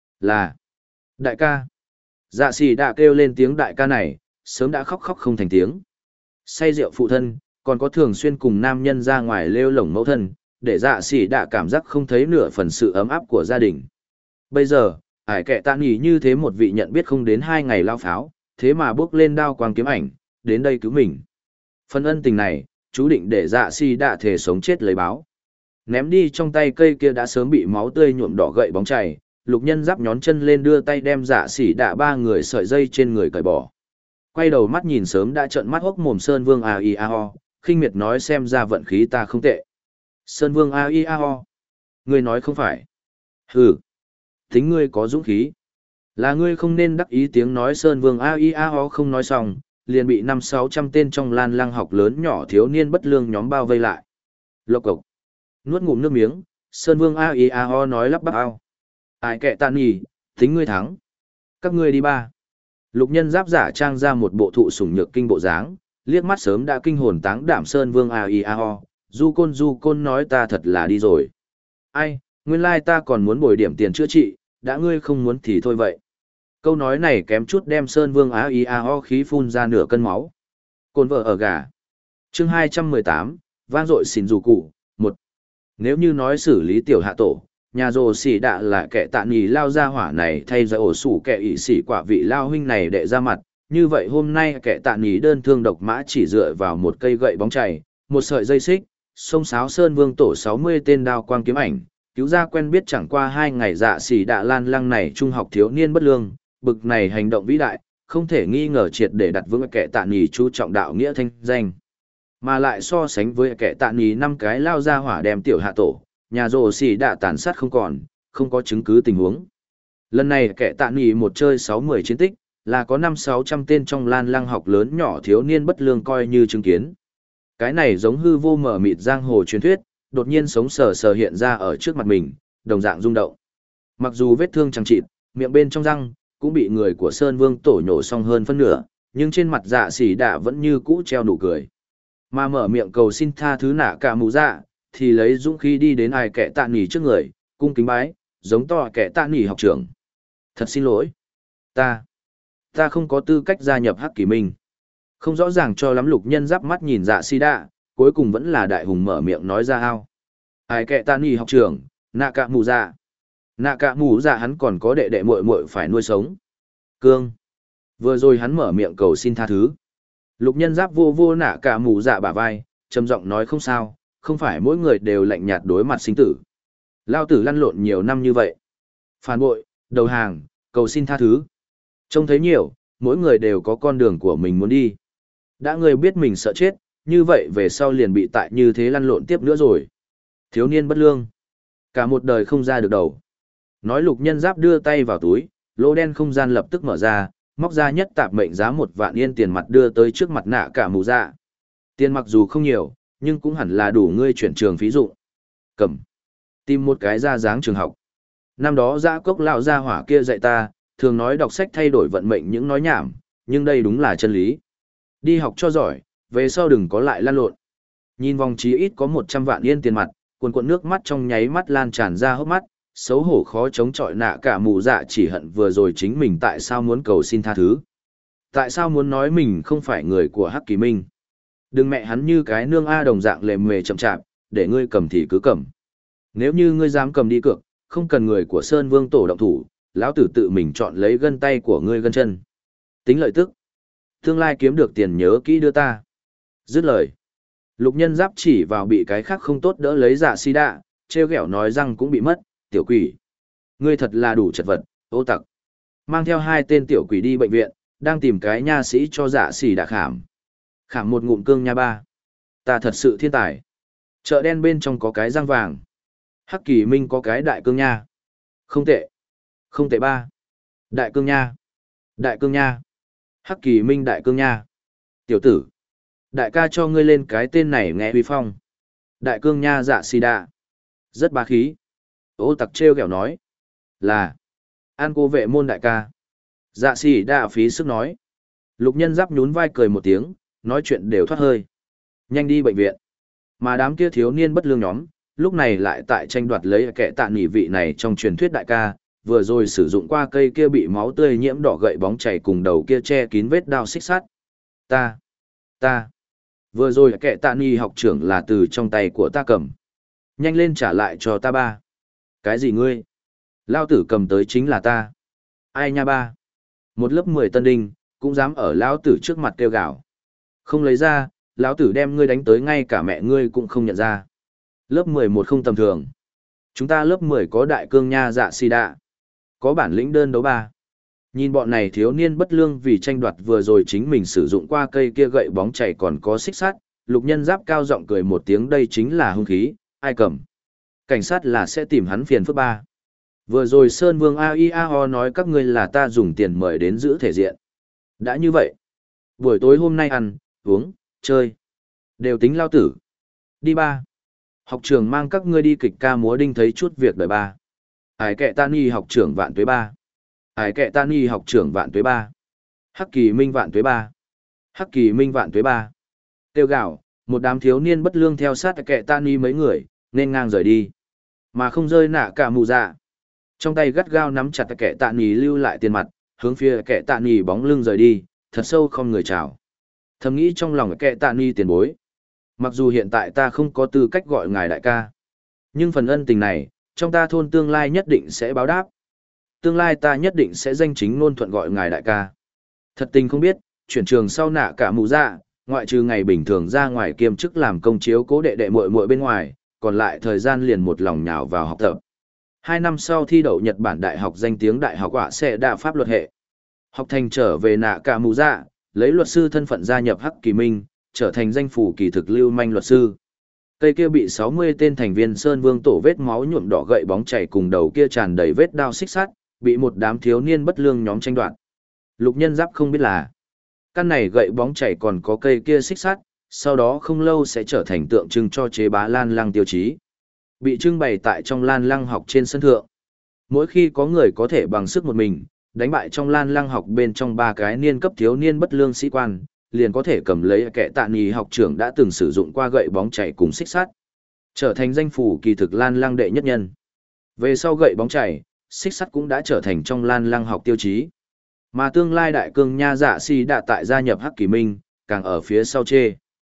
Là đại ca. Dạ si đạ kêu lên tiếng đại ca này, sớm đã khóc khóc không thành tiếng. Say rượu phụ thân, còn có thường xuyên cùng nam nhân ra ngoài lêu lổng mẫu thân, để dạ sĩ đã cảm giác không thấy nửa phần sự ấm áp của gia đình. Bây giờ, ải kệ tạ nghỉ như thế một vị nhận biết không đến 2 ngày lao pháo, thế mà bước lên đao quang kiếm ảnh, đến đây cứu mình. Phần ân tình này, chú định để dạ sĩ đã thể sống chết lấy báo. Ném đi trong tay cây kia đã sớm bị máu tươi nhuộm đỏ gậy bóng chảy, lục nhân giáp nhón chân lên đưa tay đem dạ sĩ đạ 3 người sợi dây trên người cởi bỏ. Quay đầu mắt nhìn sớm đã trợn mắt hốc mồm Sơn Vương A.I.A.O, khinh miệt nói xem ra vận khí ta không tệ. Sơn Vương A.I.A.O. Ngươi nói không phải. Hừ. Tính ngươi có dũng khí. Là ngươi không nên đắc ý tiếng nói Sơn Vương A.I.A.O không nói xong, liền bị 500-600 tên trong lan lăng học lớn nhỏ thiếu niên bất lương nhóm bao vây lại. Lộc cộc. Nuốt ngụm nước miếng, Sơn Vương A.I.A.O nói lắp bắp ao. Ai kệ tàn nhỉ, tính ngươi thắng. Các ngươi đi ba. Lục nhân giáp giả trang ra một bộ thụ sủng nhược kinh bộ dáng, liếc mắt sớm đã kinh hồn táng đảm Sơn Vương A.I.A.O. Du côn nói ta thật là đi rồi. Ai, nguyên lai ta còn muốn bồi điểm tiền chữa trị, đã ngươi không muốn thì thôi vậy. Câu nói này kém chút đem Sơn Vương A.I.A.O. khí phun ra nửa cân máu. Côn vợ ở gà. Chương 218, vang dội xỉn dù cụ, 1. Nếu như nói xử lý tiểu hạ tổ, nhà rồ xỉ đạ là kẻ tạ nghỉ lao ra hỏa này thay ra ổ sủ kẻ ỷ xỉ quả vị lao huynh này để ra mặt, như vậy hôm nay kẻ tạ nghỉ đơn thương độc mã chỉ dựa vào một cây gậy bóng chảy, một sợi dây xích, sông sáo Sơn Vương tổ 60 tên đao quang kiếm ảnh, cứu ra quen biết chẳng qua 2 ngày dạ xỉ đạ lan lăng này trung học thiếu niên bất lương, bực này hành động vĩ đại, không thể nghi ngờ triệt để đặt vững kẻ tạ nghỉ chú trọng đạo nghĩa thanh danh. Mà lại so sánh với kẻ tạ nghỉ 5 cái lao ra hỏa đem tiểu hạ tổ, nhà rồ xỉ đã tàn sát không còn, không có chứng cứ tình huống. Lần này kẻ tạ nghỉ một chơi 60 chiến tích, là có 500-600 tên trong lan lăng học lớn nhỏ thiếu niên bất lương coi như chứng kiến. Cái này giống hư vô mở mịt giang hồ truyền thuyết, đột nhiên sống sờ sờ hiện ra ở trước mặt mình, đồng dạng rung động. Mặc dù vết thương chẳng chịt, miệng bên trong răng, cũng bị người của Sơn Vương tổ nhổ xong hơn phân nửa, nhưng trên mặt dạ xỉ đạ vẫn như cũ treo nụ cười. Mà mở miệng cầu xin tha thứ nạ cả mù dạ, thì lấy dũng khí đi đến ai kẻ tạ nghỉ trước người, cung kính bái, giống to kẻ tạ nghỉ học trưởng. Thật xin lỗi. Ta không có tư cách gia nhập Hắc Kỳ Minh. Không rõ ràng cho lắm lục nhân giáp mắt nhìn dạ si đạ, cuối cùng vẫn là đại hùng mở miệng nói ra ao. Ai kẻ tạ nghỉ học trưởng, nạ cả mù dạ. Nạ cả mù dạ hắn còn có đệ đệ muội muội phải nuôi sống. Cương. Vừa rồi hắn mở miệng cầu xin tha thứ. Lục nhân giáp vô nạ cả mù dạ bả vai, trầm giọng nói không sao, không phải mỗi người đều lạnh nhạt đối mặt sinh tử. Lao tử lăn lộn nhiều năm như vậy. Phản bội, đầu hàng, cầu xin tha thứ. Trông thấy nhiều, mỗi người đều có con đường của mình muốn đi. Đã người biết mình sợ chết, như vậy về sau liền bị tại như thế lăn lộn tiếp nữa rồi. Thiếu niên bất lương. Cả một đời không ra được đầu. Nói lục nhân giáp đưa tay vào túi, lỗ đen không gian lập tức mở ra, móc ra nhất tạp mệnh giá 1 vạn yên tiền mặt đưa tới trước mặt nạ cả mù dạ. Tiền mặc dù không nhiều, nhưng cũng hẳn là đủ ngươi chuyển trường phí dụ. Cầm. Tìm một cái ra dáng trường học. Năm đó dã cốc lão gia hỏa kia dạy ta, thường nói đọc sách thay đổi vận mệnh những nói nhảm, nhưng đây đúng là chân lý. Đi học cho giỏi, về sau đừng có lại lăn lộn. Nhìn vòng chí ít có 100 vạn yên tiền mặt, cuồn nước mắt trong nháy mắt lan tràn ra hốc mắt, xấu hổ khó chống chọi nạ cả mù dạ chỉ hận vừa rồi chính mình tại sao muốn cầu xin tha thứ. Tại sao muốn nói mình không phải người của Hắc Kỳ Minh. Đừng mẹ hắn như cái nương A đồng dạng lề mề chậm chạp, để ngươi cầm thì cứ cầm. Nếu như ngươi dám cầm đi cược, không cần người của Sơn Vương tổ động thủ, lão tử tự mình chọn lấy gân tay của ngươi gân chân. Tính lợi tức. Tương lai kiếm được tiền nhớ kỹ đưa ta. Dứt lời. Lục nhân giáp chỉ vào bị cái khác không tốt đỡ lấy dạ si đạ, treo ghẹo nói răng cũng bị mất, tiểu quỷ. Ngươi thật là đủ chật vật, ô tặc. Mang theo 2 tên tiểu quỷ đi bệnh viện, đang tìm cái nha sĩ cho dạ si đạ khảm. Khảm một ngụm cương nha ba. Ta thật sự thiên tài. Chợ đen bên trong có cái răng vàng. Hắc Kỳ Minh có cái đại cương nha. Không tệ. Không tệ ba. Đại cương nha. Đại cương nha. Hắc Kỳ Minh đại cương nha. Tiểu tử. Đại ca cho ngươi lên cái tên này nghe uy phong. Đại cương nha dạ si đạ. Rất bá khí. Ô tặc treo kẹo nói. Là. An cô vệ môn đại ca. Dạ si đạ phí sức nói. Lục nhân giáp nhún vai cười một tiếng, nói chuyện đều thoát hơi. Nhanh đi bệnh viện. Mà đám kia thiếu niên bất lương nhóm, lúc này lại tại tranh đoạt lấy kẻ tạ nỉ vị này trong truyền thuyết đại ca, vừa rồi sử dụng qua cây kia bị máu tươi nhiễm đỏ gậy bóng chảy cùng đầu kia che kín vết đao xích sắt. Ta. Vừa rồi kẻ tạ nỉ học trưởng là từ trong tay của ta cầm. Nhanh lên trả lại cho ta ba. Cái gì ngươi? Lao tử cầm tới chính là ta. Ai nha ba? Một lớp 10 tân đinh, cũng dám ở lão tử trước mặt kêu gào. Không lấy ra, lão tử đem ngươi đánh tới ngay cả mẹ ngươi cũng không nhận ra. Lớp 11 không tầm thường. Chúng ta lớp 10 có đại cương nha dạ si đạ. Có bản lĩnh đơn đấu ba. Nhìn bọn này thiếu niên bất lương vì tranh đoạt vừa rồi chính mình sử dụng qua cây kia gậy bóng chảy còn có xích sắt, lục nhân giáp cao giọng cười một tiếng đây chính là hung khí, ai cầm. Cảnh sát là sẽ tìm hắn phiền phức ba. Vừa rồi Sơn Vương AIAO nói các ngươi là ta dùng tiền mời đến giữ thể diện. Đã như vậy, buổi tối hôm nay ăn, uống, chơi, đều tính lao tử. Đi ba. Học trường mang các ngươi đi kịch ca múa đinh thấy chút việc đời ba. Ải kệ tan y học trưởng vạn tuế ba. Ải kệ tan y học trưởng vạn tuế ba. Hắc kỳ minh vạn tuế ba. Hắc kỳ minh vạn tuế ba. Tiêu gạo, một đám thiếu niên bất lương theo sát kệ tan y mấy người, nên ngang rời đi. Mà không rơi nạ cả mù dạ. Trong tay gắt gao nắm chặt kệ tạ nì lưu lại tiền mặt, hướng phía kệ tạ nì bóng lưng rời đi, thật sâu không người chào. Thầm nghĩ trong lòng kệ tạ nì tiền bối. Mặc dù hiện tại ta không có tư cách gọi ngài đại ca, nhưng phần ân tình này, trong ta thôn tương lai nhất định sẽ báo đáp. Tương lai ta nhất định sẽ danh chính ngôn thuận gọi ngài đại ca. Thật tình không biết, chuyển trường sau nạ cả mù dạ, ngoại trừ ngày bình thường ra ngoài kiêm chức làm công chiếu cố đệ đệ muội muội bên ngoài, còn lại thời gian liền một lòng nhào vào học tập. 2 năm sau thi đậu Nhật Bản đại học danh tiếng đại học quả sẽ đa pháp luật hệ. Học thành trở về nạ cả mù dạ, lấy luật sư thân phận gia nhập Hắc Kỳ Minh, trở thành danh phủ kỳ thực lưu manh luật sư. Cây kia bị 60 tên thành viên Sơn Vương tổ vết máu nhuộm đỏ gậy bóng chảy cùng đầu kia tràn đầy vết đao xích sắt, bị một đám thiếu niên bất lương nhóm tranh đoạt. Lục nhân giáp không biết là, căn này gậy bóng chảy còn có cây kia xích sắt, sau đó không lâu sẽ trở thành tượng trưng cho chế bá lan lăng tiêu chí. Bị trưng bày tại trong lan lăng học trên sân thượng. Mỗi khi có người có thể bằng sức một mình, đánh bại trong lan lăng học bên trong 3 cái niên cấp thiếu niên bất lương sĩ quan, liền có thể cầm lấy kẻ tạ nì học trưởng đã từng sử dụng qua gậy bóng chảy cùng xích sắt, trở thành danh phủ kỳ thực lan lăng đệ nhất nhân. Về sau gậy bóng chảy, xích sắt cũng đã trở thành trong lan lăng học tiêu chí. Mà tương lai đại cương nha dạ si đã tại gia nhập Hắc Kỳ Minh, càng ở phía sau chê.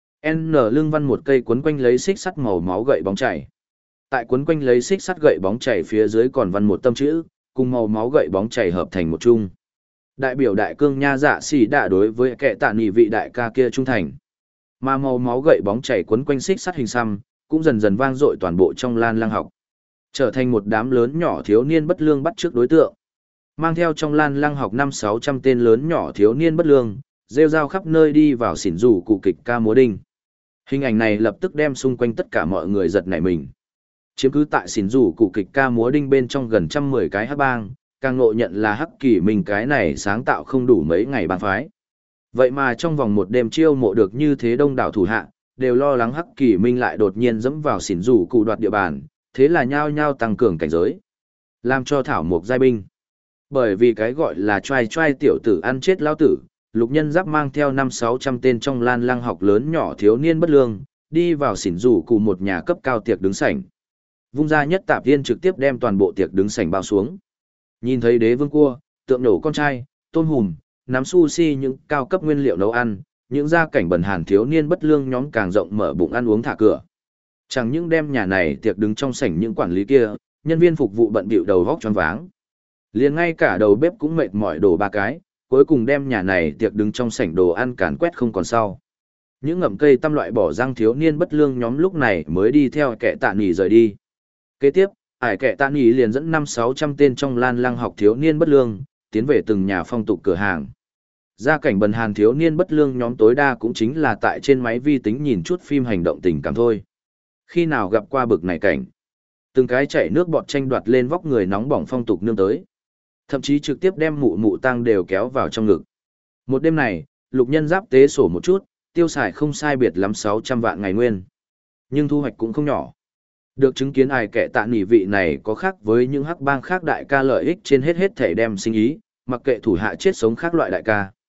N lưng văn một cây quấn quanh lấy xích sắt màu máu gậy bóng chảy. Tại quấn quanh lấy xích sắt gậy bóng chảy phía dưới còn văn một tâm chữ, cùng màu máu gậy bóng chảy hợp thành một chung. Đại biểu đại cương nha dạ xì đã đối với kẻ tạ nỉ vị đại ca kia trung thành. Mà màu máu gậy bóng chảy quấn quanh xích sắt hình xăm, cũng dần dần vang dội toàn bộ trong lan lăng học. Trở thành một đám lớn nhỏ thiếu niên bất lương bắt trước đối tượng. Mang theo trong lan lăng học 500-600 tên lớn nhỏ thiếu niên bất lương, rêu rao khắp nơi đi vào xỉn rủ cụ kịch ca múa đinh. Hình ảnh này lập tức đem xung quanh tất cả mọi người giật nảy mình. Chiếm cứ tại xỉn rủ cụ kịch ca múa đinh bên trong gần 110 cái hắc bang, càng ngộ nhận là Hắc Kỳ Minh cái này sáng tạo không đủ mấy ngày bang phái. Vậy mà trong vòng một đêm chiêu mộ được như thế đông đảo thủ hạ, đều lo lắng Hắc Kỳ Minh lại đột nhiên dẫm vào xỉn rủ cụ đoạt địa bàn, thế là nhao nhao tăng cường cảnh giới, làm cho thảo mộc giai binh. Bởi vì cái gọi là trai trai tiểu tử ăn chết lao tử, lục nhân giáp mang theo 500-600 tên trong lan lăng học lớn nhỏ thiếu niên bất lương, đi vào xỉn rủ cụ một nhà cấp cao tiệc đứng sảnh. Vung ra nhất tạp viên trực tiếp đem toàn bộ tiệc đứng sảnh bao xuống. Nhìn thấy đế vương cua, tượng nổ con trai, tôm hùm, nắm sushi những cao cấp nguyên liệu nấu ăn, những gia cảnh bần hàn thiếu niên bất lương nhóm càng rộng mở bụng ăn uống thả cửa. Chẳng những đem nhà này tiệc đứng trong sảnh những quản lý kia, nhân viên phục vụ bận bịu đầu vóc choáng váng. Liền ngay cả đầu bếp cũng mệt mỏi đổ 3 cái, cuối cùng đem nhà này tiệc đứng trong sảnh đồ ăn càn quét không còn sau. Những ngậm cây tăm loại bỏ răng thiếu niên bất lương nhóm lúc này mới đi theo kẻ tạ nỉ rời đi. Kế tiếp, ải kẻ tạ nỉ liền dẫn 500-600 tên trong lan lăng học thiếu niên bất lương, tiến về từng nhà phong tục cửa hàng. Gia cảnh bần hàn thiếu niên bất lương nhóm tối đa cũng chính là tại trên máy vi tính nhìn chút phim hành động tình cảm thôi. Khi nào gặp qua bực này cảnh, từng cái chảy nước bọt tranh đoạt lên vóc người nóng bỏng phong tục nương tới. Thậm chí trực tiếp đem mụ mụ tang đều kéo vào trong ngực. Một đêm này, lục nhân giáp tế sổ một chút, tiêu xài không sai biệt lắm 600 vạn ngày nguyên. Nhưng thu hoạch cũng không nhỏ. Được chứng kiến ai kẻ tạ nỉ vị này có khác với những hắc bang khác đại ca lợi ích trên hết thể đem sinh ý, mặc kệ thủ hạ chết sống khác loại đại ca.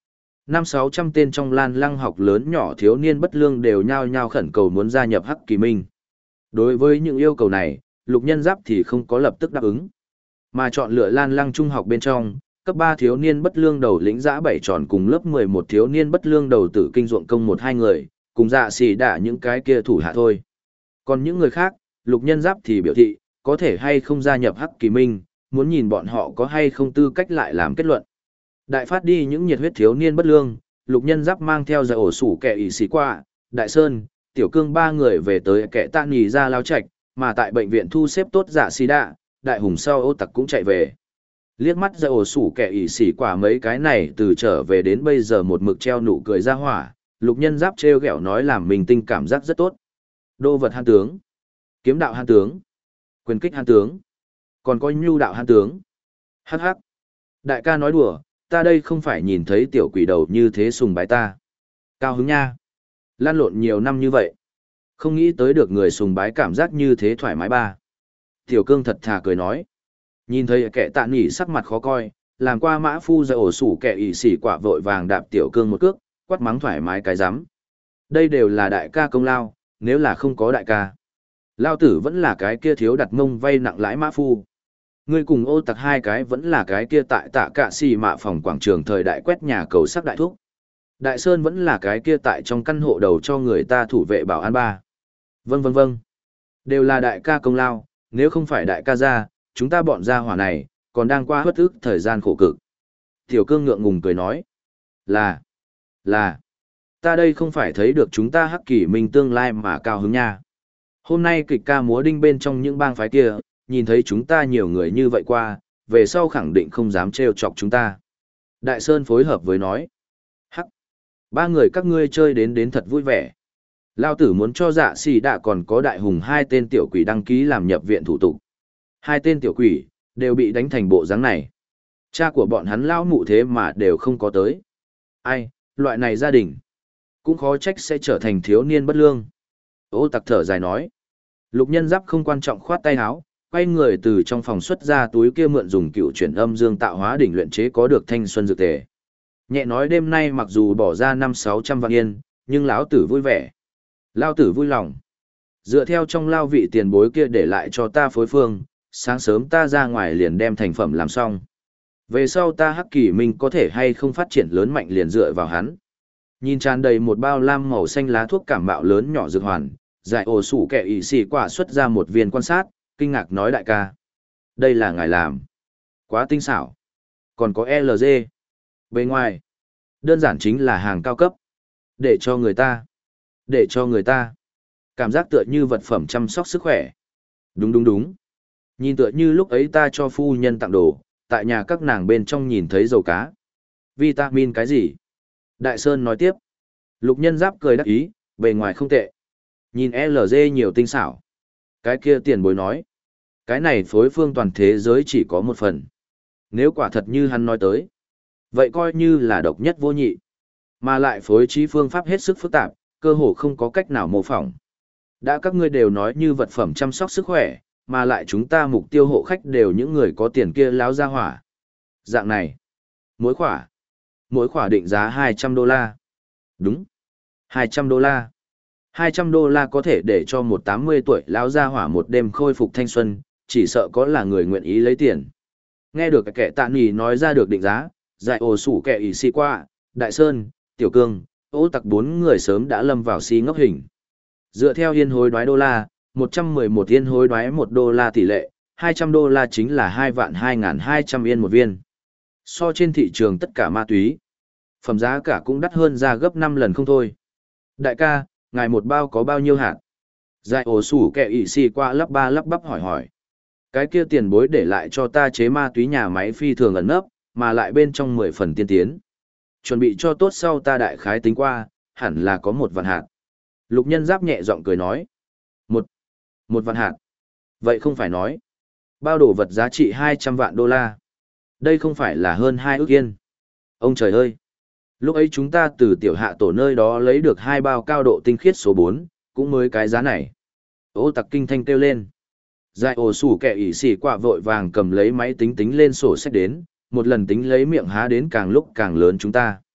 500-600 tên trong Lan Lăng học lớn nhỏ thiếu niên bất lương đều nhao nhao khẩn cầu muốn gia nhập Hắc Kỳ Minh. Đối với những yêu cầu này, Lục Nhân Giáp thì không có lập tức đáp ứng, mà chọn lựa Lan Lăng trung học bên trong, cấp 3 thiếu niên bất lương đầu lĩnh dã bảy tròn cùng lớp 11 thiếu niên bất lương đầu tử kinh ruộng công 1-2 người, cùng dạ xì đả những cái kia thủ hạ thôi. Còn những người khác, Lục Nhân Giáp thì biểu thị, có thể hay không gia nhập Hắc Kỳ Minh, muốn nhìn bọn họ có hay không tư cách lại làm kết luận. Đại phát đi những nhiệt huyết thiếu niên bất lương, Lục Nhân Giáp mang theo giải ổ sủ kẻ ỷ xì qua, Đại Sơn, Tiểu Cương 3 người về tới kẻ tạ nghỉ ra lao trạch, mà tại bệnh viện thu xếp tốt dạ xì đạ, Đại Hùng sau ô tặc cũng chạy về. Liếc mắt giải ổ sủ kẻ ỷ xì quả mấy cái này từ trở về đến bây giờ một mực treo nụ cười ra hỏa, Lục Nhân Giáp trêu ghẹo nói làm mình tinh cảm giác rất tốt. Đô vật han tướng, kiếm đạo han tướng, quyền kích han tướng, còn có nhu đạo han tướng. Hắc hắc. Đại ca nói đùa, ta đây không phải nhìn thấy tiểu quỷ đầu như thế sùng bái ta. Cao hứng nha. Lan lộn nhiều năm như vậy. Không nghĩ tới được người sùng bái cảm giác như thế thoải mái ba. Tiểu Cương thật thà cười nói. Nhìn thấy kẻ tạ nghỉ sắc mặt khó coi, làm qua mã phu ra ổ sủ kẻ ỷ xỉ quả vội vàng đạp Tiểu Cương một cước, quát mắng thoải mái cái rắm. Đây đều là đại ca công lao, nếu là không có đại ca. Lao tử vẫn là cái kia thiếu đặt mông vay nặng lãi mã phu. Ngươi cùng ô tặc hai cái vẫn là cái kia tại tạ cạ xì mạ phòng quảng trường thời đại quét nhà cầu sắc đại thúc. Đại Sơn vẫn là cái kia tại trong căn hộ đầu cho người ta thủ vệ bảo an ba. Vâng vâng vâng. Đều là đại ca công lao, nếu không phải đại ca ra, chúng ta bọn gia hỏa này, còn đang qua hất ức thời gian khổ cực. Tiểu Cương ngượng ngùng cười nói. Là. Ta đây không phải thấy được chúng ta Hắc Kỳ Minh tương lai mà cao hứng nha. Hôm nay kịch ca múa đinh bên trong những bang phái kia, nhìn thấy chúng ta nhiều người như vậy qua, về sau khẳng định không dám trêu chọc chúng ta. Đại Sơn phối hợp với nói. Hắc. 3 người các ngươi chơi đến thật vui vẻ. Lao tử muốn cho dạ xì đạ còn có Đại Hùng 2 tên tiểu quỷ đăng ký làm nhập viện thủ tục. 2 tên tiểu quỷ, đều bị đánh thành bộ dáng này. Cha của bọn hắn lao mụ thế mà đều không có tới. Ai, loại này gia đình, cũng khó trách sẽ trở thành thiếu niên bất lương. Ô tặc thở dài nói. Lục Nhân Giáp không quan trọng khoát tay áo, quay người từ trong phòng xuất ra túi kia mượn dùng cựu chuyển âm dương tạo hóa đỉnh luyện chế có được thanh xuân dược tề. Nhẹ nói đêm nay mặc dù bỏ ra 500-600 vạn yên, nhưng lão tử vui vẻ. Lão tử vui lòng. Dựa theo trong lao vị tiền bối kia để lại cho ta phối phương, sáng sớm ta ra ngoài liền đem thành phẩm làm xong. Về sau ta Hắc Kỳ Minh có thể hay không phát triển lớn mạnh liền dựa vào hắn. Nhìn tràn đầy một bao lam màu xanh lá thuốc cảm bạo lớn nhỏ dược hoàn, giải ổ sủ kẻ ỷ xì quả xuất ra một viên quan sát, kinh ngạc nói đại ca. Đây là ngài làm. Quá tinh xảo. Còn có LG. Bên ngoài, đơn giản chính là hàng cao cấp. Để cho người ta. Cảm giác tựa như vật phẩm chăm sóc sức khỏe. Đúng. Nhìn tựa như lúc ấy ta cho phu nhân tặng đồ, tại nhà các nàng bên trong nhìn thấy dầu cá. Vitamin cái gì? Đại Sơn nói tiếp. Lục Nhân Giáp cười đắc ý, bề ngoài không tệ. Nhìn LG nhiều tinh xảo. Cái kia tiền bối nói. Cái này phối phương toàn thế giới chỉ có một phần. Nếu quả thật như hắn nói tới, vậy coi như là độc nhất vô nhị. Mà lại phối trí phương pháp hết sức phức tạp, cơ hồ không có cách nào mô phỏng. Đã các ngươi đều nói như vật phẩm chăm sóc sức khỏe, mà lại chúng ta mục tiêu hộ khách đều những người có tiền kia láo ra hỏa. Dạng này, mỗi khỏa định giá $200. Đúng, $200. $200 có thể để cho một 80 tuổi lão gia hỏa một đêm khôi phục thanh xuân, chỉ sợ có là người nguyện ý lấy tiền. Nghe được kẻ tạ nghỉ nói ra được định giá, giải ổ sủ kẻ ỷ xì qua, Đại Sơn, Tiểu Cương, ô tặc 4 người sớm đã lâm vào si ngốc hình. Dựa theo yên hối đoái đô la, 111 yên hối đoái $1 tỷ lệ, $200 chính là 2.200 yên một viên. So trên thị trường tất cả ma túy, phẩm giá cả cũng đắt hơn ra gấp 5 lần không thôi. Đại ca, ngài một bao có bao nhiêu hạt? Giải ổ sủ kẻ ỷ xì qua lắp bắp hỏi. Cái kia tiền bối để lại cho ta chế ma túy nhà máy phi thường ẩn nấp, mà lại bên trong 10 phần tiên tiến. Chuẩn bị cho tốt sau ta đại khái tính qua, hẳn là có 1 vạn hạt. Lục Nhân Giáp nhẹ giọng cười nói. Một vạn hạt. Vậy không phải nói. Bao đồ vật giá trị $200 vạn. Đây không phải là hơn 2 ức yên. Ông trời ơi. Lúc ấy chúng ta từ tiểu hạ tổ nơi đó lấy được 2 bao cao độ tinh khiết số 4, cũng mới cái giá này. Ô tặc kinh thanh kêu lên. Giải ổ sủ kẻ ỷ xì quả vội vàng cầm lấy máy tính tính lên sổ sách đến, một lần tính lấy miệng há đến càng lúc càng lớn chúng ta.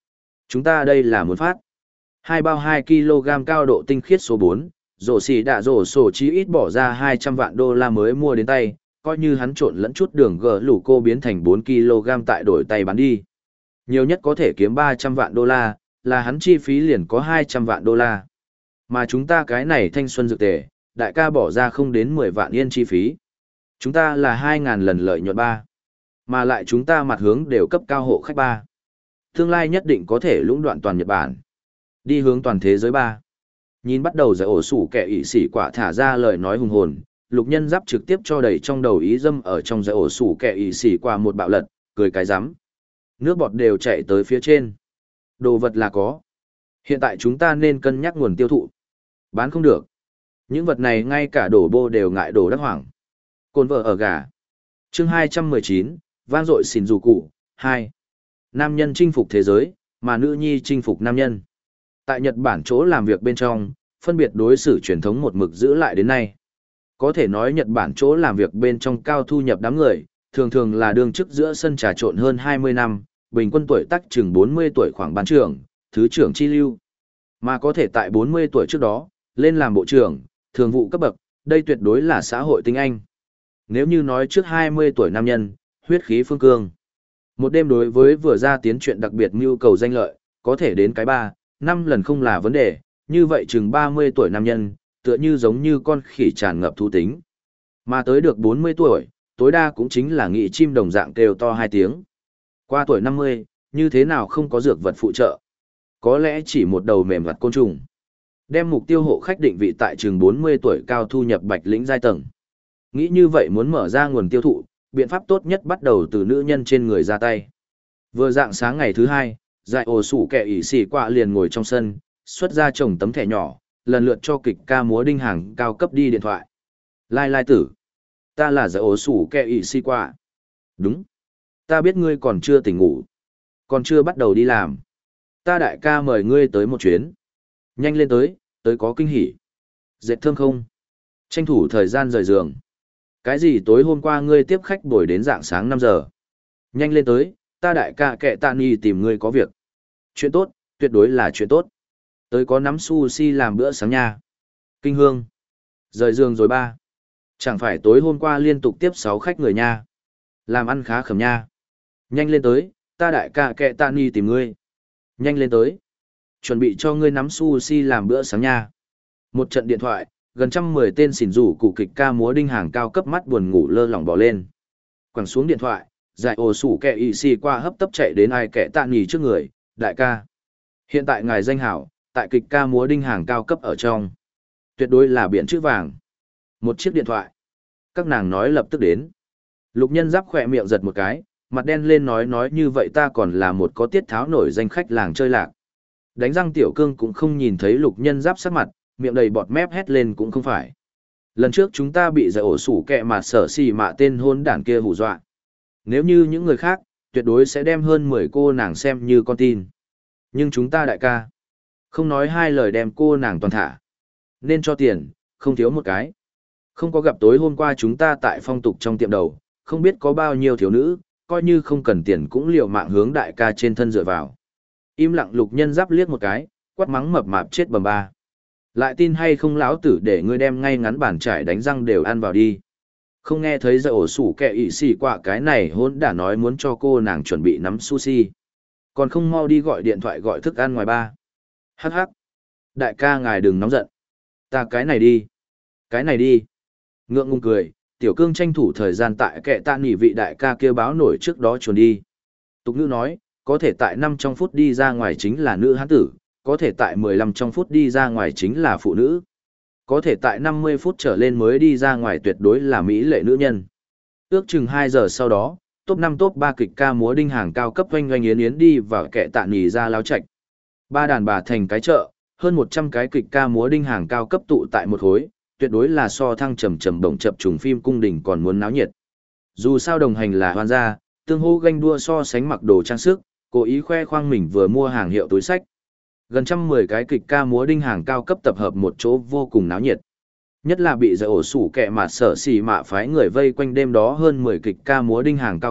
Chúng ta đây là muốn phát. Hai bao 2 kg cao độ tinh khiết số 4, rổ xì đạ rổ sổ chí ít bỏ ra 200 vạn đô la mới mua đến tay, coi như hắn trộn lẫn chút đường gờ lũ cô biến thành 4 kg tại đổi tay bán đi. Nhiều nhất có thể kiếm 300 vạn đô la, là hắn chi phí liền có 200 vạn đô la. Mà chúng ta cái này thanh xuân dược tề, đại ca bỏ ra không đến 10 vạn yên chi phí. Chúng ta là 2.000 lần lợi nhuận 3. Mà lại chúng ta mặt hướng đều cấp cao hộ khách 3. Tương lai nhất định có thể lũng đoạn toàn Nhật Bản. Đi hướng toàn thế giới 3. Nhìn bắt đầu giải ổ sủ kẻ ỷ xỉ quả thả ra lời nói hùng hồn, Lục Nhân Giáp trực tiếp cho đầy trong đầu ý dâm ở trong giải ổ sủ kẻ ỷ xỉ quả một bạo lật, cười cái rắm. Nước bọt đều chạy tới phía trên. Đồ vật là có. Hiện tại chúng ta nên cân nhắc nguồn tiêu thụ. Bán không được. Những vật này ngay cả đổ bô đều ngại đổ đắc hoảng. Cồn vợ ở gà. Chương 219, vang dội xỉn dù cụ, 2. Nam nhân chinh phục thế giới, mà nữ nhi chinh phục nam nhân. Tại Nhật Bản chỗ làm việc bên trong, phân biệt đối xử truyền thống một mực giữ lại đến nay. Có thể nói Nhật Bản chỗ làm việc bên trong cao thu nhập đám người, thường thường là đương chức giữa sân trà trộn hơn 20 năm, bình quân tuổi tác chừng 40 tuổi khoảng ban trưởng, thứ trưởng chi lưu. Mà có thể tại 40 tuổi trước đó, lên làm bộ trưởng, thường vụ cấp bậc, đây tuyệt đối là xã hội tinh anh. Nếu như nói trước 20 tuổi nam nhân, huyết khí phương cương. Một đêm đối với vừa ra tiến chuyện đặc biệt mưu cầu danh lợi, có thể đến cái 3, 5 lần không là vấn đề, như vậy chừng 30 tuổi nam nhân, tựa như giống như con khỉ tràn ngập thú tính. Mà tới được 40 tuổi, tối đa cũng chính là nghị chim đồng dạng kêu to 2 tiếng. Qua tuổi 50, như thế nào không có dược vật phụ trợ? Có lẽ chỉ một đầu mềm vặt côn trùng. Đem mục tiêu hộ khách định vị tại chừng 40 tuổi cao thu nhập bạch lĩnh giai tầng. Nghĩ như vậy muốn mở ra nguồn tiêu thụ, biện pháp tốt nhất bắt đầu từ nữ nhân trên người ra tay. Vừa dạng sáng ngày thứ 2, Dại ổ sủ kẻ ỷ xỉ quạ liền ngồi trong sân, xuất ra chồng tấm thẻ nhỏ, lần lượt cho kịch ca múa đinh hàng cao cấp đi điện thoại. Lai lai tử. Ta là Dại ổ sủ kẻ ỷ xỉ quạ. Đúng. Ta biết ngươi còn chưa tỉnh ngủ. Còn chưa bắt đầu đi làm. Ta đại ca mời ngươi tới một chuyến. Nhanh lên tới có kinh hỉ. Dệt thơm không? Tranh thủ thời gian rời giường. Cái gì tối hôm qua ngươi tiếp khách buổi đến dạng sáng 5 giờ? Nhanh lên tới, ta đại ca kệ tạ nì tìm ngươi có việc. Chuyện tốt, tuyệt đối là chuyện tốt. Tới có nắm sushi làm bữa sáng nha. Kinh hương. Rời giường rồi 3. Chẳng phải tối hôm qua liên tục tiếp 6 khách người nha. Làm ăn khá khẩm nha. Nhanh lên tới, ta đại ca kệ tạ nì tìm ngươi. Nhanh lên tới. Chuẩn bị cho ngươi nắm sushi làm bữa sáng nha. Một trận điện thoại, gần 110 tên xỉn rủ cụ kịch ca múa đinh hàng cao cấp mắt buồn ngủ lơ lỏng bỏ lên. Quẳng xuống điện thoại, Dại ổ sủ kẻ ỷ xỉ qua hấp tấp chạy đến ai kẻ tạ nghỉ trước người, đại ca. Hiện tại ngài danh hảo, tại kịch ca múa đinh hàng cao cấp ở trong. Tuyệt đối là biển chữ vàng. Một chiếc điện thoại. Các nàng nói lập tức đến. Lục Nhân Giáp khỏe miệng giật một cái, mặt đen lên nói như vậy ta còn là một có tiết tháo nổi danh khách làng chơi lạc. Đánh răng tiểu cương cũng không nhìn thấy Lục Nhân Giáp sắc mặt, miệng đầy bọt mép hét lên cũng không phải. Lần trước chúng ta bị Dại ổ sủ kẹ mà sở xì mạ tên hôn đản kia hù dọa. Nếu như những người khác, tuyệt đối sẽ đem hơn 10 cô nàng xem như con tin. Nhưng chúng ta đại ca, không nói hai lời đem cô nàng toàn thả. Nên cho tiền, không thiếu một cái. Không có gặp tối hôm qua chúng ta tại phong tục trong tiệm đầu, không biết có bao nhiêu thiếu nữ, coi như không cần tiền cũng liều mạng hướng đại ca trên thân dựa vào. Im lặng Lục Nhân Giáp liếc một cái, quát mắng mập mạp chết bầm ba. Lại tin hay không lão tử để ngươi đem ngay ngắn bàn trải đánh răng đều ăn vào đi. Không nghe thấy Dại ổ sủ kẻ ỷ xỉ quạ cái này hôn đã nói muốn cho cô nàng chuẩn bị nắm sushi. Còn không mau đi gọi điện thoại gọi thức ăn ngoài ba. Hắc hắc. Đại ca ngài đừng nóng giận. Ta cái này đi. Cái này đi. Ngượng ngùng cười, tiểu cương tranh thủ thời gian tại kệ tạ nghỉ vị đại ca kia báo nổi trước đó chuồn đi. Tục ngữ nói, có thể tại 5 trong phút đi ra ngoài chính là nữ hán tử, có thể tại 15 trong phút đi ra ngoài chính là phụ nữ. Có thể tại 50 phút trở lên mới đi ra ngoài tuyệt đối là mỹ lệ nữ nhân. Ước chừng 2 giờ sau đó, top 5 top 3 kịch ca múa đinh hàng cao cấp oanh oanh yến yến đi vào kệ tạ nghỉ ra láo chạch. 3 đàn bà thành cái chợ, hơn 100 cái kịch ca múa đinh hàng cao cấp tụ tại một khối, tuyệt đối là so thăng trầm trầm bổng chập trùng phim cung đình còn muốn náo nhiệt. Dù sao đồng hành là hoan gia, tương hô ganh đua so sánh mặc đồ trang sức, cố ý khoe khoang mình vừa mua hàng hiệu túi sách. Gần 110 cái kịch ca múa đinh hàng cao cấp tập hợp một chỗ vô cùng náo nhiệt. Nhất là bị Dại ổ sủ kẹ mà sở xì mạ phái người vây quanh đêm đó hơn 10 kịch ca múa đinh hàng cao cấp,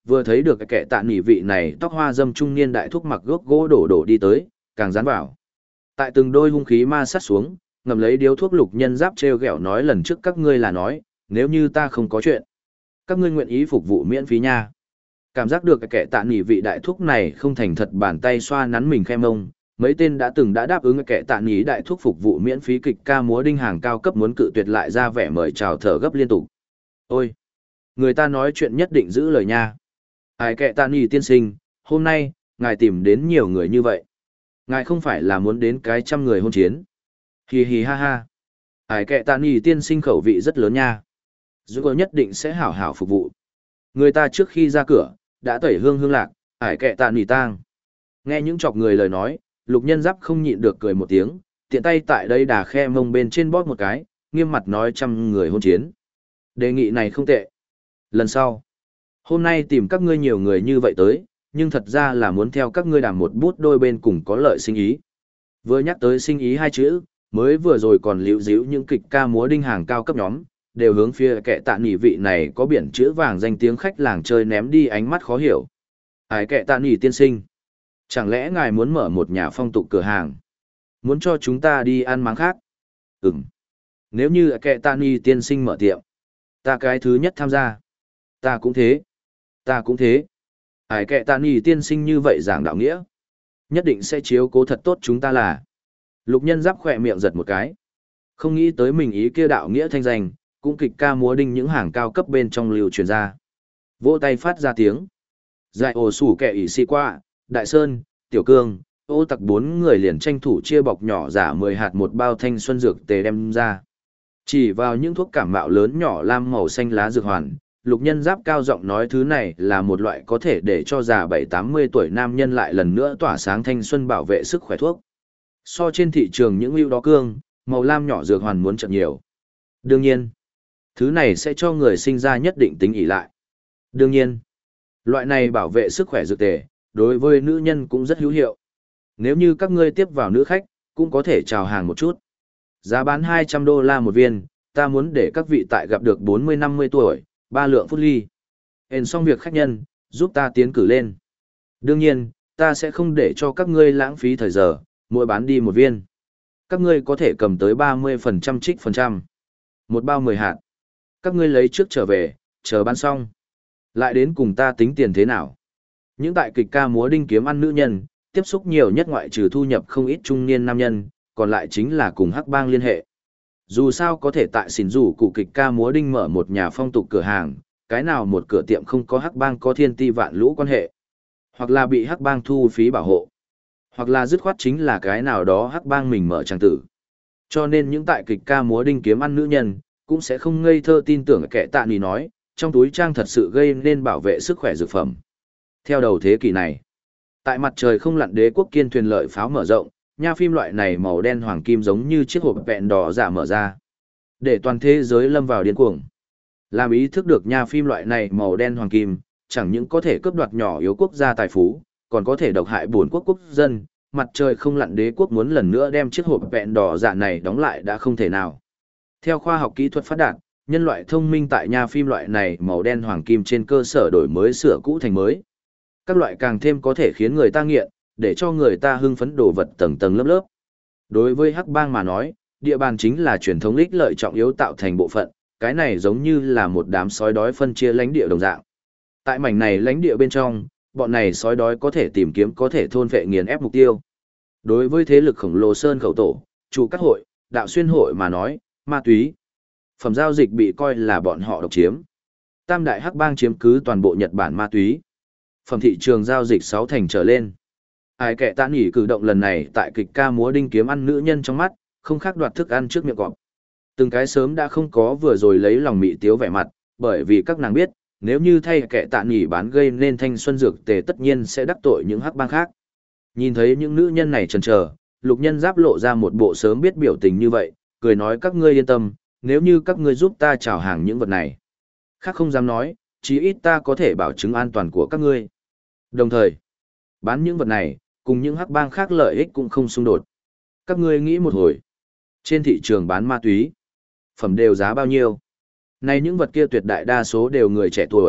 vừa thấy được cái kẻ tạ nỉ vị này tóc hoa dâm trung niên đại thúc mặc gốc gỗ đổ đi tới, càng dán vào. Tại từng đôi hung khí ma sát xuống, ngầm lấy điếu thuốc Lục Nhân Giáp treo gẹo nói lần trước các ngươi là nói, nếu như ta không có chuyện, các ngươi nguyện ý phục vụ miễn phí nha. Cảm giác được cái kẻ tạ nỉ vị đại thúc này không thành thật, bàn tay xoa nắn mình khe mông, mấy tên đã từng đã đáp ứng cái kẻ tạ nỉ đại thúc phục vụ miễn phí kịch ca múa đinh hàng cao cấp muốn cự tuyệt lại ra vẻ mời chào thở gấp liên tục. Ôi, người ta nói chuyện nhất định giữ lời nha. Ai kẻ tạ nỉ tiên sinh, hôm nay, ngài tìm đến nhiều người như vậy. Ngài không phải là muốn đến cái 100 người hôn chiến. Hì hì ha ha. Ai kẻ tạ nỉ tiên sinh khẩu vị rất lớn nha. Dù có nhất định sẽ hảo hảo phục vụ. Người ta trước khi ra cửa, đã tẩy hương hương lạc, ải kệ tạ nỉ tang. Nghe những chọc người lời nói, Lục Nhân Giáp không nhịn được cười một tiếng, tiện tay tại đây đà khe mông bên trên bóp một cái, nghiêm mặt nói 100 người hôn chiến. Đề nghị này không tệ. Lần sau, hôm nay tìm các ngươi nhiều người như vậy tới, nhưng thật ra là muốn theo các ngươi đàm một bút đôi bên cùng có lợi sinh ý. Vừa nhắc tới sinh ý hai chữ, mới vừa rồi còn liễu díu những kịch ca múa đinh hàng cao cấp nhóm, đều hướng phía kẻ tạ nỉ vị này có biển chữ vàng danh tiếng khách làng chơi ném đi ánh mắt khó hiểu. Ai kẻ tạ nỉ tiên sinh? Chẳng lẽ ngài muốn mở một nhà phong tục cửa hàng? Muốn cho chúng ta đi ăn máng khác? Ừm. Nếu như kẻ tạ nỉ tiên sinh mở tiệm, ta cái thứ nhất tham gia. Ta cũng thế. Ta cũng thế. Ai kẻ tạ nỉ tiên sinh như vậy giảng đạo nghĩa. Nhất định sẽ chiếu cố thật tốt chúng ta là. Lục Nhân Giáp khỏe miệng giật một cái. Không nghĩ tới mình ý kia đạo nghĩa thanh danh, cũng kịch ca múa đinh những hàng cao cấp bên trong lưu truyền ra. Vỗ tay phát ra tiếng. Giải ổ sủ kẻ ỉ xì qua, Đại Sơn, Tiểu Cương, ô tặc 4 người liền tranh thủ chia bọc nhỏ giả 10 hạt một bao thanh xuân dược tề đem ra. Chỉ vào những thuốc cảm mạo lớn nhỏ lam màu xanh lá dược hoàn, Lục Nhân Giáp cao giọng nói thứ này là một loại có thể để cho già 7-80 tuổi nam nhân lại lần nữa tỏa sáng thanh xuân bảo vệ sức khỏe thuốc. So trên thị trường những ưu đó cương, màu lam nhỏ dược hoàn muốn chậm nhiều. Đương nhiên, thứ này sẽ cho người sinh ra nhất định tính ỷ lại. Đương nhiên, loại này bảo vệ sức khỏe dược tề, đối với nữ nhân cũng rất hữu hiệu. Nếu như các ngươi tiếp vào nữ khách, cũng có thể chào hàng một chút. Giá bán $200 một viên, ta muốn để các vị tại gặp được 40-50 tuổi, 3 lượng phút ly. Hẹn xong việc khách nhân, giúp ta tiến cử lên. Đương nhiên, ta sẽ không để cho các ngươi lãng phí thời giờ, mỗi bán đi một viên. Các ngươi có thể cầm tới 30% trích phần trăm. Một bao 10 hạt. Các ngươi lấy trước trở về, chờ bán xong. Lại đến cùng ta tính tiền thế nào. Những tại kịch ca múa đinh kiếm ăn nữ nhân, tiếp xúc nhiều nhất ngoại trừ thu nhập không ít trung niên nam nhân, còn lại chính là cùng hắc bang liên hệ. Dù sao có thể tại xỉn rủ cụ kịch ca múa đinh mở một nhà phong tục cửa hàng, cái nào một cửa tiệm không có hắc bang có thiên ti vạn lũ quan hệ. Hoặc là bị hắc bang thu phí bảo hộ. Hoặc là dứt khoát chính là cái nào đó hắc bang mình mở trang tử. Cho nên những tại kịch ca múa đinh kiếm ăn nữ nhân, cũng sẽ không ngây thơ tin tưởng kẻ tạ nỉ nói, trong túi trang thật sự gây nên bảo vệ sức khỏe dược phẩm. Theo đầu thế kỷ này, tại mặt trời không lặn đế quốc kiên thuyền lợi pháo mở rộng, nha phim loại này màu đen hoàng kim giống như chiếc hộp vẹn đỏ giả mở ra. Để toàn thế giới lâm vào điên cuồng. Làm ý thức được nha phim loại này màu đen hoàng kim, chẳng những có thể cướp đoạt nhỏ yếu quốc gia tài phú, còn có thể độc hại buồn quốc quốc dân, mặt trời không lặn đế quốc muốn lần nữa đem chiếc hộp vẹn đỏ dạ này đóng lại đã không thể nào. Theo khoa học kỹ thuật phát đạt, nhân loại thông minh tại nha phim loại này màu đen hoàng kim trên cơ sở đổi mới sửa cũ thành mới. Các loại càng thêm có thể khiến người ta nghiện, để cho người ta hưng phấn đồ vật tầng tầng lớp lớp. Đối với hắc bang mà nói, địa bàn chính là truyền thống ích lợi trọng yếu tạo thành bộ phận, cái này giống như là một đám sói đói phân chia lãnh địa đồng dạng. Tại mảnh này lãnh địa bên trong, bọn này sói đói có thể tìm kiếm có thể thôn vệ nghiền ép mục tiêu. Đối với thế lực khổng lồ sơn khẩu tổ, chủ các hội, đạo xuyên hội mà nói, ma túy, phẩm giao dịch bị coi là bọn họ độc chiếm. Tam đại hắc bang chiếm cứ toàn bộ Nhật Bản ma túy. Phẩm thị trường giao dịch 6 thành trở lên. Ai kẻ tạ nghỉ cử động lần này tại kịch ca múa đinh kiếm ăn nữ nhân trong mắt, không khác đoạt thức ăn trước miệng cọp. Từng cái sớm đã không có vừa rồi lấy lòng mị tiếu vẻ mặt, bởi vì các nàng biết, nếu như thay kẻ tạ nghỉ bán gây nên thanh xuân dược tề tất nhiên sẽ đắc tội những hắc bang khác. Nhìn thấy những nữ nhân này chần chờ, Lục Nhân Giáp lộ ra một bộ sớm biết biểu tình như vậy, cười nói các ngươi yên tâm, nếu như các ngươi giúp ta chào hàng những vật này. Khác không dám nói, chí ít ta có thể bảo chứng an toàn của các ngươi. Đồng thời, bán những vật này, cùng những hắc bang khác lợi ích cũng không xung đột. Các ngươi nghĩ một hồi, trên thị trường bán ma túy, phẩm đều giá bao nhiêu? Này những vật kia tuyệt đại đa số đều người trẻ tuổi,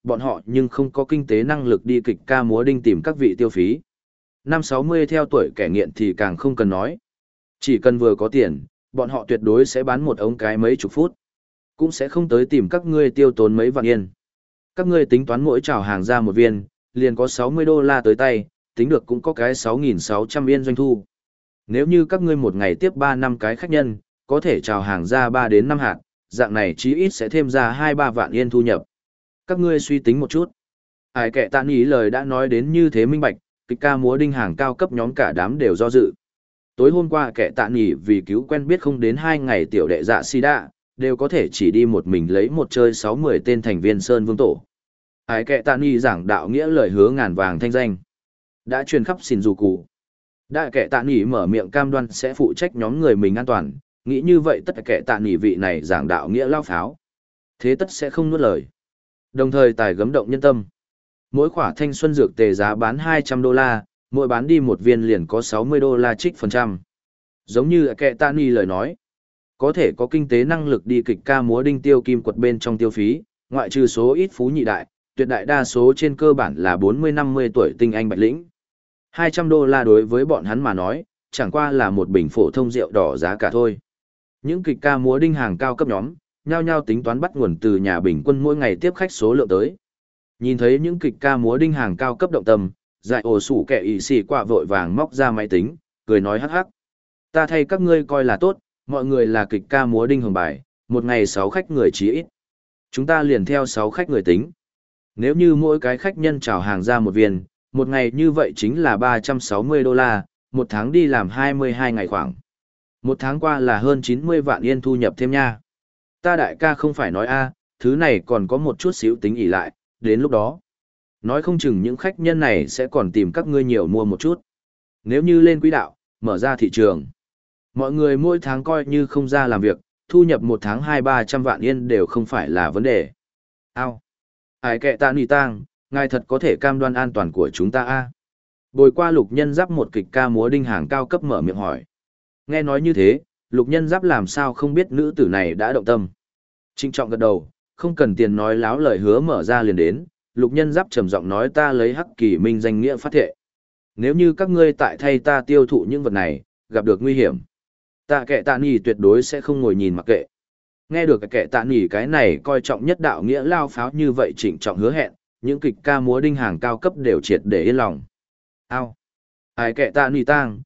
bọn họ nhưng không có kinh tế năng lực đi kịch ca múa đinh tìm các vị tiêu phí. Năm 60 theo tuổi kẻ nghiện thì càng không cần nói. Chỉ cần vừa có tiền, bọn họ tuyệt đối sẽ bán một ống cái mấy chục phút. Cũng sẽ không tới tìm các ngươi tiêu tốn mấy vạn yên. Các ngươi tính toán mỗi chào hàng ra một viên, liền có $60 tới tay, tính được cũng có cái 6.600 yên doanh thu. Nếu như các ngươi một ngày tiếp 3 năm cái khách nhân, có thể chào hàng ra 3 đến 5 hạt, dạng này chí ít sẽ thêm ra 2-3 vạn yên thu nhập. Các ngươi suy tính một chút. Ai kệ tạ ý lời đã nói đến như thế minh bạch, kịch ca múa đinh hàng cao cấp nhóm cả đám đều do dự. Tối hôm qua kẻ tạ nghỉ vì cứu quen biết không đến 2 ngày tiểu đệ dạ sida, đều có thể chỉ đi một mình lấy một chơi 60 tên thành viên Sơn Vương Tổ. Ái kệ tạ nghỉ giảng đạo nghĩa lời hứa ngàn vàng thanh danh. Đã truyền khắp Shinjuku. Đại kẻ tạ nghỉ mở miệng cam đoan sẽ phụ trách nhóm người mình an toàn, nghĩ như vậy tất cả kẻ tạ nghỉ vị này giảng đạo nghĩa lao pháo. Thế tất sẽ không nuốt lời. Đồng thời tài gấm động nhân tâm. Mỗi khỏa thanh xuân dược tề giá bán $200, mỗi bán đi một viên liền có $60 trích phần trăm. Giống như kẻ tạ nghỉ lời nói. Có thể có kinh tế năng lực đi kịch ca múa đinh tiêu kim quật bên trong tiêu phí, ngoại trừ số ít phú nhị đại, tuyệt đại đa số trên cơ bản là 40-50 tuổi tinh anh bạch lĩnh. $200 đối với bọn hắn mà nói, chẳng qua là một bình phổ thông rượu đỏ giá cả thôi. Những kịch ca múa đinh hàng cao cấp nhóm, nhao nhao tính toán bắt nguồn từ nhà bình quân mỗi ngày tiếp khách số lượng tới. Nhìn thấy những kịch ca múa đinh hàng cao cấp động tâm, dại ổ sủ kẻ ị xì quạ vội vàng móc ra máy tính, cười nói hắc hắc. Ta thay các ngươi coi là tốt, mọi người là kịch ca múa đinh hồng bài, một ngày 6 khách người chí ít. Chúng ta liền theo 6 khách người tính. Nếu như mỗi cái khách nhân chào hàng ra một viên, một ngày như vậy chính là $360, một tháng đi làm 22 ngày khoảng. Một tháng qua là hơn 90 vạn yên thu nhập thêm nha. Ta đại ca không phải nói a, thứ này còn có một chút xíu tính ỉ lại, đến lúc đó. Nói không chừng những khách nhân này sẽ còn tìm các ngươi nhiều mua một chút. Nếu như lên quỹ đạo, mở ra thị trường. Mọi người mỗi tháng coi như không ra làm việc, thu nhập một tháng 200-300 vạn yên đều không phải là vấn đề. Ao! Ai kệ tạ nì tang, ngài thật có thể cam đoan an toàn của chúng ta a? Bồi qua lục nhân giáp một kịch ca múa đinh hàng cao cấp mở miệng hỏi. Nghe nói như thế, lục nhân giáp làm sao không biết nữ tử này đã động tâm. Trinh trọng gật đầu, không cần tiền nói láo lời hứa mở ra liền đến, lục nhân giáp trầm giọng nói ta lấy hắc kỳ minh danh nghĩa phát thệ. Nếu như các ngươi tại thay ta tiêu thụ những vật này, gặp được nguy hiểm. Tạ kệ tạ nỉ tuyệt đối sẽ không ngồi nhìn mặc kệ. Nghe được kệ tạ nỉ cái này coi trọng nhất đạo nghĩa lao pháo như vậy trịnh trọng hứa hẹn, những kịch ca múa đinh hàng cao cấp đều triệt để yên lòng. Ao! Ai kệ tạ nỉ tang,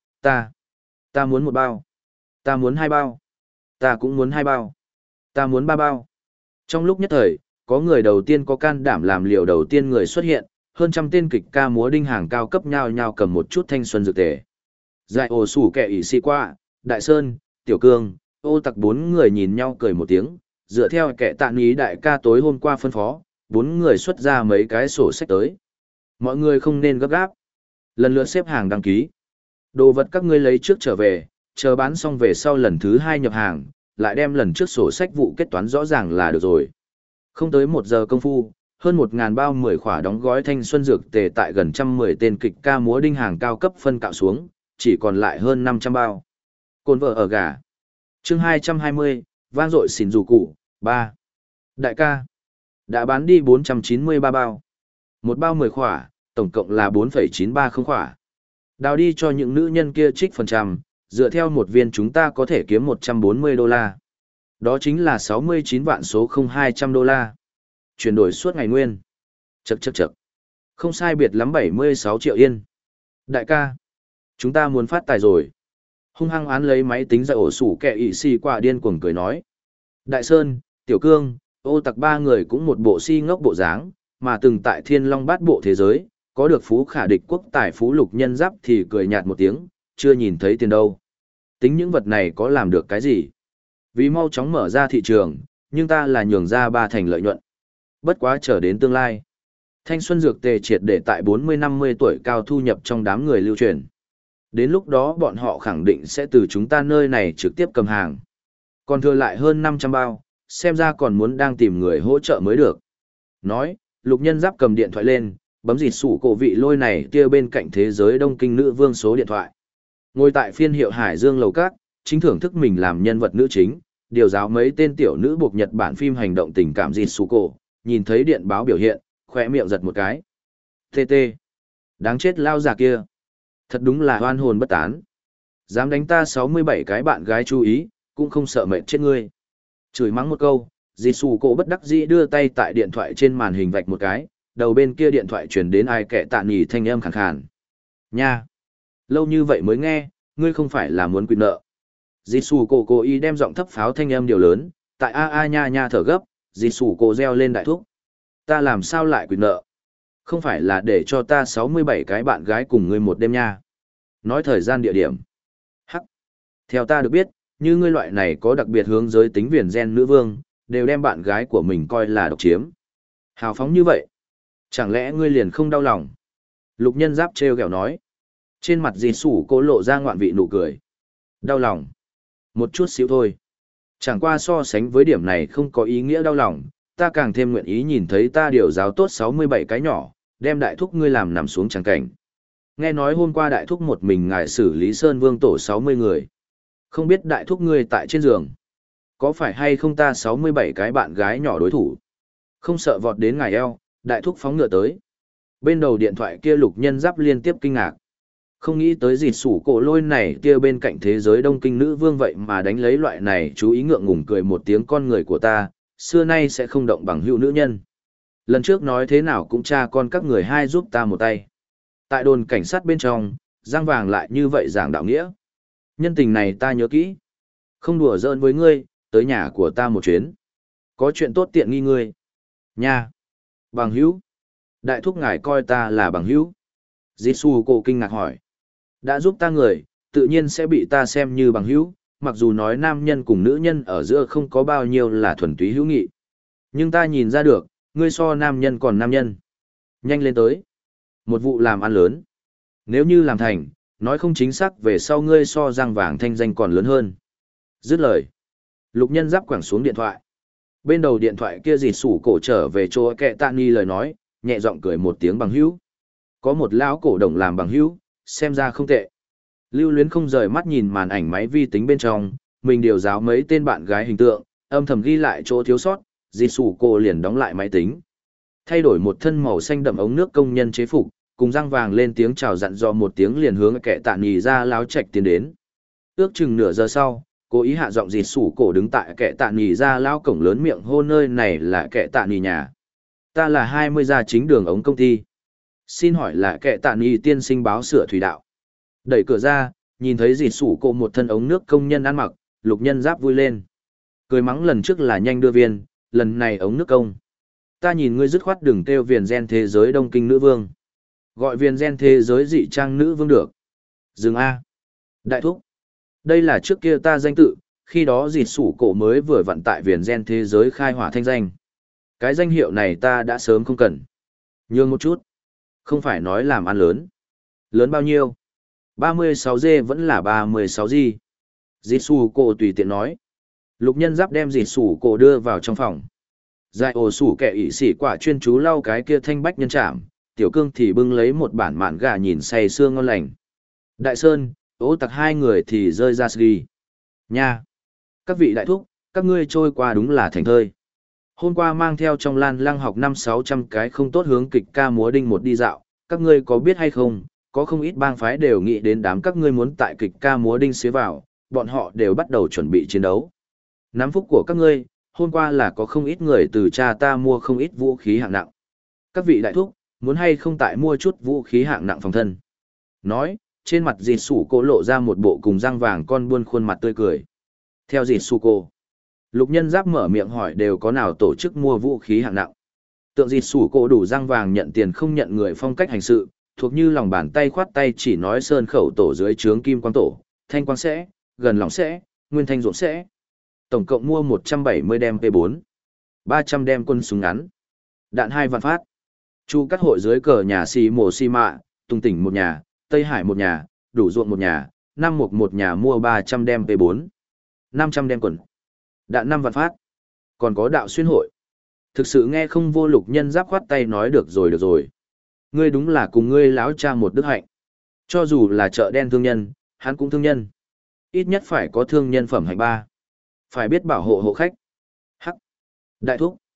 ta muốn 1 bao. Ta muốn 2 bao. Ta cũng muốn 2 bao. Ta muốn 3 bao. Trong lúc nhất thời, có người đầu tiên có can đảm làm liều đầu tiên người xuất hiện, hơn trăm tên kịch ca múa đinh hàng cao cấp nhao nhao cầm một chút thanh xuân dược tề. Dại ổ sủ kẻ ỉ xì qua, Đại Sơn, Tiểu Cương, Ô Tặc 4 người nhìn nhau cười một tiếng, dựa theo kẻ tạ ý đại ca tối hôm qua phân phó, 4 người xuất ra mấy cái sổ sách tới. Mọi người không nên gấp gáp. Lần lượt xếp hàng đăng ký. Đồ vật các ngươi lấy trước trở về, chờ bán xong về sau lần thứ 2 nhập hàng, lại đem lần trước sổ sách vụ kết toán rõ ràng là được rồi. Không tới 1 giờ công phu, hơn 1.000 bao 10 khỏa đóng gói thanh xuân dược tề tại gần 110 tên kịch ca múa đinh hàng cao cấp phân cạo xuống, chỉ còn lại hơn 500 bao. Cồn vợ ở gà. Chương 220, vang dội xỉn dù cụ, 3. Đại ca. Đã bán đi 493 bao. Một bao 10 khỏa, tổng cộng là 4,930 khỏa. Đào đi cho những nữ nhân kia trích phần trăm, dựa theo một viên chúng ta có thể kiếm $140. Đó chính là 69 vạn số $200. Chuyển đổi suốt ngày nguyên. Chậc. Không sai biệt lắm 76 triệu yên. Đại ca. Chúng ta muốn phát tài rồi. Hung hăng án lấy máy tính ra ổ sủ kẻ ị xì quả điên cuồng cười nói. Đại Sơn, Tiểu Cương, Ô Tặc 3 người cũng một bộ si ngốc bộ dáng, mà từng tại Thiên Long Bát Bộ thế giới, có được phú khả địch quốc tài phú lục nhân giáp thì cười nhạt một tiếng, chưa nhìn thấy tiền đâu. Tính những vật này có làm được cái gì? Vì mau chóng mở ra thị trường, nhưng ta là nhường ra 3 thành lợi nhuận. Bất quá chờ đến tương lai. Thanh xuân dược tề triệt để tại 40-50 tuổi cao thu nhập trong đám người lưu truyền. Đến lúc đó bọn họ khẳng định sẽ từ chúng ta nơi này trực tiếp cầm hàng. Còn thừa lại hơn 500 bao, xem ra còn muốn đang tìm người hỗ trợ mới được. Nói, lục nhân giáp cầm điện thoại lên, bấm dịt sủ cổ vị lôi này kia bên cạnh thế giới đông kinh nữ vương số điện thoại. Ngồi tại phiên hiệu Hải Dương lầu các, chính thưởng thức mình làm nhân vật nữ chính, điều giáo mấy tên tiểu nữ buộc Nhật Bản phim hành động tình cảm dịt sủ cổ, nhìn thấy điện báo biểu hiện, khỏe miệng giật một cái. Tê tê. Đáng chết lao già kia. Thật đúng là oan hồn bất tán. Dám đánh ta 67 cái bạn gái chú ý, cũng không sợ mệt chết ngươi. Chửi mắng một câu, dì xù cổ bất đắc dĩ đưa tay tại điện thoại trên màn hình vạch một cái, đầu bên kia điện thoại chuyển đến ai kẻ tạ nhì thanh âm khàn khàn. Nha! Lâu như vậy mới nghe, ngươi không phải là muốn quy nợ. Dì xù cổ cố ý đem giọng thấp pháo thanh âm điều lớn, tại a nha nha thở gấp, dì xù cổ reo lên đại thúc. Ta làm sao lại quy nợ? Không phải là để cho ta 67 cái bạn gái cùng ngươi một đêm nha. Nói thời gian địa điểm. Hắc. Theo ta được biết, như ngươi loại này có đặc biệt hướng giới tính viền gen nữ vương, đều đem bạn gái của mình coi là độc chiếm. Hào phóng như vậy. Chẳng lẽ ngươi liền không đau lòng? Lục nhân giáp treo kẹo nói. Trên mặt dì sủ cô lộ ra ngoạn vị nụ cười. Đau lòng. Một chút xíu thôi. Chẳng qua so sánh với điểm này không có ý nghĩa đau lòng, ta càng thêm nguyện ý nhìn thấy ta điều giáo tốt 67 cái nhỏ, đem đại thúc ngươi làm nằm xuống chẳng cảnh. Nghe nói hôm qua đại thúc một mình ngài xử lý Sơn Vương tổ 60 người. Không biết đại thúc ngươi tại trên giường. Có phải hay không ta 67 cái bạn gái nhỏ đối thủ? Không sợ vọt đến ngài eo, đại thúc phóng ngựa tới. Bên đầu điện thoại kia lục nhân giáp liên tiếp kinh ngạc. Không nghĩ tới dịt sủ cổ lôi này kia bên cạnh thế giới đông kinh nữ vương vậy mà đánh lấy loại này chú ý ngượng ngùng cười một tiếng con người của ta, xưa nay sẽ không động bằng hữu nữ nhân. Lần trước nói thế nào cũng cha con các người hai giúp ta một tay. Tại đồn cảnh sát bên trong, Giang Vàng lại như vậy giảng đạo nghĩa. Nhân tình này ta nhớ kỹ. Không đùa giỡn với ngươi, tới nhà của ta một chuyến. Có chuyện tốt tiện nghi ngươi. Nha. Bằng hữu. Đại thúc ngài coi ta là bằng hữu. Jitsu cổ kinh ngạc hỏi. Đã giúp ta người, tự nhiên sẽ bị ta xem như bằng hữu, mặc dù nói nam nhân cùng nữ nhân ở giữa không có bao nhiêu là thuần túy hữu nghị. Nhưng ta nhìn ra được, ngươi so nam nhân còn nam nhân. Nhanh lên tới. Một vụ làm ăn lớn. Nếu như làm thành, nói không chính xác về sau ngươi so Giang Vàng thanh danh còn lớn hơn. Dứt lời. Lục nhân giáp quẳng xuống điện thoại. Bên đầu điện thoại kia dịt sủ cổ trở về chỗ kẹ tạ ni lời nói, nhẹ giọng cười một tiếng bằng hữu. Có một lão cổ đồng làm bằng hữu, xem ra không tệ. Lưu Luyến không rời mắt nhìn màn ảnh máy vi tính bên trong, mình điều giáo mấy tên bạn gái hình tượng, âm thầm ghi lại chỗ thiếu sót, dì sủ cô liền đóng lại máy tính. Thay đổi một thân màu xanh đậm ống nước công nhân chế phục, cùng răng vàng lên tiếng chào dặn dò một tiếng liền hướng kẻ tạ nhì ra láo chạch tiến đến. Ước chừng nửa giờ sau, cố ý hạ giọng dì sủ cổ đứng tại kẻ tạ nhì ra lao cổng lớn miệng hô nơi này là kẻ tạ nhì nhà. Ta là 20 gia chính đường ống công ty. Xin hỏi là kẻ tạ nhì tiên sinh báo sửa thủy đạo. Đẩy cửa ra, nhìn thấy dì sủ cổ một thân ống nước công nhân ăn mặc, lục nhân giáp vui lên. Cười mắng lần trước là nhanh đưa viên, lần này ống nước công. Ta nhìn ngươi dứt khoát đừng kêu viền gen thế giới đông kinh nữ vương. Gọi viền gen thế giới dị trang nữ vương được. Dừng A. Đại thúc. Đây là trước kia ta danh tự, khi đó dì sủ cổ mới vừa vận tại viền gen thế giới khai hỏa thanh danh. Cái danh hiệu này ta đã sớm không cần. Nhường một chút. Không phải nói làm ăn lớn. Lớn bao nhiêu? 36G vẫn là 36G. Dì sủ cổ tùy tiện nói. Lục nhân giáp đem dì sủ cổ đưa vào trong phòng. Giải ổ sủ kẻ ỷ sĩ quả chuyên chú lau cái kia thanh bách nhân trảm, tiểu cương thì bưng lấy một bản mạn gà nhìn say sương ngon lành. Đại Sơn, ố tặc hai người thì rơi ra ski. Nha! Các vị đại thúc, các ngươi trôi qua đúng là thành thơi. Hôm qua mang theo trong lan lăng học 500-600 cái không tốt hướng kịch ca múa đinh một đi dạo, các ngươi có biết hay không, có không ít bang phái đều nghĩ đến đám các ngươi muốn tại kịch ca múa đinh xế vào, bọn họ đều bắt đầu chuẩn bị chiến đấu. Nắm phúc của các ngươi, hôm qua là có không ít người từ cha ta mua không ít vũ khí hạng nặng. Các vị đại thúc, muốn hay không tại mua chút vũ khí hạng nặng phòng thân. Nói, trên mặt dì sủ cô lộ ra một bộ cùng răng vàng con buôn khuôn mặt tươi cười. Theo dì sủ cô, lục nhân giáp mở miệng hỏi đều có nào tổ chức mua vũ khí hạng nặng. Tượng dì sủ cô đủ răng vàng nhận tiền không nhận người phong cách hành sự, thuộc như lòng bàn tay khoát tay chỉ nói sơn khẩu tổ dưới trướng kim quang tổ, thanh quang sẽ, gần lòng sẽ, nguyên thanh ruộng sẽ. Tổng cộng mua 170 đem P4, 300 đem quân súng ngắn, đạn 2 vạn phát. Chu cắt hội dưới cờ nhà xì mổ xì mạ, Tung Tỉnh một nhà, Tây Hải một nhà, Đủ Ruộng một nhà, Nam Mục một nhà mua 300 đem P4, 500 đem quần, đạn 5 vạn phát. Còn có đạo xuyên hội. Thực sự nghe không vô lục nhân giáp khoát tay nói được rồi. Ngươi đúng là cùng ngươi láo cha một đức hạnh. Cho dù là chợ đen thương nhân, hắn cũng thương nhân. Ít nhất phải có thương nhân phẩm hạnh ba. Phải biết bảo hộ hộ khách. Hắc. Đại thúc.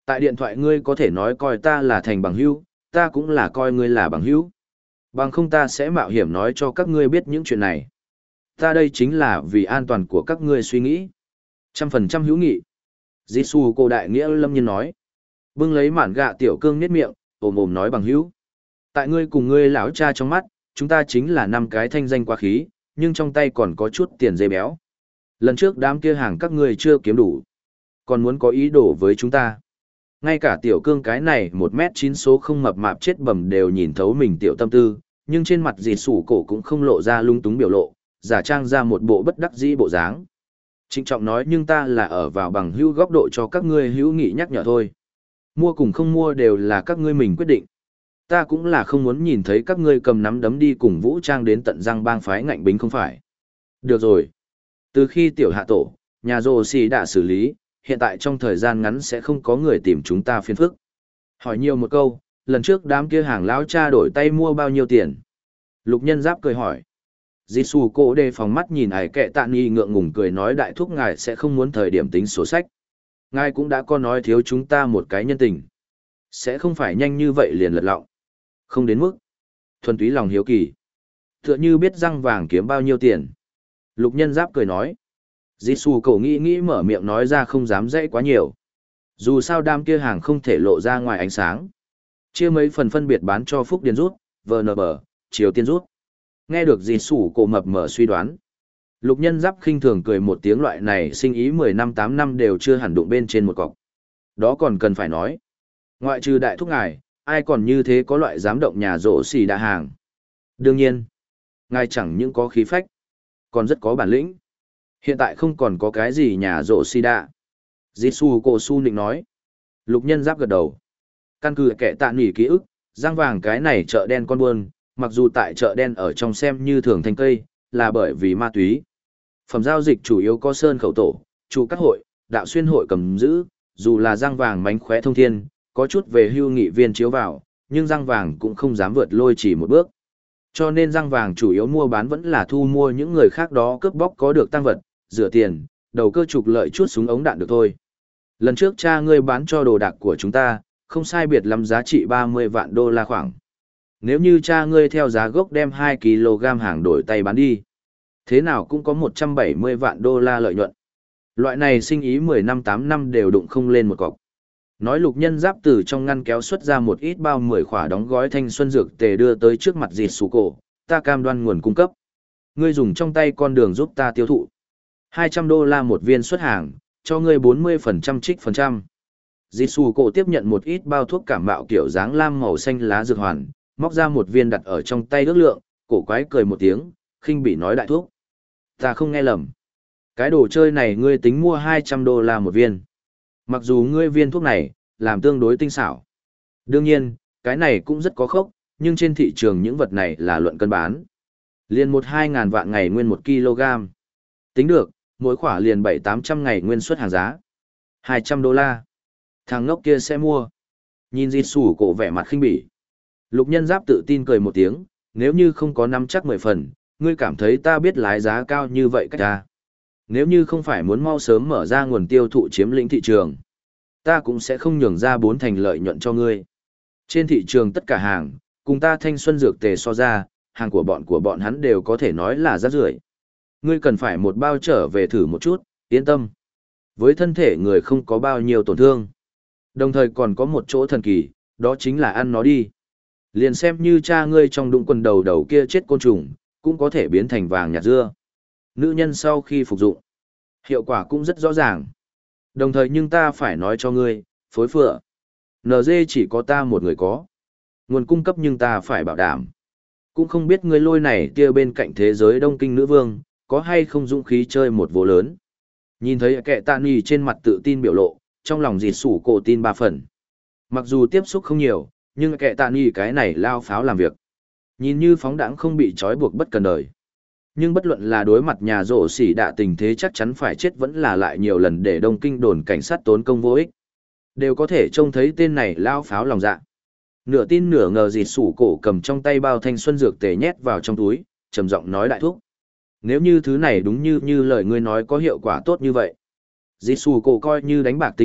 Tại điện thoại ngươi có thể nói coi ta là thành bằng hữu, ta cũng là coi ngươi là bằng hữu. Bằng không ta sẽ mạo hiểm nói cho các ngươi biết những chuyện này. Ta đây chính là vì an toàn của các ngươi suy nghĩ. 100% hữu nghị. Jisoo cô đại nghĩa lâm nhiên nói. Bưng lấy mản gạ tiểu cương niết miệng, ồm nói bằng hữu. Tại ngươi cùng ngươi lão cha trong mắt, chúng ta chính là 5 cái thanh danh quá khí, nhưng trong tay còn có chút tiền dây béo. Lần trước đám kia hàng các ngươi chưa kiếm đủ, còn muốn có ý đồ với chúng ta. Ngay cả tiểu cương cái này 1m9 số không mập mạp chết bầm đều nhìn thấu mình tiểu tâm tư, nhưng trên mặt Jisoo cổ cũng không lộ ra lung túng biểu lộ, giả trang ra một bộ bất đắc dĩ bộ dáng. Trịnh trọng nói nhưng ta là ở vào bằng hữu góc độ cho các ngươi hữu nghị nhắc nhở thôi. Mua cùng không mua đều là các ngươi mình quyết định. Ta cũng là không muốn nhìn thấy các ngươi cầm nắm đấm đi cùng vũ trang đến tận răng bang phái ngạnh bính không phải. Được rồi. Từ khi tiểu hạ tổ, nhà rồ xì đã xử lý, hiện tại trong thời gian ngắn sẽ không có người tìm chúng ta phiền phức. Hỏi nhiều một câu, lần trước đám kia hàng lão cha đổi tay mua bao nhiêu tiền? Lục nhân giáp cười hỏi. Jisoo cổ đề phòng mắt nhìn ải kệ tạ nghi ngượng ngùng cười nói đại thúc ngài sẽ không muốn thời điểm tính sổ sách. Ngài cũng đã có nói thiếu chúng ta một cái nhân tình. Sẽ không phải nhanh như vậy liền lật lọng. Không đến mức. Thuần túy lòng hiếu kỳ. Tựa như biết răng vàng kiếm bao nhiêu tiền. Lục nhân giáp cười nói. Jisoo cổ nghĩ mở miệng nói ra không dám dãy quá nhiều. Dù sao đám kia hàng không thể lộ ra ngoài ánh sáng. Chia mấy phần phân biệt bán cho Phúc Điền rút, VNB, Triều Tiên rút. Nghe được Jisoo cổ mập mờ suy đoán. Lục nhân giáp khinh thường cười một tiếng loại này sinh ý 10 năm 8 năm đều chưa hẳn đụng bên trên một cọc. Đó còn cần phải nói. Ngoại trừ đại thúc ngài, ai còn như thế có loại dám động nhà rổ xì đạ hàng. Đương nhiên, ngài chẳng những có khí phách, còn rất có bản lĩnh. Hiện tại không còn có cái gì nhà rổ xì đạ. Jisoo cổ su nịnh nói. Lục nhân giáp gật đầu. Căn cứ kẻ tạ nỉ ký ức, răng vàng cái này chợ đen con buôn, mặc dù tại chợ đen ở trong xem như thường thanh cây, là bởi vì ma túy. Phẩm giao dịch chủ yếu có sơn khẩu tổ, chủ các hội, đạo xuyên hội cầm giữ, dù là răng vàng mánh khóe thông thiên, có chút về hưu nghị viên chiếu vào, nhưng răng vàng cũng không dám vượt lôi chỉ một bước. Cho nên răng vàng chủ yếu mua bán vẫn là thu mua những người khác đó cướp bóc có được tăng vật, rửa tiền, đầu cơ trục lợi chút súng ống đạn được thôi. Lần trước cha ngươi bán cho đồ đạc của chúng ta, không sai biệt lắm giá trị 30 vạn đô la khoảng. Nếu như cha ngươi theo giá gốc đem 2 kg hàng đổi tay bán đi, thế nào cũng có 170 vạn đô la lợi nhuận. Loại này sinh ý 10 năm 8 năm đều đụng không lên một cọc. Nói lục nhân giáp từ trong ngăn kéo xuất ra một ít bao 10 khỏa đóng gói thanh xuân dược tề đưa tới trước mặt Jisoo cổ, ta cam đoan nguồn cung cấp. Ngươi dùng trong tay con đường giúp ta tiêu thụ. 200 đô la một viên xuất hàng, cho ngươi 40% trích phần trăm. Jisoo cổ tiếp nhận một ít bao thuốc cảm mạo kiểu dáng lam màu xanh lá dược hoàn, móc ra một viên đặt ở trong tay ước lượng, cổ quái cười một tiếng, khinh bỉ nói đại thuốc. Ta không nghe lầm. Cái đồ chơi này ngươi tính mua 200 đô la một viên. Mặc dù ngươi viên thuốc này, làm tương đối tinh xảo. Đương nhiên, cái này cũng rất có khốc, nhưng trên thị trường những vật này là luận cân bán. Liền 1-2 ngàn vạn ngày nguyên 1 kg. Tính được, mỗi khỏa liền 700-800 ngày nguyên xuất hàng giá. 200 đô la. Thằng ngốc kia sẽ mua. Nhìn Jisoo cổ vẻ mặt khinh bỉ. Lục nhân giáp tự tin cười một tiếng, nếu như không có nắm chắc 10 phần, ngươi cảm thấy ta biết lái giá cao như vậy cách ta. Nếu như không phải muốn mau sớm mở ra nguồn tiêu thụ chiếm lĩnh thị trường, ta cũng sẽ không nhường ra 4 thành lợi nhuận cho ngươi. Trên thị trường tất cả hàng, cùng ta thanh xuân dược tề so ra, hàng của bọn hắn đều có thể nói là rác rưởi. Ngươi cần phải một bao trở về thử một chút, yên tâm. Với thân thể người không có bao nhiêu tổn thương. Đồng thời còn có một chỗ thần kỳ, đó chính là ăn nó đi. Liền xem như cha ngươi trong đụng quần đầu kia chết côn trùng, cũng có thể biến thành vàng nhạt dưa. Nữ nhân sau khi phục dụng, hiệu quả cũng rất rõ ràng. Đồng thời nhưng ta phải nói cho ngươi, phối phựa. NG chỉ có ta một người có. Nguồn cung cấp nhưng ta phải bảo đảm. Cũng không biết ngươi lôi này tia bên cạnh thế giới đông kinh nữ vương, có hay không dũng khí chơi một vố lớn. Nhìn thấy kẻ tạ nì trên mặt tự tin biểu lộ, trong lòng Jisoo cổ tin 3 phần. Mặc dù tiếp xúc không nhiều, nhưng kẻ tạ nì cái này lao pháo làm việc. Nhìn như phóng đãng không bị trói buộc bất cần đời. Nhưng bất luận là đối mặt nhà rổ xỉ đạ tình thế chắc chắn phải chết vẫn là lại nhiều lần để đông kinh đồn cảnh sát tốn công vô ích. Đều có thể trông thấy tên này lao pháo lòng dạ. Nửa tin nửa ngờ Jisoo cổ cầm trong tay bao thanh xuân dược tề nhét vào trong túi, trầm giọng nói đại thúc. Nếu như thứ này đúng như lời ngươi nói có hiệu quả tốt như vậy. Jisoo cổ coi như đánh bạc tính mệnh,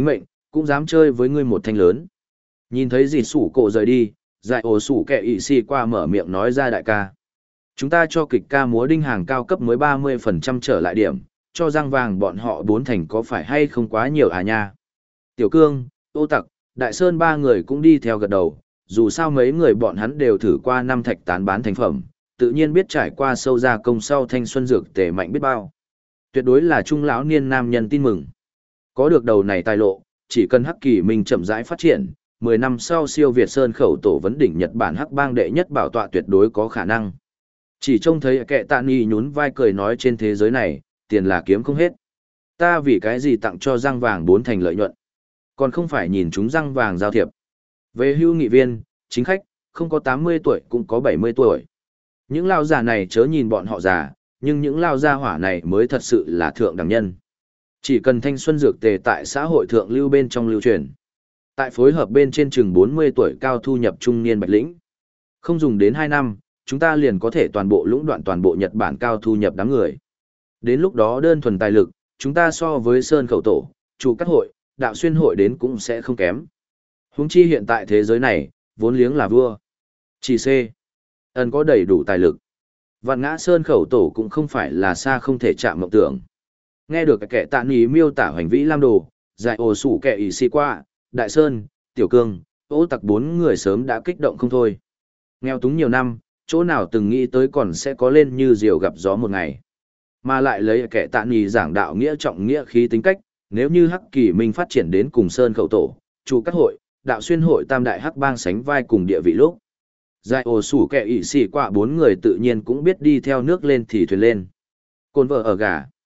cũng dám chơi với ngươi một thanh lớn. Nhìn thấy dịt sủ cổ rời đi, dại ổ sủ kẹ ị xì qua mở miệng nói ra đại ca. Chúng ta cho kịch ca múa đinh hàng cao cấp mới 30% trở lại điểm, cho răng vàng bọn họ 4 thành có phải hay không quá nhiều à nha. Tiểu Cương, Ô Tặc, Đại Sơn ba người cũng đi theo gật đầu, dù sao mấy người bọn hắn đều thử qua 5 thạch tán bán thành phẩm, tự nhiên biết trải qua sâu gia công sau thanh xuân dược tề mạnh biết bao. Tuyệt đối là trung lão niên nam nhân tin mừng. Có được đầu này tài lộ, chỉ cần Hắc Kỳ Minh chậm rãi phát triển, 10 năm sau siêu Việt Sơn khẩu tổ vấn đỉnh Nhật Bản Hắc bang đệ nhất bảo tọa tuyệt đối có khả năng. Chỉ trông thấy kẻ tạ ni nhún vai cười nói trên thế giới này, tiền là kiếm không hết. Ta vì cái gì tặng cho răng vàng 4 thành lợi nhuận, còn không phải nhìn chúng răng vàng giao thiệp. Về hưu nghị viên, chính khách, không có 80 tuổi cũng có 70 tuổi. Những lao già này chớ nhìn bọn họ già, nhưng những lao gia hỏa này mới thật sự là thượng đẳng nhân. Chỉ cần thanh xuân dược tề tại xã hội thượng lưu bên trong lưu truyền. Tại phối hợp bên trên chừng 40 tuổi cao thu nhập trung niên bạch lĩnh. Không dùng đến 2 năm, chúng ta liền có thể toàn bộ lũng đoạn toàn bộ Nhật Bản cao thu nhập đám người. Đến lúc đó đơn thuần tài lực, chúng ta so với Sơn Khẩu Tổ, chủ các hội, đạo xuyên hội đến cũng sẽ không kém. Huống chi hiện tại thế giới này, vốn liếng là vua. Chỉ C. Ân có đầy đủ tài lực. Vạn ngã Sơn Khẩu Tổ cũng không phải là xa không thể chạm mộng tưởng. Nghe được kẻ tạ ní miêu tả hoành vĩ lam đồ, dại ồ sủ kẻ ỷ xì qua, Đại Sơn, Tiểu Cương, Ô Tặc 4 người sớm đã kích động không thôi. Nghèo túng nhiều năm, chỗ nào từng nghĩ tới còn sẽ có lên như diều gặp gió một ngày. Mà lại lấy kẻ tạ ní giảng đạo nghĩa trọng nghĩa khí tính cách, nếu như Hắc Kỳ Minh phát triển đến cùng Sơn Khẩu Tổ, chủ các hội, đạo xuyên hội tam đại Hắc bang sánh vai cùng địa vị lúc. Dại ồ sủ kẻ ỷ xì qua 4 người tự nhiên cũng biết đi theo nước lên thì thuyền lên. Côn vợ ở gà.